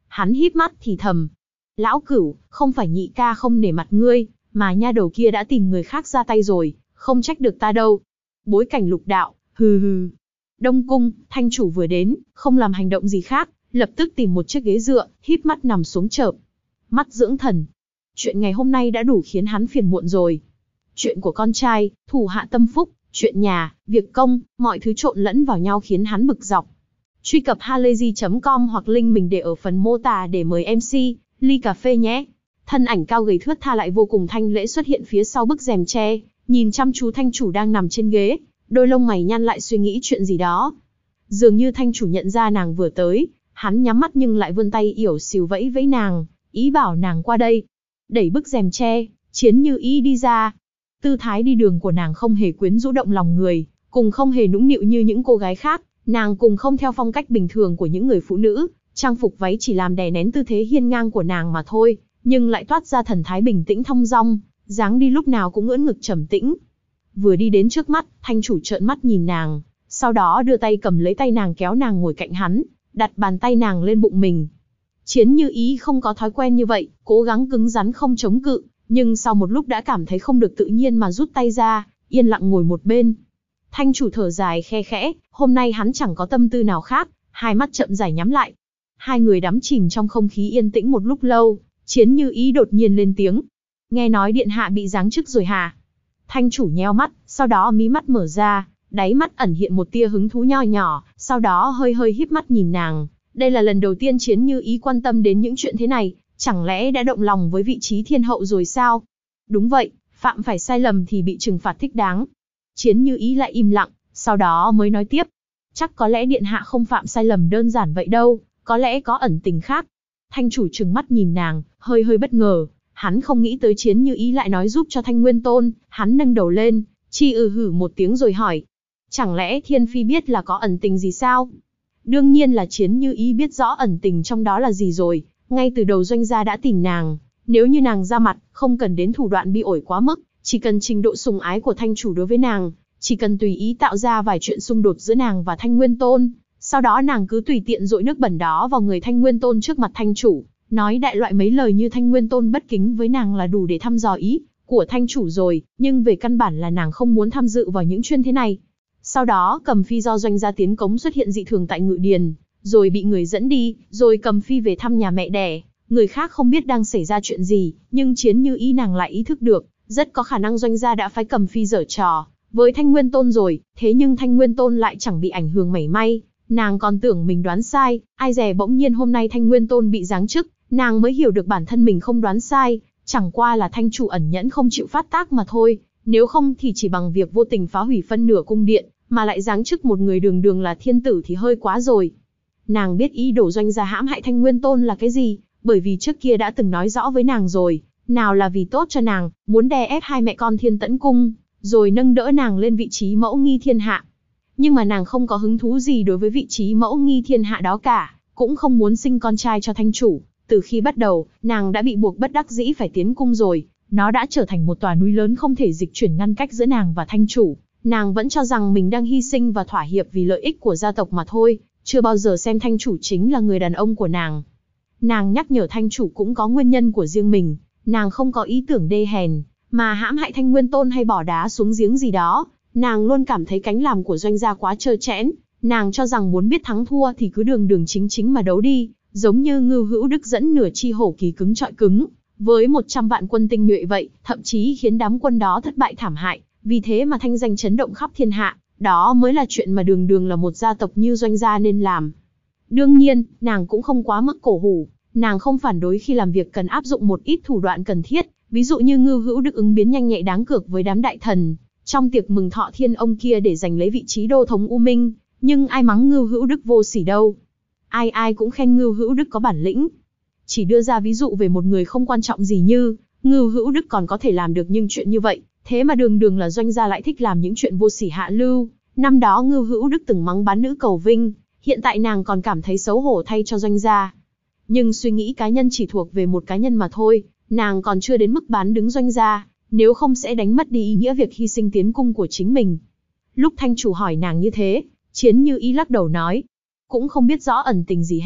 Hắn híp mắt thì thầm. Lão Cửu, không phải nhị ca không nể mặt ngươi, mà nha đầu kia đã tìm người khác ra tay rồi, không trách được ta đâu. Bối cảnh lục đạo, hừ hừ. Đông cung, thanh chủ vừa đến, không làm hành động gì khác, lập tức tìm một chiếc ghế dựa, híp mắt nằm xuống chợp mắt dưỡng thần. Chuyện ngày hôm nay đã đủ khiến hắn phiền muộn rồi. Chuyện của con trai, thủ hạ tâm phúc, chuyện nhà, việc công, mọi thứ trộn lẫn vào nhau khiến hắn bực dọc. Truy cập halayzi.com hoặc link mình để ở phần mô tả để mời MC, ly cà phê nhé. Thân ảnh cao gầy thướt tha lại vô cùng thanh lễ xuất hiện phía sau bức rèm tre, nhìn chăm chú thanh chủ đang nằm trên ghế, đôi lông mày nhăn lại suy nghĩ chuyện gì đó. Dường như thanh chủ nhận ra nàng vừa tới, hắn nhắm mắt nhưng lại vươn tay yểu xìu vẫy vẫy nàng, ý bảo nàng qua đây. Đẩy bức rèm tre, Chiến Như Ý đi ra. Tư thái đi đường của nàng không hề quyến rũ động lòng người, cùng không hề nũng nịu như những cô gái khác, nàng cùng không theo phong cách bình thường của những người phụ nữ, trang phục váy chỉ làm đè nén tư thế hiên ngang của nàng mà thôi, nhưng lại toát ra thần thái bình tĩnh thong dong, dáng đi lúc nào cũng ưỡn ngực trầm tĩnh. Vừa đi đến trước mắt, thanh chủ trợn mắt nhìn nàng, sau đó đưa tay cầm lấy tay nàng kéo nàng ngồi cạnh hắn, đặt bàn tay nàng lên bụng mình. Chiến Như Ý không có thói quen như vậy, cố gắng cứng rắn không chống cự, nhưng sau một lúc đã cảm thấy không được tự nhiên mà rút tay ra, yên lặng ngồi một bên. Thanh chủ thở dài khe khẽ, hôm nay hắn chẳng có tâm tư nào khác, hai mắt chậm rãi nhắm lại. Hai người đắm chìm trong không khí yên tĩnh một lúc lâu, Chiến Như Ý đột nhiên lên tiếng. Nghe nói điện hạ bị giáng chức rồi hả? Thanh chủ nheo mắt, sau đó mí mắt mở ra, đáy mắt ẩn hiện một tia hứng thú nho nhỏ, sau đó hơi hơi híp mắt nhìn nàng. Đây là lần đầu tiên Chiến Như Ý quan tâm đến những chuyện thế này, chẳng lẽ đã động lòng với vị trí thiên hậu rồi sao? Đúng vậy, phạm phải sai lầm thì bị trừng phạt thích đáng. Chiến Như Ý lại im lặng, sau đó mới nói tiếp. Chắc có lẽ điện hạ không phạm sai lầm đơn giản vậy đâu, có lẽ có ẩn tình khác. Thanh chủ trừng mắt nhìn nàng, hơi hơi bất ngờ, hắn không nghĩ tới Chiến Như Ý lại nói giúp cho Thanh Nguyên Tôn, hắn nâng đầu lên, chi hử một tiếng rồi hỏi. Chẳng lẽ Thiên Phi biết là có ẩn tình gì sao? Đương nhiên là Chiến Như Ý biết rõ ẩn tình trong đó là gì rồi, ngay từ đầu doanh gia đã tìm nàng, nếu như nàng ra mặt, không cần đến thủ đoạn bi ổi quá mức, chỉ cần trình độ sủng ái của thanh chủ đối với nàng, chỉ cần tùy ý tạo ra vài chuyện xung đột giữa nàng và Thanh Nguyên Tôn, sau đó nàng cứ tùy tiện dội nước bẩn đó vào người Thanh Nguyên Tôn trước mặt thanh chủ, nói đại loại mấy lời như Thanh Nguyên Tôn bất kính với nàng là đủ để thăm dò ý của thanh chủ rồi, nhưng về căn bản là nàng không muốn tham dự vào những chuyện thế này. Sau đó Cầm Phi do doanh gia tiến cống xuất hiện dị thường tại Ngự Điền, rồi bị người dẫn đi, rồi Cầm Phi về thăm nhà mẹ đẻ, người khác không biết đang xảy ra chuyện gì, nhưng Chiến Như Ý nàng lại ý thức được, rất có khả năng doanh gia đã phái Cầm Phi giở trò với Thanh Nguyên Tôn rồi, thế nhưng Thanh Nguyên Tôn lại chẳng bị ảnh hưởng mảy may, nàng còn tưởng mình đoán sai, ai dè bỗng nhiên hôm nay Thanh Nguyên Tôn bị giáng chức, nàng mới hiểu được bản thân mình không đoán sai, chẳng qua là thanh chủ ẩn nhẫn không chịu phát tác mà thôi, nếu không thì chỉ bằng việc vô tình phá hủy phân nửa cung điện, mà lại giáng chức một người đường đường là thiên tử thì hơi quá rồi. Nàng biết ý đồ doanh gia hãm hại Thanh Nguyên Tôn là cái gì, bởi vì trước kia đã từng nói rõ với nàng rồi, nào là vì tốt cho nàng, muốn đè ép hai mẹ con Thiên Tẫn Cung, rồi nâng đỡ nàng lên vị trí mẫu nghi thiên hạ. Nhưng mà nàng không có hứng thú gì đối với vị trí mẫu nghi thiên hạ đó cả, cũng không muốn sinh con trai cho thanh chủ. Từ khi bắt đầu, nàng đã bị buộc bất đắc dĩ phải tiến cung rồi, nó đã trở thành một tòa núi lớn không thể dịch chuyển ngăn cách giữa nàng và thanh chủ. Nàng vẫn cho rằng mình đang hy sinh và thỏa hiệp vì lợi ích của gia tộc mà thôi, chưa bao giờ xem thanh chủ chính là người đàn ông của nàng. Nàng nhắc nhở thanh chủ cũng có nguyên nhân của riêng mình, nàng không có ý tưởng đê hèn, mà hãm hại Thanh Nguyên Tôn hay bỏ đá xuống giếng gì đó. Nàng luôn cảm thấy cánh làm của doanh gia quá trơ trẽn, nàng cho rằng muốn biết thắng thua thì cứ đường đường chính chính mà đấu đi, giống như Ngưu Hữu Đức dẫn nửa chi hổ kỳ cứng trọi cứng, với 100 vạn quân tinh nhuệ vậy, thậm chí khiến đám quân đó thất bại thảm hại, vì thế mà thanh danh chấn động khắp thiên hạ, đó mới là chuyện mà đường đường là một gia tộc như doanh gia nên làm. Đương nhiên, nàng cũng không quá mức cổ hủ, nàng không phản đối khi làm việc cần áp dụng một ít thủ đoạn cần thiết, ví dụ như Ngưu Hữu Đức ứng biến nhanh nhạy đáng cược với đám đại thần trong tiệc mừng thọ thiên ông kia để giành lấy vị trí đô thống U Minh, nhưng ai mắng Ngưu Hữu Đức vô sỉ đâu. Ai ai cũng khen Ngưu Hữu Đức có bản lĩnh. Chỉ đưa ra ví dụ về một người không quan trọng gì như Ngưu Hữu Đức còn có thể làm được những chuyện như vậy, thế mà đường đường là doanh gia lại thích làm những chuyện vô sỉ hạ lưu. Năm đó Ngưu Hữu Đức từng mắng bán nữ cầu vinh, hiện tại nàng còn cảm thấy xấu hổ thay cho doanh gia. Nhưng suy nghĩ cá nhân chỉ thuộc về một cá nhân mà thôi, nàng còn chưa đến mức bán đứng doanh gia, nếu không sẽ đánh mất đi ý nghĩa việc hy sinh tiến cung của chính mình. Lúc thanh chủ hỏi nàng như thế, Chiến Như Ý lắc đầu nói, cũng không biết rõ ẩn tình gì hết,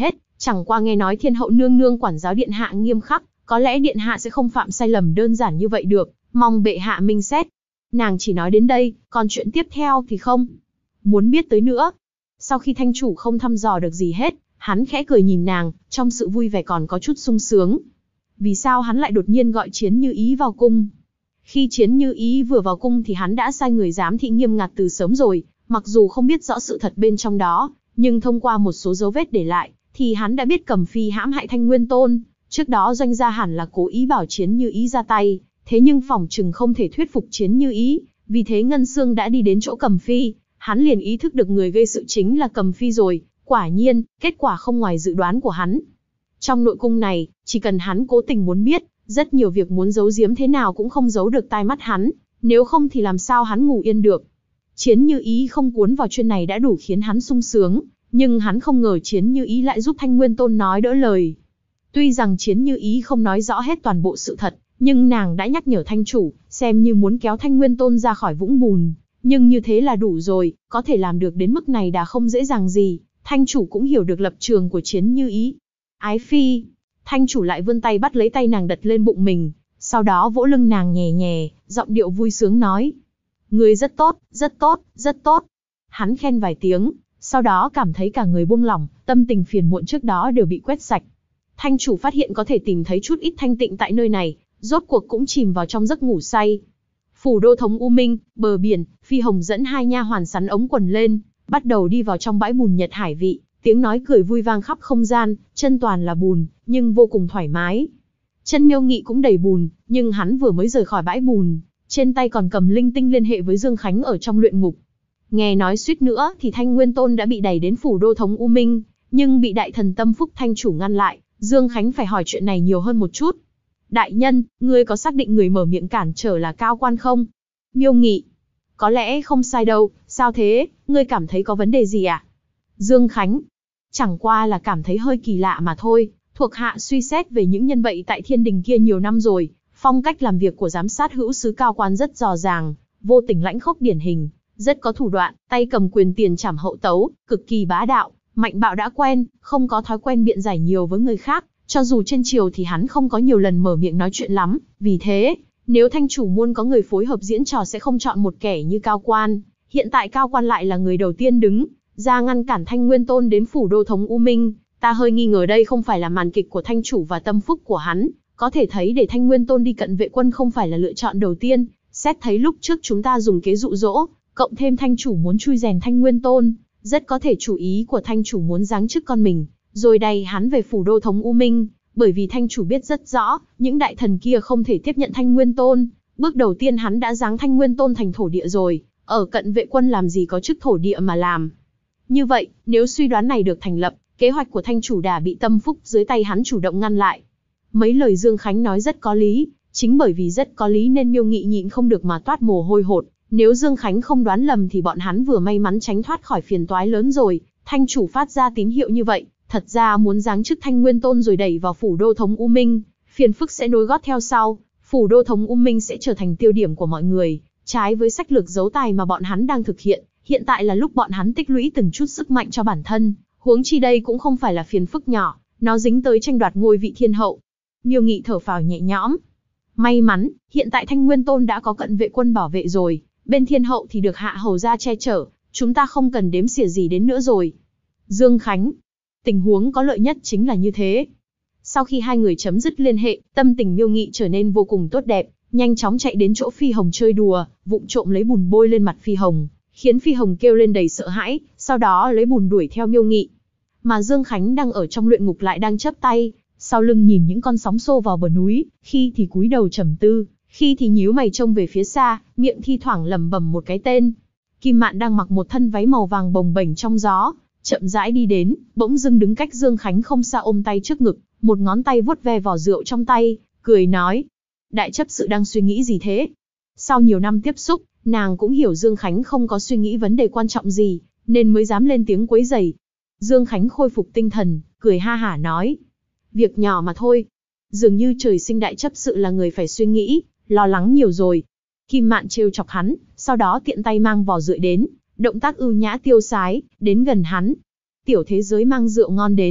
Chẳng qua nghe nói thiên hậu nương nương quản giáo điện hạ nghiêm khắc, có lẽ điện hạ sẽ không phạm sai lầm đơn giản như vậy được, mong bệ hạ minh xét. Nàng chỉ nói đến đây, còn chuyện tiếp theo thì không muốn biết tới nữa. Sau khi thanh chủ không thăm dò được gì hết, hắn khẽ cười nhìn nàng, trong sự vui vẻ còn có chút sung sướng. Vì sao hắn lại đột nhiên gọi Chiến Như Ý vào cung? Khi Chiến Như Ý vừa vào cung thì hắn đã sai người giám thị nghiêm ngặt từ sớm rồi, mặc dù không biết rõ sự thật bên trong đó, nhưng thông qua một số dấu vết để lại, thì hắn đã biết Cầm Phi hãm hại Thanh Nguyên Tôn. Trước đó doanh gia hẳn là cố ý bảo Chiến Như Ý ra tay, thế nhưng phỏng chừng không thể thuyết phục Chiến Như Ý, vì thế Ngân Xương đã đi đến chỗ Cầm Phi, hắn liền ý thức được người gây sự chính là Cầm Phi rồi. Quả nhiên, kết quả không ngoài dự đoán của hắn. Trong nội cung này, chỉ cần hắn cố tình muốn biết, rất nhiều việc muốn giấu giếm thế nào cũng không giấu được tai mắt hắn, nếu không thì làm sao hắn ngủ yên được. Chiến Như Ý không cuốn vào chuyện này đã đủ khiến hắn sung sướng, nhưng hắn không ngờ Chiến Như Ý lại giúp Thanh Nguyên Tôn nói đỡ lời. Tuy rằng Chiến Như Ý không nói rõ hết toàn bộ sự thật, nhưng nàng đã nhắc nhở thanh chủ, xem như muốn kéo Thanh Nguyên Tôn ra khỏi vũng bùn, nhưng như thế là đủ rồi, có thể làm được đến mức này đã không dễ dàng gì. Thanh chủ cũng hiểu được lập trường của Chiến Như Ý. Ái phi, thanh chủ lại vươn tay bắt lấy tay nàng đặt lên bụng mình, sau đó vỗ lưng nàng nhẹ nhẹ, giọng điệu vui sướng nói. Ngươi rất tốt, rất tốt, rất tốt. Hắn khen vài tiếng, sau đó cảm thấy cả người buông lỏng, tâm tình phiền muộn trước đó đều bị quét sạch. Thanh chủ phát hiện có thể tìm thấy chút ít thanh tịnh tại nơi này, rốt cuộc cũng chìm vào trong giấc ngủ say. Phủ đô thống U Minh, bờ biển, Phi Hồng dẫn hai nha hoàn sắn ống quần lên, bắt đầu đi vào trong bãi bùn Nhật Hải vị, tiếng nói cười vui vang khắp không gian, chân toàn là bùn, nhưng vô cùng thoải mái. Chân Miêu Nghị cũng đầy bùn, nhưng hắn vừa mới rời khỏi bãi bùn, trên tay còn cầm linh tinh liên hệ với Dương Khánh ở trong luyện ngục. Nghe nói suýt nữa thì Thanh Nguyên Tôn đã bị đẩy đến phủ đô thống U Minh, nhưng bị đại thần Tâm Phúc Thanh chủ ngăn lại, Dương Khánh phải hỏi chuyện này nhiều hơn một chút. Đại nhân, ngươi có xác định người mở miệng cản trở là Cao Quan không? Miêu Nghị. Có lẽ không sai đâu, sao thế, ngươi cảm thấy có vấn đề gì à? Dương Khánh. Chẳng qua là cảm thấy hơi kỳ lạ mà thôi, thuộc hạ suy xét về những nhân vậy tại thiên đình kia nhiều năm rồi, phong cách làm việc của giám sát hữu sứ Cao Quan rất dò dàng, vô tình lãnh khốc điển hình, rất có thủ đoạn, tay cầm quyền tiền trảm hậu tấu, cực kỳ bá đạo, mạnh bạo đã quen, không có thói quen biện giải nhiều với người khác, cho dù trên triều thì hắn không có nhiều lần mở miệng nói chuyện lắm, vì thế, nếu thanh chủ muốn có người phối hợp diễn trò sẽ không chọn một kẻ như Cao Quan. Hiện tại Cao Quan lại là người đầu tiên đứng ra ngăn cản Thanh Nguyên Tôn đến phủ đô thống U Minh, ta hơi nghi ngờ đây không phải là màn kịch của thanh chủ và tâm phúc của hắn, có thể thấy để Thanh Nguyên Tôn đi cận vệ quân không phải là lựa chọn đầu tiên, xét thấy lúc trước chúng ta dùng kế dụ dỗ, cộng thêm thanh chủ muốn chui rèn Thanh Nguyên Tôn, rất có thể chủ ý của thanh chủ muốn giáng chức con mình, rồi đày hắn về phủ đô thống U Minh, bởi vì thanh chủ biết rất rõ, những đại thần kia không thể tiếp nhận Thanh Nguyên Tôn, bước đầu tiên hắn đã giáng Thanh Nguyên Tôn thành thổ địa rồi, ở cận vệ quân làm gì có chức thổ địa mà làm. Như vậy, nếu suy đoán này được thành lập, kế hoạch của thanh chủ đã bị Tâm Phúc dưới tay hắn chủ động ngăn lại. Mấy lời Dương Khánh nói rất có lý, chính bởi vì rất có lý nên Miêu Nghị nhịn không được mà toát mồ hôi hột. Nếu Dương Khánh không đoán lầm thì bọn hắn vừa may mắn tránh thoát khỏi phiền toái lớn rồi, thanh chủ phát ra tín hiệu như vậy, thật ra muốn giáng chức Thanh Nguyên Tôn rồi đẩy vào phủ đô thống U Minh, phiền phức sẽ nối gót theo sau, phủ đô thống U Minh sẽ trở thành tiêu điểm của mọi người, trái với sách lược giấu tài mà bọn hắn đang thực hiện, hiện tại là lúc bọn hắn tích lũy từng chút sức mạnh cho bản thân, huống chi đây cũng không phải là phiền phức nhỏ, nó dính tới tranh đoạt ngôi vị thiên hậu. Miêu Nghị thở phào nhẹ nhõm. May mắn, hiện tại Thanh Nguyên Tôn đã có cận vệ quân bảo vệ rồi, bên thiên hậu thì được hạ hầu gia che chở, chúng ta không cần đếm xỉa gì đến nữa rồi. Dương Khánh. Tình huống có lợi nhất chính là như thế. Sau khi hai người chấm dứt liên hệ, tâm tình Miêu Nghị trở nên vô cùng tốt đẹp, nhanh chóng chạy đến chỗ Phi Hồng chơi đùa, vụng trộm lấy bùn bôi lên mặt Phi Hồng, khiến Phi Hồng kêu lên đầy sợ hãi, sau đó lấy bùn đuổi theo Miêu Nghị. Mà Dương Khánh đang ở trong luyện ngục lại đang chắp tay, sau lưng nhìn những con sóng xô vào bờ núi, khi thì cúi đầu trầm tư, khi thì nhíu mày trông về phía xa, miệng thi thoảng lẩm bẩm một cái tên. Kim Mạn đang mặc một thân váy màu vàng bồng bềnh trong gió, chậm rãi đi đến, bỗng dưng đứng cách Dương Khánh không xa ôm tay trước ngực, một ngón tay vuốt ve vỏ rượu trong tay, cười nói: Đại chấp sự đang suy nghĩ gì thế? Sau nhiều năm tiếp xúc, nàng cũng hiểu Dương Khánh không có suy nghĩ vấn đề quan trọng gì, nên mới dám lên tiếng quấy rầy. Dương Khánh khôi phục tinh thần, cười ha hả nói: Việc nhỏ mà thôi. Dường như trời sinh đại chấp sự là người phải suy nghĩ, lo lắng nhiều rồi. Kim Mạn trêu chọc hắn, sau đó tiện tay mang vò rượu đến, động tác ưu nhã tiêu sái, đến gần hắn. Tiểu thế giới mang rượu ngon đến,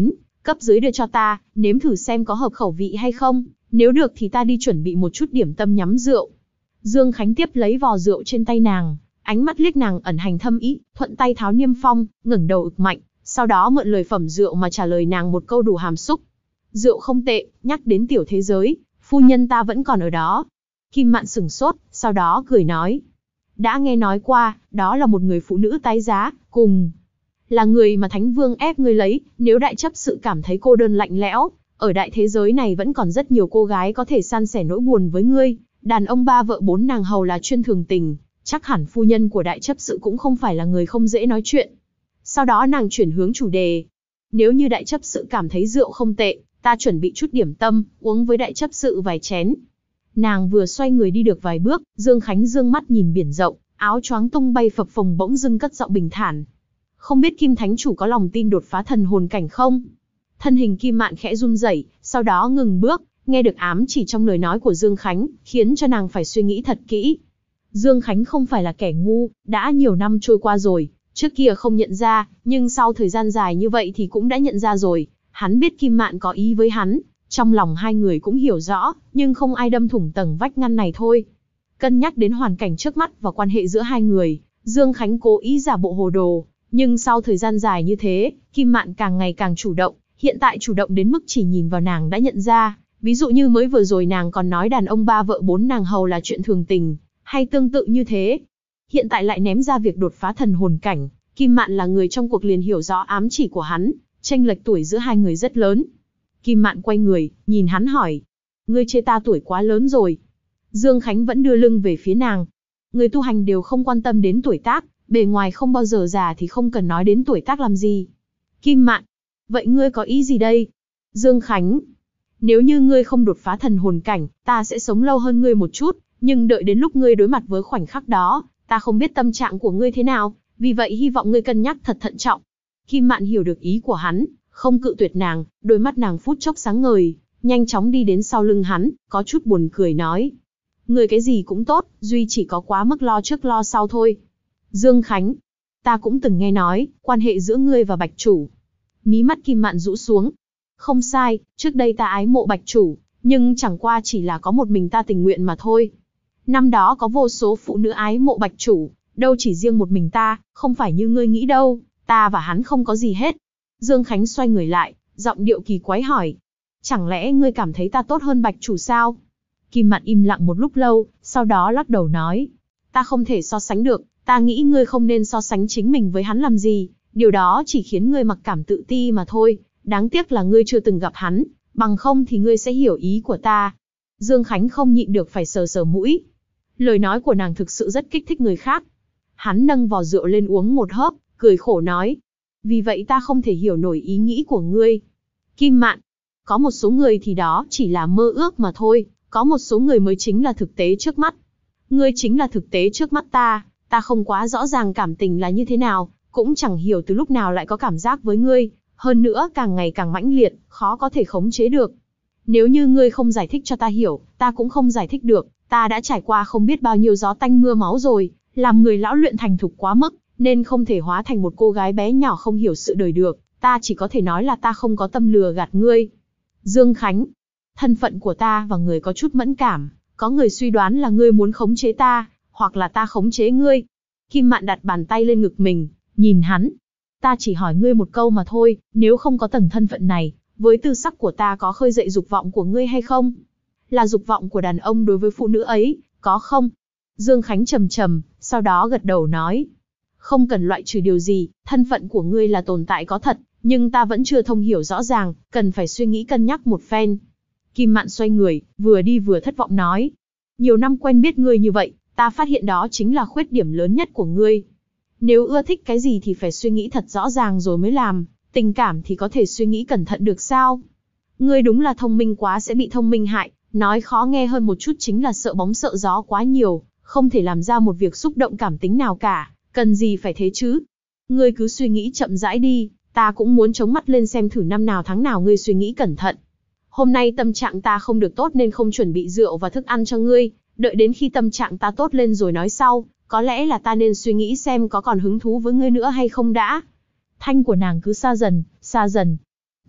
cấp dưới đưa cho ta, nếm thử xem có hợp khẩu vị hay không, nếu được thì ta đi chuẩn bị một chút điểm tâm nhắm rượu. Dương Khánh tiếp lấy vò rượu trên tay nàng, ánh mắt liếc nàng ẩn hành thâm ý, thuận tay tháo niêm phong, ngẩng đầu ực mạnh, sau đó mượn lời phẩm rượu mà trả lời nàng một câu đủ hàm xúc. Rượu không tệ, nhắc đến tiểu thế giới, phu nhân ta vẫn còn ở đó. Kim Mạn sửng sốt, sau đó cười nói. Đã nghe nói qua, đó là một người phụ nữ tái giá, cùng là người mà Thánh Vương ép ngươi lấy, nếu đại chấp sự cảm thấy cô đơn lạnh lẽo, ở đại thế giới này vẫn còn rất nhiều cô gái có thể san sẻ nỗi buồn với ngươi, đàn ông 3 vợ 4 nàng hầu là chuyên thường tình, chắc hẳn phu nhân của đại chấp sự cũng không phải là người không dễ nói chuyện. Sau đó nàng chuyển hướng chủ đề. Nếu như đại chấp sự cảm thấy rượu không tệ, ta chuẩn bị chút điểm tâm, uống với đại chấp sự vài chén. Nàng vừa xoay người đi được vài bước, Dương Khánh dương mắt nhìn biển rộng, áo choáng tung bay phập phồng bỗng dưng cất giọng bình thản. Không biết Kim Thánh Chủ có lòng tin đột phá thần hồn cảnh không? Thân hình Kim Mạn khẽ run rẩy, sau đó ngừng bước, nghe được ám chỉ trong lời nói của Dương Khánh, khiến cho nàng phải suy nghĩ thật kỹ. Dương Khánh không phải là kẻ ngu, đã nhiều năm trôi qua rồi, trước kia không nhận ra, nhưng sau thời gian dài như vậy thì cũng đã nhận ra rồi. Hắn biết Kim Mạn có ý với hắn, trong lòng hai người cũng hiểu rõ, nhưng không ai đâm thủng tầng vách ngăn này thôi. Cân nhắc đến hoàn cảnh trước mắt và quan hệ giữa hai người, Dương Khánh cố ý giả bộ hồ đồ, nhưng sau thời gian dài như thế, Kim Mạn càng ngày càng chủ động, hiện tại chủ động đến mức chỉ nhìn vào nàng đã nhận ra, ví dụ như mới vừa rồi nàng còn nói đàn ông 3 vợ 4 nàng hầu là chuyện thường tình, hay tương tự như thế. Hiện tại lại ném ra việc đột phá thần hồn cảnh, Kim Mạn là người trong cuộc liền hiểu rõ ám chỉ của hắn, chênh lệch tuổi giữa hai người rất lớn. Kim Mạn quay người, nhìn hắn hỏi, ngươi chê ta tuổi quá lớn rồi. Dương Khánh vẫn đưa lưng về phía nàng. Người tu hành đều không quan tâm đến tuổi tác, bề ngoài không bao giờ già thì không cần nói đến tuổi tác làm gì. Kim Mạn, vậy ngươi có ý gì đây? Dương Khánh, nếu như ngươi không đột phá thần hồn cảnh, ta sẽ sống lâu hơn ngươi một chút, nhưng đợi đến lúc ngươi đối mặt với khoảnh khắc đó, ta không biết tâm trạng của ngươi thế nào, vì vậy hy vọng ngươi cân nhắc thật thận trọng. Kim Mạn hiểu được ý của hắn, không cự tuyệt nàng, đôi mắt nàng phút chốc sáng ngời, nhanh chóng đi đến sau lưng hắn, có chút buồn cười nói. Ngươi cái gì cũng tốt, duy chỉ có quá mức lo trước lo sau thôi. Dương Khánh, ta cũng từng nghe nói, quan hệ giữa ngươi và Bạch Chủ. Mí mắt Kim Mạn rũ xuống. Không sai, trước đây ta ái mộ Bạch Chủ, nhưng chẳng qua chỉ là có một mình ta tình nguyện mà thôi. Năm đó có vô số phụ nữ ái mộ Bạch Chủ, đâu chỉ riêng một mình ta, không phải như ngươi nghĩ đâu, ta và hắn không có gì hết. Dương Khánh xoay người lại, giọng điệu kỳ quái hỏi. Chẳng lẽ ngươi cảm thấy ta tốt hơn Bạch Chủ sao? Kim Mạn im lặng một lúc lâu, sau đó lắc đầu nói. Ta không thể so sánh được, ta nghĩ ngươi không nên so sánh chính mình với hắn làm gì, điều đó chỉ khiến ngươi mặc cảm tự ti mà thôi, đáng tiếc là ngươi chưa từng gặp hắn, bằng không thì ngươi sẽ hiểu ý của ta. Dương Khánh không nhịn được phải sờ sờ mũi. Lời nói của nàng thực sự rất kích thích người khác. Hắn nâng vò rượu lên uống một hớp, cười khổ nói. Vì vậy ta không thể hiểu nổi ý nghĩ của ngươi. Kim Mạn, có một số người thì đó chỉ là mơ ước mà thôi, có một số người mới chính là thực tế trước mắt. Ngươi chính là thực tế trước mắt ta không quá rõ ràng cảm tình là như thế nào, cũng chẳng hiểu từ lúc nào lại có cảm giác với ngươi, hơn nữa càng ngày càng mãnh liệt, khó có thể khống chế được. Nếu như ngươi không giải thích cho ta hiểu, ta cũng không giải thích được, ta đã trải qua không biết bao nhiêu gió tanh mưa máu rồi, làm người lão luyện thành thục quá mức, nên không thể hóa thành một cô gái bé nhỏ không hiểu sự đời được, ta chỉ có thể nói là ta không có tâm lừa gạt ngươi. Dương Khánh, thân phận của ta và người có chút mẫn cảm, có người suy đoán là ngươi muốn khống chế ta, hoặc là ta khống chế ngươi. Kim Mạn đặt bàn tay lên ngực mình, nhìn hắn. Ta chỉ hỏi ngươi một câu mà thôi, nếu không có tầng thân phận này, với tư sắc của ta có khơi dậy dục vọng của ngươi hay không? Là dục vọng của đàn ông đối với phụ nữ ấy, có không? Dương Khánh trầm trầm, sau đó gật đầu nói. Không cần loại trừ điều gì, thân phận của ngươi là tồn tại có thật, nhưng ta vẫn chưa thông hiểu rõ ràng, cần phải suy nghĩ cân nhắc một phen. Kim Mạn xoay người, vừa đi vừa thất vọng nói. Nhiều năm quen biết ngươi như vậy, ta phát hiện đó chính là khuyết điểm lớn nhất của ngươi. Nếu ưa thích cái gì thì phải suy nghĩ thật rõ ràng rồi mới làm, tình cảm thì có thể suy nghĩ cẩn thận được sao? Ngươi đúng là thông minh quá sẽ bị thông minh hại, nói khó nghe hơn một chút chính là sợ bóng sợ gió quá nhiều, không thể làm ra một việc xúc động cảm tính nào cả, cần gì phải thế chứ? Ngươi cứ suy nghĩ chậm rãi đi, ta cũng muốn chống mắt lên xem thử năm nào tháng nào ngươi suy nghĩ cẩn thận. Hôm nay tâm trạng ta không được tốt nên không chuẩn bị rượu và thức ăn cho ngươi, đợi đến khi tâm trạng ta tốt lên rồi nói sau, có lẽ là ta nên suy nghĩ xem có còn hứng thú với ngươi nữa hay không đã. Thanh của nàng cứ xa dần, xa dần.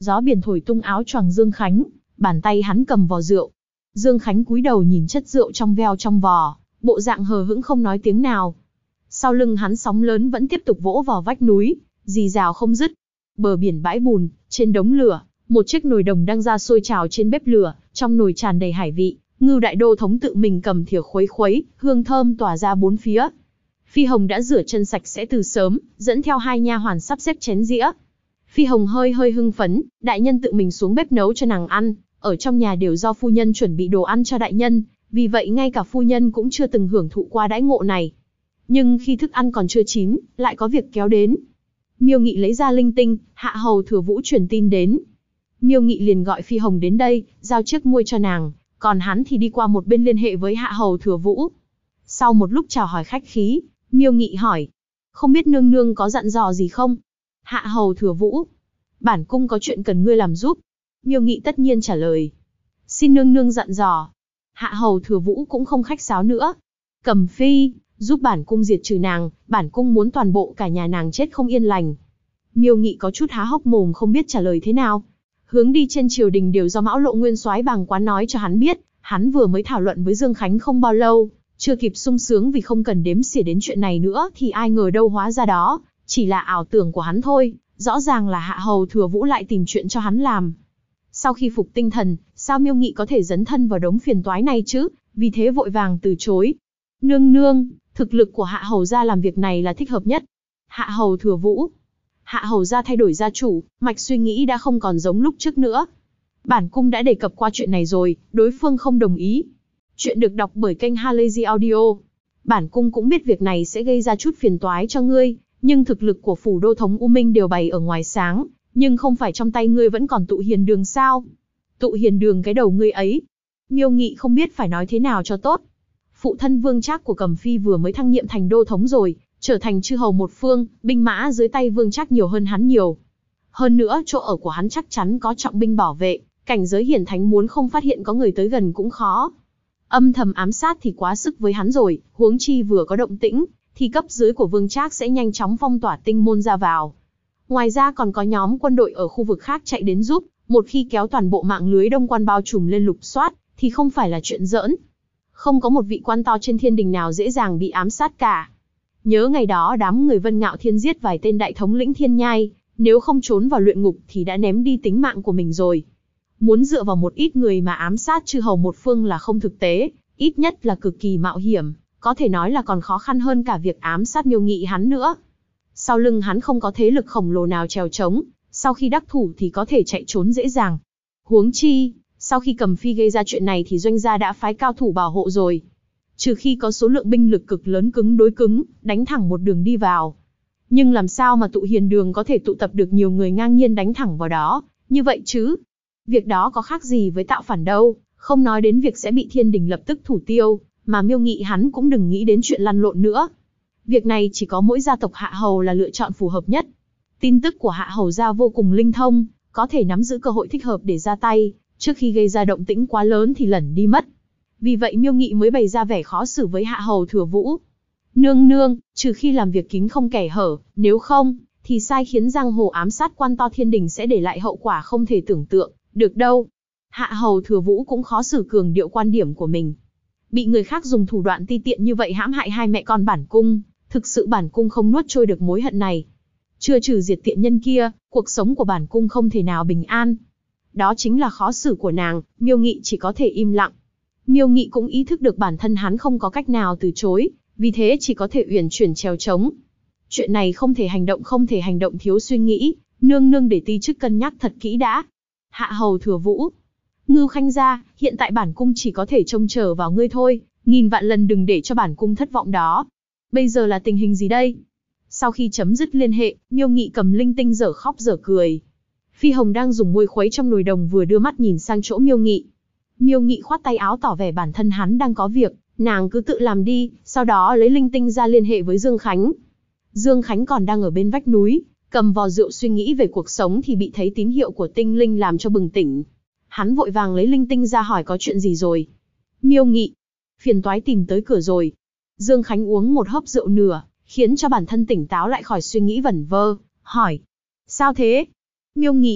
Gió biển thổi tung áo choàng Dương Khánh, bàn tay hắn cầm vò rượu. Dương Khánh cúi đầu nhìn chất rượu trong veo trong vò, bộ dạng hờ hững không nói tiếng nào. Sau lưng hắn sóng lớn vẫn tiếp tục vỗ vào vách núi, rì rào không dứt. Bờ biển bãi bùn, trên đống lửa, một chiếc nồi đồng đang ra sôi trào trên bếp lửa, trong nồi tràn đầy hải vị. Ngưu Đại Đô thống tự mình cầm thìa khuấy khuấy, hương thơm tỏa ra bốn phía. Phi Hồng đã rửa chân sạch sẽ từ sớm, dẫn theo hai nha hoàn sắp xếp chén dĩa. Phi Hồng hơi hưng phấn, đại nhân tự mình xuống bếp nấu cho nàng ăn, ở trong nhà đều do phu nhân chuẩn bị đồ ăn cho đại nhân, vì vậy ngay cả phu nhân cũng chưa từng hưởng thụ qua đãi ngộ này. Nhưng khi thức ăn còn chưa chín, lại có việc kéo đến. Miêu Nghị lấy ra linh tinh, Hạ Hầu Thừa Vũ truyền tin đến. Miêu Nghị liền gọi Phi Hồng đến đây, giao chiếc muôi cho nàng, còn hắn thì đi qua một bên liên hệ với Hạ Hầu Thừa Vũ. Sau một lúc chào hỏi khách khí, Miêu Nghị hỏi, không biết nương nương có dặn dò gì không? Hạ Hầu Thừa Vũ, bản cung có chuyện cần ngươi làm giúp. Miêu Nghị tất nhiên trả lời, xin nương nương dặn dò. Hạ Hầu Thừa Vũ cũng không khách sáo nữa. Cầm Phi, giúp bản cung diệt trừ nàng, bản cung muốn toàn bộ cả nhà nàng chết không yên lành. Miêu Nghị có chút há hốc mồm không biết trả lời thế nào. Hướng đi trên triều đình đều do Mão Lộ Nguyên soái Bàng Quán nói cho hắn biết, hắn vừa mới thảo luận với Dương Khánh không bao lâu, chưa kịp sung sướng vì không cần đếm xỉa đến chuyện này nữa thì ai ngờ đâu hóa ra đó, chỉ là ảo tưởng của hắn thôi, rõ ràng là Hạ Hầu Thừa Vũ lại tìm chuyện cho hắn làm. Sau khi phục tinh thần, sao Miêu Nghị có thể dấn thân vào đống phiền toái này chứ, vì thế vội vàng từ chối. Nương nương, thực lực của Hạ Hầu gia làm việc này là thích hợp nhất. Hạ Hầu Thừa Vũ, Hạ Hầu gia thay đổi gia chủ, mạch suy nghĩ đã không còn giống lúc trước nữa. Bản cung đã đề cập qua chuyện này rồi, đối phương không đồng ý. Chuyện được đọc bởi kênh Halazy Audio. Bản cung cũng biết việc này sẽ gây ra chút phiền toái cho ngươi, nhưng thực lực của phủ đô thống U Minh đều bày ở ngoài sáng, nhưng không phải trong tay ngươi vẫn còn Tụ Hiền Đường sao? Tụ Hiền Đường cái đầu ngươi ấy. Miêu Nghị không biết phải nói thế nào cho tốt. Phụ thân Vương Trác của Cẩm Phi vừa mới thăng nhiệm thành đô thống rồi, trở thành chư hầu một phương, binh mã dưới tay Vương Trác nhiều hơn hắn nhiều. Hơn nữa chỗ ở của hắn chắc chắn có trọng binh bảo vệ, cảnh giới hiển thánh muốn không phát hiện có người tới gần cũng khó. Âm thầm ám sát thì quá sức với hắn rồi, huống chi vừa có động tĩnh, thì cấp dưới của Vương Trác sẽ nhanh chóng phong tỏa tinh môn ra vào. Ngoài ra còn có nhóm quân đội ở khu vực khác chạy đến giúp, một khi kéo toàn bộ mạng lưới Đông Quan bao trùm lên lục soát, thì không phải là chuyện giỡn. Không có một vị quan to trên thiên đình nào dễ dàng bị ám sát cả. Nhớ ngày đó đám người Vân Ngạo Thiên giết vài tên đại thống lĩnh Thiên Nhai, nếu không trốn vào luyện ngục thì đã ném đi tính mạng của mình rồi. Muốn dựa vào một ít người mà ám sát chư hầu một phương là không thực tế, ít nhất là cực kỳ mạo hiểm, có thể nói là còn khó khăn hơn cả việc ám sát Miêu Nghị hắn nữa. Sau lưng hắn không có thế lực khổng lồ nào trèo trống, sau khi đắc thủ thì có thể chạy trốn dễ dàng. Huống chi, sau khi Cẩm Phi gây ra chuyện này thì doanh gia đã phái cao thủ bảo hộ rồi. Trừ khi có số lượng binh lực cực lớn cứng đối cứng, đánh thẳng một đường đi vào. Nhưng làm sao mà Tụ Hiền Đường có thể tụ tập được nhiều người ngang nhiên đánh thẳng vào đó, như vậy chứ? Việc đó có khác gì với tạo phản đâu, không nói đến việc sẽ bị thiên đình lập tức thủ tiêu, mà Miêu Nghị hắn cũng đừng nghĩ đến chuyện lăn lộn nữa. Việc này chỉ có mỗi gia tộc Hạ Hầu là lựa chọn phù hợp nhất. Tin tức của Hạ Hầu gia vô cùng linh thông, có thể nắm giữ cơ hội thích hợp để ra tay, trước khi gây ra động tĩnh quá lớn thì lẩn đi mất. Vì vậy Miêu Nghị mới bày ra vẻ khó xử với Hạ Hầu Thừa Vũ. Nương nương, trừ khi làm việc kín không kẻ hở, nếu không, thì sai khiến giang hồ ám sát quan to thiên đình sẽ để lại hậu quả không thể tưởng tượng được đâu. Hạ Hầu Thừa Vũ cũng khó xử cường điệu quan điểm của mình. Bị người khác dùng thủ đoạn ti tiện như vậy hãm hại hai mẹ con bản cung, thực sự bản cung không nuốt trôi được mối hận này. Chưa trừ diệt tiện nhân kia, cuộc sống của bản cung không thể nào bình an. Đó chính là khó xử của nàng, Miêu Nghị chỉ có thể im lặng. Miêu Nghị cũng ý thức được bản thân hắn không có cách nào từ chối, vì thế chỉ có thể uyển chuyển trèo trống. Chuyện này không thể hành động thiếu suy nghĩ, nương nương để ti chức cân nhắc thật kỹ đã. Hạ Hầu Thừa Vũ, Ngưu Khanh gia, hiện tại bản cung chỉ có thể trông chờ vào ngươi thôi, nghìn vạn lần đừng để cho bản cung thất vọng đó. Bây giờ là tình hình gì đây? Sau khi chấm dứt liên hệ, Miêu Nghị cầm linh tinh dở khóc dở cười. Phi Hồng đang dùng muôi khuấy trong nồi đồng vừa đưa mắt nhìn sang chỗ Miêu Nghị. Miêu Nghị khoát tay áo tỏ vẻ bản thân hắn đang có việc, nàng cứ tự làm đi, sau đó lấy linh tinh ra liên hệ với Dương Khánh. Dương Khánh còn đang ở bên vách núi, cầm vò rượu suy nghĩ về cuộc sống thì bị thấy tín hiệu của tinh linh làm cho bừng tỉnh. Hắn vội vàng lấy linh tinh ra hỏi có chuyện gì rồi. Miêu Nghị, phiền toái tìm tới cửa rồi. Dương Khánh uống một hớp rượu nửa, khiến cho bản thân tỉnh táo lại khỏi suy nghĩ vẩn vơ, hỏi. Sao thế? Miêu Nghị,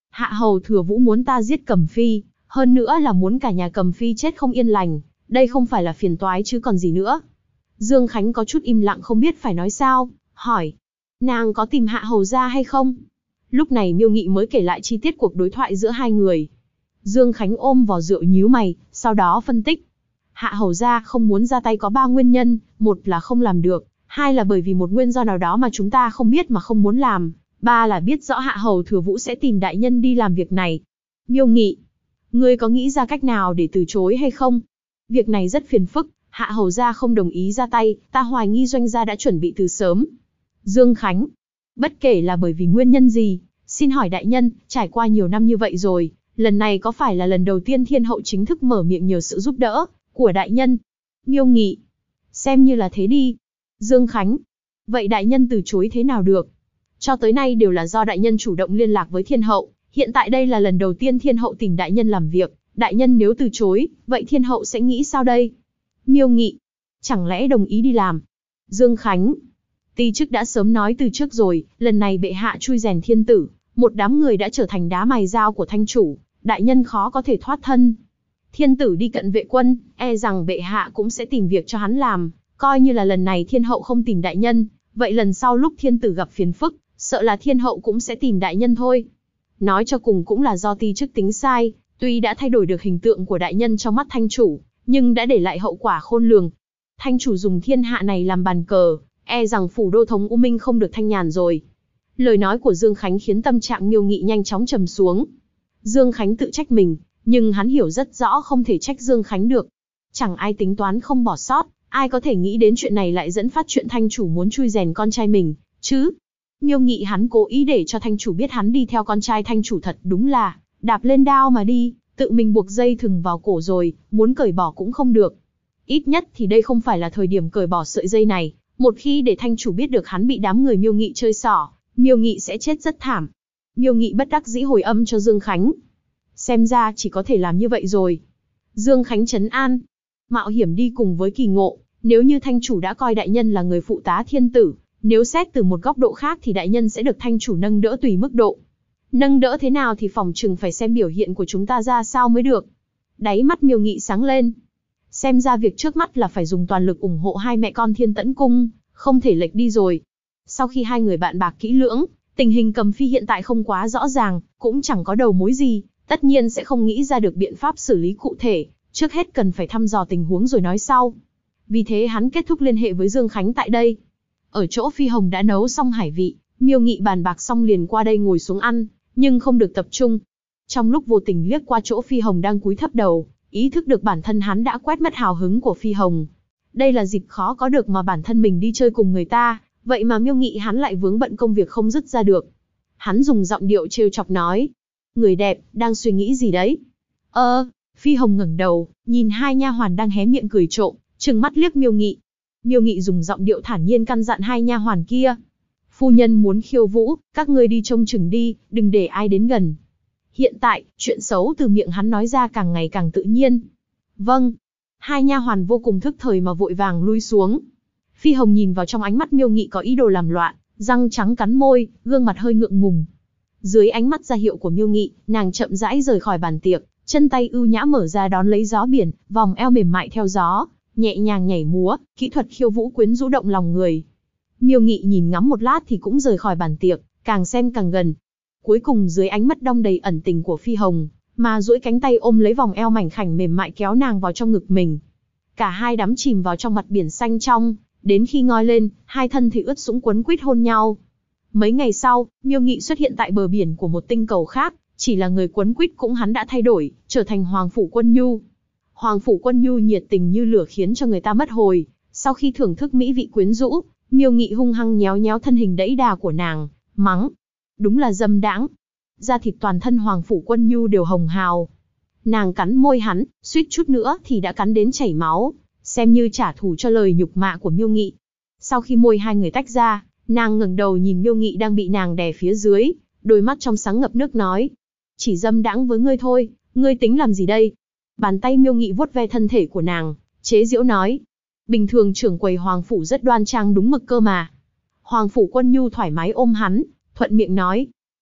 Hạ hầu Thừa Vũ muốn ta giết Cầm Phi, hơn nữa là muốn cả nhà Cầm Phi chết không yên lành, đây không phải là phiền toái chứ còn gì nữa. Dương Khánh có chút im lặng không biết phải nói sao, hỏi, nàng có tìm Hạ hầu ra hay không? Lúc này Miêu Nghị mới kể lại chi tiết cuộc đối thoại giữa hai người. Dương Khánh ôm vò rượu nhíu mày, sau đó phân tích. Hạ hầu ra không muốn ra tay có 3 nguyên nhân, một là không làm được, hai là bởi vì một nguyên do nào đó mà chúng ta không biết mà không muốn làm, ba là biết rõ Hạ hầu Thừa Vũ sẽ tìm đại nhân đi làm việc này. Miêu Nghị, ngươi có nghĩ ra cách nào để từ chối hay không? Việc này rất phiền phức, Hạ hầu gia không đồng ý ra tay, ta hoài nghi Doanh gia đã chuẩn bị từ sớm. Dương Khánh, bất kể là bởi vì nguyên nhân gì, xin hỏi đại nhân, trải qua nhiều năm như vậy rồi, lần này có phải là lần đầu tiên thiên hậu chính thức mở miệng nhờ sự giúp đỡ của đại nhân? Miêu Nghị, xem như là thế đi. Dương Khánh, vậy đại nhân từ chối thế nào được? Cho tới nay đều là do đại nhân chủ động liên lạc với thiên hậu, hiện tại đây là lần đầu tiên thiên hậu tìm đại nhân làm việc, đại nhân nếu từ chối, vậy thiên hậu sẽ nghĩ sao đây? Miêu Nghị, chẳng lẽ đồng ý đi làm? Dương Khánh, ti chức đã sớm nói từ trước rồi, lần này bệ hạ chui rèn thiên tử, một đám người đã trở thành đá mài dao của thanh chủ, đại nhân khó có thể thoát thân. Thiên tử đi cận vệ quân, e rằng bệ hạ cũng sẽ tìm việc cho hắn làm, coi như là lần này thiên hậu không tìm đại nhân, vậy lần sau lúc thiên tử gặp phiền phức, sợ là thiên hậu cũng sẽ tìm đại nhân thôi. Nói cho cùng cũng là do ti chức tính sai, tuy đã thay đổi được hình tượng của đại nhân trong mắt thanh chủ, nhưng đã để lại hậu quả khôn lường. Thanh chủ dùng thiên hạ này làm bàn cờ, e rằng phủ đô thống U Minh không được thanh nhàn rồi. Lời nói của Dương Khánh khiến tâm trạng Miêu Nghị nhanh chóng trầm xuống. Dương Khánh tự trách mình, nhưng hắn hiểu rất rõ không thể trách Dương Khánh được. Chẳng ai tính toán không bỏ sót, ai có thể nghĩ đến chuyện này lại dẫn phát chuyện thanh chủ muốn chui rèn con trai mình, chứ? Miêu Nghị hắn cố ý để cho thanh chủ biết hắn đi theo con trai thanh chủ thật đúng là đạp lên đao mà đi, tự mình buộc dây thừng vào cổ rồi, muốn cởi bỏ cũng không được. Ít nhất thì đây không phải là thời điểm cởi bỏ sợi dây này, một khi để thanh chủ biết được hắn bị đám người Miêu Nghị chơi xỏ, Miêu Nghị sẽ chết rất thảm. Miêu Nghị bất đắc dĩ hồi âm cho Dương Khánh. Xem ra chỉ có thể làm như vậy rồi. Dương Khánh trấn an. Mạo hiểm đi cùng với kỳ ngộ, nếu như thanh chủ đã coi đại nhân là người phụ tá thiên tử, nếu xét từ một góc độ khác thì đại nhân sẽ được thanh chủ nâng đỡ tùy mức độ. Nâng đỡ thế nào thì phỏng chừng phải xem biểu hiện của chúng ta ra sao mới được. Đáy mắt Miêu Nghị sáng lên. Xem ra việc trước mắt là phải dùng toàn lực ủng hộ hai mẹ con Thiên Tẫn Cung, không thể lệch đi rồi. Sau khi hai người bạn bạc kỹ lưỡng, tình hình Cầm Phi hiện tại không quá rõ ràng, cũng chẳng có đầu mối gì, tất nhiên sẽ không nghĩ ra được biện pháp xử lý cụ thể, trước hết cần phải thăm dò tình huống rồi nói sau. Vì thế hắn kết thúc liên hệ với Dương Khánh tại đây. Ở chỗ Phi Hồng đã nấu xong hải vị, Miêu Nghị bàn bạc xong liền qua đây ngồi xuống ăn, nhưng không được tập trung. Trong lúc vô tình liếc qua chỗ Phi Hồng đang cúi thấp đầu, ý thức được bản thân hắn đã quét mất hào hứng của Phi Hồng. Đây là dịp khó có được mà bản thân mình đi chơi cùng người ta, vậy mà Miêu Nghị hắn lại vướng bận công việc không dứt ra được. Hắn dùng giọng điệu trêu chọc nói, người đẹp, đang suy nghĩ gì đấy? Phi Hồng ngẩng đầu, nhìn hai nha hoàn đang hé miệng cười trộm, trừng mắt liếc Miêu Nghị. Miêu Nghị dùng giọng điệu thản nhiên căn dặn hai nha hoàn kia. Phu nhân muốn khiêu vũ, các ngươi đi trông chừng đi, đừng để ai đến gần. Hiện tại, chuyện xấu từ miệng hắn nói ra càng ngày càng tự nhiên. Vâng. Hai nha hoàn vô cùng thức thời mà vội vàng lui xuống. Phi Hồng nhìn vào trong ánh mắt Miêu Nghị có ý đồ làm loạn, răng trắng cắn môi, gương mặt hơi ngượng ngùng. Dưới ánh mắt ra hiệu của Miêu Nghị, nàng chậm rãi rời khỏi bàn tiệc, chân tay ưu nhã mở ra đón lấy gió biển, vòng eo mềm mại theo gió, nhẹ nhàng nhảy múa, kỹ thuật khiêu vũ quyến rũ động lòng người. Miêu Nghị nhìn ngắm một lát thì cũng rời khỏi bàn tiệc, càng xem càng gần. Cuối cùng dưới ánh mắt đong đầy ẩn tình của Phi Hồng, mà duỗi cánh tay ôm lấy vòng eo mảnh khảnh mềm mại kéo nàng vào trong ngực mình. Cả hai đắm chìm vào trong mặt biển xanh trong, đến khi ngoi lên, hai thân thì ướt sũng quấn quýt hôn nhau. Mấy ngày sau, Miêu Nghị xuất hiện tại bờ biển của một tinh cầu khác, chỉ là người quấn quýt cũng hắn đã thay đổi, trở thành Hoàng Phủ Quân Nhu. Hoàng Phủ Quân Nhu nhiệt tình như lửa khiến cho người ta mất hồi. Sau khi thưởng thức mỹ vị quyến rũ, Miêu Nghị hung hăng nhéo nhéo thân hình đẫy đà của nàng, mắng. Đúng là dâm đãng. Da thịt toàn thân Hoàng Phủ Quân Nhu đều hồng hào. Nàng cắn môi hắn, suýt chút nữa thì đã cắn đến chảy máu, xem như trả thù cho lời nhục mạ của Miêu Nghị. Sau khi môi hai người tách ra, nàng ngẩng đầu nhìn Miêu Nghị đang bị nàng đè phía dưới, đôi mắt trong sáng ngập nước nói. Chỉ dâm đãng với ngươi thôi, ngươi tính làm gì đây? Bàn tay Miêu Nghị vuốt ve thân thể của nàng, chế giễu nói. Bình thường trưởng quầy Hoàng Phủ rất đoan trang đúng mực cơ mà. Hoàng Phủ Quân Nhu thoải mái ôm hắn, thuận miệng nói.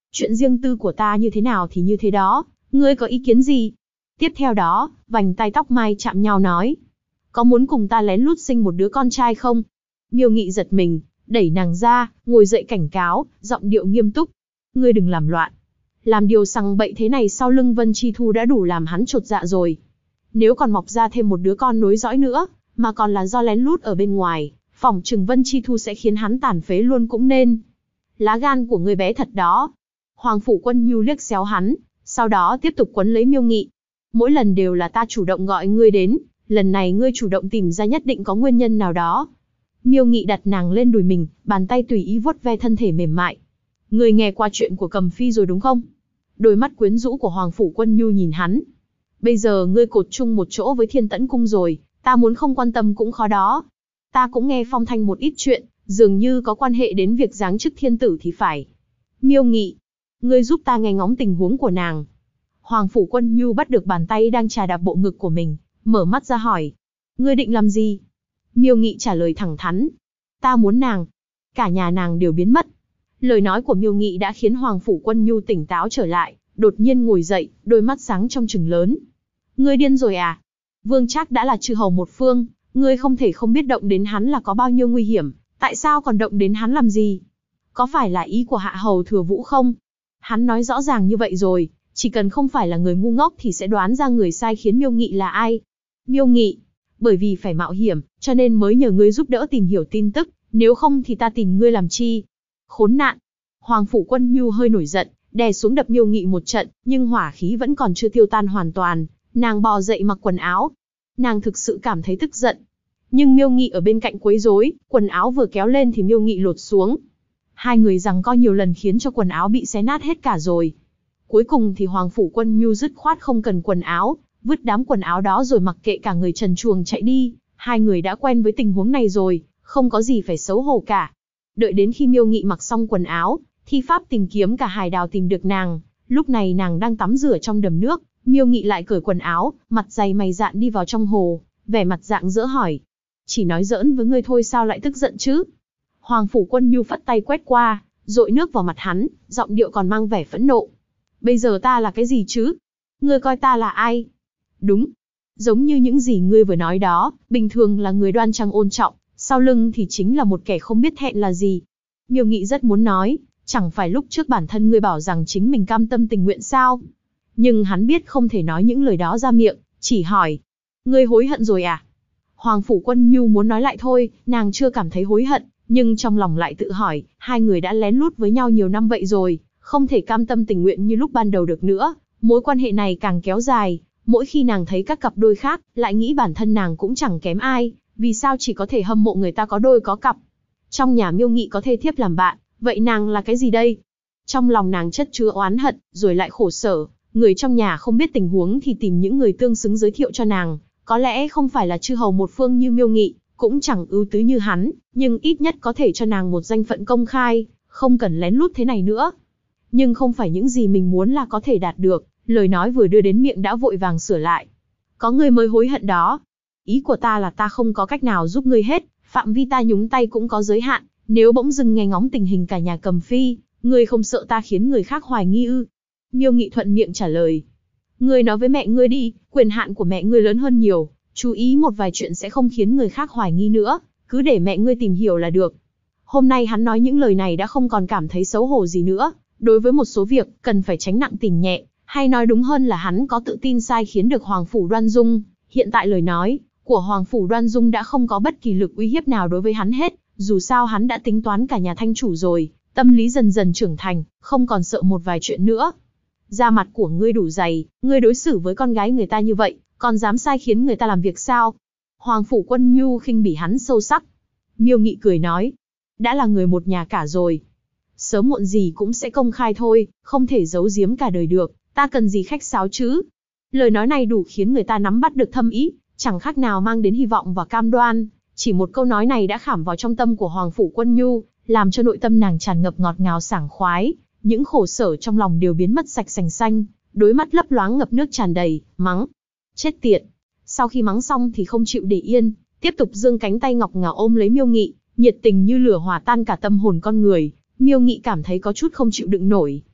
Chuyện riêng tư của ta như thế nào thì như thế đó, ngươi có ý kiến gì? Tiếp theo đó, vành tai tóc mai chạm nhau nói. Có muốn cùng ta lén lút sinh một đứa con trai không? Miêu Nghị giật mình, đẩy nàng ra, ngồi dậy cảnh cáo, giọng điệu nghiêm túc. Ngươi đừng làm loạn. Làm điều sằng bậy thế này sau lưng Vân Chi Thu đã đủ làm hắn chột dạ rồi. Nếu còn mọc ra thêm một đứa con nối dõi nữa, mà còn là do lén lút ở bên ngoài, phỏng chừng Vân Chi Thu sẽ khiến hắn tàn phế luôn cũng nên. Lá gan của ngươi bé thật đó. Hoàng Phủ Quân Nhu liếc xéo hắn, sau đó tiếp tục quấn lấy Miêu Nghị. Mỗi lần đều là ta chủ động gọi ngươi đến, lần này ngươi chủ động tìm ra nhất định có nguyên nhân nào đó. Miêu Nghị đặt nàng lên đùi mình, bàn tay tùy ý vuốt ve thân thể mềm mại. Ngươi nghe qua chuyện của Cầm Phi rồi đúng không? Đôi mắt quyến rũ của Hoàng Phủ Quân Nhu nhìn hắn. Bây giờ ngươi cột chung một chỗ với Thiên Tẫn Cung rồi, ta muốn không quan tâm cũng khó đó. Ta cũng nghe phong thanh một ít chuyện, dường như có quan hệ đến việc giáng chức thiên tử thì phải. Miêu Nghị, ngươi giúp ta nghe ngóng tình huống của nàng. Hoàng Phủ Quân Nhu bắt được bàn tay đang chà đạp bộ ngực của mình, mở mắt ra hỏi. Ngươi định làm gì? Miêu Nghị trả lời thẳng thắn. Ta muốn nàng. Cả nhà nàng đều biến mất. Lời nói của Miêu Nghị đã khiến Hoàng Phủ Quân Nhu tỉnh táo trở lại, đột nhiên ngồi dậy, đôi mắt sáng trong trừng lớn. Ngươi điên rồi à? Vương Trác đã là chư hầu một phương, ngươi không thể không biết động đến hắn là có bao nhiêu nguy hiểm, tại sao còn động đến hắn làm gì? Có phải là ý của hạ hầu Thừa Vũ không? Hắn nói rõ ràng như vậy rồi, chỉ cần không phải là người ngu ngốc thì sẽ đoán ra người sai khiến Miêu Nghị là ai. Miêu Nghị, bởi vì phải mạo hiểm, cho nên mới nhờ ngươi giúp đỡ tìm hiểu tin tức, nếu không thì ta tìm ngươi làm chi? Khốn nạn! Hoàng Phủ Quân Nhu hơi nổi giận, đè xuống đập Miêu Nghị một trận, nhưng hỏa khí vẫn còn chưa tiêu tan hoàn toàn. Nàng bò dậy mặc quần áo. Nàng thực sự cảm thấy tức giận. Nhưng Miêu Nghị ở bên cạnh quấy rối, quần áo vừa kéo lên thì Miêu Nghị lột xuống. Hai người giằng co nhiều lần khiến cho quần áo bị xé nát hết cả rồi. Cuối cùng thì Hoàng Phủ Quân Nhu dứt khoát không cần quần áo, vứt đám quần áo đó rồi mặc kệ cả người trần truồng chạy đi. Hai người đã quen với tình huống này rồi, không có gì phải xấu hổ cả. Đợi đến khi Miêu Nghị mặc xong quần áo, thi pháp tìm kiếm cả hải đảo tìm được nàng. Lúc này nàng đang tắm rửa trong đầm nước, Miêu Nghị lại cởi quần áo, mặt dày mày dạn đi vào trong hồ, vẻ mặt rạng rỡ hỏi. Chỉ nói giỡn với ngươi thôi sao lại tức giận chứ? Hoàng Phủ Quân Nhu phất tay quét qua, dội nước vào mặt hắn, giọng điệu còn mang vẻ phẫn nộ. Bây giờ ta là cái gì chứ? Ngươi coi ta là ai? Đúng. Giống như những gì ngươi vừa nói đó, bình thường là người đoan trang ôn trọng, sau lưng thì chính là một kẻ không biết thẹn là gì. Miêu Nghị rất muốn nói, chẳng phải lúc trước bản thân ngươi bảo rằng chính mình cam tâm tình nguyện sao? Nhưng hắn biết không thể nói những lời đó ra miệng, chỉ hỏi. Ngươi hối hận rồi à? Hoàng Phủ Quân Nhu muốn nói lại thôi, nàng chưa cảm thấy hối hận, nhưng trong lòng lại tự hỏi, hai người đã lén lút với nhau nhiều năm vậy rồi, không thể cam tâm tình nguyện như lúc ban đầu được nữa. Mối quan hệ này càng kéo dài, mỗi khi nàng thấy các cặp đôi khác, lại nghĩ bản thân nàng cũng chẳng kém ai, vì sao chỉ có thể hâm mộ người ta có đôi có cặp. Trong nhà Miêu Nghị có thê thiếp làm bạn, vậy nàng là cái gì đây? Trong lòng nàng chất chứa oán hận, rồi lại khổ sở. Người trong nhà không biết tình huống thì tìm những người tương xứng giới thiệu cho nàng, có lẽ không phải là chư hầu một phương như Miêu Nghị, cũng chẳng ưu tú như hắn, nhưng ít nhất có thể cho nàng một danh phận công khai, không cần lén lút thế này nữa. Nhưng không phải những gì mình muốn là có thể đạt được, lời nói vừa đưa đến miệng đã vội vàng sửa lại. Có người mới hối hận đó. Ý của ta là ta không có cách nào giúp ngươi hết, phạm vi ta nhúng tay cũng có giới hạn, nếu bỗng dưng nghe ngóng tình hình cả nhà Cầm Phi, ngươi không sợ ta khiến người khác hoài nghi ư? Miêu Nghị thuận miệng trả lời. Ngươi nói với mẹ ngươi đi, quyền hạn của mẹ ngươi lớn hơn nhiều, chú ý một vài chuyện sẽ không khiến người khác hoài nghi nữa, cứ để mẹ ngươi tìm hiểu là được. Hôm nay hắn nói những lời này đã không còn cảm thấy xấu hổ gì nữa, đối với một số việc, cần phải tránh nặng tìm nhẹ, hay nói đúng hơn là hắn có tự tin sai khiến được Hoàng Phủ Đoan Dung, hiện tại lời nói của Hoàng Phủ Đoan Dung đã không có bất kỳ lực uy hiếp nào đối với hắn hết, dù sao hắn đã tính toán cả nhà thanh chủ rồi, tâm lý dần dần trưởng thành, không còn sợ một vài chuyện nữa. Da mặt của ngươi đủ dày, ngươi đối xử với con gái người ta như vậy, còn dám sai khiến người ta làm việc sao? Hoàng Phủ Quân Nhu khinh bỉ hắn sâu sắc. Miêu Nghị cười nói, đã là người một nhà cả rồi, sớm muộn gì cũng sẽ công khai thôi, không thể giấu giếm cả đời được, ta cần gì khách sáo chứ? Lời nói này đủ khiến người ta nắm bắt được thâm ý, chẳng khác nào mang đến hy vọng và cam đoan. Chỉ một câu nói này đã khảm vào trong tâm của Hoàng Phủ Quân Nhu, làm cho nội tâm nàng tràn ngập ngọt ngào sảng khoái, những khổ sở trong lòng đều biến mất sạch sành xanh, đôi mắt lấp loáng ngập nước tràn đầy, mắng. Chết tiệt. Sau khi mắng xong thì không chịu để yên, tiếp tục giương cánh tay ngọc ngà ôm lấy Miêu Nghị, nhiệt tình như lửa hòa tan cả tâm hồn con người. Miêu Nghị cảm thấy có chút không chịu đựng nổi.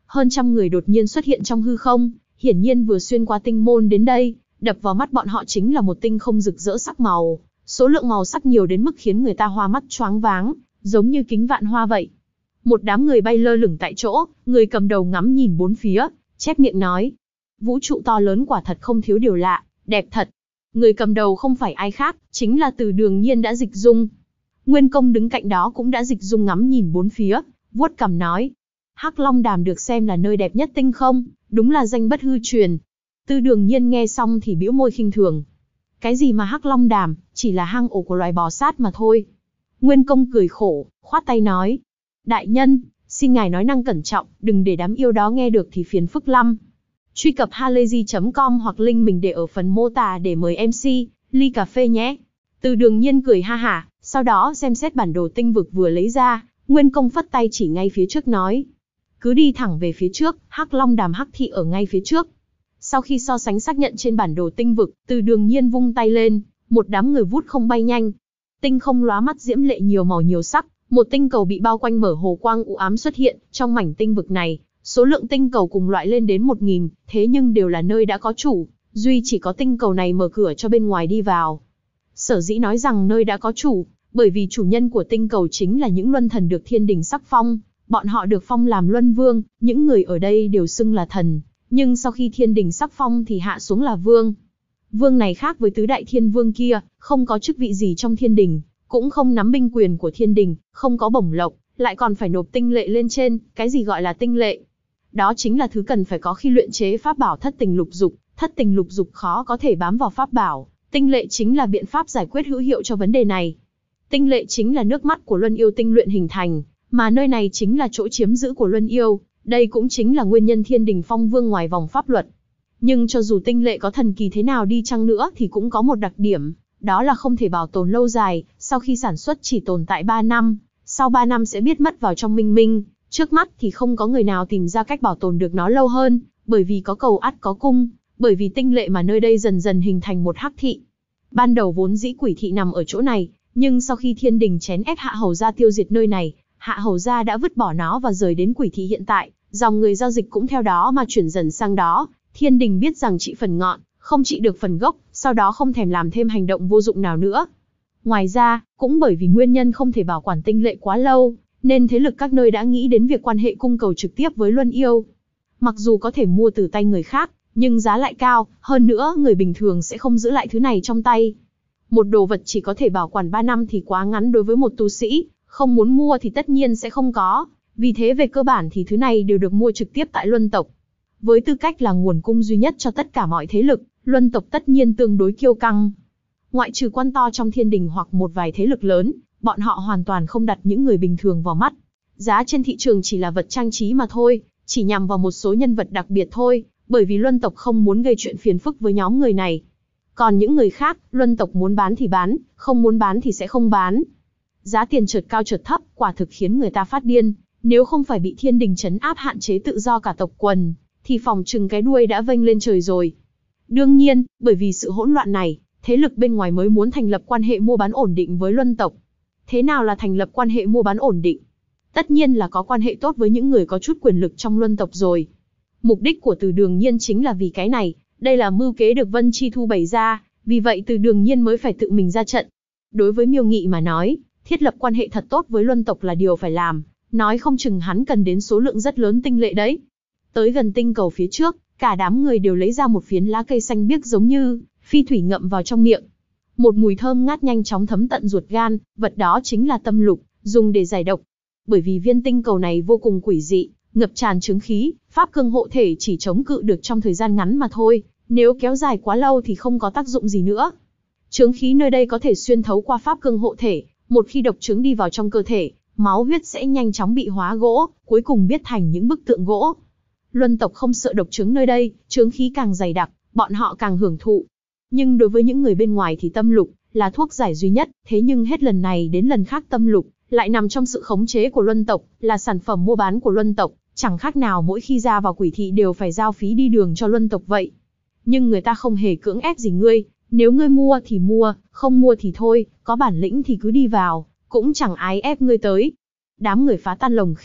hơn trăm người đột nhiên xuất hiện trong hư không, hiển nhiên vừa xuyên qua tinh môn đến đây, đập vào mắt bọn họ chính là một tinh không rực rỡ sắc màu, số lượng màu sắc nhiều đến mức khiến người ta hoa mắt choáng váng, giống như kính vạn hoa vậy. Một đám người bay lơ lửng tại chỗ, người cầm đầu ngắm nhìn bốn phía, chép miệng nói: vũ trụ to lớn quả thật không thiếu điều lạ, đẹp thật. Người cầm đầu không phải ai khác, chính là Từ Đường Nhiên đã dịch dung. Nguyên Công đứng cạnh đó cũng đã dịch dung ngắm nhìn bốn phía, vuốt cằm nói: Hắc Long Đàm được xem là nơi đẹp nhất tinh không, đúng là danh bất hư truyền. Từ Đường Nhiên nghe xong thì bĩu môi khinh thường. Cái gì mà Hắc Long Đàm, chỉ là hang ổ của loài bò sát mà thôi. Nguyên Công cười khổ, khoát tay nói: đại nhân, xin ngài nói năng cẩn trọng, đừng để đám yêu đó nghe được thì phiền phức lắm. Truy cập halayzi.com hoặc link mình để ở phần mô tả để mời MC, ly cà phê nhé. Từ Đường Nhiên cười ha hả, sau đó xem xét bản đồ tinh vực vừa lấy ra, Nguyên Công phất tay chỉ ngay phía trước nói: cứ đi thẳng về phía trước, Hắc Long Đàm Hắc Thị ở ngay phía trước. Sau khi so sánh xác nhận trên bản đồ tinh vực, Từ Đường Nhiên vung tay lên, một đám người vút không bay nhanh. Tinh không lóa mắt diễm lệ nhiều màu nhiều sắc, một tinh cầu bị bao quanh mở hồ quang u ám xuất hiện, trong mảnh tinh vực này, số lượng tinh cầu cùng loại lên đến 1000, thế nhưng đều là nơi đã có chủ, duy chỉ có tinh cầu này mở cửa cho bên ngoài đi vào. Sở dĩ nói rằng nơi đã có chủ, bởi vì chủ nhân của tinh cầu chính là những luân thần được thiên đình sắc phong, bọn họ được phong làm luân vương, những người ở đây đều xưng là thần, nhưng sau khi thiên đình sắc phong thì hạ xuống là vương. Vương này khác với tứ đại thiên vương kia, không có chức vị gì trong thiên đình, cũng không nắm binh quyền của thiên đình, không có bổng lộc, lại còn phải nộp tinh lệ lên trên. Cái gì gọi là tinh lệ? Đó chính là thứ cần phải có khi luyện chế pháp bảo thất tình lục dục. Thất tình lục dục khó có thể bám vào pháp bảo, tinh lệ chính là biện pháp giải quyết hữu hiệu cho vấn đề này. Tinh lệ chính là nước mắt của luân yêu tinh luyện hình thành, mà nơi này chính là chỗ chiếm giữ của luân yêu, đây cũng chính là nguyên nhân thiên đình phong vương ngoài vòng pháp luật. Nhưng cho dù tinh lệ có thần kỳ thế nào đi chăng nữa thì cũng có một đặc điểm, đó là không thể bảo tồn lâu dài, sau khi sản xuất chỉ tồn tại 3 năm, sau 3 năm sẽ biết mất vào trong minh minh, trước mắt thì không có người nào tìm ra cách bảo tồn được nó lâu hơn, bởi vì có cầu ắt có cung, bởi vì tinh lệ mà nơi đây dần dần hình thành một hắc thị. Ban đầu vốn dĩ quỷ thị nằm ở chỗ này, nhưng sau khi thiên đình chèn ép Hạ Hầu Gia tiêu diệt nơi này, Hạ Hầu Gia đã vứt bỏ nó và rời đến quỷ thị hiện tại, dòng người giao dịch cũng theo đó mà chuyển dần sang đó. Thiên đình biết rằng trị phần ngọn, không trị được phần gốc, sau đó không thèm làm thêm hành động vô dụng nào nữa. Ngoài ra, cũng bởi vì nguyên nhân không thể bảo quản tinh lệ quá lâu, nên thế lực các nơi đã nghĩ đến việc quan hệ cung cầu trực tiếp với luân yêu. Mặc dù có thể mua từ tay người khác, nhưng giá lại cao, hơn nữa người bình thường sẽ không giữ lại thứ này trong tay. Một đồ vật chỉ có thể bảo quản 3 năm thì quá ngắn đối với một tu sĩ, không muốn mua thì tất nhiên sẽ không có. Vì thế về cơ bản thì thứ này đều được mua trực tiếp tại luân tộc. Với tư cách là nguồn cung duy nhất cho tất cả mọi thế lực, luân tộc tất nhiên tương đối kiêu căng. Ngoại trừ quan to trong thiên đình hoặc một vài thế lực lớn, bọn họ hoàn toàn không đặt những người bình thường vào mắt. Giá trên thị trường chỉ là vật trang trí mà thôi, chỉ nhằm vào một số nhân vật đặc biệt thôi, bởi vì luân tộc không muốn gây chuyện phiền phức với nhóm người này. Còn những người khác, luân tộc muốn bán thì bán, không muốn bán thì sẽ không bán. Giá tiền chợt cao chợt thấp, quả thực khiến người ta phát điên. Nếu không phải bị thiên đình trấn áp hạn chế tự do cả tộc quần, thì phỏng chừng cái đuôi đã vênh lên trời rồi. Đương nhiên, bởi vì sự hỗn loạn này, thế lực bên ngoài mới muốn thành lập quan hệ mua bán ổn định với luân tộc. Thế nào là thành lập quan hệ mua bán ổn định? Tất nhiên là có quan hệ tốt với những người có chút quyền lực trong luân tộc rồi. Mục đích của Từ Đường Nhiên chính là vì cái này, đây là mưu kế được Vân Chi Thu bày ra, vì vậy Từ Đường Nhiên mới phải tự mình ra trận. Đối với Miêu Nghị mà nói, thiết lập quan hệ thật tốt với luân tộc là điều phải làm, nói không chừng hắn cần đến số lượng rất lớn tinh lệ đấy. Tới gần tinh cầu phía trước, cả đám người đều lấy ra một phiến lá cây xanh biếc giống như phi thủy ngậm vào trong miệng. Một mùi thơm ngát nhanh chóng thấm tận ruột gan, vật đó chính là tâm lục, dùng để giải độc. Bởi vì viên tinh cầu này vô cùng quỷ dị, ngập tràn chứng khí, pháp cương hộ thể chỉ chống cự được trong thời gian ngắn mà thôi, nếu kéo dài quá lâu thì không có tác dụng gì nữa. Chứng khí nơi đây có thể xuyên thấu qua pháp cương hộ thể, một khi độc chứng đi vào trong cơ thể, máu huyết sẽ nhanh chóng bị hóa gỗ, cuối cùng biến thành những bức tượng gỗ. Luân tộc không sợ độc chứng nơi đây, chứng khí càng dày đặc, bọn họ càng hưởng thụ. Nhưng đối với những người bên ngoài thì tâm lục là thuốc giải duy nhất, thế nhưng hết lần này đến lần khác tâm lục lại nằm trong sự khống chế của luân tộc, là sản phẩm mua bán của luân tộc, chẳng khác nào mỗi khi ra vào quỷ thị đều phải giao phí đi đường cho luân tộc vậy. Nhưng người ta không hề cưỡng ép gì ngươi, nếu ngươi mua thì mua, không mua thì thôi, có bản lĩnh thì cứ đi vào, cũng chẳng ái ép ngươi tới. Đám người phá tan lồng khí,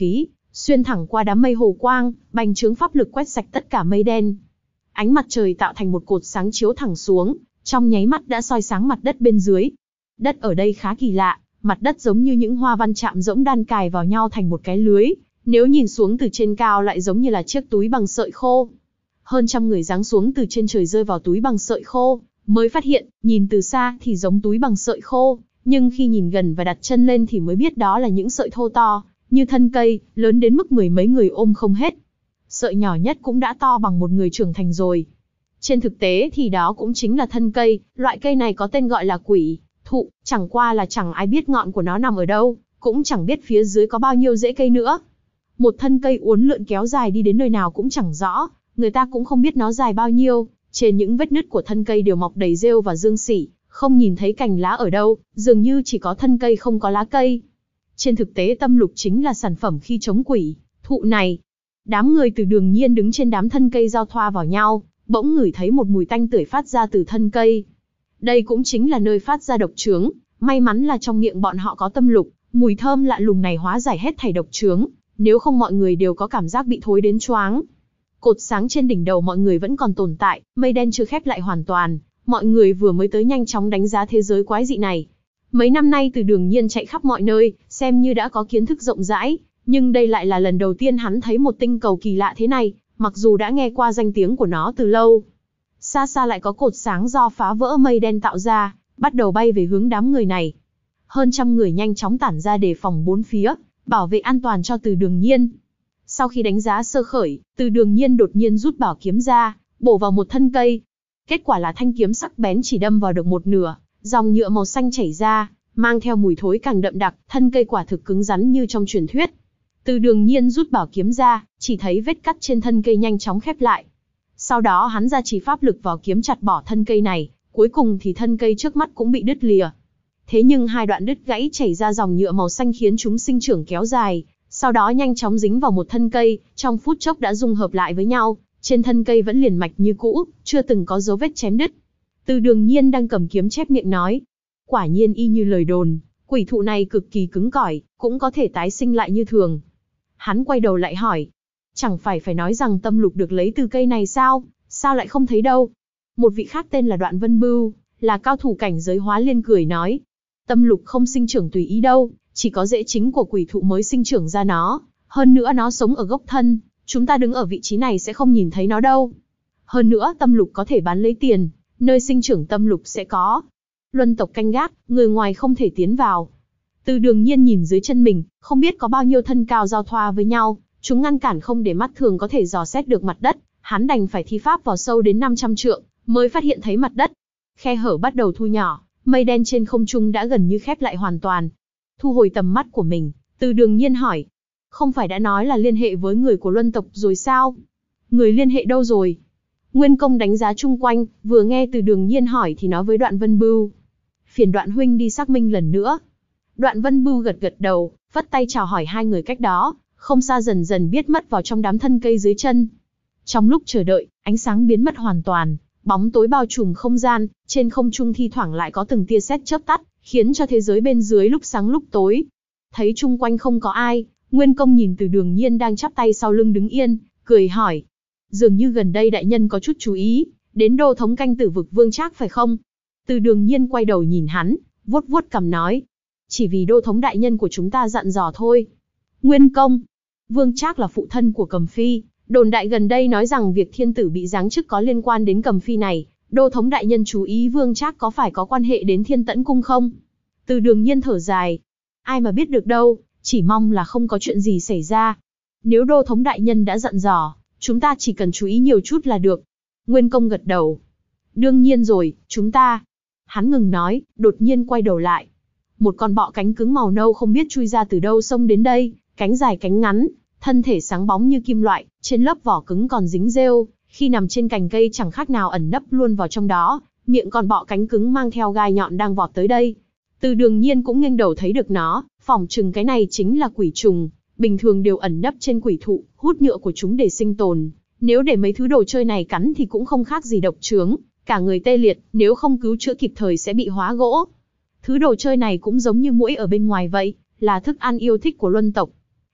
xuyên thẳng qua đám mây hồ quang, bành trướng pháp lực quét sạch tất cả mây đen. Ánh mặt trời tạo thành một cột sáng chiếu thẳng xuống, trong nháy mắt đã soi sáng mặt đất bên dưới. Đất ở đây khá kỳ lạ, mặt đất giống như những hoa văn chạm rỗng đan cài vào nhau thành một cái lưới, nếu nhìn xuống từ trên cao lại giống như là chiếc túi bằng sợi khô. Hơn trăm người giáng xuống từ trên trời rơi vào túi bằng sợi khô, mới phát hiện, nhìn từ xa thì giống túi bằng sợi khô, nhưng khi nhìn gần và đặt chân lên thì mới biết đó là những sợi thô to, như thân cây, lớn đến mức mười mấy người ôm không hết. Sợi nhỏ nhất cũng đã to bằng một người trưởng thành rồi. Trên thực tế thì đó cũng chính là thân cây, loại cây này có tên gọi là quỷ thụ, chẳng qua là chẳng ai biết ngọn của nó nằm ở đâu, cũng chẳng biết phía dưới có bao nhiêu rễ cây nữa. Một thân cây uốn lượn kéo dài đi đến nơi nào cũng chẳng rõ, người ta cũng không biết nó dài bao nhiêu, trên những vết nứt của thân cây đều mọc đầy rêu và dương xỉ, không nhìn thấy cành lá ở đâu, dường như chỉ có thân cây không có lá cây. Trên thực tế tâm lục chính là sản phẩm khi chống quỷ thụ này. Đám người từ Đường Nhiên đứng trên đám thân cây giao thoa vào nhau, bỗng ngửi thấy một mùi tanh tưởi phát ra từ thân cây. Đây cũng chính là nơi phát ra độc chướng, may mắn là trong miệng bọn họ có tâm lục, mùi thơm lạ lùng này hóa giải hết thảy độc chướng, nếu không mọi người đều có cảm giác bị thối đến choáng. Cột sáng trên đỉnh đầu mọi người vẫn còn tồn tại, mây đen chưa khép lại hoàn toàn, mọi người vừa mới tới nhanh chóng đánh giá thế giới quái dị này. Mấy năm nay từ Đường Nhiên chạy khắp mọi nơi, xem như đã có kiến thức rộng rãi, nhưng đây lại là lần đầu tiên hắn thấy một tinh cầu kỳ lạ thế này, mặc dù đã nghe qua danh tiếng của nó từ lâu. Xa xa lại có cột sáng do phá vỡ mây đen tạo ra, bắt đầu bay về hướng đám người này. Hơn trăm người nhanh chóng tản ra đề phòng bốn phía, bảo vệ an toàn cho từ Đường Nhiên. Sau khi đánh giá sơ khởi, từ Đường Nhiên đột nhiên rút bảo kiếm ra, bổ vào một thân cây. Kết quả là thanh kiếm sắc bén chỉ đâm vào được một nửa, dòng nhựa màu xanh chảy ra, mang theo mùi thối càng đậm đặc, thân cây quả thực cứng rắn như trong truyền thuyết. Từ Đường Nhiên rút bảo kiếm ra, chỉ thấy vết cắt trên thân cây nhanh chóng khép lại. Sau đó hắn ra chỉ pháp lực vào kiếm chặt bỏ thân cây này, cuối cùng thì thân cây trước mắt cũng bị đứt lìa. Thế nhưng hai đoạn đứt gãy chảy ra dòng nhựa màu xanh khiến chúng sinh trưởng kéo dài, sau đó nhanh chóng dính vào một thân cây, trong phút chốc đã dung hợp lại với nhau, trên thân cây vẫn liền mạch như cũ, chưa từng có dấu vết chém đứt. Từ Đường Nhiên đang cầm kiếm chép miệng nói, quả nhiên y như lời đồn, quỷ thụ này cực kỳ cứng cỏi, cũng có thể tái sinh lại như thường. Hắn quay đầu lại hỏi, chẳng phải nói rằng tâm lục được lấy từ cây này sao, sao lại không thấy đâu? Một vị khác tên là Đoạn Vân Bưu, là cao thủ cảnh giới Hóa Liên cười nói, tâm lục không sinh trưởng tùy ý đâu, chỉ có rễ chính của quỷ thụ mới sinh trưởng ra nó, hơn nữa nó sống ở gốc thân, chúng ta đứng ở vị trí này sẽ không nhìn thấy nó đâu. Hơn nữa tâm lục có thể bán lấy tiền, nơi sinh trưởng tâm lục sẽ có luân tộc canh gác, người ngoài không thể tiến vào. Từ Đường Nhiên nhìn dưới chân mình, không biết có bao nhiêu thân cao giao thoa với nhau, chúng ngăn cản không để mắt thường có thể dò xét được mặt đất, hắn đành phải thi pháp vào sâu đến 500 trượng, mới phát hiện thấy mặt đất. Khe hở bắt đầu thu nhỏ, mây đen trên không trung đã gần như khép lại hoàn toàn. Thu hồi tầm mắt của mình, Từ Đường Nhiên hỏi, không phải đã nói là liên hệ với người của luân tộc rồi sao? Người liên hệ đâu rồi? Nguyên Công đánh giá chung quanh, vừa nghe Từ Đường Nhiên hỏi thì nói với Đoạn Vân Bưu, phiền Đoạn huynh đi xác minh lần nữa. Đoạn Vân Bưu gật gật đầu, vất tay chào hỏi hai người cách đó, không xa dần dần biết mất vào trong đám thân cây dưới chân. Trong lúc chờ đợi, ánh sáng biến mất hoàn toàn, bóng tối bao trùm không gian, trên không trung thi thoảng lại có từng tia sét chớp tắt, khiến cho thế giới bên dưới lúc sáng lúc tối. Thấy chung quanh không có ai, Nguyên Công nhìn Từ Đường Nhiên đang chắp tay sau lưng đứng yên, cười hỏi, dường như gần đây đại nhân có chút chú ý, đến đô thống canh Tử Vực Vương Trác phải không? Từ Đường Nhiên quay đầu nhìn hắn, vuốt vuốt cằm nói, chỉ vì đô thống đại nhân của chúng ta dặn dò thôi. Nguyên Công, Vương Trác là phụ thân của Cầm Phi, đồn đại gần đây nói rằng việc thiên tử bị giáng chức có liên quan đến Cầm Phi này, đô thống đại nhân chú ý Vương Trác có phải có quan hệ đến Thiên Tẫn Cung không? Từ Đường Nhiên thở dài, ai mà biết được đâu, chỉ mong là không có chuyện gì xảy ra. Nếu đô thống đại nhân đã dặn dò, chúng ta chỉ cần chú ý nhiều chút là được. Nguyên Công gật đầu. Đương nhiên rồi, chúng ta. Hắn ngừng nói, đột nhiên quay đầu lại. Một con bọ cánh cứng màu nâu không biết chui ra từ đâu xông đến đây, cánh dài cánh ngắn, thân thể sáng bóng như kim loại, trên lớp vỏ cứng còn dính rêu, khi nằm trên cành cây chẳng khác nào ẩn nấp luôn vào trong đó, miệng con bọ cánh cứng mang theo gai nhọn đang vọt tới đây. Từ Đường Nhiên cũng nghiêng đầu thấy được nó, phỏng chừng cái này chính là quỷ trùng, bình thường đều ẩn nấp trên quỷ thụ, hút nhựa của chúng để sinh tồn. Nếu để mấy thứ đồ chơi này cắn thì cũng không khác gì độc chướng, cả người tê liệt, nếu không cứu chữa kịp thời sẽ bị hóa gỗ. Thứ đồ chơi này cũng giống như muỗi ở bên ngoài vậy, là thức ăn yêu thích của luân tộc.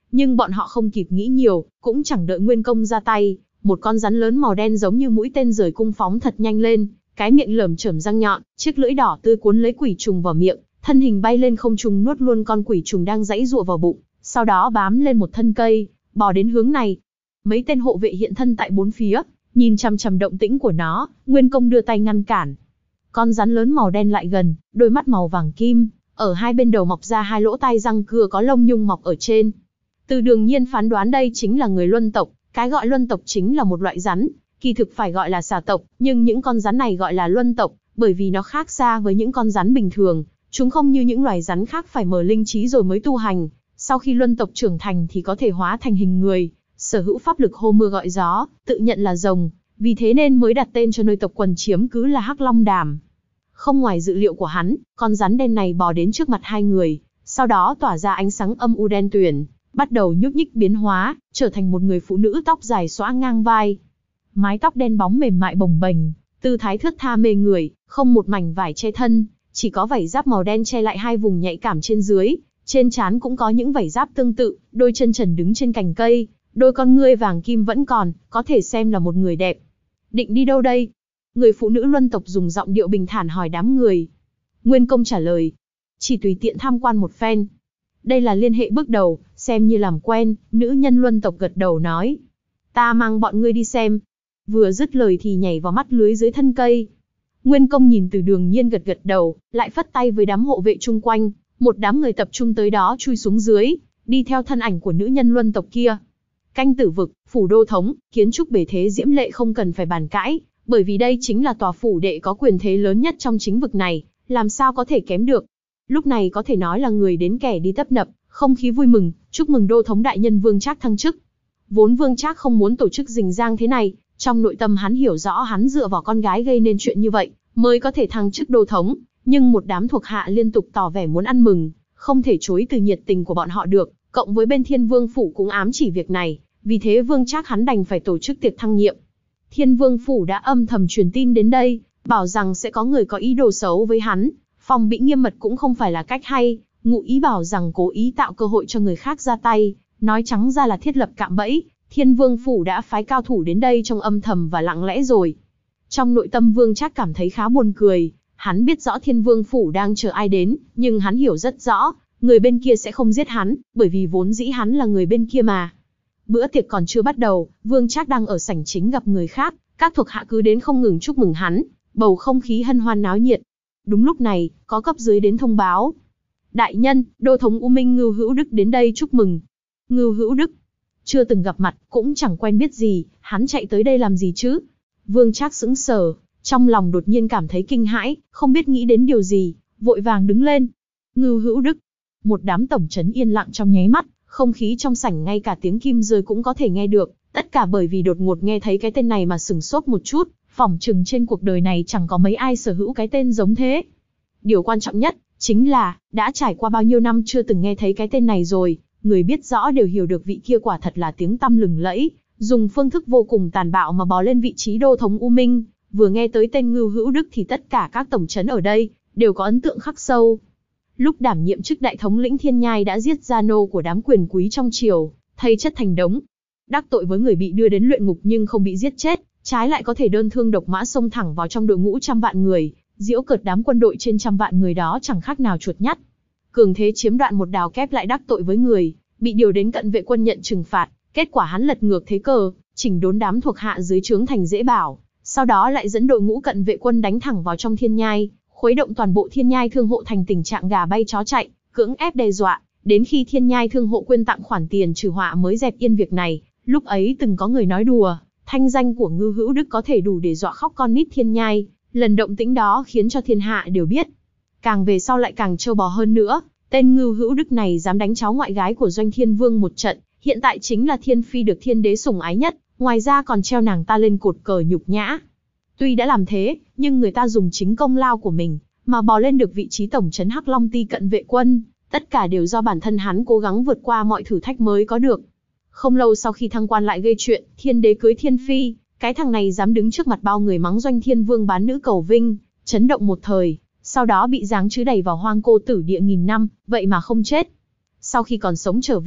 Nhưng bọn họ không kịp nghĩ nhiều, cũng chẳng đợi Nguyên Công ra tay, một con rắn lớn màu đen giống như mũi tên rời cung phóng thật nhanh lên, cái miệng lởm chởm răng nhọn, chiếc lưỡi đỏ tươi cuốn lấy quỷ trùng vào miệng, thân hình bay lên không trung nuốt luôn con quỷ trùng đang giãy giụa vào bụng, sau đó bám lên một thân cây, bò đến hướng này. Mấy tên hộ vệ hiện thân tại bốn phía, nhìn chằm chằm động tĩnh của nó, Nguyên Công đưa tay ngăn cản. Con rắn lớn màu đen lại gần, đôi mắt màu vàng kim, ở hai bên đầu mọc ra hai lỗ tai răng cưa có lông nhung mọc ở trên. Từ Đường Nhiên phán đoán đây chính là người Luân tộc, cái gọi Luân tộc chính là một loại rắn, kỳ thực phải gọi là xà tộc, nhưng những con rắn này gọi là Luân tộc, bởi vì nó khác xa với những con rắn bình thường, chúng không như những loài rắn khác phải mở linh trí rồi mới tu hành, sau khi Luân tộc trưởng thành thì có thể hóa thành hình người, sở hữu pháp lực hô mưa gọi gió, tự nhận là rồng, vì thế nên mới đặt tên cho nơi tộc quần chiếm cứ là Hắc Long Đàm. Không ngoài dự liệu của hắn, con rắn đen này bò đến trước mặt hai người, sau đó tỏa ra ánh sáng âm u đen tuyền, bắt đầu nhúc nhích biến hóa, trở thành một người phụ nữ tóc dài xõa ngang vai. Mái tóc đen bóng mềm mại bồng bềnh, tư thái thướt tha mê người, không một mảnh vải che thân, chỉ có vảy giáp màu đen che lại hai vùng nhạy cảm trên dưới, trên trán cũng có những vảy giáp tương tự, đôi chân trần đứng trên cành cây, đôi con ngươi vàng kim vẫn còn, có thể xem là một người đẹp. Định đi đâu đây? Người phụ nữ Luân tộc dùng giọng điệu bình thản hỏi đám người. Nguyên Công trả lời, chỉ tùy tiện tham quan một phen. Đây là liên hệ bước đầu, xem như làm quen, nữ nhân Luân tộc gật đầu nói. Ta mang bọn ngươi đi xem. Vừa dứt lời thì nhảy vào mắt lưới dưới thân cây. Nguyên Công nhìn Từ Đường Nhiên gật gật đầu, lại phất tay với đám hộ vệ chung quanh, một đám người tập trung tới đó chui xuống dưới, đi theo thân ảnh của nữ nhân Luân tộc kia. Canh Tử Vực, phủ đô thống, kiến trúc bề thế diễm lệ không cần phải bàn cãi, bởi vì đây chính là tòa phủ đệ có quyền thế lớn nhất trong chính vực này, làm sao có thể kém được. Lúc này có thể nói là người đến kẻ đi tấp nập, không khí vui mừng, chúc mừng đô thống đại nhân Vương Trác thăng chức. Vốn Vương Trác không muốn tổ chức rình rang thế này, trong nội tâm hắn hiểu rõ hắn dựa vào con gái gây nên chuyện như vậy, mới có thể thăng chức đô thống, nhưng một đám thuộc hạ liên tục tỏ vẻ muốn ăn mừng, không thể chối từ nhiệt tình của bọn họ được, cộng với bên Thiên Vương phủ cũng ám chỉ việc này, vì thế Vương Trác hắn đành phải tổ chức tiệc thăng nhiệm. Thiên Vương phủ đã âm thầm truyền tin đến đây, bảo rằng sẽ có người có ý đồ xấu với hắn, phòng bị nghiêm mật cũng không phải là cách hay, ngụ ý bảo rằng cố ý tạo cơ hội cho người khác ra tay, nói trắng ra là thiết lập cạm bẫy. Thiên Vương phủ đã phái cao thủ đến đây trong âm thầm và lặng lẽ rồi. Trong nội tâm Vương Trác cảm thấy khá buồn cười, hắn biết rõ Thiên Vương phủ đang chờ ai đến, nhưng hắn hiểu rất rõ, người bên kia sẽ không giết hắn, bởi vì vốn dĩ hắn là người bên kia mà. Bữa tiệc còn chưa bắt đầu, Vương Trác đang ở sảnh chính gặp người khác, các thuộc hạ cứ đến không ngừng chúc mừng hắn, bầu không khí hân hoan náo nhiệt. Đúng lúc này, có cấp dưới đến thông báo. Đại nhân, đô thống U Minh Ngưu Hữu Đức đến đây chúc mừng. Ngưu Hữu Đức? Chưa từng gặp mặt, cũng chẳng quen biết gì, hắn chạy tới đây làm gì chứ? Vương Trác sững sờ, trong lòng đột nhiên cảm thấy kinh hãi, không biết nghĩ đến điều gì, vội vàng đứng lên. Ngưu Hữu Đức. Một đám tổng trấn yên lặng trong nháy mắt, không khí trong sảnh ngay cả tiếng kim rơi cũng có thể nghe được, tất cả bởi vì đột ngột nghe thấy cái tên này mà sửng sốt một chút, phỏng chừng trên cuộc đời này chẳng có mấy ai sở hữu cái tên giống thế. Điều quan trọng nhất, chính là, đã trải qua bao nhiêu năm chưa từng nghe thấy cái tên này rồi, người biết rõ đều hiểu được vị kia quả thật là tiếng tăm lừng lẫy, dùng phương thức vô cùng tàn bạo mà bò lên vị trí đô thống U Minh, vừa nghe tới tên Ngưu Hữu Đức thì tất cả các tổng trấn ở đây, đều có ấn tượng khắc sâu. Lúc đảm nhiệm chức đại thống lĩnh Thiên Nhai đã giết gia nô của đám quyền quý trong triều, thây chất thành đống. Đắc tội với người bị đưa đến luyện ngục nhưng không bị giết chết, trái lại có thể đơn thương độc mã xông thẳng vào trong đội ngũ trăm vạn người, giễu cợt đám quân đội trên trăm vạn người đó chẳng khác nào chuột nhắt. Cường thế chiếm đoạt một đào kép lại đắc tội với người, bị điều đến cận vệ quân nhận trừng phạt, kết quả hắn lật ngược thế cờ, chỉnh đốn đám thuộc hạ dưới trướng thành dễ bảo, sau đó lại dẫn đội ngũ cận vệ quân đánh thẳng vào trong Thiên Nhai, khuấy động toàn bộ Thiên Nhai thương hộ thành tình trạng gà bay chó chạy, cưỡng ép đe dọa, đến khi Thiên Nhai thương hộ quyên tặng khoản tiền trừ họa mới dẹp yên việc này. Lúc ấy từng có người nói đùa, thanh danh của Ngưu Hữu Đức có thể đủ để dọa khóc con nít Thiên Nhai, lần động tĩnh đó khiến cho thiên hạ đều biết. Càng về sau lại càng trâu bò hơn nữa, tên Ngưu Hữu Đức này dám đánh cháu ngoại gái của Doanh Thiên Vương một trận, hiện tại chính là Thiên Phi được Thiên Đế sủng ái nhất, ngoài ra còn treo nàng ta lên cột cờ nhục nhã. Tuy đã làm thế, nhưng người ta dùng chính công lao của mình, mà bò lên được vị trí tổng trấn Hắc Long Ty cận vệ quân, tất cả đều do bản thân hắn cố gắng vượt qua mọi thử thách mới có được. Không lâu sau khi thăng quan lại gây chuyện, Thiên Đế cưới Thiên Phi, cái thằng này dám đứng trước mặt bao người mắng Doanh Thiên Vương bán nữ cầu vinh, chấn động một thời, sau đó bị giáng trứ đày vào hoang cô tử địa nghìn năm, vậy mà không chết. Sau khi còn sống trở về,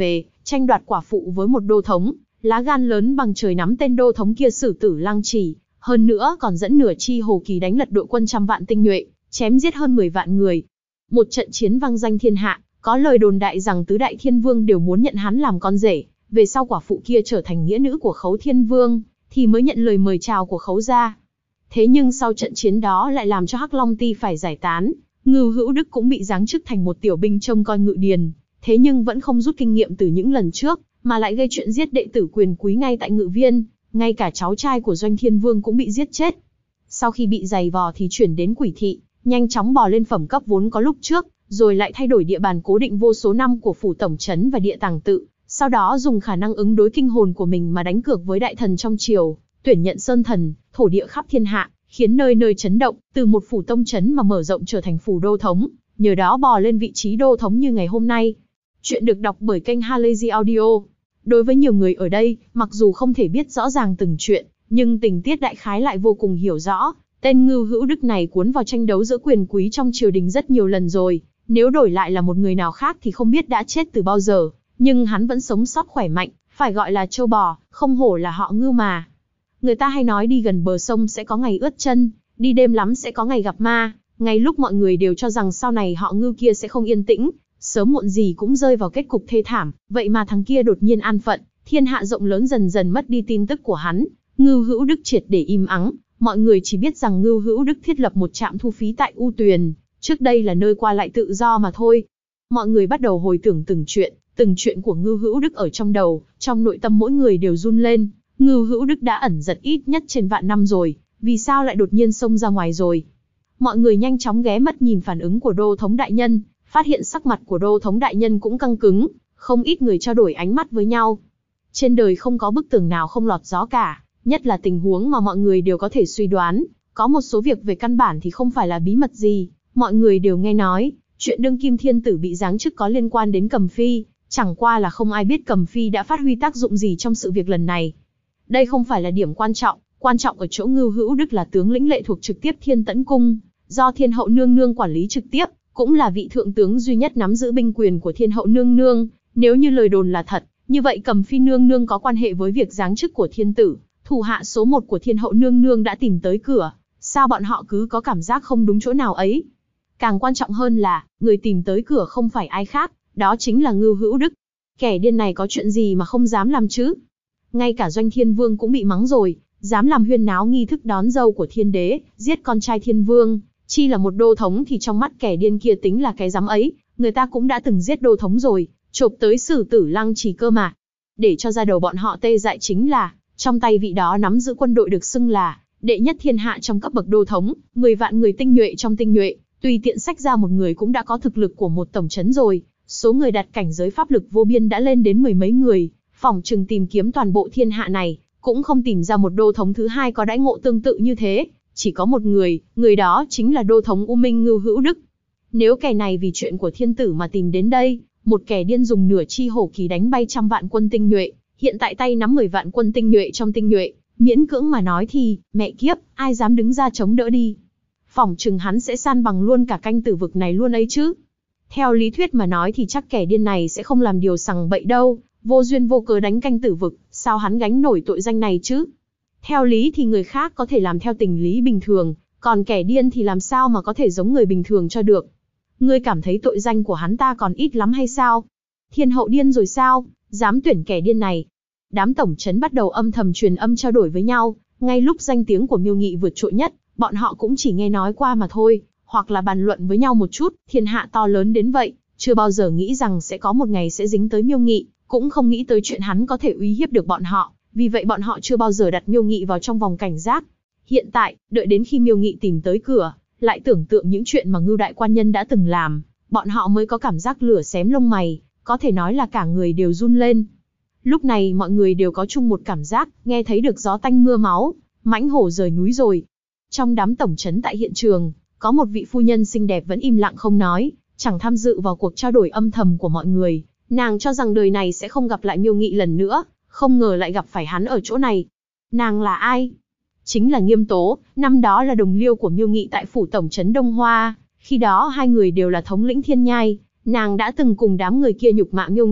tranh đoạt quả phụ với một đô thống, lá gan lớn bằng trời nắm tên đô thống kia xử tử Lăng Trì, hơn nữa còn dẫn nửa chi Hồ Kỳ đánh lật đội quân trăm vạn tinh nhuệ, chém giết hơn 10 vạn người. Một trận chiến vang danh thiên hạ, có lời đồn đại rằng tứ đại thiên vương đều muốn nhận hắn làm con rể, về sau quả phụ kia trở thành nghĩa nữ của Khấu Thiên Vương, thì mới nhận lời mời chào của Khấu gia. Thế nhưng sau trận chiến đó lại làm cho Hắc Long Ti phải giải tán, Ngưu Hữu Đức cũng bị giáng chức thành một tiểu binh trông coi ngự điền, thế nhưng vẫn không rút kinh nghiệm từ những lần trước, mà lại gây chuyện giết đệ tử quyền quý ngay tại ngự viên, ngay cả cháu trai của Doanh Thiên Vương cũng bị giết chết. Sau khi bị giày vò thì chuyển đến Quỷ Thị, nhanh chóng bò lên phẩm cấp vốn có lúc trước, rồi lại thay đổi địa bàn cố định vô số năm của phủ tổng trấn và địa tàng tự, sau đó dùng khả năng ứng đối kinh hồn của mình mà đánh cược với đại thần trong triều, tuyển nhận sơn thần, thổ địa khắp thiên hạ, khiến nơi nơi chấn động, từ một phủ tông trấn mà mở rộng trở thành phủ đô thống, nhờ đó bò lên vị trí đô thống như ngày hôm nay. Chuyện được đọc bởi kênh Halazy Audio. Đối với nhiều người ở đây, mặc dù không thể biết rõ ràng từng chuyện, nhưng tình tiết đại khái lại vô cùng hiểu rõ. Tên Ngưu Hữu Đức này cuốn vào tranh đấu giữa quyền quý trong triều đình rất nhiều lần rồi, nếu đổi lại là một người nào khác thì không biết đã chết từ bao giờ, nhưng hắn vẫn sống sót khỏe mạnh, phải gọi là trâu bò, không hổ là họ Ngưu mà. Người ta hay nói đi gần bờ sông sẽ có ngày ướt chân, đi đêm lắm sẽ có ngày gặp ma, ngay lúc mọi người đều cho rằng sau này họ Ngưu kia sẽ không yên tĩnh, sớm muộn gì cũng rơi vào kết cục thê thảm, vậy mà thằng kia đột nhiên an phận, thiên hạ rộng lớn dần dần mất đi tin tức của hắn, Ngưu Hữu Đức triệt để im ắng, mọi người chỉ biết rằng Ngưu Hữu Đức thiết lập một trạm thu phí tại U Tuyền, trước đây là nơi qua lại tự do mà thôi. Mọi người bắt đầu hồi tưởng từng chuyện của Ngưu Hữu Đức ở trong đầu, trong nội tâm mỗi người đều run lên, Ngưu Hữu Đức đã ẩn giật ít nhất trên vạn năm rồi, vì sao lại đột nhiên xông ra ngoài rồi? Mọi người nhanh chóng ghé mắt nhìn phản ứng của đô thống đại nhân, phát hiện sắc mặt của đô thống đại nhân cũng căng cứng, không ít người trao đổi ánh mắt với nhau. Trên đời không có bức tường nào không lọt gió cả, nhất là tình huống mà mọi người đều có thể suy đoán, có một số việc về căn bản thì không phải là bí mật gì, mọi người đều nghe nói, chuyện đương kim thiên tử bị giáng chức có liên quan đến Cầm Phi, chẳng qua là không ai biết Cầm Phi đã phát huy tác dụng gì trong sự việc lần này. Đây không phải là điểm quan trọng ở chỗ Ngưu Hữu Đức là tướng lĩnh lệ thuộc trực tiếp Thiên Tẫn Cung, do Thiên Hậu Nương Nương quản lý trực tiếp, cũng là vị thượng tướng duy nhất nắm giữ binh quyền của Thiên Hậu Nương Nương, nếu như lời đồn là thật, như vậy Cầm Phi Nương Nương có quan hệ với việc giáng chức của thiên tử, thủ hạ số 1 của Thiên Hậu Nương Nương đã tìm tới cửa, sao bọn họ cứ có cảm giác không đúng chỗ nào ấy. Càng quan trọng hơn là, người tìm tới cửa không phải ai khác, đó chính là Ngưu Hữu Đức. Kẻ điên này có chuyện gì mà không dám làm chứ? Ngay cả Doanh Thiên Vương cũng bị mắng rồi, dám làm huyên náo nghi thức đón dâu của thiên đế, giết con trai thiên vương, chi là một đô thống thì trong mắt kẻ điên kia tính là cái dám ấy, người ta cũng đã từng giết đô thống rồi, chộp tới xử tử Lăng Trì cơ mà. Để cho ra đầu bọn họ tê dại chính là, trong tay vị đó nắm giữ quân đội được xưng là đệ nhất thiên hạ trong cấp bậc đô thống, 10 vạn người tinh nhuệ trong tinh nhuệ, tùy tiện xách ra một người cũng đã có thực lực của một tổng trấn rồi, số người đạt cảnh giới pháp lực vô biên đã lên đến 10 mấy người, phỏng chừng tìm kiếm toàn bộ thiên hạ này, cũng không tìm ra một đô thống thứ hai có đãi ngộ tương tự như thế, chỉ có một người đó chính là đô thống U Minh Ngưu Hữu Đức. Nếu kẻ này vì chuyện của thiên tử mà tìm đến đây, một kẻ điên dùng nửa chi Hổ Kỳ đánh bay trăm vạn quân tinh nhuệ, hiện tại tay nắm 10 vạn quân tinh nhuệ trong tinh nhuệ, miễn cưỡng mà nói thì, mẹ kiếp, ai dám đứng ra chống đỡ đi. Phỏng chừng hắn sẽ san bằng luôn cả canh tử vực này luôn ấy chứ. Theo lý thuyết mà nói thì chắc kẻ điên này sẽ không làm điều sằng bậy đâu, vô duyên vô cớ đánh canh tử vực, sao hắn gánh nổi tội danh này chứ? Theo lý thì người khác có thể làm theo tình lý bình thường, còn kẻ điên thì làm sao mà có thể giống người bình thường cho được? Ngươi cảm thấy tội danh của hắn ta còn ít lắm hay sao? Thiên hậu điên rồi sao? Dám tuyển kẻ điên này? Đám tổng trấn bắt đầu âm thầm truyền âm trao đổi với nhau, ngay lúc danh tiếng của Miêu Nghị vượt trội nhất, bọn họ cũng chỉ nghe nói qua mà thôi, hoặc là bàn luận với nhau một chút, thiên hạ to lớn đến vậy, chưa bao giờ nghĩ rằng sẽ có một ngày sẽ dính tới Miêu Nghị, cũng không nghĩ tới chuyện hắn có thể uy hiếp được bọn họ, vì vậy bọn họ chưa bao giờ đặt Miêu Nghị vào trong vòng cảnh giác. Hiện tại, đợi đến khi Miêu Nghị tìm tới cửa, lại tưởng tượng những chuyện mà Ngưu đại quan nhân đã từng làm, bọn họ mới có cảm giác lửa xém lông mày, có thể nói là cả người đều run lên. Lúc này mọi người đều có chung một cảm giác, nghe thấy được gió tanh mưa máu, mãnh hổ rời núi rồi. Trong đám tổng trấn tại hiện trường, có một vị phu nhân xinh đẹp vẫn im lặng không nói, chẳng tham dự vào cuộc trao đổi âm thầm của mọi người. Nàng cho rằng đời này sẽ không gặp lại Miêu Nghị lần nữa, không ngờ lại gặp phải hắn ở chỗ này. Nàng là ai? Chính là Nghiêm Tố, năm đó là đồng liêu của Miêu Nghị tại phủ tổng trấn Đông Hoa, khi đó hai người đều là thống lĩnh Thiên Nhai, nàng đã từng cùng đám người kia nhục mạ Miêu Nghị,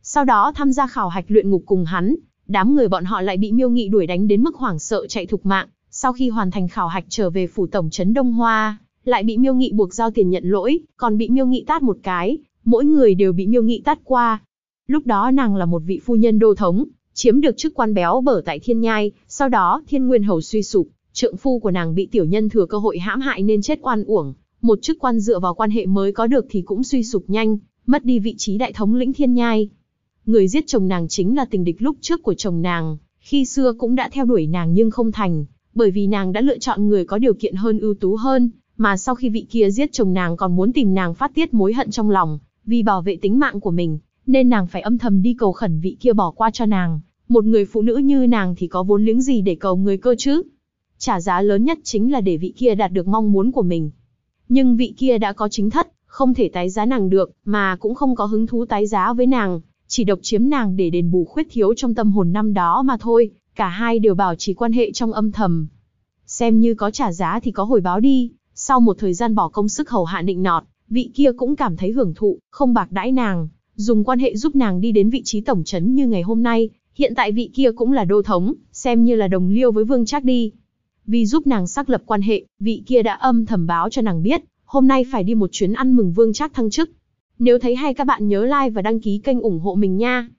Sau đó tham gia khảo hạch luyện ngục cùng hắn, đám người bọn họ lại bị Miêu Nghị đuổi đánh đến mức hoảng sợ chạy thục mạng. Sau khi hoàn thành khảo hạch trở về phủ tổng trấn Đông Hoa, lại bị Miêu Nghị buộc giao tiền nhận lỗi, còn bị Miêu Nghị tát một cái, mỗi người đều bị Miêu Nghị tát qua. Lúc đó nàng là một vị phu nhân đô thống, chiếm được chức quan béo bở tại Thiên Nhai, sau đó Thiên Nguyên Hầu suy sụp, trượng phu của nàng bị tiểu nhân thừa cơ hội hãm hại nên chết oan uổng, một chức quan dựa vào quan hệ mới có được thì cũng suy sụp nhanh, mất đi vị trí đại thống lĩnh Thiên Nhai. Người giết chồng nàng chính là tình địch lúc trước của chồng nàng, khi xưa cũng đã theo đuổi nàng nhưng không thành, bởi vì nàng đã lựa chọn người có điều kiện hơn ưu tú hơn, mà sau khi vị kia giết chồng nàng còn muốn tìm nàng phát tiết mối hận trong lòng, vì bảo vệ tính mạng của mình, nên nàng phải âm thầm đi cầu khẩn vị kia bỏ qua cho nàng. Một người phụ nữ như nàng thì có vốn liếng gì để cầu người cơ chứ? Trả giá lớn nhất chính là để vị kia đạt được mong muốn của mình. Nhưng vị kia đã có chính thất, không thể tái giá nàng được, mà cũng không có hứng thú tái giá với nàng, chỉ độc chiếm nàng để đền bù khuyết thiếu trong tâm hồn năm đó mà thôi. Cả hai đều bảo trì quan hệ trong âm thầm. Xem như có trả giá thì có hồi báo đi. Sau một thời gian bỏ công sức hầu hạ nịnh nọt, vị kia cũng cảm thấy hưởng thụ, không bạc đãi nàng, dùng quan hệ giúp nàng đi đến vị trí tổng trấn như ngày hôm nay. Hiện tại vị kia cũng là đô thống, xem như là đồng liêu với Vương Trác đi. Vì giúp nàng xác lập quan hệ, vị kia đã âm thầm báo cho nàng biết, hôm nay phải đi một chuyến ăn mừng Vương Trác thăng chức. Nếu thấy hay các bạn nhớ like và đăng ký kênh ủng hộ mình nha.